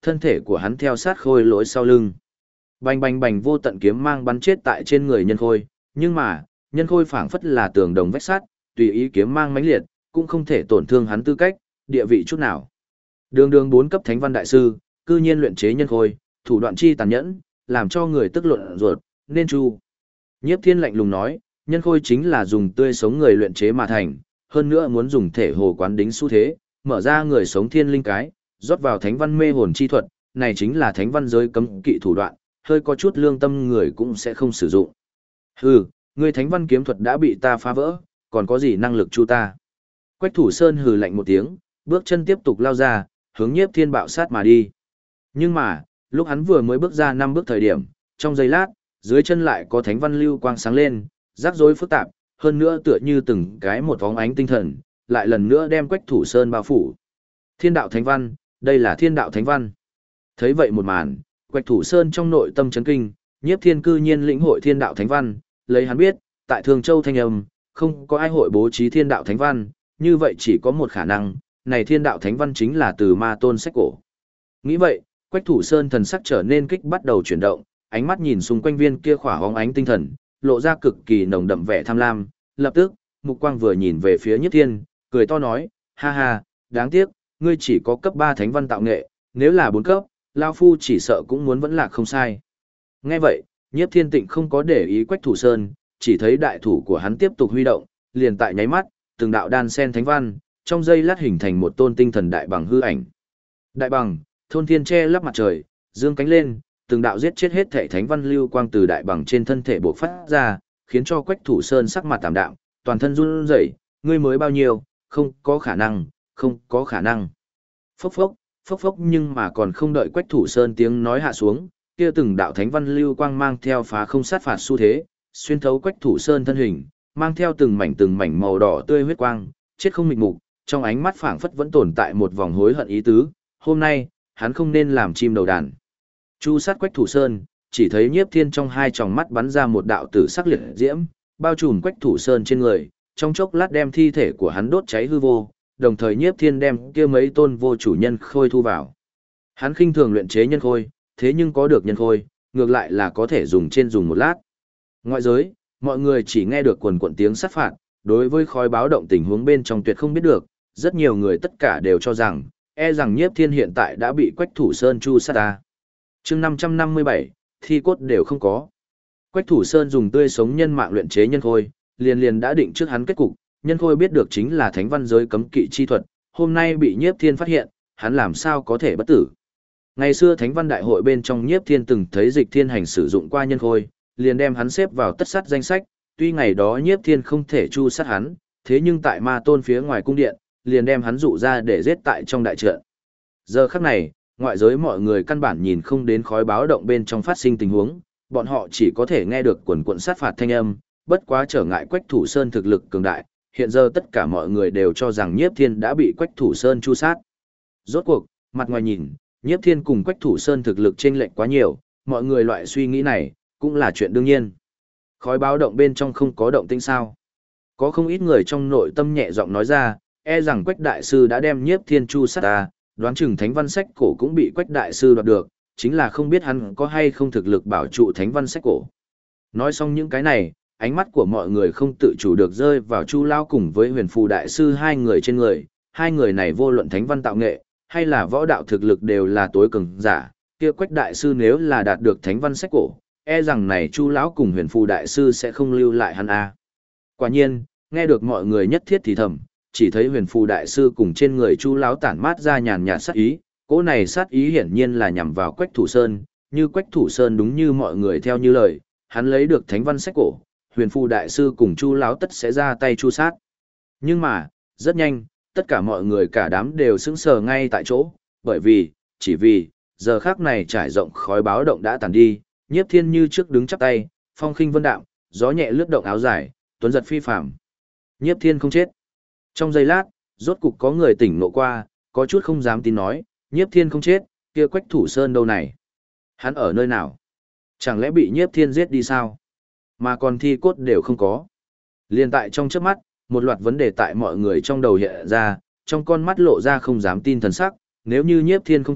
thân thể của hắn theo sát khôi lỗi sau lưng. Bành bành bành vô tận kiếm mang bắn chết tại trên người nhân khôi, nhưng mà, nhân khôi phảng phất là tường đồng vách sắt, tùy ý kiếm mang mãnh liệt, cũng không thể tổn thương hắn tư cách, địa vị chút nào. Đường đường 4 cấp thánh văn đại sư, cư nhiên luyện chế nhân khôi, thủ đoạn chi tàn nhẫn, làm cho người tức luận ruột, nên chu. Nhiếp Thiên lạnh lùng nói, nhân khôi chính là dùng tươi sống người luyện chế mà thành, hơn nữa muốn dùng thể hồ quán đính xu thế, mở ra người sống thiên linh cái, rót vào thánh văn mê hồn chi thuật, này chính là thánh văn giới cấm kỵ thủ đoạn, hơi có chút lương tâm người cũng sẽ không sử dụng. Hừ, ngươi thánh văn kiếm thuật đã bị ta phá vỡ, còn có gì năng lực chu ta? Quách Thủ Sơn hừ lạnh một tiếng, bước chân tiếp tục lao ra, hướng Nhiếp Thiên bạo sát mà đi. Nhưng mà, lúc hắn vừa mới bước ra 5 bước thời điểm, trong giây lát, dưới chân lại có thánh văn lưu quang sáng lên, rắc rối phức tạp, hơn nữa tựa như từng cái một bóng ánh tinh thần, lại lần nữa đem Quách Thủ Sơn bao phủ. Thiên đạo thánh văn, đây là thiên đạo thánh văn. Thấy vậy một màn, Quách Thủ Sơn trong nội tâm chấn kinh, Nhiếp Thiên cư nhiên lĩnh hội thiên đạo thánh văn, lấy hắn biết, tại Thường Châu Thanh Âm, không có ai hội bố trí thiên đạo thánh văn, như vậy chỉ có một khả năng, này thiên đạo thánh văn chính là từ ma tôn sách cổ. Nghĩ vậy, Quách Thủ Sơn thần sắc trở nên kích bắt đầu chuyển động, ánh mắt nhìn xung quanh viên kia khỏa hóng ánh tinh thần, lộ ra cực kỳ nồng đậm vẻ tham lam, lập tức, mục quang vừa nhìn về phía Nhiếp Thiên, cười to nói, ha ha, đáng tiếc, ngươi chỉ có cấp 3 thánh văn tạo nghệ, nếu là 4 cấp, Lao Phu chỉ sợ cũng muốn vẫn lạc không sai. Nghe vậy, Nhiếp Thiên Tịnh không có để ý Quách Thủ Sơn, chỉ thấy đại thủ của hắn tiếp tục huy động, liền tại nháy mắt, từng đạo đan sen thánh văn, trong giây lát hình thành một tôn tinh thần đại bằng hư ảnh. Đại bằng, thôn thiên che lấp mặt trời, dương cánh lên, từng đạo giết chết hết thể thánh văn lưu quang từ đại bằng trên thân thể bộc phát ra, khiến cho Quách Thủ Sơn sắc mặt tạm đạm, toàn thân run rẩy, ngươi mới bao nhiêu, không có khả năng, không có khả năng. Phốc phốc, phốc phốc, nhưng mà còn không đợi Quách Thủ Sơn tiếng nói hạ xuống, kia từng đạo thánh văn lưu quang mang theo phá không sát phạt xu thế, xuyên thấu Quách Thủ Sơn thân hình, mang theo từng mảnh màu đỏ tươi huyết quang, chết không mịt mục, trong ánh mắt phảng phất vẫn tồn tại một vòng hối hận ý tứ, hôm nay, hắn không nên làm chim đầu đàn. Chu sát Quách Thủ Sơn, chỉ thấy Nhiếp Thiên trong hai tròng mắt bắn ra một đạo tử sắc liệt diễm, bao trùm Quách Thủ Sơn trên người, trong chốc lát đem thi thể của hắn đốt cháy hư vô, đồng thời Nhiếp Thiên đem kia mấy tôn vô chủ nhân khôi thu vào. Hắn khinh thường luyện chế nhân khôi, thế nhưng có được nhân khôi, ngược lại là có thể dùng trên dùng một lát. Ngoại giới, mọi người chỉ nghe được quần quần tiếng sát phạt, đối với khói báo động tình huống bên trong tuyệt không biết được, rất nhiều người tất cả đều cho rằng, e rằng Nhiếp Thiên hiện tại đã bị Quách Thủ Sơn chu sát ta. Chương 557, thi cốt đều không có. Quách Thủ Sơn dùng tươi sống nhân mạng luyện chế nhân khôi, liền đã định trước hắn kết cục, nhân khôi biết được chính là thánh văn giới cấm kỵ chi thuật, hôm nay bị Nhiếp Thiên phát hiện, hắn làm sao có thể bất tử. Ngày xưa thánh văn đại hội bên trong Nhiếp Thiên từng thấy Dịch Thiên Hành sử dụng qua nhân khôi, liền đem hắn xếp vào tất sát danh sách, tuy ngày đó Nhiếp Thiên không thể chu sát hắn, thế nhưng tại Ma Tôn phía ngoài cung điện, liền đem hắn dụ ra để giết tại trong đại trận. Giờ khắc này, ngoại giới mọi người căn bản nhìn không đến khói báo động bên trong phát sinh tình huống, bọn họ chỉ có thể nghe được quần quần sát phạt thanh âm, bất quá trở ngại Quách Thủ Sơn thực lực cường đại, hiện giờ tất cả mọi người đều cho rằng Nhiếp Thiên đã bị Quách Thủ Sơn chu sát. Rốt cuộc, mặt ngoài nhìn, Nhiếp Thiên cùng Quách Thủ Sơn thực lực chênh lệch quá nhiều, mọi người loại suy nghĩ này cũng là chuyện đương nhiên. Khói báo động bên trong không có động tĩnh sao? Có không ít người trong nội tâm nhẹ giọng nói ra, e rằng Quách đại sư đã đem Nhiếp Thiên chu sát ta, đoán chừng thánh văn sách cổ cũng bị Quách đại sư đoạt được, chính là không biết hắn có hay không thực lực bảo trụ thánh văn sách cổ. Nói xong những cái này, ánh mắt của mọi người không tự chủ được rơi vào Chu Lao cùng với Huyền Phù đại sư hai người trên người, hai người này vô luận thánh văn tạo nghệ hay là võ đạo thực lực đều là tối cường giả, kia Quách đại sư nếu là đạt được thánh văn sách cổ, e rằng này Chu lão cùng Huyền Phù đại sư sẽ không lưu lại hắn a. Quả nhiên, nghe được mọi người nhất thiết thì thầm, chỉ thấy Huyền Phù đại sư cùng trên người Chu lão tản mát ra nhàn nhạt sát ý, cỗ này sát ý hiển nhiên là nhằm vào Quách Thủ Sơn, như Quách Thủ Sơn đúng như mọi người theo như lời, hắn lấy được thánh văn sách cổ, Huyền Phù đại sư cùng Chu lão tất sẽ ra tay chu sát. Nhưng mà, rất nhanh, tất cả mọi người cả đám đều sững sờ ngay tại chỗ, bởi vì, chỉ vì, giờ khắc này trải rộng khói báo động đã tàn đi, Nhiếp Thiên như trước đứng chắp tay, phong khinh vân đạm, gió nhẹ lướt động áo dài, tuấn giật phi phàm. Nhiếp Thiên không chết. Trong giây lát, rốt cục có người tỉnh ngộ qua, có chút không dám tin nói, Nhiếp Thiên không chết, kia Quách Thủ Sơn đâu này? Hắn ở nơi nào? Chẳng lẽ bị Nhiếp Thiên giết đi sao? Mà còn thi cốt đều không có. Liên tại trong chớp mắt, một loạt vấn đề tại mọi người trong đầu hiện ra, trong con mắt lộ ra không dám tin thần sắc, nếu như Nhiếp Thiên không chết,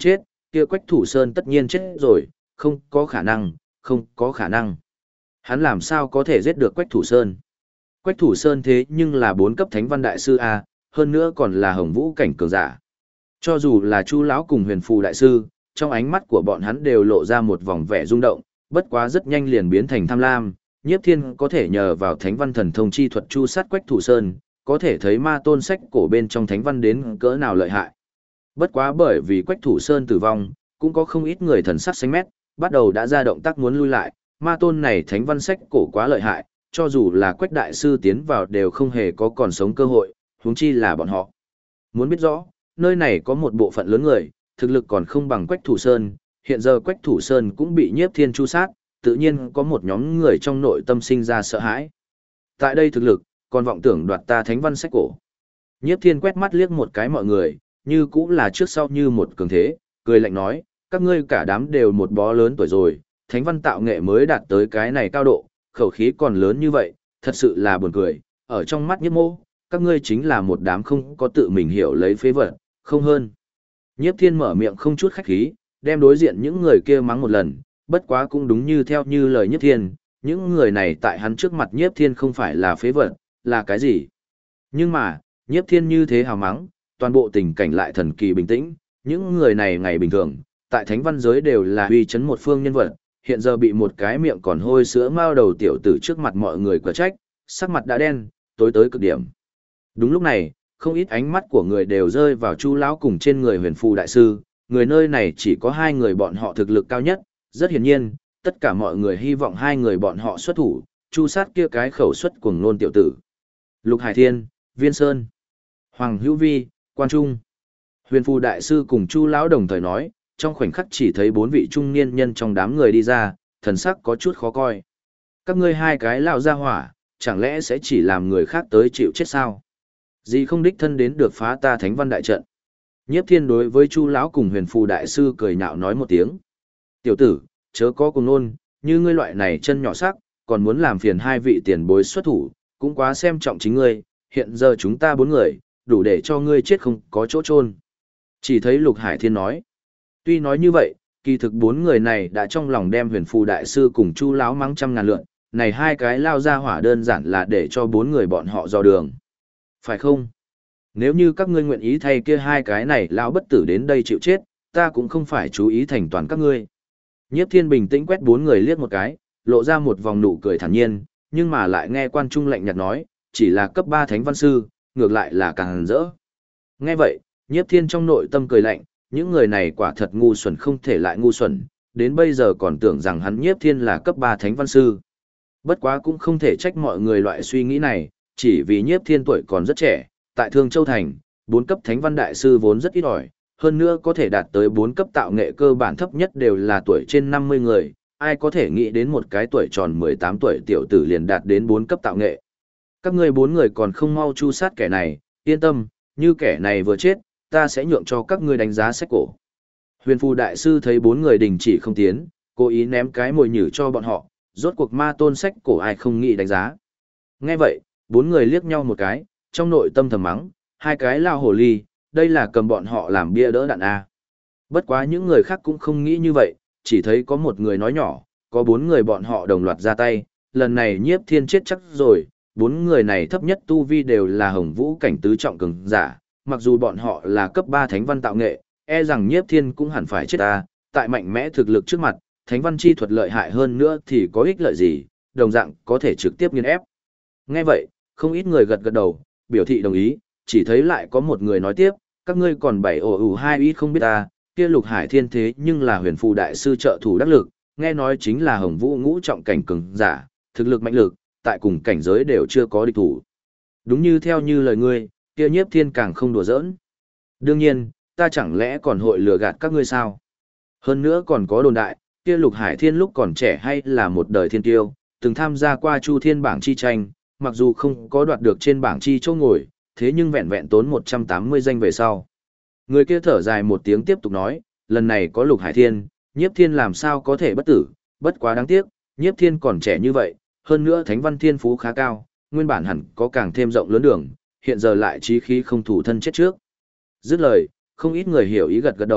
kia Quách Thủ Sơn tất nhiên chết rồi, không có khả năng, không có khả năng. Hắn làm sao có thể giết được Quách Thủ Sơn? Quách Thủ Sơn thế nhưng là 4 cấp Thánh Văn Đại Sư A, hơn nữa còn là Hồng Vũ cảnh cường giả. Cho dù là Chu lão cùng Huyền Phù Đại Sư, trong ánh mắt của bọn hắn đều lộ ra một vòng vẻ rung động, bất quá rất nhanh liền biến thành tham lam. Nhiếp Thiên có thể nhờ vào Thánh Văn thần thông chi thuật chu sát Quách Thủ Sơn, có thể thấy ma tôn sách cổ bên trong Thánh Văn đến cỡ nào lợi hại. Bất quá bởi vì Quách Thủ Sơn tử vong, cũng có không ít người thần sắc xanh mét, bắt đầu đã ra động tác muốn lui lại, ma tôn này Thánh Văn sách cổ quá lợi hại, cho dù là Quách Đại Sư tiến vào đều không hề có còn sống cơ hội, huống chi là bọn họ. Muốn biết rõ, nơi này có một bộ phận lớn người, thực lực còn không bằng Quách Thủ Sơn, hiện giờ Quách Thủ Sơn cũng bị Nhiếp Thiên chu sát, tự nhiên có một nhóm người trong nội tâm sinh ra sợ hãi. Tại đây thực lực, còn vọng tưởng đoạt ta Thánh Văn sách cổ. Nhiếp Thiên quét mắt liếc một cái mọi người, như cũng là trước sau như một cường thế, cười lạnh nói, các ngươi cả đám đều một bó lớn tuổi rồi, Thánh Văn tạo nghệ mới đạt tới cái này cao độ, khẩu khí còn lớn như vậy, thật sự là buồn cười, ở trong mắt Nhiếp Mô, các ngươi chính là một đám không có tự mình hiểu lấy phế vật, không hơn. Nhiếp Thiên mở miệng không chút khách khí, đem đối diện những người kia mắng một lần, bất quá cũng đúng như theo như lời Nhiếp Thiên, những người này tại hắn trước mặt Nhiếp Thiên không phải là phế vật, là cái gì? Nhưng mà, Nhiếp Thiên như thế hào mắng, toàn bộ tình cảnh lại thần kỳ bình tĩnh, những người này ngày bình thường, tại Thánh Văn giới đều là uy chấn một phương nhân vật, hiện giờ bị một cái miệng còn hôi sữa mao đầu tiểu tử trước mặt mọi người quả trách, sắc mặt đã đen, tối tới cực điểm. Đúng lúc này, không ít ánh mắt của người đều rơi vào Chu lão cùng trên người Huyền Phù Đại Sư, người nơi này chỉ có 2 người bọn họ thực lực cao nhất, rất hiển nhiên, tất cả mọi người hy vọng 2 người bọn họ xuất thủ, chu sát kia cái khẩu xuất cuồng nôn tiểu tử. Lục Hải Thiên, Viên Sơn, Hoàng Hữu Vi, Quan Trung. Huyền Phù Đại Sư cùng Chu lão đồng thời nói, trong khoảnh khắc chỉ thấy 4 vị trung niên nhân trong đám người đi ra, thần sắc có chút khó coi. Các ngươi 2 cái lão gia hỏa, chẳng lẽ sẽ chỉ làm người khác tới chịu chết sao? Gì không đích thân đến được phá ta Thánh Văn đại trận. Nhiếp Thiên đối với Chu lão cùng Huyền Phù Đại Sư cười nhạo nói một tiếng. Tiểu tử, chớ có cùng nôn, như ngươi loại này chân nhỏ sắc, còn muốn làm phiền 2 vị tiền bối xuất thủ, cũng quá xem trọng chính ngươi, hiện giờ chúng ta 4 người, đủ để cho ngươi chết không có chỗ chôn. Chỉ thấy Lục Hải Thiên nói. Tuy nói như vậy, kỳ thực 4 người này đã trong lòng đem Huyền Phù Đại Sư cùng Chu lão mắng trăm ngàn lượn, này 2 cái lao ra hỏa đơn giản là để cho 4 người bọn họ dò đường. Phải không? Nếu như các ngươi nguyện ý thay kia 2 cái này lão bất tử đến đây chịu chết, ta cũng không phải chú ý thành toàn các ngươi. Nhiếp Thiên bình tĩnh quét 4 người liếc một cái, lộ ra một vòng nụ cười thản nhiên, nhưng mà lại nghe Quan Trung lạnh nhạt nói, chỉ là cấp 3 Thánh Văn Sư, ngược lại là càng rỡ. Nghe vậy, Nhiếp Thiên trong nội tâm cười lạnh, những người này quả thật ngu xuẩn không thể lại ngu xuẩn, đến bây giờ còn tưởng rằng hắn Nhiếp Thiên là cấp 3 Thánh Văn Sư. Bất quá cũng không thể trách mọi người loại suy nghĩ này, chỉ vì Nhiếp Thiên tuổi còn rất trẻ, tại Thương Châu Thành, 4 cấp Thánh Văn Đại Sư vốn rất ít ỏi, hơn nữa có thể đạt tới 4 cấp tạo nghệ cơ bản thấp nhất đều là tuổi trên 50 người, ai có thể nghĩ đến một cái tuổi tròn 18 tuổi tiểu tử liền đạt đến 4 cấp tạo nghệ. Các ngươi 4 người còn không mau chu sát kẻ này, yên tâm, như kẻ này vừa chết, ta sẽ nhượng cho các ngươi đánh giá sách cổ. Huyền Phù Đại Sư thấy 4 người đình chỉ không tiến, cố ý ném cái mồi nhử cho bọn họ, rốt cuộc ma tôn sách cổ ai không nghĩ đánh giá. Nghe vậy, 4 người liếc nhau một cái, trong nội tâm thầm mắng, 2 cái lao hồ ly, đây là cầm bọn họ làm bia đỡ đạn A. Bất quá những người khác cũng không nghĩ như vậy, chỉ thấy có một người nói nhỏ, có 4 người bọn họ đồng loạt ra tay, lần này Nhiếp Thiên chết chắc rồi, 4 người này thấp nhất tu vi đều là Hồng Vũ cảnh tứ trọng cường giả, mặc dù bọn họ là cấp 3 Thánh Văn tạo nghệ, e rằng Nhiếp Thiên cũng hẳn phải chết ta, tại mạnh mẽ thực lực trước mặt, Thánh Văn chi thuật lợi hại hơn nữa thì có ích lợi gì, đồng dạng có thể trực tiếp nghiền ép. Nghe vậy, không ít người gật gật đầu, biểu thị đồng ý, chỉ thấy lại có một người nói tiếp, các ngươi còn 7 ổ ủ 2 ít không biết ta, kia Lục Hải Thiên thế nhưng là Huyền Phù Đại Sư trợ thủ đắc lực, nghe nói chính là Hồng Vũ ngũ trọng cảnh cường giả, thực lực mạnh lực, tại cùng cảnh giới đều chưa có địch thủ. Đúng như theo như lời ngươi, kia Nhiếp Thiên càng không đùa giỡn. Đương nhiên, ta chẳng lẽ còn hội lừa gạt các ngươi sao? Hơn nữa còn có đồn đại, kia Lục Hải Thiên lúc còn trẻ hay là một đời thiên tiêu, từng tham gia qua Chu Thiên bảng chi tranh, mặc dù không có đoạt được trên bảng chi chỗ ngồi, thế nhưng vẹn vẹn tốn 180 danh về sau. Người kia thở dài một tiếng tiếp tục nói, lần này có Lục Hải Thiên, Nhiếp Thiên làm sao có thể bất tử, bất quá đáng tiếc, Nhiếp Thiên còn trẻ như vậy, hơn nữa Thánh Văn Thiên phú khá cao, nguyên bản hẳn có càng thêm rộng lớn đường, hiện giờ lại chí khí không thủ thân chết trước. Dứt lời, không ít người hiểu ý gật gật đầu,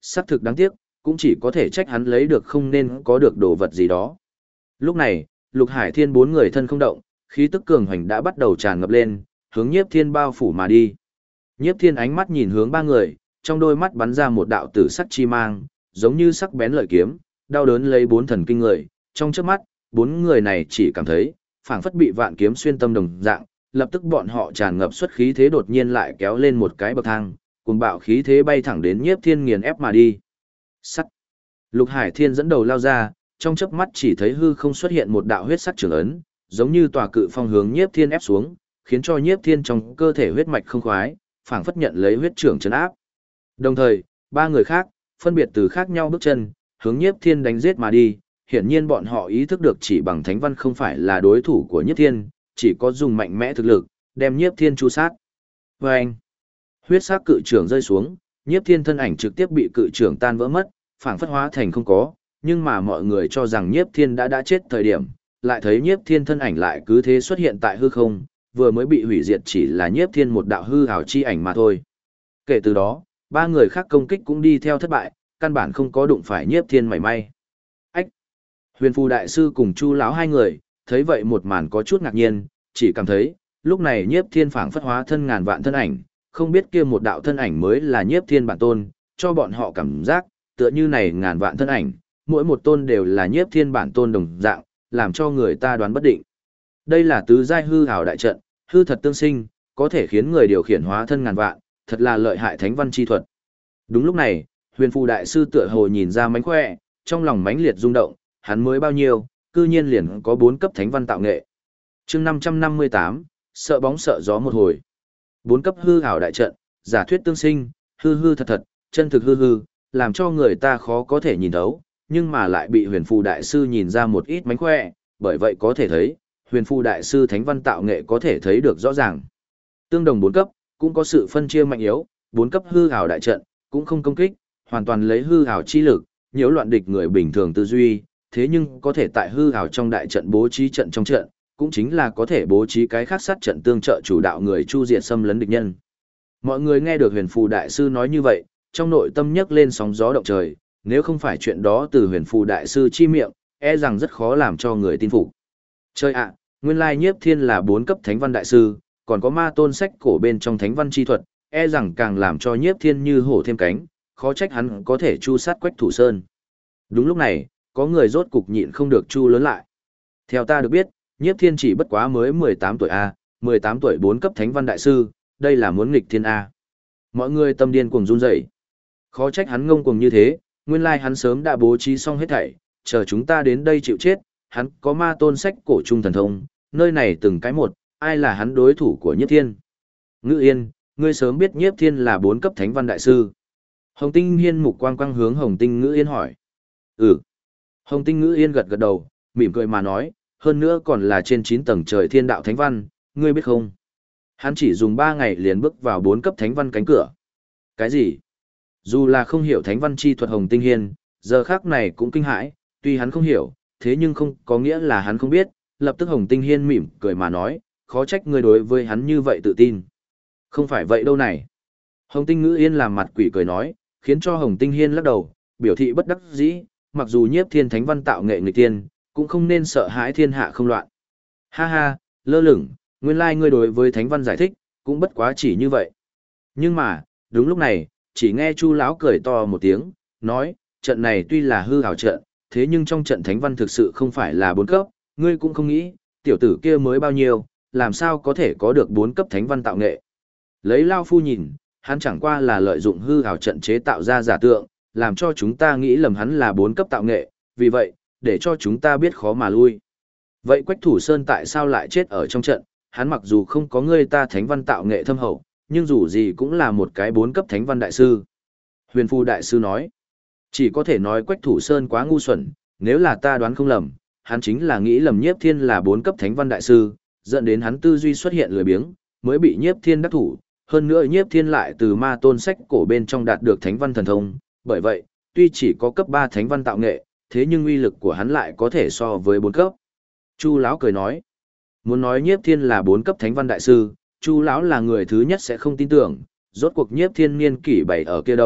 xác thực đáng tiếc, cũng chỉ có thể trách hắn lấy được không nên có được đồ vật gì đó. Lúc này, Lục Hải Thiên bốn người thân không động, khí tức cường hoành đã bắt đầu tràn ngập lên, hướng Nhiếp Thiên bao phủ mà đi. Nhiếp Thiên ánh mắt nhìn hướng ba người, trong đôi mắt bắn ra một đạo tử sắc chi mang, giống như sắc bén lợi kiếm, đau đớn lấy bốn thần kinh người, trong chớp mắt, bốn người này chỉ cảm thấy, phảng phất bị vạn kiếm xuyên tâm đồng dạng, lập tức bọn họ tràn ngập xuất khí thế đột nhiên lại kéo lên một cái bậc thang, cùng bạo khí thế bay thẳng đến Nhiếp Thiên nghiền ép mà đi. Sắt. Lục Hải Thiên dẫn đầu lao ra, trong chớp mắt chỉ thấy hư không xuất hiện một đạo huyết sắc trường ấn, giống như tòa cự phong hướng Nhiếp Thiên ép xuống, khiến cho Nhiếp Thiên trong cơ thể huyết mạch không khoái, phảng phất nhận lấy huyết trưởng trấn áp. Đồng thời, ba người khác, phân biệt từ khác nhau bước chân, hướng Nhiếp Thiên đánh giết mà đi, hiển nhiên bọn họ ý thức được chỉ bằng thánh văn không phải là đối thủ của Nhiếp Thiên, chỉ có dùng mạnh mẽ thực lực, đem Nhiếp Thiên tru sát. Và anh, huyết sắc cự trưởng rơi xuống, Nhiếp Thiên thân ảnh trực tiếp bị cự trưởng tan vỡ mất, phảng phất hóa thành không có, nhưng mà mọi người cho rằng Nhiếp Thiên đã chết thời điểm, lại thấy Nhiếp Thiên thân ảnh lại cứ thế xuất hiện tại hư không, vừa mới bị hủy diệt chỉ là Nhiếp Thiên một đạo hư ảo chi ảnh mà thôi. Kể từ đó, ba người khác công kích cũng đi theo thất bại, căn bản không có đụng phải Nhiếp Thiên mảy may. Ách! Huyền Phù đại sư cùng Chu lão hai người, thấy vậy một màn có chút ngạc nhiên, chỉ cảm thấy, lúc này Nhiếp Thiên phảng phất hóa thân ngàn vạn thân ảnh, không biết kia một đạo thân ảnh mới là Nhiếp Thiên bản tôn, cho bọn họ cảm giác, tựa như này ngàn vạn thân ảnh, mỗi một tôn đều là Nhiếp Thiên bản tôn đồng dạng, làm cho người ta đoán bất định. Đây là tứ giai hư ảo đại trận, hư thật tương sinh, có thể khiến người điều khiển hóa thân ngàn vạn, thật là lợi hại thánh văn chi thuật. Đúng lúc này, Huyền Phù đại sư tựa hồ nhìn ra mánh khỏe, trong lòng mãnh liệt rung động, hắn mới bao nhiêu, cư nhiên liền có 4 cấp thánh văn tạo nghệ. Chương 558, sợ bóng sợ gió một hồi. 4 cấp hư ảo đại trận, giả thuyết tương sinh, hư hư thật thật, chân thực hư hư, làm cho người ta khó có thể nhìn thấu, nhưng mà lại bị Huyền Phù đại sư nhìn ra một ít mánh khỏe, bởi vậy có thể thấy, Huyền Phù đại sư thánh văn tạo nghệ có thể thấy được rõ ràng. Tương đồng 4 cấp, cũng có sự phân chia mạnh yếu, 4 cấp hư ảo đại trận, cũng không công kích, hoàn toàn lấy hư ảo chi lực, nhiễu loạn địch người bình thường tư duy, thế nhưng có thể tại hư ảo trong đại trận bố trí trận trong trận, cũng chính là có thể bố trí cái khác sát trận tương trợ chủ đạo người chu diệt xâm lấn địch nhân. Mọi người nghe được Huyền Phù đại sư nói như vậy, trong nội tâm nhấc lên sóng gió động trời, nếu không phải chuyện đó từ Huyền Phù đại sư chi miệng, e rằng rất khó làm cho người tin phục. Chơi ạ, nguyên lai Nhiếp Thiên là 4 cấp thánh văn đại sư, còn có ma tôn sách cổ bên trong thánh văn chi thuật, e rằng càng làm cho Nhiếp Thiên như hổ thêm cánh, khó trách hắn có thể chu sát Quách Thủ Sơn. Đúng lúc này, có người rốt cục nhịn không được chu lớn lại. Theo ta được biết, Nhiếp Thiên chỉ bất quá mới 18 tuổi A, 18 tuổi 4 cấp thánh văn đại sư, đây là muốn nghịch thiên A. Mọi người tâm điên cuồng run rẩy. Khó trách hắn ngông cuồng như thế, nguyên lai hắn sớm đã bố trí xong hết thảy, chờ chúng ta đến đây chịu chết, hắn có ma tôn sách cổ trung thần thông, nơi này từng cái một, ai là hắn đối thủ của Nhiếp Thiên. Ngữ Yên, ngươi sớm biết Nhiếp Thiên là 4 cấp thánh văn đại sư. Hồng Tinh Hiên mục quang quang hướng Hồng Tinh Ngữ Yên hỏi. Ừ. Hồng Tinh Ngữ Yên gật gật đầu, mỉm cười mà nói, hơn nữa còn là trên 9 tầng trời thiên đạo thánh văn, ngươi biết không? Hắn chỉ dùng 3 ngày liền bước vào 4 cấp thánh văn cánh cửa. Cái gì? Dù là không hiểu thánh văn chi thuật Hồng Tinh Hiên, giờ khắc này cũng kinh hãi, tuy hắn không hiểu, thế nhưng không có nghĩa là hắn không biết, lập tức Hồng Tinh Hiên mỉm cười mà nói, khó trách ngươi đối với hắn như vậy tự tin. Không phải vậy đâu này. Hồng Tinh Ngữ Yên làm mặt quỷ cười nói, khiến cho Hồng Tinh Hiên lắc đầu, biểu thị bất đắc dĩ, mặc dù Nhiếp Thiên thánh văn tạo nghệ nghịch tiên, cũng không nên sợ hãi thiên hạ không loạn. Ha ha, lơ lửng, nguyên lai ngươi đối với thánh văn giải thích, cũng bất quá chỉ như vậy. Nhưng mà, đúng lúc này, chỉ nghe Chu lão cười to một tiếng, nói, trận này tuy là hư ảo trận, thế nhưng trong trận thánh văn thực sự không phải là 4 cấp, ngươi cũng không nghĩ, tiểu tử kia mới bao nhiêu, làm sao có thể có được 4 cấp thánh văn tạo nghệ. Lấy Lao Phu nhìn, hắn chẳng qua là lợi dụng hư ảo trận chế tạo ra giả tượng, làm cho chúng ta nghĩ lầm hắn là 4 cấp tạo nghệ, vì vậy, để cho chúng ta biết khó mà lui. Vậy Quách Thủ Sơn tại sao lại chết ở trong trận, hắn mặc dù không có người ta thánh văn tạo nghệ thâm hậu, nhưng dù gì cũng là một cái 4 cấp thánh văn đại sư. Huyền Phù đại sư nói, chỉ có thể nói Quách Thủ Sơn quá ngu xuẩn, nếu là ta đoán không lầm, hắn chính là nghĩ lầm Nhiếp Thiên là 4 cấp thánh văn đại sư, dẫn đến hắn tư duy xuất hiện lười biếng, mới bị Nhiếp Thiên đắc thủ, hơn nữa Nhiếp Thiên lại từ ma tôn sách cổ bên trong đạt được thánh văn thần thông, bởi vậy, tuy chỉ có cấp 3 thánh văn tạo nghệ, thế nhưng uy lực của hắn lại có thể so với 4 cấp. Chu lão cười nói, muốn nói Nhiếp Thiên là 4 cấp thánh văn đại sư, Chu lão là người thứ nhất sẽ không tin tưởng, rốt cuộc Nhiếp Thiên niên kỷ 7 ở kia đâu,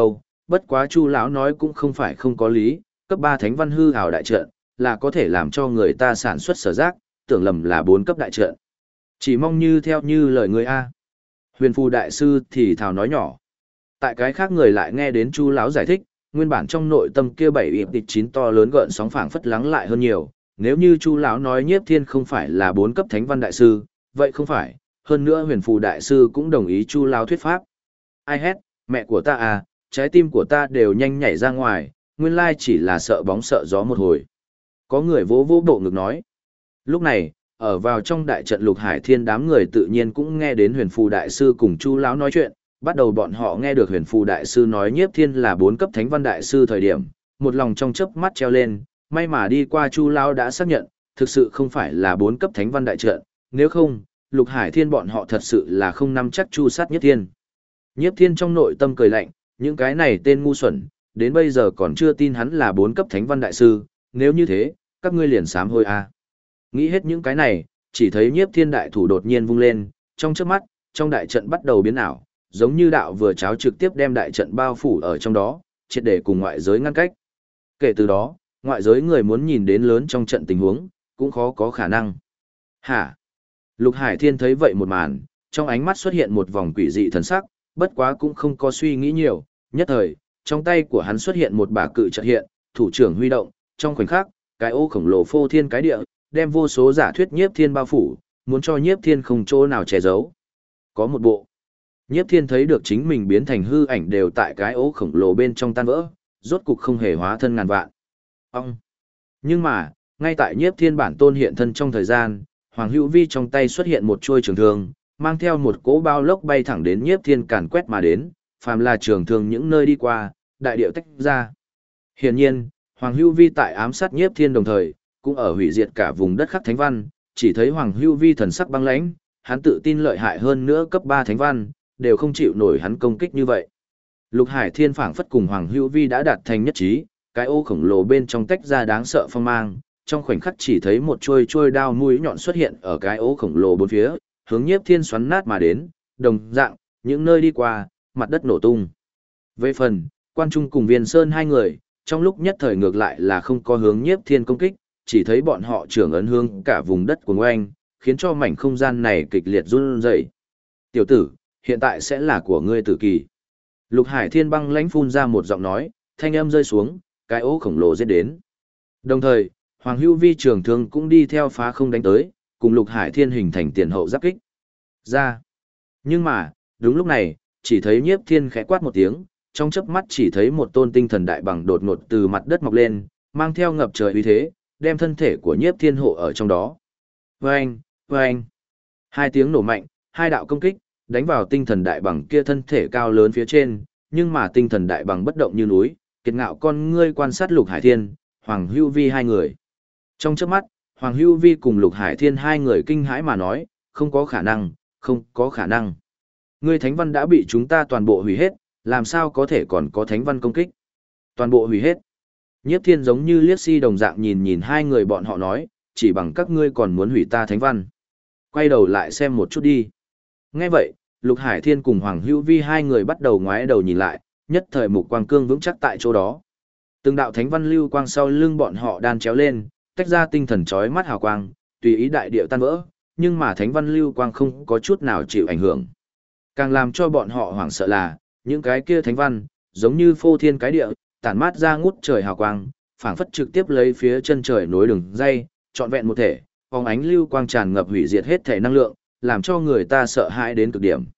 bất quá Chu lão nói cũng không phải không có lý, cấp 3 thánh văn hư ảo đại trận là có thể làm cho người ta sản xuất sở giác, tưởng lầm là 4 cấp đại trận. Chỉ mong như theo như lời người a. Huyền phù đại sư thì thào nói nhỏ. Tại cái khác người lại nghe đến Chu lão giải thích, nguyên bản trong nội tâm kia 7/9 to lớn gợn sóng phảng phất lắng lại hơn nhiều, nếu như Chu lão nói Nhiếp Thiên không phải là 4 cấp thánh văn đại sư, vậy không phải, hơn nữa Huyền phù đại sư cũng đồng ý Chu lão thuyết pháp. Ai hét, mẹ của ta à, trái tim của ta đều nhanh nhảy ra ngoài, nguyên lai chỉ là sợ bóng sợ gió một hồi. Có người vỗ vỗ bộ ngực nói. Lúc này, ở vào trong đại trận Lục Hải Thiên đám người tự nhiên cũng nghe đến Huyền phù đại sư cùng Chu lão nói chuyện, bắt đầu bọn họ nghe được Huyền phù đại sư nói Nhiếp Thiên là 4 cấp thánh văn đại sư thời điểm, một lòng trong chớp mắt treo lên, may mà đi qua Chu lão đã xác nhận, thực sự không phải là 4 cấp thánh văn đại trận, nếu không, Lục Hải Thiên bọn họ thật sự là không nắm chắc chu sát Nhiếp Thiên. Nhiếp Thiên trong nội tâm cười lạnh, những cái này tên ngu xuẩn, đến bây giờ còn chưa tin hắn là 4 cấp thánh văn đại sư, nếu như thế, các ngươi liền sám hối a. Nghĩ hết những cái này, chỉ thấy Nhiếp Thiên đại thủ đột nhiên vung lên, trong chớp mắt, trong đại trận bắt đầu biến ảo, giống như đạo vừa cháo trực tiếp đem đại trận bao phủ ở trong đó, triệt để cùng ngoại giới ngăn cách. Kể từ đó, ngoại giới người muốn nhìn đến lớn trong trận tình huống, cũng khó có khả năng. Hả? Lục Hải Thiên thấy vậy một màn, trong ánh mắt xuất hiện một vòng quỷ dị thần sắc, bất quá cũng không có suy nghĩ nhiều, nhất thời, trong tay của hắn xuất hiện một bả cự chợt hiện, thủ trưởng huy động, trong khoảnh khắc, cái ô khổng lồ phô thiên cái địa, đem vô số giả thuyết Nhiếp Thiên bao phủ, muốn cho Nhiếp Thiên không chỗ nào che giấu. Có một bộ. Nhiếp Thiên thấy được chính mình biến thành hư ảnh đều tại cái ố khổng lồ bên trong tan vỡ, rốt cục không hề hóa thân ngàn vạn. Ông. Nhưng mà, ngay tại Nhiếp Thiên bản tôn hiện thân trong thời gian, Hoàng Hữu Vi trong tay xuất hiện một chuôi trường thương, mang theo một cỗ bao lốc bay thẳng đến Nhiếp Thiên càn quét mà đến, phàm là trường thương những nơi đi qua, đại điệu tách ra. Hiển nhiên, Hoàng Hữu Vi tại ám sát Nhiếp Thiên đồng thời, cũng ở hủy diệt cả vùng đất khắc thánh văn, chỉ thấy Hoàng Hữu Vi thần sắc băng lãnh, hắn tự tin lợi hại hơn nữa cấp 3 thánh văn, đều không chịu nổi hắn công kích như vậy. Lục Hải Thiên phảng phất cùng Hoàng Hữu Vi đã đạt thành nhất trí, cái ô khổng lồ bên trong tách ra đáng sợ phong mang, trong khoảnh khắc chỉ thấy một chuôi đao mũi nhọn xuất hiện ở cái ô khổng lồ bốn phía, hướng Nhiếp Thiên xoắn nát mà đến, đồng dạng, những nơi đi qua, mặt đất nổ tung. Về phần, Quan Trung cùng Viên Sơn hai người, trong lúc nhất thời ngược lại là không có hướng Nhiếp Thiên công kích, chỉ thấy bọn họ trưởng ấn hướng cả vùng đất của oanh, khiến cho mảnh không gian này kịch liệt run rẩy. Tiểu tử, hiện tại sẽ là của ngươi tử kỳ. Lục Hải Thiên băng lãnh phun ra một giọng nói, thanh âm rơi xuống, cái ố khổng lồ giết đến. Đồng thời, Hoàng Hữu Vi trường thương cũng đi theo phá không đánh tới, cùng Lục Hải Thiên hình thành tiền hậu giáp kích. Ra. Nhưng mà, đúng lúc này, chỉ thấy Nhiếp Thiên khẽ quát một tiếng, trong chớp mắt chỉ thấy một tôn tinh thần đại bằng đột ngột từ mặt đất mọc lên, mang theo ngập trời uy thế, đem thân thể của Nhiếp Thiên hộ ở trong đó. Vâng, vâng. Hai tiếng nổ mạnh, hai đạo công kích, đánh vào tinh thần đại bằng kia thân thể cao lớn phía trên, nhưng mà tinh thần đại bằng bất động như núi, kiệt ngạo con ngươi quan sát Lục Hải Thiên, Hoàng Hữu Vi hai người. Trong chớp mắt, Hoàng Hữu Vi cùng Lục Hải Thiên hai người kinh hãi mà nói, không có khả năng, không có khả năng. Ngươi thánh văn đã bị chúng ta toàn bộ hủy hết, làm sao có thể còn có thánh văn công kích? Toàn bộ hủy hết. Nhiếp Thiên giống như liếc si đồng dạng nhìn nhìn hai người bọn họ nói, chỉ bằng các ngươi còn muốn hủy ta thánh văn. Quay đầu lại xem một chút đi. Nghe vậy, Lục Hải Thiên cùng Hoàng Hữu Vi hai người bắt đầu ngoái đầu nhìn lại, nhất thời mục quang cương vững chắc tại chỗ đó. Từng đạo thánh văn lưu quang sau lưng bọn họ đan chéo lên, tách ra tinh thần chói mắt hào quang, tùy ý đại điệu tan vỡ, nhưng mà thánh văn lưu quang không có chút nào chịu ảnh hưởng. Càng làm cho bọn họ hoảng sợ là, những cái kia thánh văn, giống như phô thiên cái địa, tản mát ra ngút trời hào quang, phảng phất trực tiếp lấy phía chân trời nối đường dây, trọn vẹn một thể, phóng ánh lưu quang tràn ngập hủy diệt hết thể năng lượng, làm cho người ta sợ hãi đến cực điểm.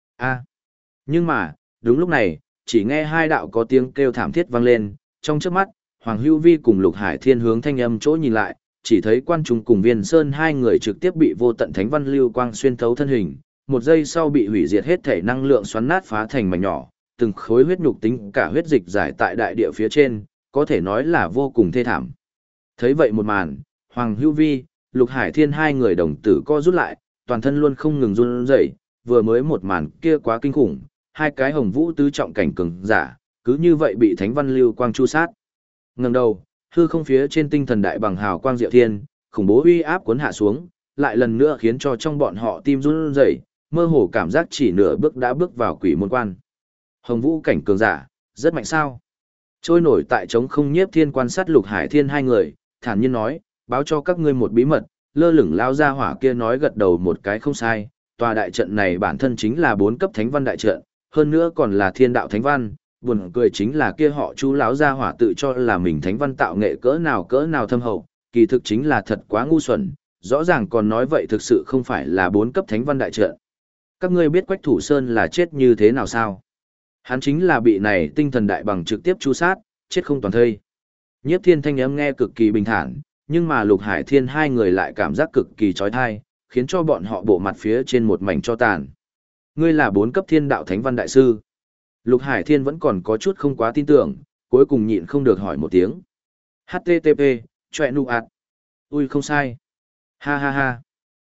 Nhưng mà, đúng lúc này, chỉ nghe hai đạo có tiếng kêu thảm thiết vang lên, trong chớp mắt, Hoàng Hữu Vi cùng Lục Hải Thiên hướng thanh âm chỗ nhìn lại, chỉ thấy Quan Trung cùng Viên Sơn hai người trực tiếp bị vô tận thánh văn lưu quang xuyên thấu thân hình, một giây sau bị hủy diệt hết thể năng lượng xoắn nát phá thành mảnh nhỏ, từng khối huyết nhục tính cả huyết dịch giải tại đại địa phía trên, có thể nói là vô cùng thê thảm. Thấy vậy một màn, Hoàng Hữu Vi, Lục Hải Thiên hai người đồng tử co rút lại, toàn thân luôn không ngừng run rẩy, vừa mới một màn kia quá kinh khủng, hai cái hồng vũ tứ trọng cảnh cường giả, cứ như vậy bị thánh văn lưu quang chu sát. Ngẩng đầu, hư không phía trên tinh thần đại bằng hào quang diệu thiên, khủng bố uy áp cuốn hạ xuống, lại lần nữa khiến cho trong bọn họ tim run rẩy, mơ hồ cảm giác chỉ nửa bước đã bước vào quỷ môn quan. Hồng vũ cảnh cường giả, rất mạnh sao? Trôi nổi tại trống không Nhiếp Thiên quan sát Lục Hải Thiên hai người, thản nhiên nói, báo cho các ngươi một bí mật, lơ lửng lao ra hỏa kia nói gật đầu một cái không sai, tòa đại trận này bản thân chính là 4 cấp thánh văn đại trận, hơn nữa còn là thiên đạo thánh văn, buồn cười chính là kia họ chú lão gia hỏa tự cho là mình thánh văn tạo nghệ cỡ nào thâm hậu, kỳ thực chính là thật quá ngu xuẩn, rõ ràng còn nói vậy thực sự không phải là 4 cấp thánh văn đại trận. Các ngươi biết Quách Thủ Sơn là chết như thế nào sao? Hắn chính là bị này tinh thần đại bằng trực tiếp chu sát, chết không toàn thây. Nhiếp Thiên thanh âm nghe cực kỳ bình thản, nhưng mà Lục Hải Thiên hai người lại cảm giác cực kỳ chói tai, khiến cho bọn họ bộ mặt phía trên một mảnh cho tàn. Ngươi là 4 cấp thiên đạo thánh văn đại sư. Lục Hải Thiên vẫn còn có chút không quá tin tưởng, cuối cùng nhịn không được hỏi một tiếng. HTTP, chọe nụ ạt. Ui không sai. Ha ha ha.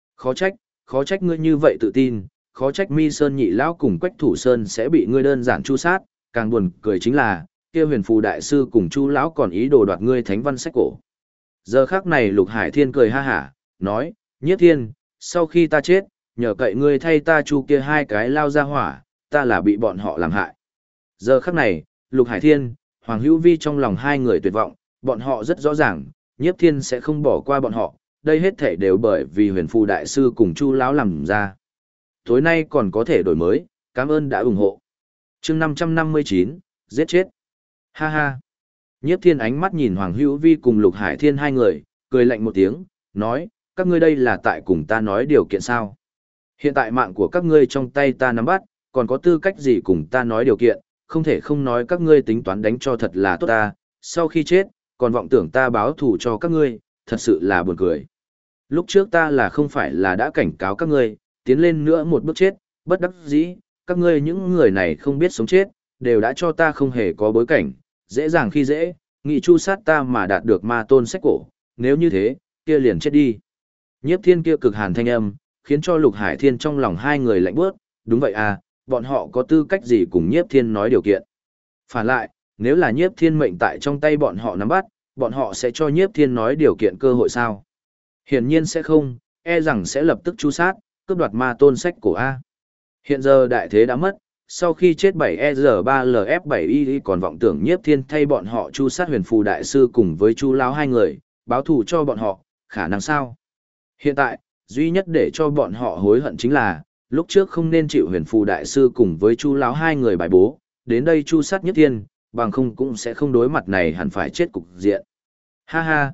Khó trách ngươi như vậy tự tin, khó trách Mi Sơn nhị lão cùng Quách Thủ Sơn sẽ bị ngươi đơn giản chu sát, càng buồn cười chính là, kia huyền phù đại sư cùng Chu lão còn ý đồ đoạt ngươi thánh văn sách cổ. Giờ khắc này Lục Hải Thiên cười ha hả, nói, Nhiếp Thiên, sau khi ta chết, nhờ cậy ngươi thay ta chu kia hai cái lao ra hỏa, ta là bị bọn họ làm hại. Giờ khắc này, Lục Hải Thiên, Hoàng Hữu Vi trong lòng hai người tuyệt vọng, bọn họ rất rõ ràng, Nhiếp Thiên sẽ không bỏ qua bọn họ, đây hết thể đều bởi vì huyền phù đại sư cùng Chu lão làm ra. Tối nay còn có thể đổi mới, cảm ơn đã ủng hộ. Chương 559, giết chết. Ha ha. Nhiếp Thiên ánh mắt nhìn Hoàng Hữu Vi cùng Lục Hải Thiên hai người, cười lạnh một tiếng, nói, các ngươi đây là tại cùng ta nói điều kiện sao? Hiện tại mạng của các ngươi trong tay ta nắm bắt, còn có tư cách gì cùng ta nói điều kiện, không thể không nói các ngươi tính toán đánh cho thật là tốt ta, sau khi chết, còn vọng tưởng ta báo thù cho các ngươi, thật sự là buồn cười. Lúc trước ta là không phải là đã cảnh cáo các ngươi, tiến lên nữa một bước chết, bất đắc dĩ, các ngươi những người này không biết sống chết, đều đã cho ta không hề có bối cảnh, dễ dàng khi dễ, nghị chu sát ta mà đạt được ma tôn sách cổ, nếu như thế, kia liền chết đi. Nhiếp Thiên kia cực hàn thanh âm, khiến cho Lục Hải Thiên trong lòng hai người lạnh bước, đúng vậy à, bọn họ có tư cách gì cùng Nhiếp Thiên nói điều kiện. Phản lại, nếu là Nhiếp Thiên mệnh tại trong tay bọn họ nắm bắt, bọn họ sẽ cho Nhiếp Thiên nói điều kiện cơ hội sao? Hiển nhiên sẽ không, e rằng sẽ lập tức chu sát, cướp đoạt ma tôn sách cổ A. Hiện giờ đại thế đã mất, sau khi chết 7EZ3LF7Y còn vọng tưởng Nhiếp Thiên thay bọn họ chu sát huyền phù đại sư cùng với Chu lão hai người, báo thù cho bọn họ, khả năng sao? Hiện tại, duy nhất để cho bọn họ hối hận chính là, lúc trước không nên chịu huyền phù đại sư cùng với Chu lão hai người bài bố, đến đây chu sát Nhiếp Thiên, bằng không cũng sẽ không đối mặt này hẳn phải chết cục diện. Ha ha,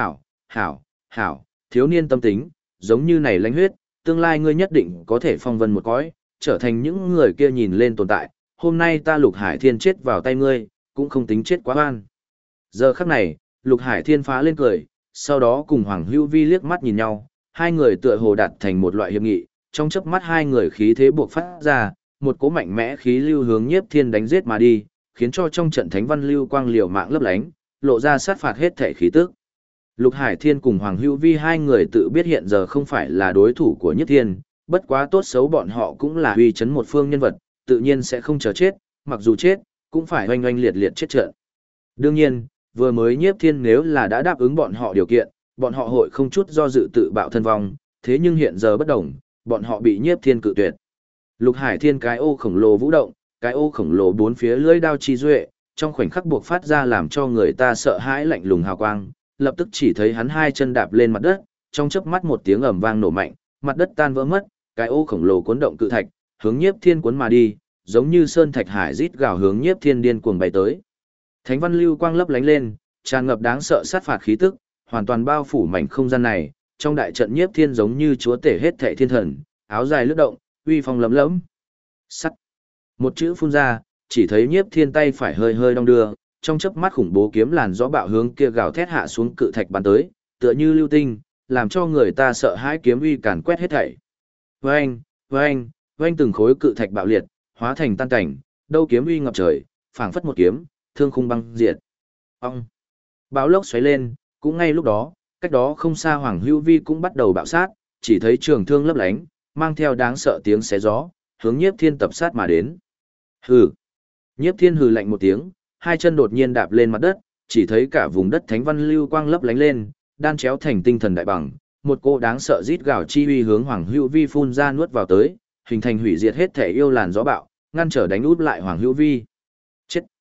hảo, thiếu niên tâm tính, giống như này lãnh huyết, tương lai ngươi nhất định có thể phong vân một cõi, trở thành những người kia nhìn lên tồn tại, hôm nay ta Lục Hải Thiên chết vào tay ngươi, cũng không tính chết quá oan. Giờ khắc này, Lục Hải Thiên phá lên cười, sau đó cùng Hoàng Hữu Vi liếc mắt nhìn nhau, hai người tựa hồ đạt thành một loại hiệp nghị, trong chớp mắt hai người khí thế buộc phát ra, một cỗ mạnh mẽ khí lưu hướng Nhiếp Thiên đánh giết mà đi, khiến cho trong trận thánh văn lưu quang liều mạng lấp lánh, lộ ra sát phạt hết thể khí tức. Lục Hải Thiên cùng Hoàng Hữu Vi hai người tự biết hiện giờ không phải là đối thủ của Nhiếp Thiên, bất quá tốt xấu bọn họ cũng là uy chấn một phương nhân vật, tự nhiên sẽ không chờ chết, mặc dù chết, cũng phải oanh oanh liệt liệt chết trận. Đương nhiên, vừa mới Nhiếp Thiên nếu là đã đáp ứng bọn họ điều kiện, bọn họ hội không chút do dự tự bạo thân vong, thế nhưng hiện giờ bất đồng, bọn họ bị Nhiếp Thiên cự tuyệt. Lục Hải Thiên cái ô khổng lồ vũ động, cái ô khổng lồ bốn phía lưỡi đao chi duệ, trong khoảnh khắc buộc phát ra làm cho người ta sợ hãi lạnh lùng hào quang, lập tức chỉ thấy hắn hai chân đạp lên mặt đất, trong chớp mắt một tiếng ầm vang nổ mạnh, mặt đất tan vỡ mất, cái ô khổng lồ cuốn động cự thạch, hướng Nhiếp Thiên cuốn mà đi, giống như sơn thạch hải rít gào hướng Nhiếp Thiên điên cuồng bay tới. Thánh văn lưu quang lấp lánh lên, tràn ngập đáng sợ sát phạt khí tức, hoàn toàn bao phủ mảnh không gian này, trong đại trận Nhiếp Thiên giống như chúa tể hết thảy thiên thần, áo dài lướt động, uy phong lấm lẫm. Sắt. Một chữ phun ra, chỉ thấy Nhiếp Thiên tay phải hơi hơi đong đưa, trong chớp mắt khủng bố kiếm làn gió bạo hướng kia gào thét hạ xuống cự thạch bắn tới, tựa như lưu tinh, làm cho người ta sợ hãi kiếm uy càn quét hết thảy. Oeng, oeng, oeng từng khối cự thạch bạo liệt, hóa thành tan cảnh, đâu kiếm uy ngập trời, phảng phất một kiếm, thương khung băng diệt. Ong. Bão lốc xoáy lên, cũng ngay lúc đó, cách đó không xa Hoàng Hữu Vi cũng bắt đầu bạo sát, chỉ thấy trường thương lấp lánh, mang theo đáng sợ tiếng xé gió, hướng Nhiếp Thiên tập sát mà đến. Hừ. Nhiếp Thiên hừ lạnh một tiếng, hai chân đột nhiên đạp lên mặt đất, chỉ thấy cả vùng đất thánh văn lưu quang lấp lánh lên, đan chéo thành tinh thần đại bằng, một cô đáng sợ rít gào chi uy hướng Hoàng Hữu Vi phun ra nuốt vào tới, hình thành hủy diệt hết thể yêu làn gió bạo, ngăn trở đánh út lại Hoàng Hữu Vi. Chết.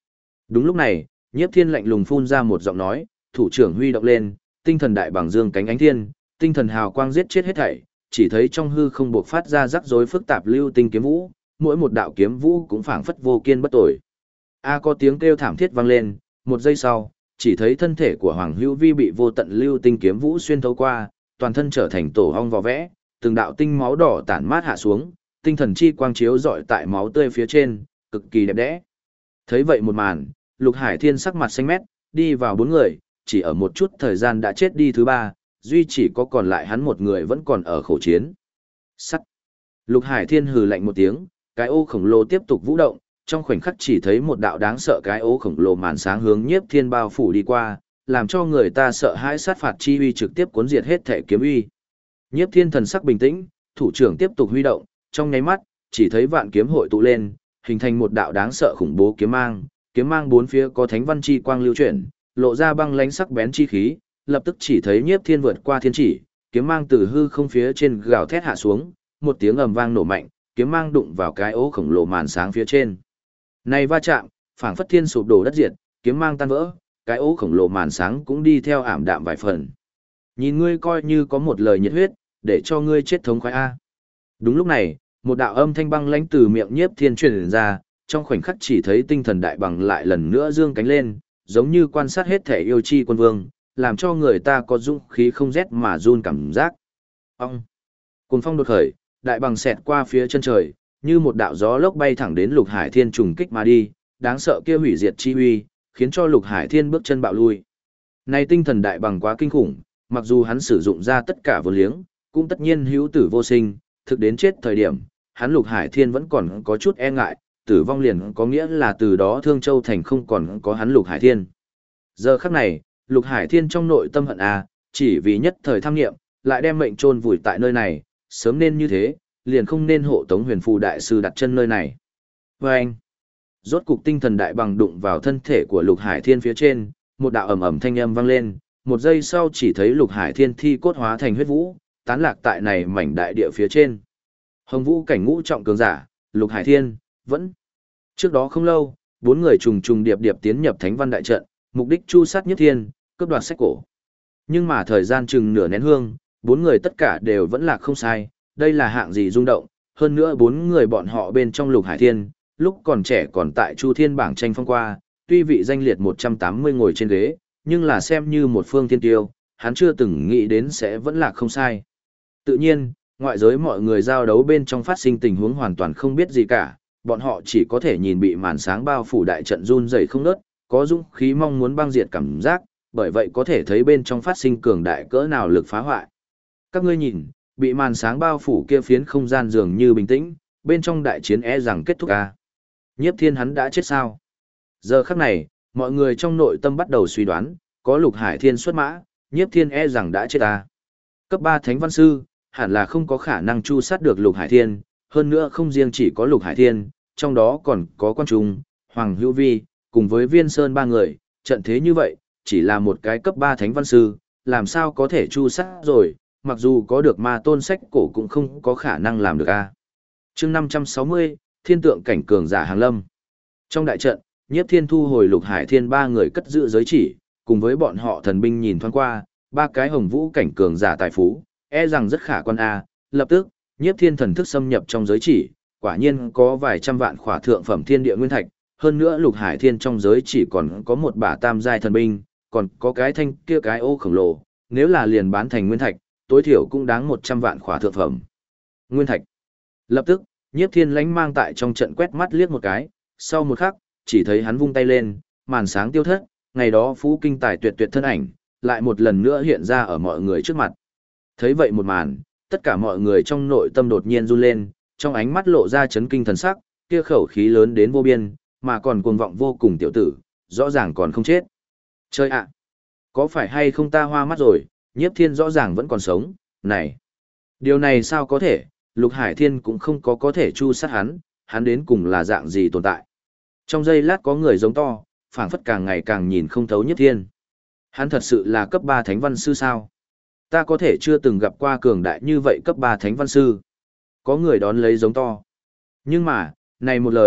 Đúng lúc này, Nhiếp Thiên lạnh lùng phun ra một giọng nói, thủ trưởng huy động lên, tinh thần đại bằng dương cánh ánh thiên, tinh thần hào quang giết chết hết thảy, chỉ thấy trong hư không bộc phát ra rắc rối phức tạp lưu tinh kiếm vũ, mỗi một đạo kiếm vũ cũng phảng phất vô kiên bất tồi. A có tiếng kêu thảm thiết vang lên, một giây sau, chỉ thấy thân thể của Hoàng Hữu Vi bị vô tận lưu tinh kiếm vũ xuyên thấu qua, toàn thân trở thành tổ ong vò vẽ, từng đạo tinh máu đỏ tản mát hạ xuống, tinh thần chi quang chiếu rọi tại máu tươi phía trên, cực kỳ đẹp đẽ. Thấy vậy một màn, Lục Hải Thiên sắc mặt xanh mét, đi vào bốn người, chỉ ở một chút thời gian đã chết đi thứ ba, duy chỉ có còn lại hắn một người vẫn còn ở khổ chiến. Sắt. Lục Hải Thiên hừ lạnh một tiếng, cái ô khổng lồ tiếp tục vũ động, trong khoảnh khắc chỉ thấy một đạo đáng sợ cái ô khổng lồ màn sáng hướng Nhiếp Thiên bao phủ đi qua, làm cho người ta sợ hãi sát phạt chi uy trực tiếp cuốn diệt hết thể kiếm uy. Nhiếp Thiên thần sắc bình tĩnh, thủ trưởng tiếp tục huy động, trong nháy mắt, chỉ thấy vạn kiếm hội tụ lên, hình thành một đạo đáng sợ khủng bố kiếm mang bốn phía có thánh văn chi quang lưu chuyển, lộ ra băng lãnh sắc bén chi khí, lập tức chỉ thấy Nhiếp Thiên vượt qua thiên chỉ, kiếm mang từ hư không phía trên gào thét hạ xuống, một tiếng ầm vang nổ mạnh, kiếm mang đụng vào cái ố khổng lồ màn sáng phía trên. Này va chạm, phảng phất thiên sụp đổ đất diệt, kiếm mang tan vỡ, cái ố khổng lồ màn sáng cũng đi theo ảm đạm vài phần. Nhìn ngươi coi như có một lời nhiệt huyết, để cho ngươi chết thống khoái a. Đúng lúc này, một đạo âm thanh băng lãnh từ miệng Nhiếp Thiên truyền ra, trong khoảnh khắc chỉ thấy tinh thần đại bằng lại lần nữa dương cánh lên, giống như quan sát hết thể yêu chi quân vương, làm cho người ta có dũng khí không rét mà run cảm giác. Ông! Cuồng phong đột khởi, đại bằng xẹt qua phía chân trời, như một đạo gió lốc bay thẳng đến Lục Hải Thiên trùng kích mà đi, đáng sợ kia hủy diệt chi uy, khiến cho Lục Hải Thiên bước chân bạo lui. Này tinh thần đại bằng quá kinh khủng, mặc dù hắn sử dụng ra tất cả vô liếng, cũng tất nhiên hữu tử vô sinh, thực đến chết thời điểm, hắn Lục Hải Thiên vẫn còn có chút e ngại, tử vong liền có nghĩa là từ đó Thương Châu Thành không còn có hắn Lục Hải Thiên. Giờ khắc này, Lục Hải Thiên trong nội tâm hận chỉ vì nhất thời tham nghiệm, lại đem mệnh chôn vùi tại nơi này, sớm nên như thế, liền không nên hộ tống Huyền Phù đại sư đặt chân nơi này. Và anh, rốt cục tinh thần đại bằng đụng vào thân thể của Lục Hải Thiên phía trên, một đạo ầm ầm thanh âm vang lên, một giây sau chỉ thấy Lục Hải Thiên thi cốt hóa thành huyết vũ, tán lạc tại này mảnh đại địa phía trên. Hồng Vũ cảnh ngũ trọng cường giả, Lục Hải Thiên vẫn. Trước đó không lâu, bốn người trùng trùng điệp điệp tiến nhập Thánh Văn đại trận, mục đích chu sát Nhiếp Thiên, cướp đoạt sách cổ. Nhưng mà thời gian chừng nửa nén hương, bốn người tất cả đều vẫn là không sai, đây là hạng gì rung động, hơn nữa bốn người bọn họ bên trong Lục Hải Thiên, lúc còn trẻ còn tại Chu Thiên bảng tranh phong qua, tuy vị danh liệt 180 ngồi trên ghế, nhưng là xem như một phương thiên tiêu, hắn chưa từng nghĩ đến sẽ vẫn là không sai. Tự nhiên, ngoại giới mọi người giao đấu bên trong phát sinh tình huống hoàn toàn không biết gì cả, bọn họ chỉ có thể nhìn bị màn sáng bao phủ đại trận run rẩy không ngớt, có dũng khí mong muốn băng diệt cảm giác, bởi vậy có thể thấy bên trong phát sinh cường đại cỡ nào lực phá hoại. Các ngươi nhìn, bị màn sáng bao phủ kia phiến không gian dường như bình tĩnh, bên trong đại chiến rằng kết thúc Nhiếp Thiên hắn đã chết sao? Giờ khắc này, mọi người trong nội tâm bắt đầu suy đoán, có Lục Hải Thiên xuất mã, Nhiếp Thiên rằng đã chết Cấp 3 Thánh Văn Sư, hẳn là không có khả năng chu sát được Lục Hải Thiên, hơn nữa không riêng chỉ có Lục Hải Thiên, trong đó còn có Quan Trung, Hoàng Hữu Vi, cùng với Viên Sơn ba người, trận thế như vậy, chỉ là một cái cấp 3 Thánh Văn Sư, làm sao có thể chu sát rồi, mặc dù có được ma tôn sách cổ cũng không có khả năng làm được chương 560, Thiên tượng cảnh cường giả hàng lâm. Trong đại trận, Nhiếp Thiên thu hồi Lục Hải Thiên ba người cất giữ giới chỉ, cùng với bọn họ thần binh nhìn thoáng qua, ba cái Hồng Vũ cảnh cường giả tài phú, rằng rất khả quan lập tức, Nhiếp Thiên thần thức xâm nhập trong giới chỉ, quả nhiên có vài trăm vạn khỏa thượng phẩm thiên địa nguyên thạch, hơn nữa Lục Hải Thiên trong giới chỉ còn có một bả tam giai thần binh, còn có cái thanh kia cái ô khổng lồ, nếu là liền bán thành nguyên thạch, tối thiểu cũng đáng 100 vạn khỏa thượng phẩm nguyên thạch. Lập tức, Nhiếp Thiên lánh mang tại trong trận quét mắt liếc một cái, sau một khắc, chỉ thấy hắn vung tay lên, màn sáng tiêu thất, ngày đó phú kinh tài tuyệt tuyệt thân ảnh, lại một lần nữa hiện ra ở mọi người trước mặt. Thấy vậy một màn, tất cả mọi người trong nội tâm đột nhiên run lên, trong ánh mắt lộ ra chấn kinh thần sắc, kia khẩu khí lớn đến vô biên, mà còn cuồng vọng vô cùng tiểu tử, rõ ràng còn không chết. Chơi ạ! Có phải hay không ta hoa mắt rồi, Nhiếp Thiên rõ ràng vẫn còn sống, này! Điều này sao có thể, Lục Hải Thiên cũng không có thể chu sát hắn đến cùng là dạng gì tồn tại. Trong giây lát có người giống to, phảng phất càng ngày càng nhìn không thấu Nhiếp Thiên. Hắn thật sự là cấp 3 Thánh Văn Sư sao? Ta có thể chưa từng gặp qua cường đại như vậy cấp 3 Thánh Văn Sư. Có người đón lấy giống to. Nhưng mà, này một lời,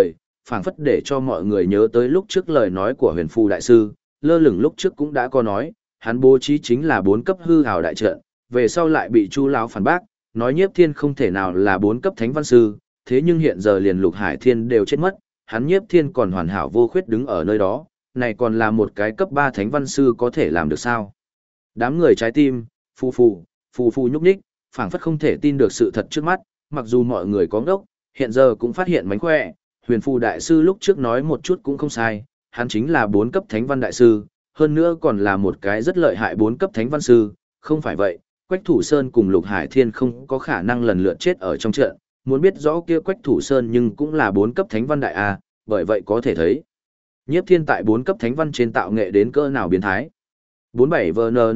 phảng phất để cho mọi người nhớ tới lúc trước lời nói của huyền phù đại sư, lơ lửng lúc trước cũng đã có nói, hắn bố trí chính là 4 cấp hư hào đại trận, về sau lại bị Chu lão phản bác, nói Nhiếp Thiên không thể nào là 4 cấp thánh văn sư, thế nhưng hiện giờ liền Lục Hải Thiên đều chết mất, hắn Nhiếp Thiên còn hoàn hảo vô khuyết đứng ở nơi đó, này còn là một cái cấp 3 thánh văn sư có thể làm được sao? Đám người trái tim, phù phù nhúc nhích, phảng phất không thể tin được sự thật trước mắt, mặc dù mọi người có ngốc, hiện giờ cũng phát hiện mánh khỏe, huyền phù đại sư lúc trước nói một chút cũng không sai, hắn chính là 4 cấp thánh văn đại sư, hơn nữa còn là một cái rất lợi hại 4 cấp thánh văn sư, không phải vậy, Quách Thủ Sơn cùng Lục Hải Thiên không có khả năng lần lượt chết ở trong trận, muốn biết rõ kia Quách Thủ Sơn nhưng cũng là 4 cấp thánh văn đại A, bởi vậy có thể thấy. Nhiếp Thiên tại 4 cấp thánh văn trên tạo nghệ đến cỡ nào biến thái. 47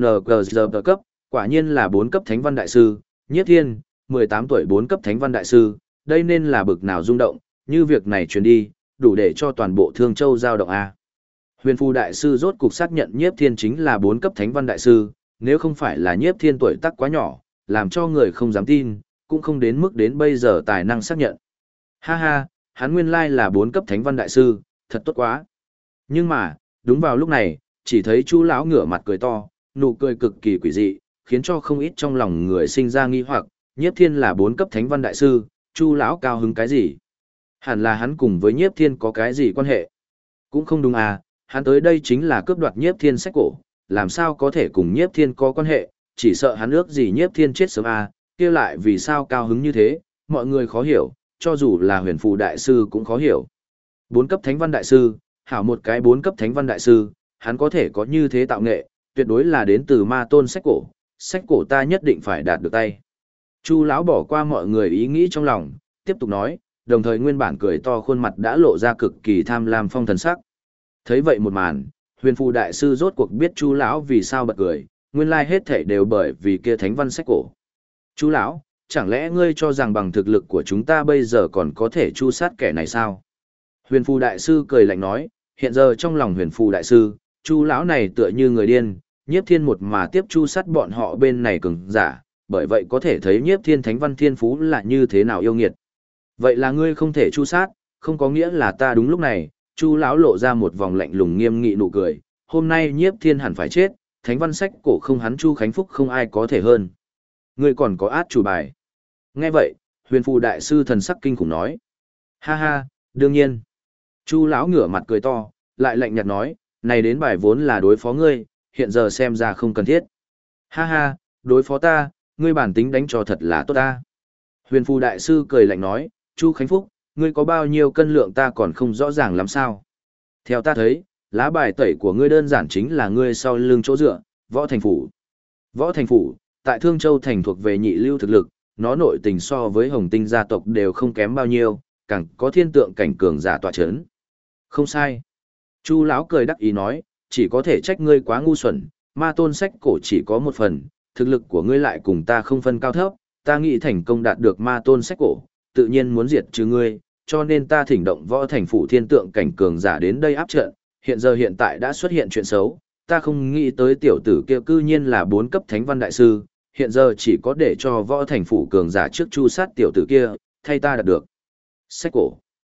VNNGZ cấp, quả nhiên là 4 cấp thánh văn đại sư, Nhiếp Thiên, 18 tuổi 4 cấp thánh văn đại sư, đây nên là bực nào rung động, như việc này truyền đi, đủ để cho toàn bộ Thương Châu giao động A. Huyền Phù đại sư rốt cục xác nhận Nhiếp Thiên chính là 4 cấp thánh văn đại sư, nếu không phải là Nhiếp Thiên tuổi tác quá nhỏ, làm cho người không dám tin, cũng không đến mức đến bây giờ tài năng xác nhận. Ha ha, hắn nguyên lai là 4 cấp thánh văn đại sư, thật tốt quá. Nhưng mà, đúng vào lúc này, chỉ thấy Chu lão ngửa mặt cười to, nụ cười cực kỳ quỷ dị, khiến cho không ít trong lòng người sinh ra nghi hoặc, Nhiếp Thiên là 4 cấp thánh văn đại sư, Chu lão cao hứng cái gì? Hẳn là hắn cùng với Nhiếp Thiên có cái gì quan hệ? Cũng không đúng à, hắn tới đây chính là cướp đoạt Nhiếp Thiên sách cổ, làm sao có thể cùng Nhiếp Thiên có quan hệ, chỉ sợ hắn ước gì Nhiếp Thiên chết sớm à, kia lại vì sao cao hứng như thế, mọi người khó hiểu, cho dù là huyền phù đại sư cũng khó hiểu. 4 cấp thánh văn đại sư, hảo một cái 4 cấp thánh văn đại sư, hắn có thể có như thế tạo nghệ, tuyệt đối là đến từ ma tôn sách cổ ta nhất định phải đạt được tay. Chu lão bỏ qua mọi người ý nghĩ trong lòng, tiếp tục nói, đồng thời nguyên bản cười to khuôn mặt đã lộ ra cực kỳ tham lam phong thần sắc. Thấy vậy một màn, huyền phù đại sư rốt cuộc biết Chu lão vì sao bật cười, nguyên lai hết thảy đều bởi vì kia thánh văn sách cổ. Chu lão, chẳng lẽ ngươi cho rằng bằng thực lực của chúng ta bây giờ còn có thể chu sát kẻ này sao? Huyền phù đại sư cười lạnh nói, hiện giờ trong lòng huyền phù đại sư, Chu lão này tựa như người điên, Nhiếp Thiên một mà tiếp chu sát bọn họ bên này cường giả, bởi vậy có thể thấy Nhiếp Thiên thánh văn thiên phú là như thế nào yêu nghiệt. Vậy là ngươi không thể chu sát, không có nghĩa là ta đúng lúc này. Chu lão lộ ra một vòng lạnh lùng nghiêm nghị nụ cười, hôm nay Nhiếp Thiên hẳn phải chết, thánh văn sách cổ không hắn Chu Khánh Phúc không ai có thể hơn. Ngươi còn có át chủ bài. Nghe vậy, huyền phù đại sư thần sắc kinh khủng nói. Ha ha, đương nhiên. Chu lão ngửa mặt cười to, lại lạnh nhạt nói, này đến bài vốn là đối phó ngươi, hiện giờ xem ra không cần thiết. Ha ha, đối phó ta, ngươi bản tính đánh cho thật là tốt ta. Huyền phù đại sư cười lạnh nói, Chu Khánh Phúc, ngươi có bao nhiêu cân lượng ta còn không rõ ràng làm sao. Theo ta thấy, lá bài tẩy của ngươi đơn giản chính là ngươi sau lưng chỗ dựa, Võ Thành Phủ. Võ Thành Phủ, tại Thương Châu Thành thuộc về nhị lưu thực lực, nó nội tình so với Hồng Tinh gia tộc đều không kém bao nhiêu, càng có thiên tượng cảnh cường giả tọa chấn. Không sai. Chu lão cười đắc ý nói, chỉ có thể trách ngươi quá ngu xuẩn, ma tôn sách cổ chỉ có một phần, thực lực của ngươi lại cùng ta không phân cao thấp, ta nghĩ thành công đạt được ma tôn sách cổ, tự nhiên muốn diệt trừ ngươi, cho nên ta thỉnh động Võ Thành Phủ thiên tượng cảnh cường giả đến đây áp trận, hiện tại đã xuất hiện chuyện xấu, ta không nghĩ tới tiểu tử kia cư nhiên là 4 cấp thánh văn đại sư, hiện giờ chỉ có để cho Võ Thành Phủ cường giả trước chu sát tiểu tử kia, thay ta đạt được. Sách cổ.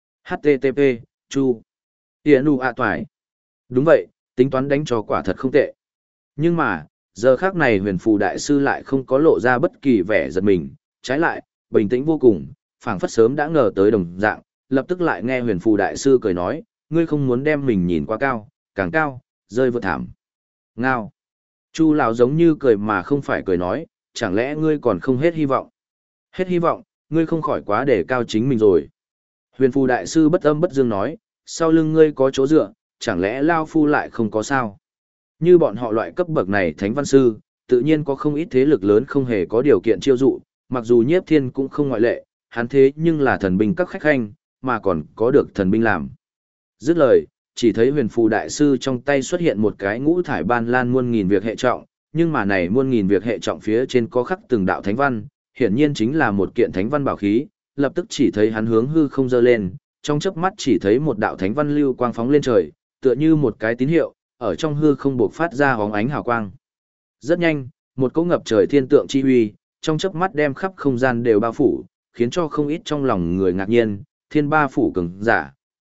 HTTP, Chu. Tienu A Toài. Đúng vậy, tính toán đánh cho quả thật không tệ. Nhưng mà, giờ khác này huyền phù đại sư lại không có lộ ra bất kỳ vẻ giật mình, trái lại, bình tĩnh vô cùng, phảng phất sớm đã ngờ tới đồng dạng, lập tức lại nghe huyền phù đại sư cười nói, ngươi không muốn đem mình nhìn quá cao, càng cao, rơi vượt thảm. Ngao. Chu lão giống như cười mà không phải cười nói, chẳng lẽ ngươi còn không hết hy vọng? Hết hy vọng, ngươi không khỏi quá để cao chính mình rồi. Huyền phù đại sư bất âm bất dương nói, sau lưng ngươi có chỗ dựa, chẳng lẽ Lao Phu lại không có sao? Như bọn họ loại cấp bậc này thánh văn sư, tự nhiên có không ít thế lực lớn không hề có điều kiện chiêu dụ, mặc dù Nhiếp Thiên cũng không ngoại lệ, hắn thế nhưng là thần binh các khách khanh, mà còn có được thần binh làm. Dứt lời, chỉ thấy huyền phù đại sư trong tay xuất hiện một cái ngũ thải ban lan muôn nghìn việc hệ trọng, nhưng mà này muôn nghìn việc hệ trọng phía trên có khắc từng đạo thánh văn, hiển nhiên chính là một kiện thánh văn bảo khí, lập tức chỉ thấy hắn hướng hư không dơ lên, trong chớp mắt chỉ thấy một đạo thánh văn lưu quang phóng lên trời, tựa như một cái tín hiệu, ở trong hư không bộc phát ra hóng ánh hào quang. Rất nhanh, một cỗ ngập trời thiên tượng chi uy, trong chớp mắt đem khắp không gian đều bao phủ, khiến cho không ít trong lòng người ngạc nhiên, thiên ba phủ cường giả,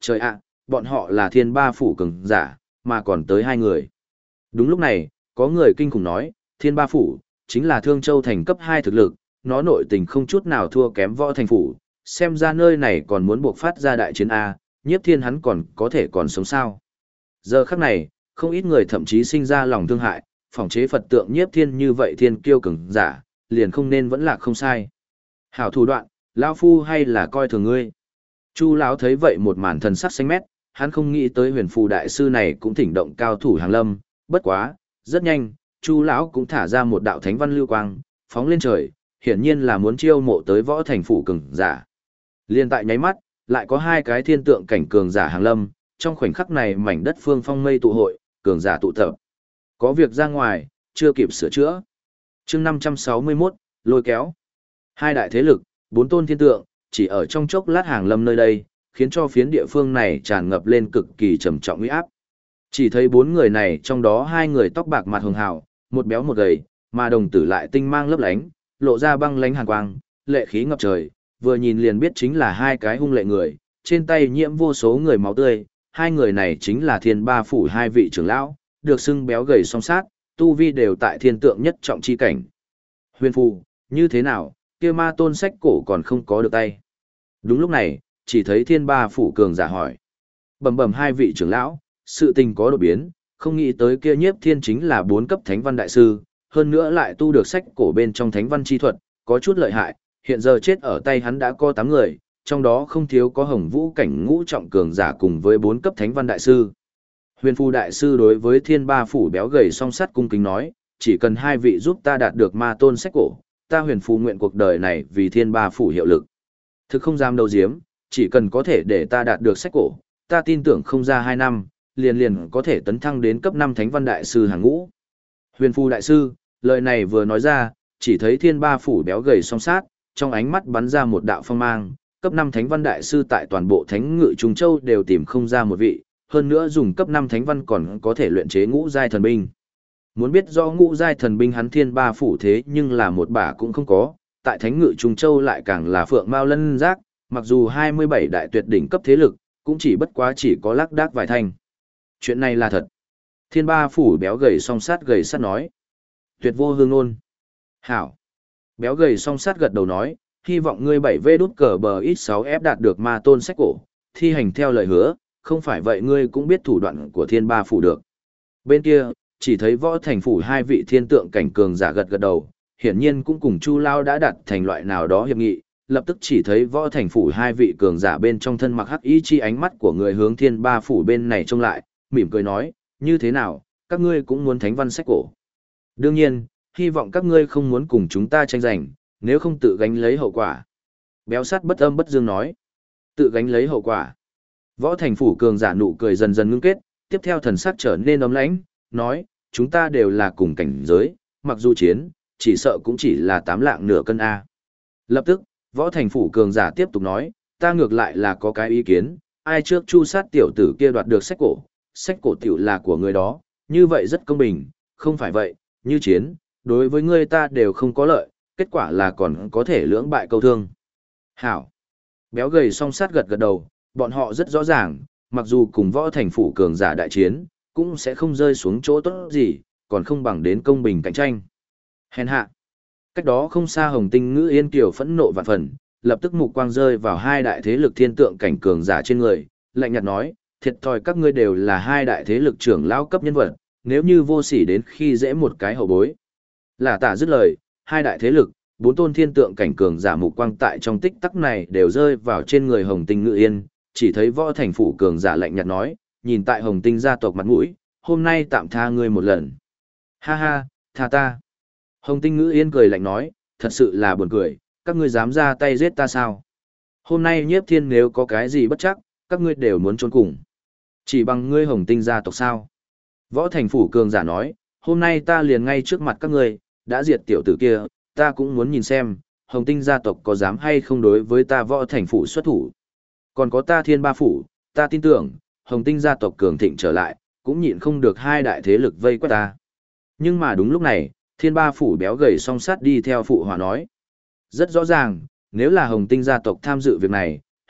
trời ạ, bọn họ là thiên ba phủ cường giả, mà còn tới hai người. Đúng lúc này, có người kinh khủng nói, thiên ba phủ, chính là Thương Châu thành cấp 2 thực lực, nó nội tình không chút nào thua kém võ thành phủ, xem ra nơi này còn muốn buộc phát ra đại chiến A, Nhiếp Thiên hắn còn có thể còn sống sao. Giờ khắc này, không ít người thậm chí sinh ra lòng thương hại, phỏng chế Phật tượng Nhiếp Thiên như vậy thiên kiêu cường giả, liền không nên vẫn là không sai. Hảo thủ đoạn, lão phu hay là coi thường ngươi. Chu lão thấy vậy một màn thần sắc xanh mét, hắn không nghĩ tới huyền phù đại sư này cũng thỉnh động cao thủ hàng lâm, bất quá, rất nhanh, Chu lão cũng thả ra một đạo thánh văn lưu quang, phóng lên trời, hiển nhiên là muốn chiêu mộ tới võ thành phủ cường giả. Liên tại nháy mắt, lại có hai cái thiên tượng cảnh cường giả hàng lâm, trong khoảnh khắc này mảnh đất phương phong mây tụ hội, cường giả tụ tập. Có việc ra ngoài, chưa kịp sửa chữa. Chương 561, lôi kéo. Hai đại thế lực, bốn tôn thiên tượng, chỉ ở trong chốc lát hàng lâm nơi đây, khiến cho phiến địa phương này tràn ngập lên cực kỳ trầm trọng uy áp. Chỉ thấy bốn người này, trong đó hai người tóc bạc mặt hường hào, một béo một gầy, mà đồng tử lại tinh mang lấp lánh, lộ ra băng lánh hàn quang, lệ khí ngập trời, vừa nhìn liền biết chính là hai cái hung lệ người, trên tay nhiễm vô số người máu tươi, hai người này chính là thiên ba phủ hai vị trưởng lão, được xưng béo gầy song sát, tu vi đều tại thiên tượng nhất trọng chi cảnh. Huyền phù, như thế nào, kia ma tôn sách cổ còn không có được tay. Đúng lúc này, chỉ thấy thiên ba phủ cường giả hỏi. Bẩm bẩm hai vị trưởng lão, sự tình có đột biến, không nghĩ tới kia Nhiếp Thiên chính là 4 cấp thánh văn đại sư, hơn nữa lại tu được sách cổ bên trong thánh văn chi thuật, có chút lợi hại, hiện giờ chết ở tay hắn đã có 8 người, trong đó không thiếu có Hồng Vũ cảnh ngũ trọng cường giả cùng với 4 cấp thánh văn đại sư. Huyền phù đại sư đối với thiên ba phủ béo gầy song sắt cung kính nói, chỉ cần hai vị giúp ta đạt được ma tôn sách cổ, ta huyền phù nguyện cuộc đời này vì thiên ba phủ hiệu lực. Thực không dám đầu diếm, chỉ cần có thể để ta đạt được sách cổ, ta tin tưởng không ra 2 năm, liền có thể tấn thăng đến cấp 5 thánh văn đại sư hàng ngũ. Huyền phù đại sư, lời này vừa nói ra, chỉ thấy thiên ba phủ béo gầy song sát, trong ánh mắt bắn ra một đạo phong mang, cấp 5 thánh văn đại sư tại toàn bộ thánh ngự Trung Châu đều tìm không ra một vị, hơn nữa dùng cấp 5 thánh văn còn có thể luyện chế ngũ giai thần binh. Muốn biết do ngũ giai thần binh hắn thiên ba phủ thế nhưng là một bả cũng không có, tại thánh ngự Trung Châu lại càng là phượng mao lân giác, mặc dù 27 đại tuyệt đỉnh cấp thế lực, cũng chỉ bất quá chỉ có lác đác vài thanh. Chuyện này là thật. Thiên ba phủ béo gầy song sát nói. Tuyệt vô hương ôn. Hảo. Béo gầy song sát gật đầu nói, hy vọng ngươi 7V đút cờ bờ ít 6F đạt được ma tôn sách cổ, thi hành theo lời hứa, không phải vậy ngươi cũng biết thủ đoạn của thiên ba phủ được. Bên kia, chỉ thấy võ thành phủ hai vị thiên tượng cảnh cường giả gật đầu, hiển nhiên cũng cùng Chu Lao đã đặt thành loại nào đó hiệp nghị, lập tức chỉ thấy võ thành phủ hai vị cường giả bên trong thân mặc hắc y chi ánh mắt của người hướng thiên ba phủ bên này trông lại, mỉm cười nói, như thế nào, các ngươi cũng muốn thánh văn sách cổ. Đương nhiên, hy vọng các ngươi không muốn cùng chúng ta tranh giành, nếu không tự gánh lấy hậu quả. Béo sắt bất âm bất dương nói, tự gánh lấy hậu quả. Võ thành phủ cường giả nụ cười dần dần ngưng kết, tiếp theo thần sắc trở nên ấm lãnh, nói, chúng ta đều là cùng cảnh giới, mặc dù chiến, chỉ sợ cũng chỉ là 8 lạng nửa cân A. Lập tức, võ thành phủ cường giả tiếp tục nói, ta ngược lại là có cái ý kiến, ai trước chu sát tiểu tử kia đoạt được sách cổ tiểu là của người đó, như vậy rất công bình, không phải vậy, như chiến, đối với ngươi ta đều không có lợi, kết quả là còn có thể lưỡng bại câu thương. Hảo. Béo gầy song sát gật đầu, bọn họ rất rõ ràng, mặc dù cùng võ thành phủ cường giả đại chiến, cũng sẽ không rơi xuống chỗ tốt gì, còn không bằng đến công bình cạnh tranh. Hèn hạ. Cách đó không xa Hồng Tinh Ngữ Yên Kiều phẫn nộ vạn phần, lập tức mục quang rơi vào hai đại thế lực thiên tượng cảnh cường giả trên người, lạnh nhạt nói, thiệt thòi các ngươi đều là hai đại thế lực trưởng lão cấp nhân vật, nếu như vô sỉ đến khi dễ một cái hậu bối. Là tả dứt lời, hai đại thế lực, 4 tôn thiên tượng cảnh cường giả mục quang tại trong tích tắc này đều rơi vào trên người Hồng Tinh Ngữ Yên, chỉ thấy võ thành phủ cường giả lạnh nhạt nói, nhìn tại Hồng Tinh gia tộc mặt mũi, hôm nay tạm tha ngươi một lần. Ha ha, tha ta. Hồng Tinh Ngữ Yên cười lạnh nói, thật sự là buồn cười, các ngươi dám ra tay giết ta sao? Hôm nay Nhiếp Thiên nếu có cái gì bất chắc, các ngươi đều muốn trốn cùng. Chỉ bằng ngươi Hồng Tinh gia tộc sao? Võ thành phủ cường giả nói, hôm nay ta liền ngay trước mặt các ngươi, đã diệt tiểu tử kia, ta cũng muốn nhìn xem, Hồng Tinh gia tộc có dám hay không đối với ta võ thành phủ xuất thủ. Còn có ta thiên ba phủ, ta tin tưởng, Hồng Tinh gia tộc cường thịnh trở lại, cũng nhịn không được hai đại thế lực vây quét ta. Nhưng mà đúng lúc này, thiên ba phủ béo gầy song sát đi theo phụ hòa nói. Rất rõ ràng, nếu là Hồng Tinh gia tộc tham dự việc này,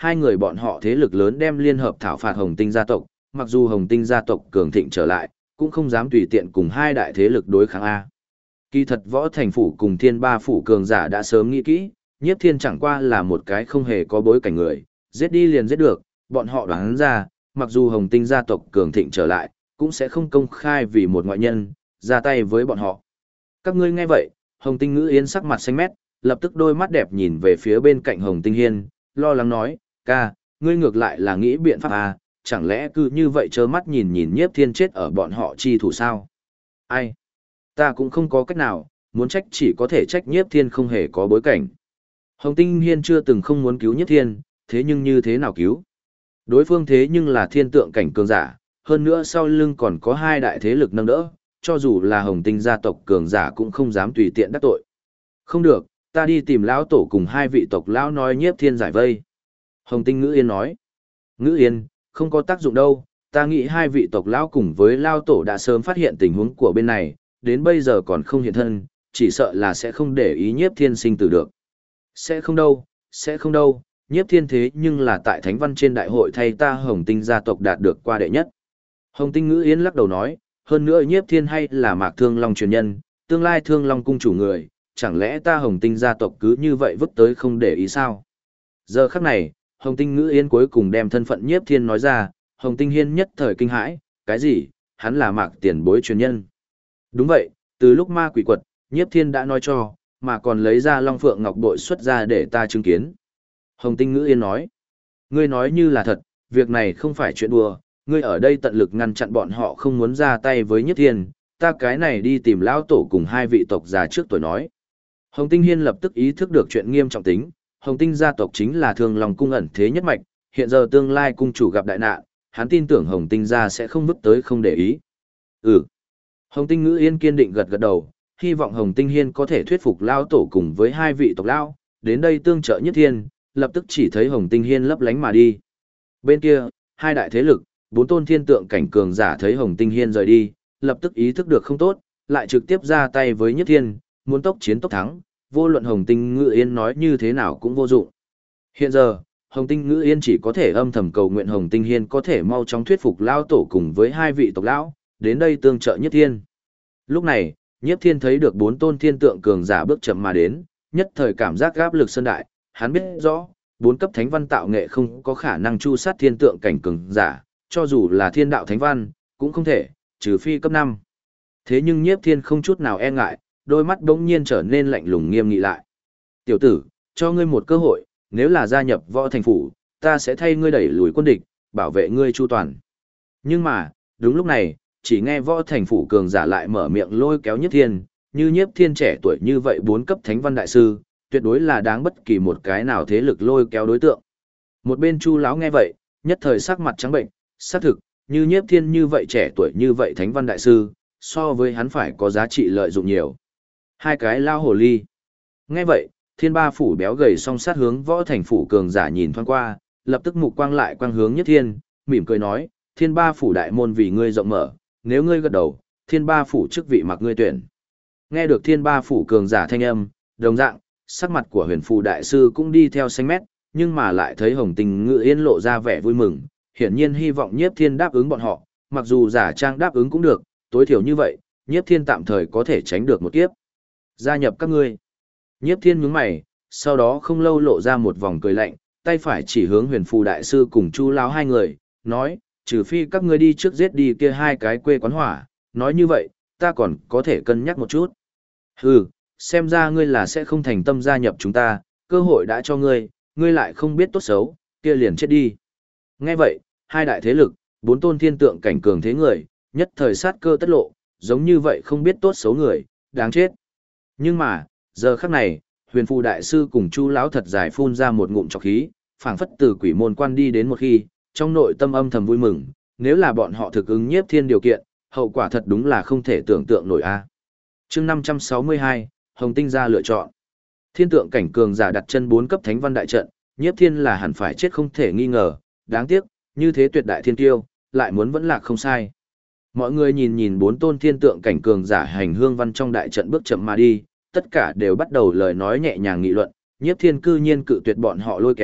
hai người bọn họ thế lực lớn đem liên hợp thảo phạt Hồng Tinh gia tộc, mặc dù Hồng Tinh gia tộc cường thịnh trở lại, cũng không dám tùy tiện cùng hai đại thế lực đối kháng A. Kỳ thật Võ Thành Phủ cùng Thiên Ba Phủ cường giả đã sớm nghĩ kỹ, Nhiếp Thiên chẳng qua là một cái không hề có bối cảnh người, giết đi liền giết được, bọn họ đoán ra, mặc dù Hồng Tinh gia tộc cường thịnh trở lại, cũng sẽ không công khai vì một ngoại nhân, ra tay với bọn họ. Các ngươi nghe vậy, Hồng Tinh Ngữ Yên sắc mặt xanh mét, lập tức đôi mắt đẹp nhìn về phía bên cạnh Hồng Tinh Hiên, lo lắng nói, ca, ngươi ngược lại là nghĩ biện pháp à, chẳng lẽ cứ như vậy trơ mắt nhìn nhìn Nhiếp Thiên chết ở bọn họ chi thủ sao? Ai? Ta cũng không có cách nào, muốn trách chỉ có thể trách Nhiếp Thiên không hề có bối cảnh. Hồng Tinh Hiên chưa từng không muốn cứu Nhiếp Thiên, thế nhưng như thế nào cứu? Đối phương thế nhưng là thiên tượng cảnh cường giả, hơn nữa sau lưng còn có hai đại thế lực nâng đỡ, cho dù là Hồng Tinh gia tộc cường giả cũng không dám tùy tiện đắc tội. Không được, ta đi tìm lão tổ cùng hai vị tộc lão nói Nhiếp Thiên giải vây. Hồng Tinh Ngữ Yên nói. Ngữ Yên, không có tác dụng đâu, ta nghĩ hai vị tộc lão cùng với lão tổ đã sớm phát hiện tình huống của bên này, đến bây giờ còn không hiện thân, chỉ sợ là sẽ không để ý Nhiếp Thiên sinh tử được. Sẽ không đâu, Nhiếp Thiên thế nhưng là tại Thánh Văn trên đại hội thay ta Hồng Tinh gia tộc đạt được qua đệ nhất. Hồng Tinh Ngữ Yên lắc đầu nói, hơn nữa Nhiếp Thiên hay là Mạc Thương Long truyền nhân, tương lai Thương Long cung chủ người, chẳng lẽ ta Hồng Tinh gia tộc cứ như vậy vứt tới không để ý sao? Giờ khắc này, Hồng Tinh Ngữ Yên cuối cùng đem thân phận Nhiếp Thiên nói ra, Hồng Tinh Hiên nhất thời kinh hãi, cái gì? Hắn là Mạc tiền bối truyền nhân. Đúng vậy, từ lúc ma quỷ quật, Nhiếp Thiên đã nói cho, mà còn lấy ra Long Phượng Ngọc bội xuất ra để ta chứng kiến. Hồng Tinh Ngữ Yên nói, ngươi nói như là thật, việc này không phải chuyện đùa, ngươi ở đây tận lực ngăn chặn bọn họ không muốn ra tay với Nhiếp Thiên, ta cái này đi tìm lão tổ cùng hai vị tộc già trước tuổi nói. Hồng Tinh Hiên lập tức ý thức được chuyện nghiêm trọng tính, Hồng Tinh gia tộc chính là Thương Long cung ẩn thế nhất mạch, hiện giờ tương lai cung chủ gặp đại nạn, hắn tin tưởng Hồng Tinh gia sẽ không vứt tới không để ý. Ừ. Hồng Tinh Ngữ Yên kiên định gật gật đầu, hy vọng Hồng Tinh Hiên có thể thuyết phục lão tổ cùng với hai vị tộc lão, đến đây tương trợ Nhiếp Thiên, lập tức chỉ thấy Hồng Tinh Hiên lấp lánh mà đi. Bên kia, hai đại thế lực, bốn tôn thiên tượng cảnh cường giả thấy Hồng Tinh Hiên rời đi, lập tức ý thức được không tốt, lại trực tiếp ra tay với Nhiếp Thiên, muốn tốc chiến tốc thắng, vô luận Hồng Tinh Ngữ Yên nói như thế nào cũng vô dụng. Hiện giờ, Hồng Tinh Ngữ Yên chỉ có thể âm thầm cầu nguyện Hồng Tinh Hiên có thể mau chóng thuyết phục lão tổ cùng với hai vị tộc lão, đến đây tương trợ Nhiếp Thiên. Lúc này, Nhiếp Thiên thấy được bốn tôn thiên tượng cường giả bước chậm mà đến, nhất thời cảm giác áp lực sơn đại, hắn biết rõ, bốn cấp thánh văn tạo nghệ không có khả năng chu sát thiên tượng cảnh cường giả, cho dù là thiên đạo thánh văn, cũng không thể, trừ phi cấp 5. Thế nhưng Nhiếp Thiên không chút nào e ngại, đôi mắt bỗng nhiên trở nên lạnh lùng nghiêm nghị lại. Tiểu tử, cho ngươi một cơ hội, nếu là gia nhập Võ Thành Phủ, ta sẽ thay ngươi đẩy lùi quân địch, bảo vệ ngươi chu toàn. Nhưng mà, đúng lúc này, chỉ nghe Võ Thành Phủ cường giả lại mở miệng lôi kéo Nhiếp Thiên, như Nhiếp Thiên trẻ tuổi như vậy 4 cấp thánh văn đại sư, tuyệt đối là đáng bất kỳ một cái nào thế lực lôi kéo đối tượng. Một bên Chu lão nghe vậy, nhất thời sắc mặt trắng bệnh, xác thực, như Nhiếp Thiên như vậy trẻ tuổi như vậy thánh văn đại sư, so với hắn phải có giá trị lợi dụng nhiều. Hai cái lao hồ ly. Nghe vậy, Thiên Ba Phủ béo gầy song sát hướng Võ Thành Phủ cường giả nhìn thoáng qua, lập tức mục quang lại quang hướng Nhiếp Thiên, mỉm cười nói, Thiên Ba Phủ đại môn vì ngươi rộng mở, nếu ngươi gật đầu, Thiên Ba Phủ chức vị mặc ngươi tuyển. Nghe được Thiên Ba Phủ cường giả thanh âm, đồng dạng, sắc mặt của Huyền Phù đại sư cũng đi theo xanh mét, nhưng mà lại thấy Hồng Tinh Ngữ Yên lộ ra vẻ vui mừng, hiển nhiên hy vọng Nhiếp Thiên đáp ứng bọn họ, mặc dù giả trang đáp ứng cũng được, tối thiểu như vậy, Nhiếp Thiên tạm thời có thể tránh được một kiếp. Gia nhập các ngươi. Nhiếp Thiên nhướng mày, sau đó không lâu lộ ra một vòng cười lạnh, tay phải chỉ hướng Huyền Phù đại sư cùng Chu lão hai người, nói, trừ phi các ngươi đi trước giết đi kia hai cái quê quán hỏa, nói như vậy, ta còn có thể cân nhắc một chút. Hừ, xem ra ngươi là sẽ không thành tâm gia nhập chúng ta, cơ hội đã cho ngươi, ngươi lại không biết tốt xấu, kia liền chết đi. Nghe vậy, hai đại thế lực, bốn tôn thiên tượng cảnh cường thế người, nhất thời sát cơ tất lộ, giống như vậy không biết tốt xấu người, đáng chết. Nhưng mà, giờ khắc này, Huyền Phù đại sư cùng Chu lão thật dài phun ra một ngụm trọc khí, phảng phất từ quỷ môn quan đi đến một khi, trong nội tâm âm thầm vui mừng, nếu là bọn họ thực ứng Nhiếp Thiên điều kiện, hậu quả thật đúng là không thể tưởng tượng nổi a. Chương 562, Hồng Tinh gia lựa chọn. Thiên tượng cảnh cường giả đặt chân 4 cấp thánh văn đại trận, Nhiếp Thiên là hẳn phải chết không thể nghi ngờ, đáng tiếc, như thế tuyệt đại thiên tiêu, lại muốn vẫn lạc không sai. Mọi người nhìn nhìn 4 tôn thiên tượng cảnh cường giả hành hương văn trong đại trận bước chậm mà đi, tất cả đều bắt đầu lời nói nhẹ nhàng nghị luận, Nhiếp Thiên cư nhiên cự tuyệt bọn họ lôi kéo,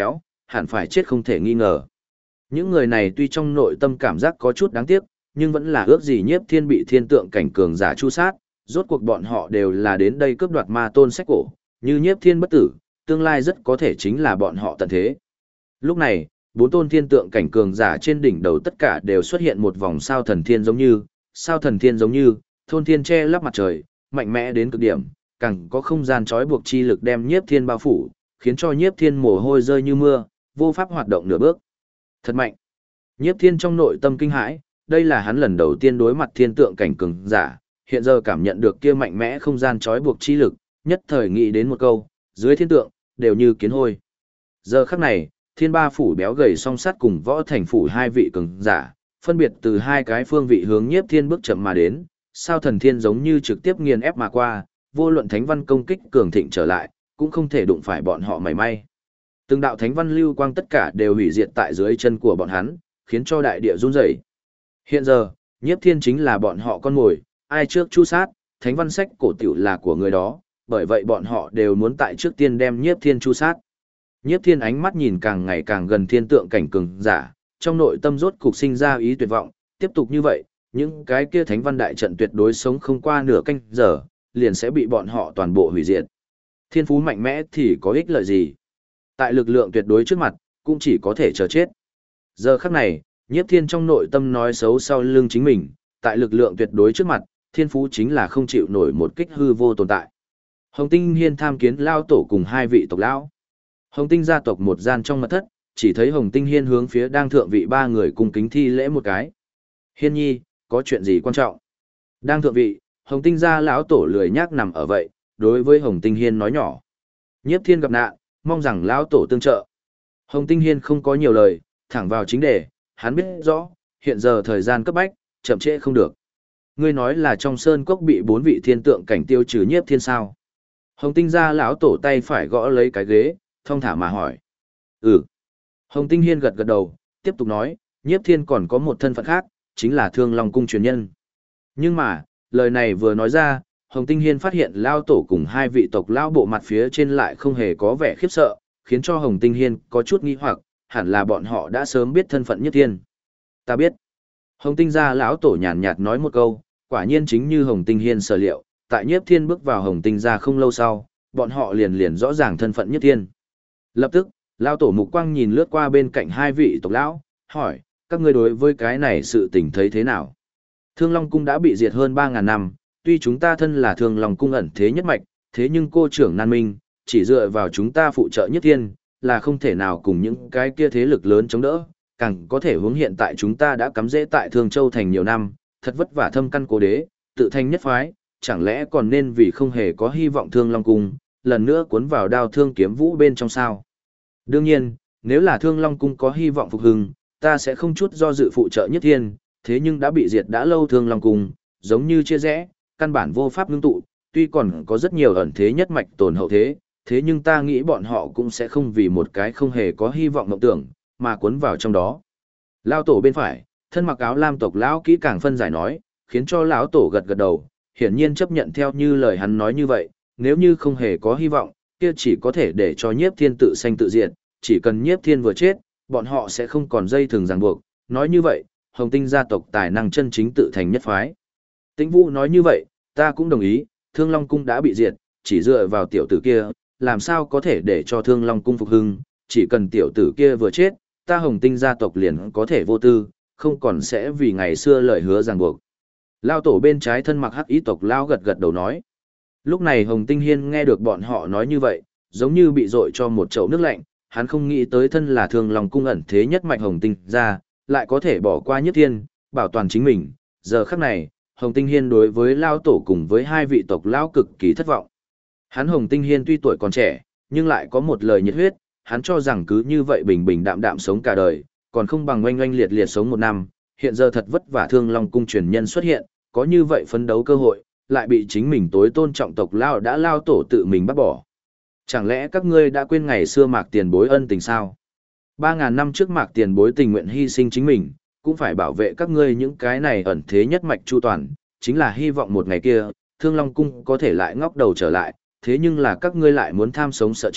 hẳn phải chết không thể nghi ngờ. Những người này tuy trong nội tâm cảm giác có chút đáng tiếc, nhưng vẫn là ước gì Nhiếp Thiên bị thiên tượng cảnh cường giả chu sát, rốt cuộc bọn họ đều là đến đây cướp đoạt ma tôn sách cổ, như Nhiếp Thiên bất tử, tương lai rất có thể chính là bọn họ tận thế. Lúc này, bốn tôn thiên tượng cảnh cường giả trên đỉnh đầu tất cả đều xuất hiện một vòng sao thần thiên giống như, thôn thiên che lấp mặt trời, mạnh mẽ đến cực điểm, càng có không gian trói buộc chi lực đem Nhiếp Thiên bao phủ, khiến cho Nhiếp Thiên mồ hôi rơi như mưa, vô pháp hoạt động nửa bước. Thật mạnh. Nhiếp Thiên trong nội tâm kinh hãi, đây là hắn lần đầu tiên đối mặt thiên tượng cảnh cường giả, hiện giờ cảm nhận được kia mạnh mẽ không gian trói buộc chi lực, nhất thời nghĩ đến một câu, dưới thiên tượng, đều như kiến hôi. Giờ khắc này, thiên ba phủ béo gầy song sắt cùng võ thành phủ hai vị cường giả, phân biệt từ hai cái phương vị hướng Nhiếp Thiên bước chậm mà đến, sao thần thiên giống như trực tiếp nghiền ép mà qua, vô luận thánh văn công kích cường thịnh trở lại, cũng không thể đụng phải bọn họ mảy may. Từng đạo thánh văn lưu quang tất cả đều hủy diệt tại dưới chân của bọn hắn, khiến cho đại địa run rẩy. Hiện giờ, Nhiếp Thiên chính là bọn họ con mồi, ai trước chu sát, thánh văn sách cổ tiểu là của người đó, bởi vậy bọn họ đều muốn tại trước tiên đem Nhiếp Thiên chu sát. Nhiếp Thiên ánh mắt nhìn càng ngày càng gần thiên tượng cảnh cường giả, trong nội tâm rốt cục sinh ra ý tuyệt vọng, tiếp tục như vậy, những cái kia thánh văn đại trận tuyệt đối sống không qua nửa canh giờ, liền sẽ bị bọn họ toàn bộ hủy diệt. Thiên phú mạnh mẽ thì có ích lợi gì? Tại lực lượng tuyệt đối trước mặt, cũng chỉ có thể chờ chết. Giờ khắc này, Nhiếp Thiên trong nội tâm nói xấu sau lưng chính mình, tại lực lượng tuyệt đối trước mặt, thiên phú chính là không chịu nổi một kích hư vô tồn tại. Hồng Tinh Hiên tham kiến lao tổ cùng hai vị tộc lão. Hồng Tinh gia tộc một gian trong mật thất, chỉ thấy Hồng Tinh Hiên hướng phía đang thượng vị ba người cung kính thi lễ một cái. Hiên nhi, có chuyện gì quan trọng? Đang thượng vị, Hồng Tinh gia lão tổ lười nhác nằm ở vậy, đối với Hồng Tinh Hiên nói nhỏ. Nhiếp Thiên gặp nạn, mong rằng lão tổ tương trợ. Hồng Tinh Hiên không có nhiều lời, thẳng vào chính đề, hắn biết rõ, hiện giờ thời gian cấp bách, chậm trễ không được. Ngươi nói là trong sơn cốc bị bốn vị thiên tượng cảnh tiêu trừ Nhiếp Thiên sao? Hồng Tinh gia lão tổ tay phải gõ lấy cái ghế, thong thả mà hỏi. Ừ. Hồng Tinh Hiên gật gật đầu, tiếp tục nói, Nhiếp Thiên còn có một thân phận khác, chính là Thương Long cung truyền nhân. Nhưng mà, lời này vừa nói ra, Hồng Tinh Hiên phát hiện lao tổ cùng hai vị tộc lao bộ mặt phía trên lại không hề có vẻ khiếp sợ, khiến cho Hồng Tinh Hiên có chút nghi hoặc, hẳn là bọn họ đã sớm biết thân phận Nhiếp Thiên. Ta biết. Hồng Tinh gia lão tổ nhàn nhạt nói một câu, quả nhiên chính như Hồng Tinh Hiên sở liệu, tại Nhiếp Thiên bước vào Hồng Tinh gia không lâu sau, bọn họ liền rõ ràng thân phận Nhiếp Thiên. Lập tức, lão tổ mục quang nhìn lướt qua bên cạnh hai vị tộc lão, hỏi, các ngươi đối với cái này sự tình thấy thế nào? Thương Long cung đã bị diệt hơn 3.000 năm, tuy chúng ta thân là Thương Long cung ẩn thế nhất mạch, thế nhưng cô trưởng nan minh, chỉ dựa vào chúng ta phụ trợ Nhiếp Thiên, là không thể nào cùng những cái kia thế lực lớn chống đỡ, càng có thể hướng hiện tại chúng ta đã cắm rễ tại Thương Châu thành nhiều năm, thật vất vả thâm căn cố đế, tự thành nhất phái, chẳng lẽ còn nên vì không hề có hy vọng Thương Long cung, lần nữa cuốn vào đao thương kiếm vũ bên trong sao? Đương nhiên, nếu là Thương Long cung có hy vọng phục hưng, ta sẽ không chút do dự phụ trợ Nhiếp Thiên, thế nhưng đã bị diệt đã lâu Thương Long cung, giống như chia rẽ, căn bản vô pháp ngưng tụ, tuy còn có rất nhiều ẩn thế nhất mạch tồn hậu thế, thế nhưng ta nghĩ bọn họ cũng sẽ không vì một cái không hề có hy vọng mộng tưởng, mà cuốn vào trong đó. Lão tổ bên phải, thân mặc áo lam tộc lão kỹ càng phân giải nói, khiến cho lão tổ gật gật đầu, hiển nhiên chấp nhận theo như lời hắn nói như vậy, nếu như không hề có hy vọng, kia chỉ có thể để cho Nhiếp Thiên tự sanh tự diệt, chỉ cần Nhiếp Thiên vừa chết, bọn họ sẽ không còn dây thường ràng buộc. Nói như vậy, Hồng Tinh gia tộc tài năng chân chính tự thành nhất phái. Tĩnh Vũ nói như vậy, ta cũng đồng ý, Thương Long cung đã bị diệt, chỉ dựa vào tiểu tử kia, làm sao có thể để cho Thương Long cung phục hưng, chỉ cần tiểu tử kia vừa chết, ta Hồng Tinh gia tộc liền có thể vô tư, không còn sẽ vì ngày xưa lời hứa ràng buộc. Lao tổ bên trái thân mặc hắc ý tộc lao gật gật đầu nói. Lúc này Hồng Tinh Hiên nghe được bọn họ nói như vậy, giống như bị dội cho một chậu nước lạnh, hắn không nghĩ tới thân là Thương Long cung ẩn thế nhất mạch Hồng Tinh gia, lại có thể bỏ qua Nhiếp Thiên, bảo toàn chính mình. Giờ khắc này, Hồng Tinh Hiên đối với Lao tổ cùng với hai vị tộc lao cực kỳ thất vọng. Hắn Hồng Tinh Hiên tuy tuổi còn trẻ, nhưng lại có một lời nhiệt huyết, hắn cho rằng cứ như vậy bình bình đạm đạm sống cả đời, còn không bằng oanh oanh liệt liệt sống một năm, hiện giờ thật vất vả Thương Long cung truyền nhân xuất hiện, có như vậy phấn đấu cơ hội, lại bị chính mình tối tôn trọng tộc lao đã lao tổ tự mình bắt bỏ. Chẳng lẽ các ngươi đã quên ngày xưa Mạc Tiền Bối ân tình sao? 3.000 năm trước Mạc Tiền Bối tình nguyện hy sinh chính mình, cũng phải bảo vệ các ngươi những cái này ẩn thế nhất mạch chu toàn, chính là hy vọng một ngày kia, Thương Long cung có thể lại ngóc đầu trở lại, thế nhưng là các ngươi lại muốn tham sống sợ chết,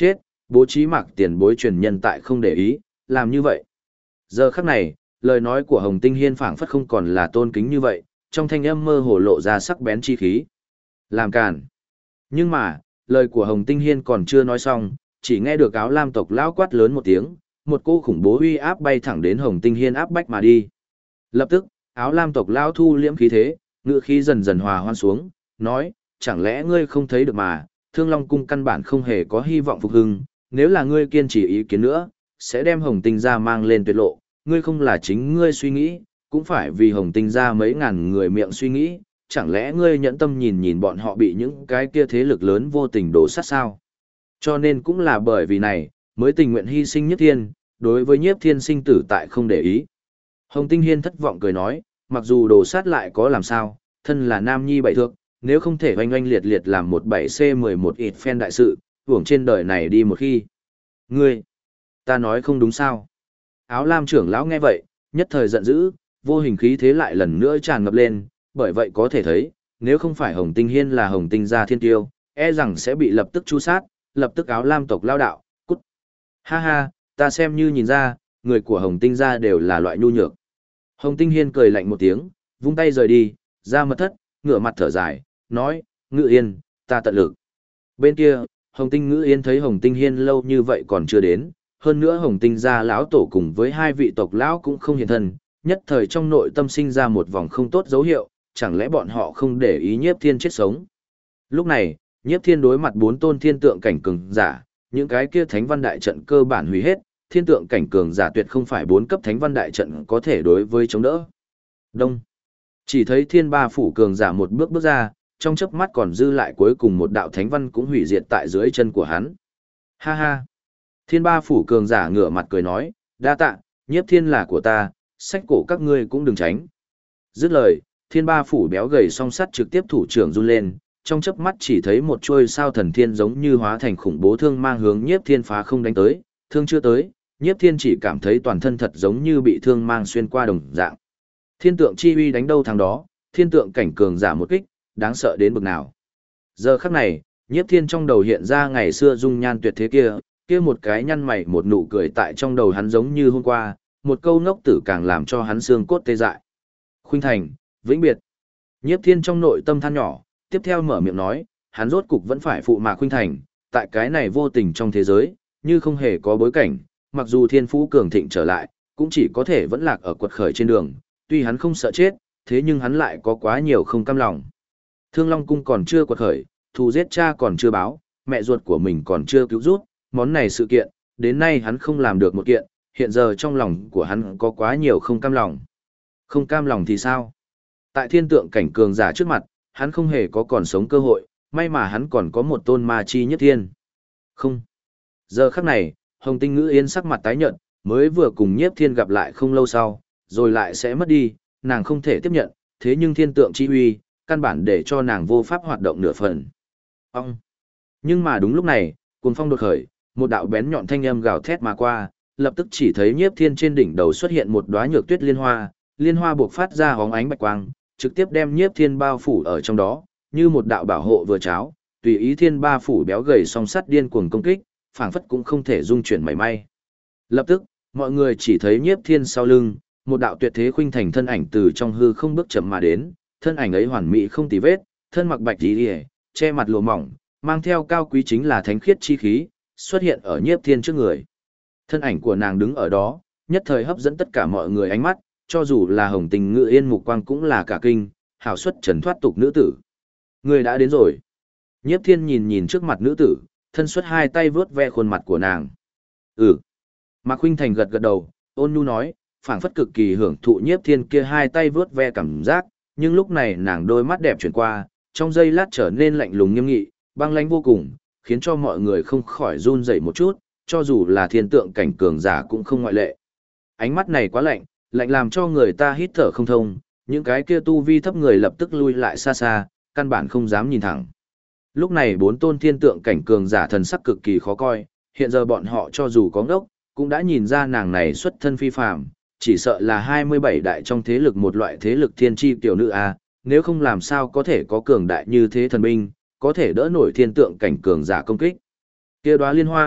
bố trí mặc tiền bối truyền nhân tại không để ý, làm như vậy. Giờ khắc này, lời nói của Hồng Tinh Hiên phảng phất không còn là tôn kính như vậy, trong thanh âm mơ hồ lộ ra sắc bén chi khí. Làm càn. Nhưng mà, lời của Hồng Tinh Hiên còn chưa nói xong, chỉ nghe được áo lam tộc lão quát lớn một tiếng, một cô khủng bố uy áp bay thẳng đến Hồng Tinh Hiên áp bách mà đi. Lập tức, áo lam tộc lão thu liễm khí thế, ngựa khí dần dần hòa hoan xuống, nói, chẳng lẽ ngươi không thấy được mà, Thương Long Cung căn bản không hề có hy vọng phục hưng, nếu là ngươi kiên trì ý kiến nữa, sẽ đem Hồng Tinh gia mang lên tuyệt lộ, ngươi không là chính ngươi suy nghĩ, cũng phải vì Hồng Tinh gia mấy ngàn người miệng suy nghĩ, chẳng lẽ ngươi nhẫn tâm nhìn nhìn bọn họ bị những cái kia thế lực lớn vô tình đổ sát sao? Cho nên cũng là bởi vì này, mới tình nguyện hy sinh Nhiếp Thiên, đối với Nhiếp Thiên sinh tử tại không để ý. Hồng Tinh Hiên thất vọng cười nói, mặc dù đổ sát lại có làm sao, thân là nam nhi bảy thước, nếu không thể oanh oanh liệt liệt làm một 7C11 ít phen đại sự, hưởng trên đời này đi một khi. Ngươi, ta nói không đúng sao? Áo lam trưởng lão nghe vậy, nhất thời giận dữ, vô hình khí thế lại lần nữa tràn ngập lên, bởi vậy có thể thấy, nếu không phải Hồng Tinh Hiên là Hồng Tinh gia thiên tiêu, e rằng sẽ bị lập tức tru sát, lập tức áo lam tộc lao đạo, cút. Ha ha, ta xem như nhìn ra, người của Hồng Tinh gia đều là loại nhu nhược. Hồng Tinh Hiên cười lạnh một tiếng, vung tay rời đi, ra mật thất, ngửa mặt thở dài, nói, Ngự Yên, ta tận lực. Bên kia, Hồng Tinh Ngự Yên thấy Hồng Tinh Hiên lâu như vậy còn chưa đến, hơn nữa Hồng Tinh gia lão tổ cùng với hai vị tộc lão cũng không hiện thân, nhất thời trong nội tâm sinh ra một vòng không tốt dấu hiệu, chẳng lẽ bọn họ không để ý Nhiếp Thiên chết sống. Lúc này, Nhiếp Thiên đối mặt 4 tôn thiên tượng cảnh cường giả, những cái kia thánh văn đại trận cơ bản hủy hết, thiên tượng cảnh cường giả tuyệt không phải 4 cấp thánh văn đại trận có thể đối với chống đỡ. Đông. Chỉ thấy thiên ba phủ cường giả một bước bước ra, trong chớp mắt còn dư lại cuối cùng một đạo thánh văn cũng hủy diệt tại dưới chân của hắn. Ha ha. Thiên ba phủ cường giả ngửa mặt cười nói, đa tạ, Nhiếp Thiên là của ta, sách cổ các ngươi cũng đừng tránh. Dứt lời, thiên ba phủ béo gầy song sắt trực tiếp thủ trưởng run lên, trong chớp mắt chỉ thấy một chuôi sao thần thiên giống như hóa thành khủng bố thương mang hướng Nhiếp Thiên phá không đánh tới, thương chưa tới, Nhiếp Thiên chỉ cảm thấy toàn thân thật giống như bị thương mang xuyên qua đồng dạng. Thiên tượng chi uy đánh đâu thằng đó, thiên tượng cảnh cường giả một kích, đáng sợ đến bực nào. Giờ khắc này, Nhiếp Thiên trong đầu hiện ra ngày xưa dung nhan tuyệt thế kia, kia một cái nhăn mày một nụ cười tại trong đầu hắn giống như hôm qua, một câu ngốc tử càng làm cho hắn xương cốt tê dại. Khuynh Thành, vĩnh biệt. Nhiếp Thiên trong nội tâm than nhỏ, tiếp theo mở miệng nói, hắn rốt cục vẫn phải phụ mạc Khuynh Thành, tại cái này vô tình trong thế giới, như không hề có bối cảnh, mặc dù thiên phú cường thịnh trở lại, cũng chỉ có thể vẫn lạc ở quật khởi trên đường, tuy hắn không sợ chết, thế nhưng hắn lại có quá nhiều không cam lòng. Thương Long Cung còn chưa quật khởi, thù giết cha còn chưa báo, mẹ ruột của mình còn chưa cứu rút, món này sự kiện, đến nay hắn không làm được một kiện, hiện giờ trong lòng của hắn có quá nhiều không cam lòng. Không cam lòng thì sao? Tại thiên tượng cảnh cường giả trước mặt, hắn không hề có còn sống cơ hội, may mà hắn còn có một tôn ma chi nhất thiên. Không. Giờ khắc này, Hồng Tinh Ngữ Yên sắc mặt tái nhợt, mới vừa cùng Nhiếp Thiên gặp lại không lâu sau, rồi lại sẽ mất đi, nàng không thể tiếp nhận, thế nhưng thiên tượng chi uy, căn bản để cho nàng vô pháp hoạt động nửa phần. Ông. Nhưng mà đúng lúc này, cuồng phong đột khởi, một đạo bén nhọn thanh âm gào thét mà qua, lập tức chỉ thấy Nhiếp Thiên trên đỉnh đầu xuất hiện một đóa nhược tuyết liên hoa buộc phát ra hóng ánh bạch quang, trực tiếp đem Nhiếp Thiên bao phủ ở trong đó, như một đạo bảo hộ vừa cháo, tùy ý thiên ba phủ béo gầy song sắt điên cuồng công kích, phảng phất cũng không thể dung chuyển mảy may. Lập tức, mọi người chỉ thấy Nhiếp Thiên sau lưng, một đạo tuyệt thế khuynh thành thân ảnh từ trong hư không bước chậm mà đến, thân ảnh ấy hoàn mỹ không tì vết, thân mặc bạch y, che mặt lụa mỏng, mang theo cao quý chính là thánh khiết chi khí, xuất hiện ở Nhiếp Thiên trước người. Thân ảnh của nàng đứng ở đó, nhất thời hấp dẫn tất cả mọi người ánh mắt, cho dù là Hồng Tinh Ngự Yên mục quang cũng là cả kinh, hảo xuất trần thoát tục nữ tử. Người đã đến rồi. Nhiếp Thiên nhìn nhìn trước mặt nữ tử, thân xuất hai tay vướt ve khuôn mặt của nàng. Ừ. Mạc Khuynh Thành gật gật đầu, ôn nhu nói, phảng phất cực kỳ hưởng thụ Nhiếp Thiên kia hai tay vướt ve cảm giác, nhưng lúc này nàng đôi mắt đẹp chuyển qua, trong giây lát trở nên lạnh lùng nghiêm nghị, băng lãnh vô cùng, khiến cho mọi người không khỏi run rẩy một chút, cho dù là thiên tượng cảnh cường giả cũng không ngoại lệ. Ánh mắt này quá lạnh, lạnh làm cho người ta hít thở không thông, những cái kia tu vi thấp người lập tức lui lại xa xa, căn bản không dám nhìn thẳng. Lúc này 4 tôn thiên tượng cảnh cường giả thần sắc cực kỳ khó coi, hiện giờ bọn họ cho dù có ngốc, cũng đã nhìn ra nàng này xuất thân phi phàm, chỉ sợ là 27 đại trong thế lực một loại thế lực thiên chi tiểu nữ a, nếu không làm sao có thể có cường đại như thế thần binh, có thể đỡ nổi thiên tượng cảnh cường giả công kích. Kia đóa liên hoa,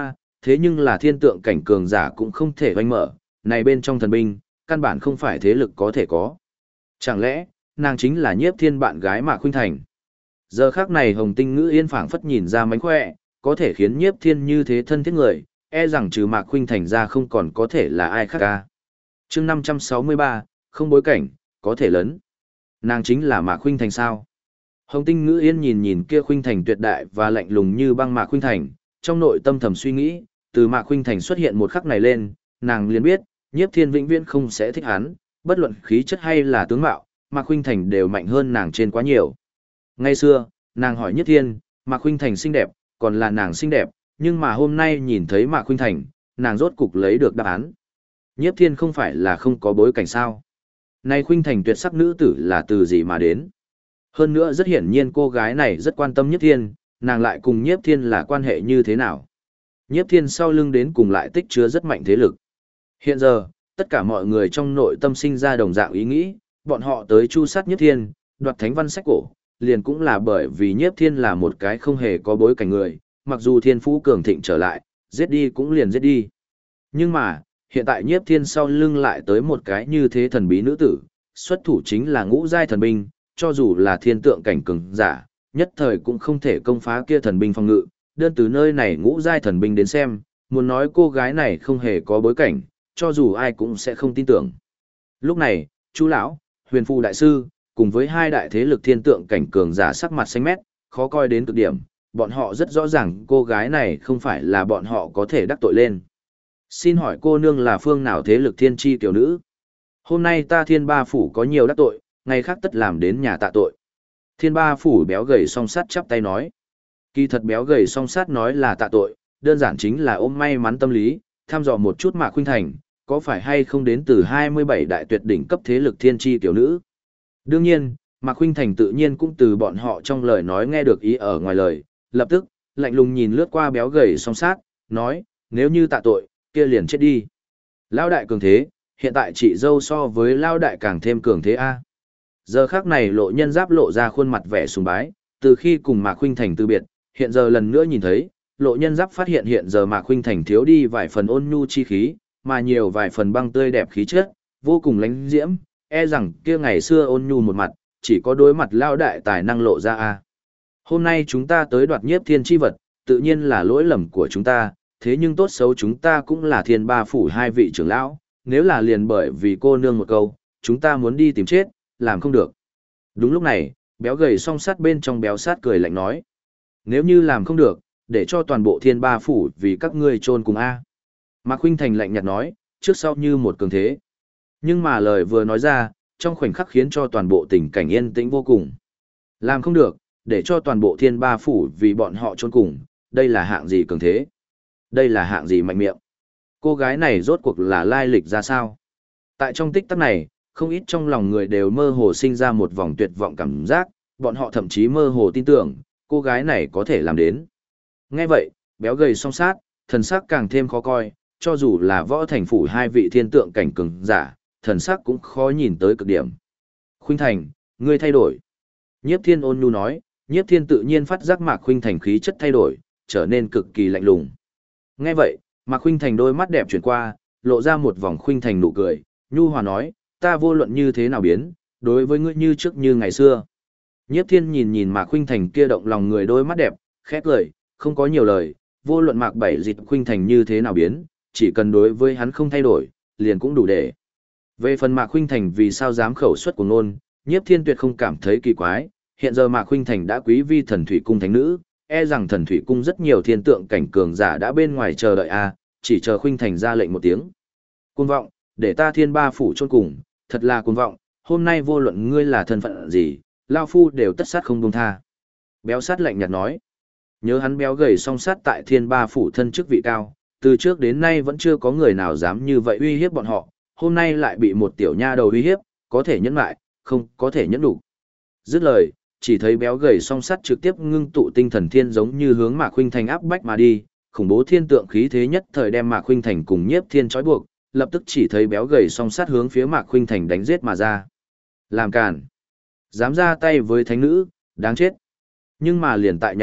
thế nhưng là thiên tượng cảnh cường giả cũng không thể oanh mở, này bên trong thần binh, căn bản không phải thế lực có thể có. Chẳng lẽ, nàng chính là Nhiếp Thiên bạn gái Mạc Khuynh Thành? Giờ khắc này Hồng Tinh Ngữ Yên phảng phất nhìn ra mánh khỏe, có thể khiến Nhiếp Thiên như thế thân thiết người, e rằng trừ Mạc Khuynh Thành ra không còn có thể là ai khác ca. Chương 563, không bối cảnh, có thể lớn. Nàng chính là Mạc Khuynh Thành sao? Hồng Tinh Ngữ Yên nhìn nhìn kia Khuynh Thành tuyệt đại và lạnh lùng như băng Mạc Khuynh Thành, trong nội tâm thầm suy nghĩ, từ Mạc Khuynh Thành xuất hiện một khắc này lên, nàng liền biết, Nhiếp Thiên vĩnh viễn không sẽ thích hắn, bất luận khí chất hay là tướng mạo, Mạc Khuynh Thành đều mạnh hơn nàng trên quá nhiều. Ngay xưa, nàng hỏi Nhiếp Thiên, Mạc Khuynh Thành xinh đẹp, còn là nàng xinh đẹp, nhưng mà hôm nay nhìn thấy Mạc Khuynh Thành, nàng rốt cục lấy được đáp án. Nhiếp Thiên không phải là không có bối cảnh sao? Này Khuynh Thành tuyệt sắc nữ tử là từ gì mà đến? Hơn nữa rất hiển nhiên cô gái này rất quan tâm Nhiếp Thiên, nàng lại cùng Nhiếp Thiên là quan hệ như thế nào? Nhiếp Thiên sau lưng đến cùng lại tích chứa rất mạnh thế lực. Hiện giờ, tất cả mọi người trong nội tâm sinh ra đồng dạng ý nghĩ, bọn họ tới chu sát Nhiếp Thiên, đoạt thánh văn sách cổ, liền cũng là bởi vì Nhiếp Thiên là một cái không hề có bối cảnh người, mặc dù thiên phú cường thịnh trở lại, giết đi cũng liền giết đi. Nhưng mà, hiện tại Nhiếp Thiên sau lưng lại tới một cái như thế thần bí nữ tử, xuất thủ chính là ngũ giai thần binh, cho dù là thiên tượng cảnh cường giả, nhất thời cũng không thể công phá kia thần binh phòng ngự, đơn từ nơi này ngũ giai thần binh đến xem, muốn nói cô gái này không hề có bối cảnh, cho dù ai cũng sẽ không tin tưởng. Lúc này, Chu lão, Huyền Phù đại sư, cùng với hai đại thế lực thiên tượng cảnh cường giả sắc mặt xanh mét, khó coi đến cực điểm, bọn họ rất rõ ràng cô gái này không phải là bọn họ có thể đắc tội lên. Xin hỏi cô nương là phương nào thế lực thiên chi tiểu nữ? Hôm nay ta Thiên Ba phủ có nhiều đắc tội, ngày khác tất làm đến nhà tạ tội. Thiên Ba phủ béo gầy song sát chắp tay nói. Kỳ thật béo gầy song sát nói là tạ tội, đơn giản chính là ôm may mắn tâm lý, thăm dò một chút Mạc Khuynh Thành, có phải hay không đến từ 27 đại tuyệt đỉnh cấp thế lực thiên chi tiểu nữ. Đương nhiên, Mạc Khuynh Thành tự nhiên cũng từ bọn họ trong lời nói nghe được ý ở ngoài lời, lập tức, lạnh lùng nhìn lướt qua béo gầy song sát, nói, nếu như tạ tội, kia liền chết đi. Lao đại cường thế, hiện tại chị dâu so với Lao đại càng thêm cường thế a. Giờ khắc này Lộ Nhân Giáp lộ ra khuôn mặt vẻ sùng bái, từ khi cùng Mạc Khuynh Thành từ biệt, hiện giờ lần nữa nhìn thấy, Lộ Nhân Giáp phát hiện hiện giờ Mạc Khuynh Thành thiếu đi vài phần ôn nhu chi khí, mà nhiều vài phần băng tươi đẹp khí chất, vô cùng lánh diễm, e rằng kia ngày xưa ôn nhu một mặt, chỉ có đối mặt Lao đại tài năng lộ ra a. Hôm nay chúng ta tới đoạt Nhiếp Thiên chi vật, tự nhiên là lỗi lầm của chúng ta, thế nhưng tốt xấu chúng ta cũng là Thiên Ba phủ hai vị trưởng lão, nếu là liền bởi vì cô nương một câu, chúng ta muốn đi tìm chết, làm không được. Đúng lúc này, béo gầy song sát bên trong béo sát cười lạnh nói. Nếu như làm không được, để cho toàn bộ Thiên Ba phủ vì các ngươi chôn cùng A. Mạc Khuynh Thành lạnh nhạt nói, trước sau như một cường thế. Nhưng mà lời vừa nói ra, trong khoảnh khắc khiến cho toàn bộ tình cảnh yên tĩnh vô cùng. Làm không được, để cho toàn bộ Thiên Ba phủ vì bọn họ chôn cùng, đây là hạng gì cường thế? Đây là hạng gì mạnh miệng? Cô gái này rốt cuộc là lai lịch ra sao? Tại trong tích tắc này, không ít trong lòng người đều mơ hồ sinh ra một vòng tuyệt vọng cảm giác, bọn họ thậm chí mơ hồ tin tưởng, cô gái này có thể làm đến. Nghe vậy, béo gầy song sát, thần sắc càng thêm khó coi, cho dù là võ thành phủ hai vị thiên tượng cảnh cường giả, thần sắc cũng khó nhìn tới cực điểm. Khuynh Thành, ngươi thay đổi. Nhiếp Thiên ôn nhu nói, Nhiếp Thiên tự nhiên phát giác Mạc Khuynh Thành khí chất thay đổi, trở nên cực kỳ lạnh lùng. Nghe vậy, Mạc Khuynh Thành đôi mắt đẹp chuyển qua, lộ ra một vòng Khuynh Thành nụ cười, nhu hòa nói, ta vô luận như thế nào biến, đối với ngươi như trước như ngày xưa. Nhiếp Thiên nhìn nhìn Mạc Khuynh Thành kia động lòng người đôi mắt đẹp, khẽ cười, không có nhiều lời, vô luận Mạc Bảy Dịch Khuynh Thành như thế nào biến, chỉ cần đối với hắn không thay đổi, liền cũng đủ để. Về phần Mạc Khuynh Thành vì sao dám khẩu xuất của ngôn, Nhiếp Thiên tuyệt không cảm thấy kỳ quái, hiện giờ Mạc Khuynh Thành đã quý vi Thần Thủy Cung thánh nữ, e rằng Thần Thủy Cung rất nhiều thiên tượng cảnh cường giả đã bên ngoài chờ đợi a, chỉ chờ Khuynh Thành ra lệnh một tiếng. Cuồng vọng, để ta Thiên Ba phủ chôn cùng, thật là cuồng vọng, hôm nay vô luận ngươi là thân phận gì, lao phu đều tất sát không buông tha. Béo sát lạnh nhạt nói. Nhớ hắn béo gầy song sát tại Thiên Ba phủ thân chức vị cao, từ trước đến nay vẫn chưa có người nào dám như vậy uy hiếp bọn họ, hôm nay lại bị một tiểu nha đầu uy hiếp, có thể nhẫn lại, không có thể nhẫn đủ. Dứt lời, chỉ thấy béo gầy song sắt trực tiếp ngưng tụ tinh thần thiên giống như hướng Mạc Khuynh Thành áp bách mà đi, khủng bố thiên tượng khí thế nhất thời đem Mạc Khuynh Thành cùng Nhiếp Thiên trói buộc, lập tức chỉ thấy béo gầy song sắt hướng phía Mạc Khuynh Thành đánh giết mà ra. Làm cản, dám ra tay với thánh nữ, đáng chết. Nhưng mà liền tại nháy mắt,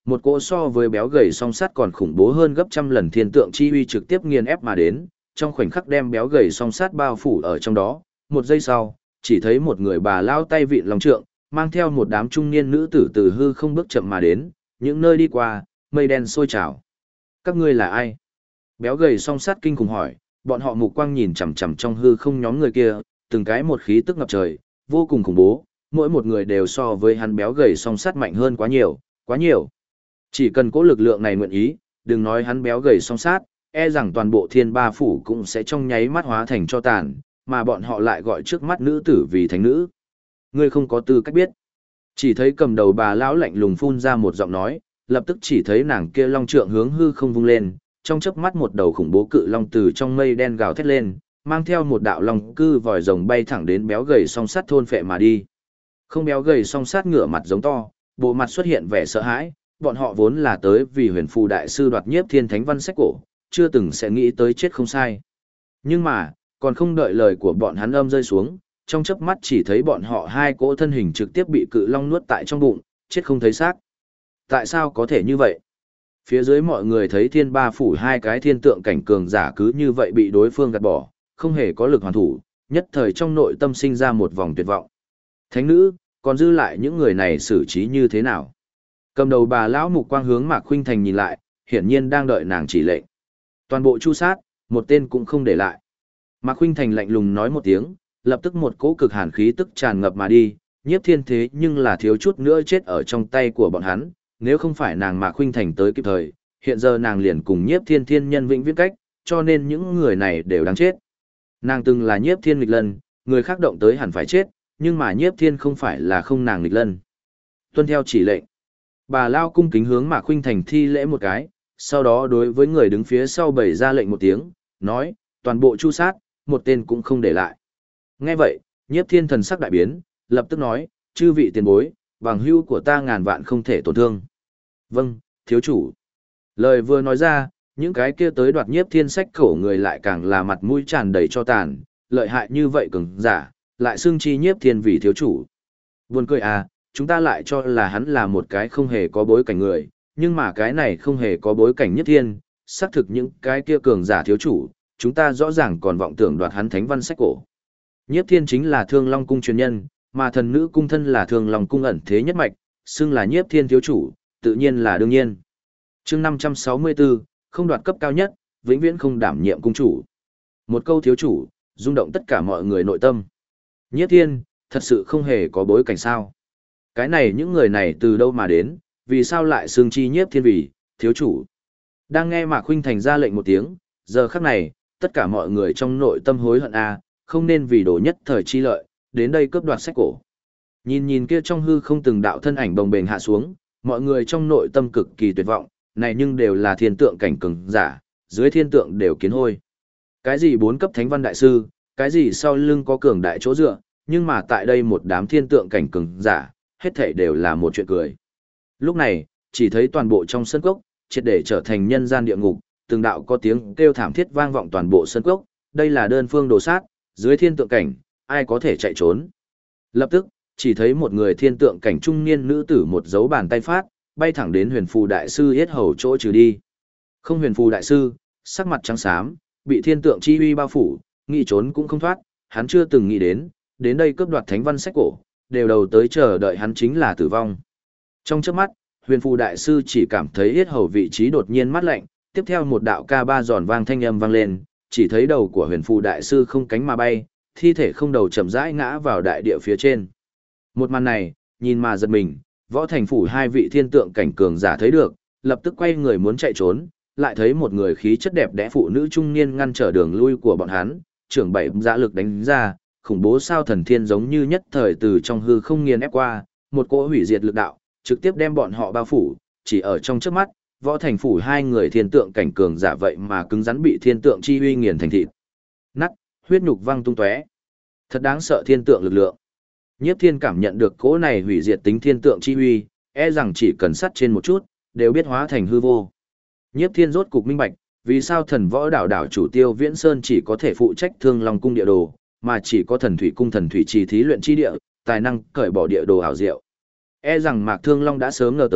một cỗ so với béo gầy song sắt còn khủng bố hơn gấp trăm lần thiên tượng chi uy trực tiếp nghiền ép mà đến, trong khoảnh khắc đem béo gầy song sắt bao phủ ở trong đó. Một giây sau, chỉ thấy một người bà lao tay vịn long trượng, mang theo một đám trung niên nữ tử từ hư không bước chậm mà đến, những nơi đi qua, mây đen sôi trào. Các ngươi là ai? Béo gầy song sắt kinh khủng hỏi, bọn họ mục quang nhìn chằm chằm trong hư không nhóm người kia, từng cái một khí tức ngập trời, vô cùng khủng bố, mỗi một người đều so với hắn béo gầy song sắt mạnh hơn quá nhiều, quá nhiều. Chỉ cần có lực lượng này nguyện ý, đừng nói hắn béo gầy song sát, e rằng toàn bộ thiên ba phủ cũng sẽ trong nháy mắt hóa thành cho tàn, mà bọn họ lại gọi trước mắt nữ tử vì thánh nữ. Ngươi không có tư cách biết. Chỉ thấy cầm đầu bà lão lạnh lùng phun ra một giọng nói, lập tức chỉ thấy nàng kia long trượng hướng hư không vung lên, trong chớp mắt một đầu khủng bố cự long từ trong mây đen gào thét lên, mang theo một đạo long cư vòi rồng bay thẳng đến béo gầy song sắt thôn phệ mà đi. Không béo gầy song sắt ngửa mặt giống to, bộ mặt xuất hiện vẻ sợ hãi, bọn họ vốn là tới vì huyền phù đại sư đoạt nhiếp thiên thánh văn sách cổ, chưa từng sẽ nghĩ tới chết không sai. Nhưng mà, còn không đợi lời của bọn hắn âm rơi xuống, trong chớp mắt chỉ thấy bọn họ hai cỗ thân hình trực tiếp bị cự long nuốt tại trong bụng, chết không thấy xác. Tại sao có thể như vậy? Phía dưới mọi người thấy thiên ba phủ hai cái thiên tượng cảnh cường giả cứ như vậy bị đối phương gạt bỏ, không hề có lực hoàn thủ, nhất thời trong nội tâm sinh ra một vòng tuyệt vọng. Thánh nữ, còn dư lại những người này xử trí như thế nào? Cầm đầu bà lão mục quang hướng Mạc Khuynh Thành nhìn lại, hiển nhiên đang đợi nàng chỉ lệnh. Toàn bộ chu sát, một tên cũng không để lại. Mạc Khuynh Thành lạnh lùng nói một tiếng, lập tức một cỗ cực hàn khí tức tràn ngập mà đi, Nhiếp Thiên thế nhưng là thiếu chút nữa chết ở trong tay của bọn hắn, nếu không phải nàng Mạc Khuynh Thành tới kịp thời, hiện giờ nàng liền cùng Nhiếp Thiên thiên nhân vĩnh viễn cách, cho nên những người này đều đáng chết. Nàng từng là Nhiếp Thiên nghịch lân, người khác động tới hẳn phải chết, nhưng mà Nhiếp Thiên không phải là không nàng nghịch lân. Tuân theo chỉ lệnh. Bà lao cung kính hướng Mạc Khuynh Thành thi lễ một cái, sau đó đối với người đứng phía sau bày ra lệnh một tiếng, nói, toàn bộ chu sát, một tên cũng không để lại. Nghe vậy, Nhiếp Thiên thần sắc đại biến, lập tức nói, chư vị tiền bối, bằng hữu của ta ngàn vạn không thể tổn thương. Vâng, thiếu chủ. Lời vừa nói ra, những cái kia tới đoạt Nhiếp Thiên sách khẩu người lại càng là mặt mũi tràn đầy cho tàn, lợi hại như vậy cường giả, lại xưng chi Nhiếp Thiên vì thiếu chủ. Buồn cười à, chúng ta lại cho là hắn là một cái không hề có bối cảnh người, nhưng mà cái này không hề có bối cảnh Nhiếp Thiên, xác thực những cái kia cường giả thiếu chủ, chúng ta rõ ràng còn vọng tưởng đoạt hắn thánh văn sách cổ. Nhiếp Thiên chính là Thương Long cung truyền nhân, mà thần nữ cung thân là Thương Long cung ẩn thế nhất mạch, xưng là Nhiếp Thiên thiếu chủ, tự nhiên là đương nhiên. Chương 564, không đoạt cấp cao nhất, vĩnh viễn không đảm nhiệm cung chủ. Một câu thiếu chủ, rung động tất cả mọi người nội tâm. Nhiếp Thiên, thật sự không hề có bối cảnh sao? Cái này những người này từ đâu mà đến, vì sao lại xưng chi Nhiếp Thiên vì thiếu chủ? Đang nghe Mạc Khuynh Thành ra lệnh một tiếng, giờ khắc này, tất cả mọi người trong nội tâm hối hận không nên vì đồ nhất thời chi lợi, đến đây cướp đoạt sách cổ. Nhìn kia trong hư không từng đạo thân ảnh bồng bềnh hạ xuống, mọi người trong nội tâm cực kỳ tuyệt vọng, này nhưng đều là thiên tượng cảnh cường giả, dưới thiên tượng đều kiến hôi. Cái gì 4 cấp thánh văn đại sư, cái gì sau lưng có cường đại chỗ dựa, nhưng mà tại đây một đám thiên tượng cảnh cường giả, hết thảy đều là một chuyện cười. Lúc này, chỉ thấy toàn bộ trong sân cốc, triệt để trở thành nhân gian địa ngục, từng đạo có tiếng kêu thảm thiết vang vọng toàn bộ sân cốc, đây là đơn phương đồ sát, dưới thiên tượng cảnh, ai có thể chạy trốn. Lập tức, chỉ thấy một người thiên tượng cảnh trung niên nữ tử một dấu bàn tay phát, bay thẳng đến huyền phù đại sư yết hầu chỗ trừ đi. Không huyền phù đại sư, sắc mặt trắng xám, bị thiên tượng chi uy bao phủ, nghĩ trốn cũng không thoát, hắn chưa từng nghĩ đến đây cướp đoạt thánh văn sách cổ, đều đầu tới chờ đợi hắn chính là tử vong. Trong chớp mắt, huyền phù đại sư chỉ cảm thấy yết hầu vị trí đột nhiên mát lạnh, tiếp theo một đạo ca ba giòn vang thanh âm vang lên, chỉ thấy đầu của huyền phù đại sư không cánh mà bay, thi thể không đầu chậm rãi ngã vào đại địa phía trên. Một màn này, nhìn mà giật mình, võ thành phủ hai vị thiên tượng cảnh cường giả thấy được, lập tức quay người muốn chạy trốn, lại thấy một người khí chất đẹp đẽ phụ nữ trung niên ngăn trở đường lui của bọn hắn, trưởng bảy dã lực đánh ra, khủng bố sao thần thiên giống như nhất thời từ trong hư không nghiền ép qua, một cỗ hủy diệt lực đạo, trực tiếp đem bọn họ bao phủ, chỉ ở trong chớp mắt, võ thành phủ hai người thiên tượng cảnh cường giả vậy mà cứng rắn bị thiên tượng chi uy nghiền thành thịt. Nát, huyết nhục văng tung tóe. Thật đáng sợ thiên tượng lực lượng. Nhiếp Thiên cảm nhận được cỗ này hủy diệt tính thiên tượng chi uy, e rằng chỉ cần sắt trên một chút, đều biết hóa thành hư vô. Nhiếp Thiên rốt cục minh bạch, vì sao thần võ đảo đảo chủ Tiêu Viễn Sơn chỉ có thể phụ trách Thương Long cung địa đồ, mà chỉ có thần thủy cung thần thủy trì thí luyện chi địa, tài năng cởi bỏ địa đồ ảo diệu. E rằng Mạc Thương Long đã sớm ngờ tới,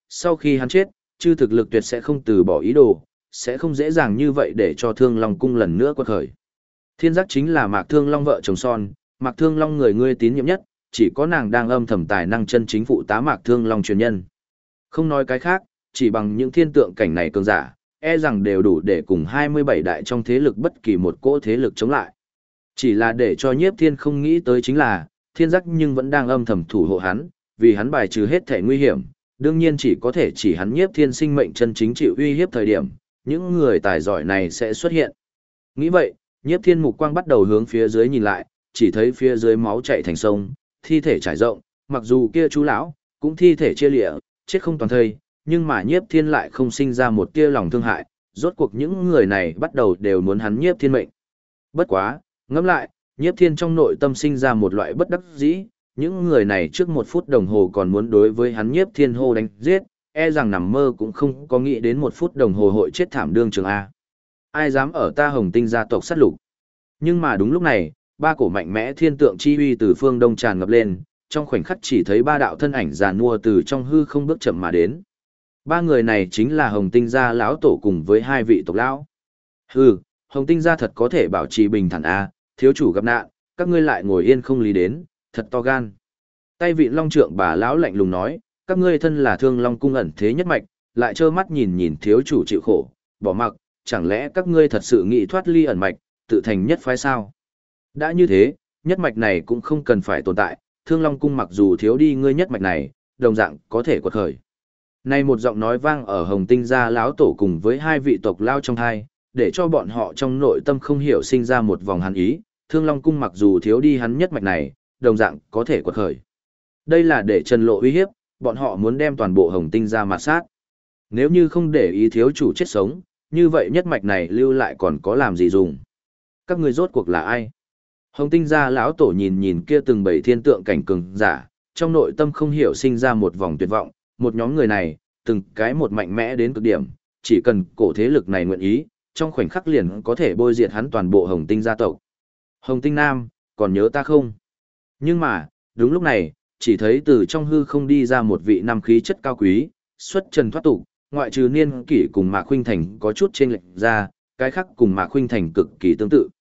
sau khi hắn chết, chư thực lực tuyệt sẽ không từ bỏ ý đồ, sẽ không dễ dàng như vậy để cho Thương Long cung lần nữa quật khởi. Thiên giác chính là Mạc Thương Long vợ chồng son, Mạc Thương Long người ngươi tín nhiệm nhất, chỉ có nàng đang âm thầm tài năng chân chính phụ tá Mạc Thương Long truyền nhân. Không nói cái khác, chỉ bằng những thiên tượng cảnh này cường giả, e rằng đều đủ để cùng 27 đại trong thế lực bất kỳ một cỗ thế lực chống lại. Chỉ là để cho Nhiếp Thiên không nghĩ tới chính là, thiên giác nhưng vẫn đang âm thầm thủ hộ hắn, vì hắn bài trừ hết thể nguy hiểm, đương nhiên chỉ có thể chỉ hắn Nhiếp Thiên sinh mệnh chân chính chịu uy hiếp thời điểm, những người tài giỏi này sẽ xuất hiện. Nghĩ vậy, Nhiếp Thiên mục quang bắt đầu hướng phía dưới nhìn lại, chỉ thấy phía dưới máu chảy thành sông, thi thể trải rộng, mặc dù kia chú lão cũng thi thể chia lịa, chết không toàn thây, nhưng mà Nhiếp Thiên lại không sinh ra một tia lòng thương hại, rốt cuộc những người này bắt đầu đều muốn hắn Nhiếp Thiên mệnh. Bất quá, ngẫm lại, Nhiếp Thiên trong nội tâm sinh ra một loại bất đắc dĩ, những người này trước 1 phút đồng hồ còn muốn đối với hắn Nhiếp Thiên hô đánh giết, e rằng nằm mơ cũng không có nghĩ đến 1 phút đồng hồ hội chết thảm đương trường A. Ai dám ở ta Hồng Tinh gia tộc sát lục. Nhưng mà đúng lúc này, 3 cổ mạnh mẽ thiên tượng chi uy từ phương đông tràn ngập lên, trong khoảnh khắc chỉ thấy 3 đạo thân ảnh già nua từ trong hư không bước chậm mà đến. 3 người này chính là Hồng Tinh gia lão tổ cùng với 2 vị tộc lão. Hừ, Hồng Tinh gia thật có thể bảo trì bình thản a, thiếu chủ gặp nạn, các ngươi lại ngồi yên không lý đến, thật to gan. Tay vị long trượng bà lão lạnh lùng nói, các ngươi thân là Thương Long cung ẩn thế nhất mạch, lại trơ mắt nhìn nhìn thiếu chủ chịu khổ, bỏ mặc, chẳng lẽ các ngươi thật sự nghĩ thoát ly ẩn mạch, tự thành nhất phái sao? Đã như thế, nhất mạch này cũng không cần phải tồn tại, Thương Long cung mặc dù thiếu đi ngươi nhất mạch này, đồng dạng có thể quật khởi. Này một giọng nói vang ở Hồng Tinh gia lão tổ cùng với 2 vị tộc lao trong hai, để cho bọn họ trong nội tâm không hiểu sinh ra một vòng hắn ý, Thương Long cung mặc dù thiếu đi hắn nhất mạch này, đồng dạng có thể quật khởi. Đây là để Trần Lộ uy hiếp, bọn họ muốn đem toàn bộ Hồng Tinh gia mạt sát. Nếu như không để ý thiếu chủ chết sống, như vậy nhất mạch này lưu lại còn có làm gì dùng? Các ngươi rốt cuộc là ai? Hồng Tinh gia lão tổ nhìn nhìn kia từng bảy thiên tượng cảnh cường giả, trong nội tâm không hiểu sinh ra một vòng tuyệt vọng, một nhóm người này, từng cái một mạnh mẽ đến cực điểm, chỉ cần cổ thế lực này nguyện ý, trong khoảnh khắc liền có thể bôi diệt hắn toàn bộ Hồng Tinh gia tộc. Hồng Tinh Nam, còn nhớ ta không? Nhưng mà, đúng lúc này, chỉ thấy từ trong hư không đi ra một vị nam khí chất cao quý, xuất trần thoát tục, ngoại trừ niên kỷ cùng Mạc Khuynh Thành có chút chênh lệch ra, cái khác cùng Mạc Khuynh Thành cực kỳ tương tự.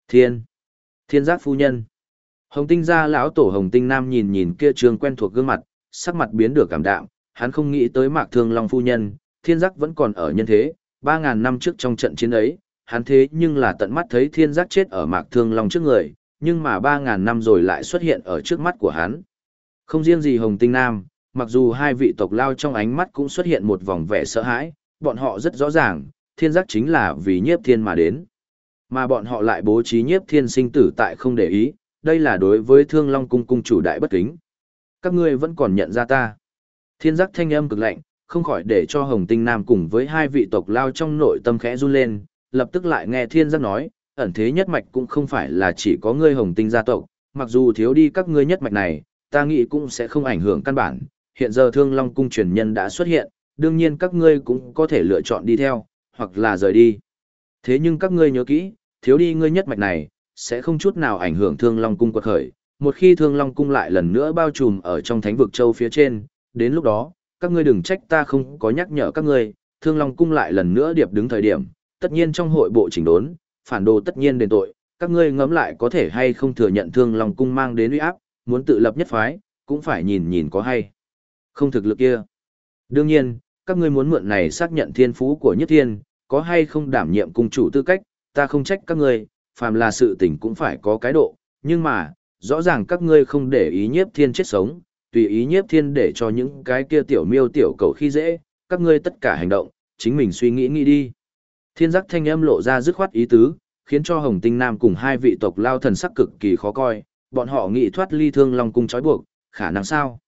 Thiên giác phu nhân. Hồng Tinh gia lão tổ Hồng Tinh Nam nhìn nhìn kia trường quen thuộc gương mặt, sắc mặt biến được cảm đạm, hắn không nghĩ tới Mạc Thương Long phu nhân, Thiên giác vẫn còn ở nhân thế, 3.000 năm trước trong trận chiến ấy, hắn thế nhưng là tận mắt thấy Thiên giác chết ở Mạc Thương Long trước người, nhưng mà 3.000 năm rồi lại xuất hiện ở trước mắt của hắn. Không riêng gì Hồng Tinh Nam, mặc dù 2 vị tộc lao trong ánh mắt cũng xuất hiện một vòng vẻ sợ hãi, bọn họ rất rõ ràng, Thiên giác chính là vì Nhiếp Thiên mà đến. Mà bọn họ lại bố trí Nhiếp Thiên sinh tử tại không để ý, đây là đối với Thương Long cung cung chủ đại bất kính. Các ngươi vẫn còn nhận ra ta. Thiên giác thanh âm cực lạnh, không khỏi để cho Hồng Tinh Nam cùng với 2 vị tộc lao trong nội tâm khẽ run lên, lập tức lại nghe Thiên giác nói, ẩn thế nhất mạch cũng không phải là chỉ có ngươi Hồng Tinh gia tộc, mặc dù thiếu đi các ngươi nhất mạch này, ta nghĩ cũng sẽ không ảnh hưởng căn bản. Hiện giờ Thương Long cung truyền nhân đã xuất hiện, đương nhiên các ngươi cũng có thể lựa chọn đi theo, hoặc là rời đi. Thế nhưng các ngươi nhớ kỹ, thiếu đi ngươi nhất mạch này, sẽ không chút nào ảnh hưởng Thương Long cung quật khởi. Một khi Thương Long cung lại lần nữa bao trùm ở trong Thánh vực châu phía trên, đến lúc đó, các ngươi đừng trách ta không có nhắc nhở các ngươi, Thương Long cung lại lần nữa điệp đứng thời điểm, tất nhiên trong hội bộ chỉnh đốn, phản đồ tất nhiên đền tội, các ngươi ngẫm lại có thể hay không thừa nhận Thương Long cung mang đến uy áp, muốn tự lập nhất phái, cũng phải nhìn nhìn có hay không thực lực kia. Đương nhiên, các ngươi muốn mượn này xác nhận thiên phú của Nhất Thiên, có hay không đảm nhiệm cung chủ tư cách, ta không trách các ngươi, phàm là sự tình cũng phải có cái độ, nhưng mà, rõ ràng các ngươi không để ý Nhiếp Thiên chết sống, tùy ý Nhiếp Thiên để cho những cái kia tiểu miêu tiểu cầu khi dễ, các ngươi tất cả hành động, chính mình suy nghĩ nghĩ đi. Thiên giác thanh âm lộ ra dứt khoát ý tứ, khiến cho Hồng Tinh Nam cùng 2 vị tộc lao thần sắc cực kỳ khó coi, bọn họ nghĩ thoát ly Thương Long cung trói buộc, khả năng sao?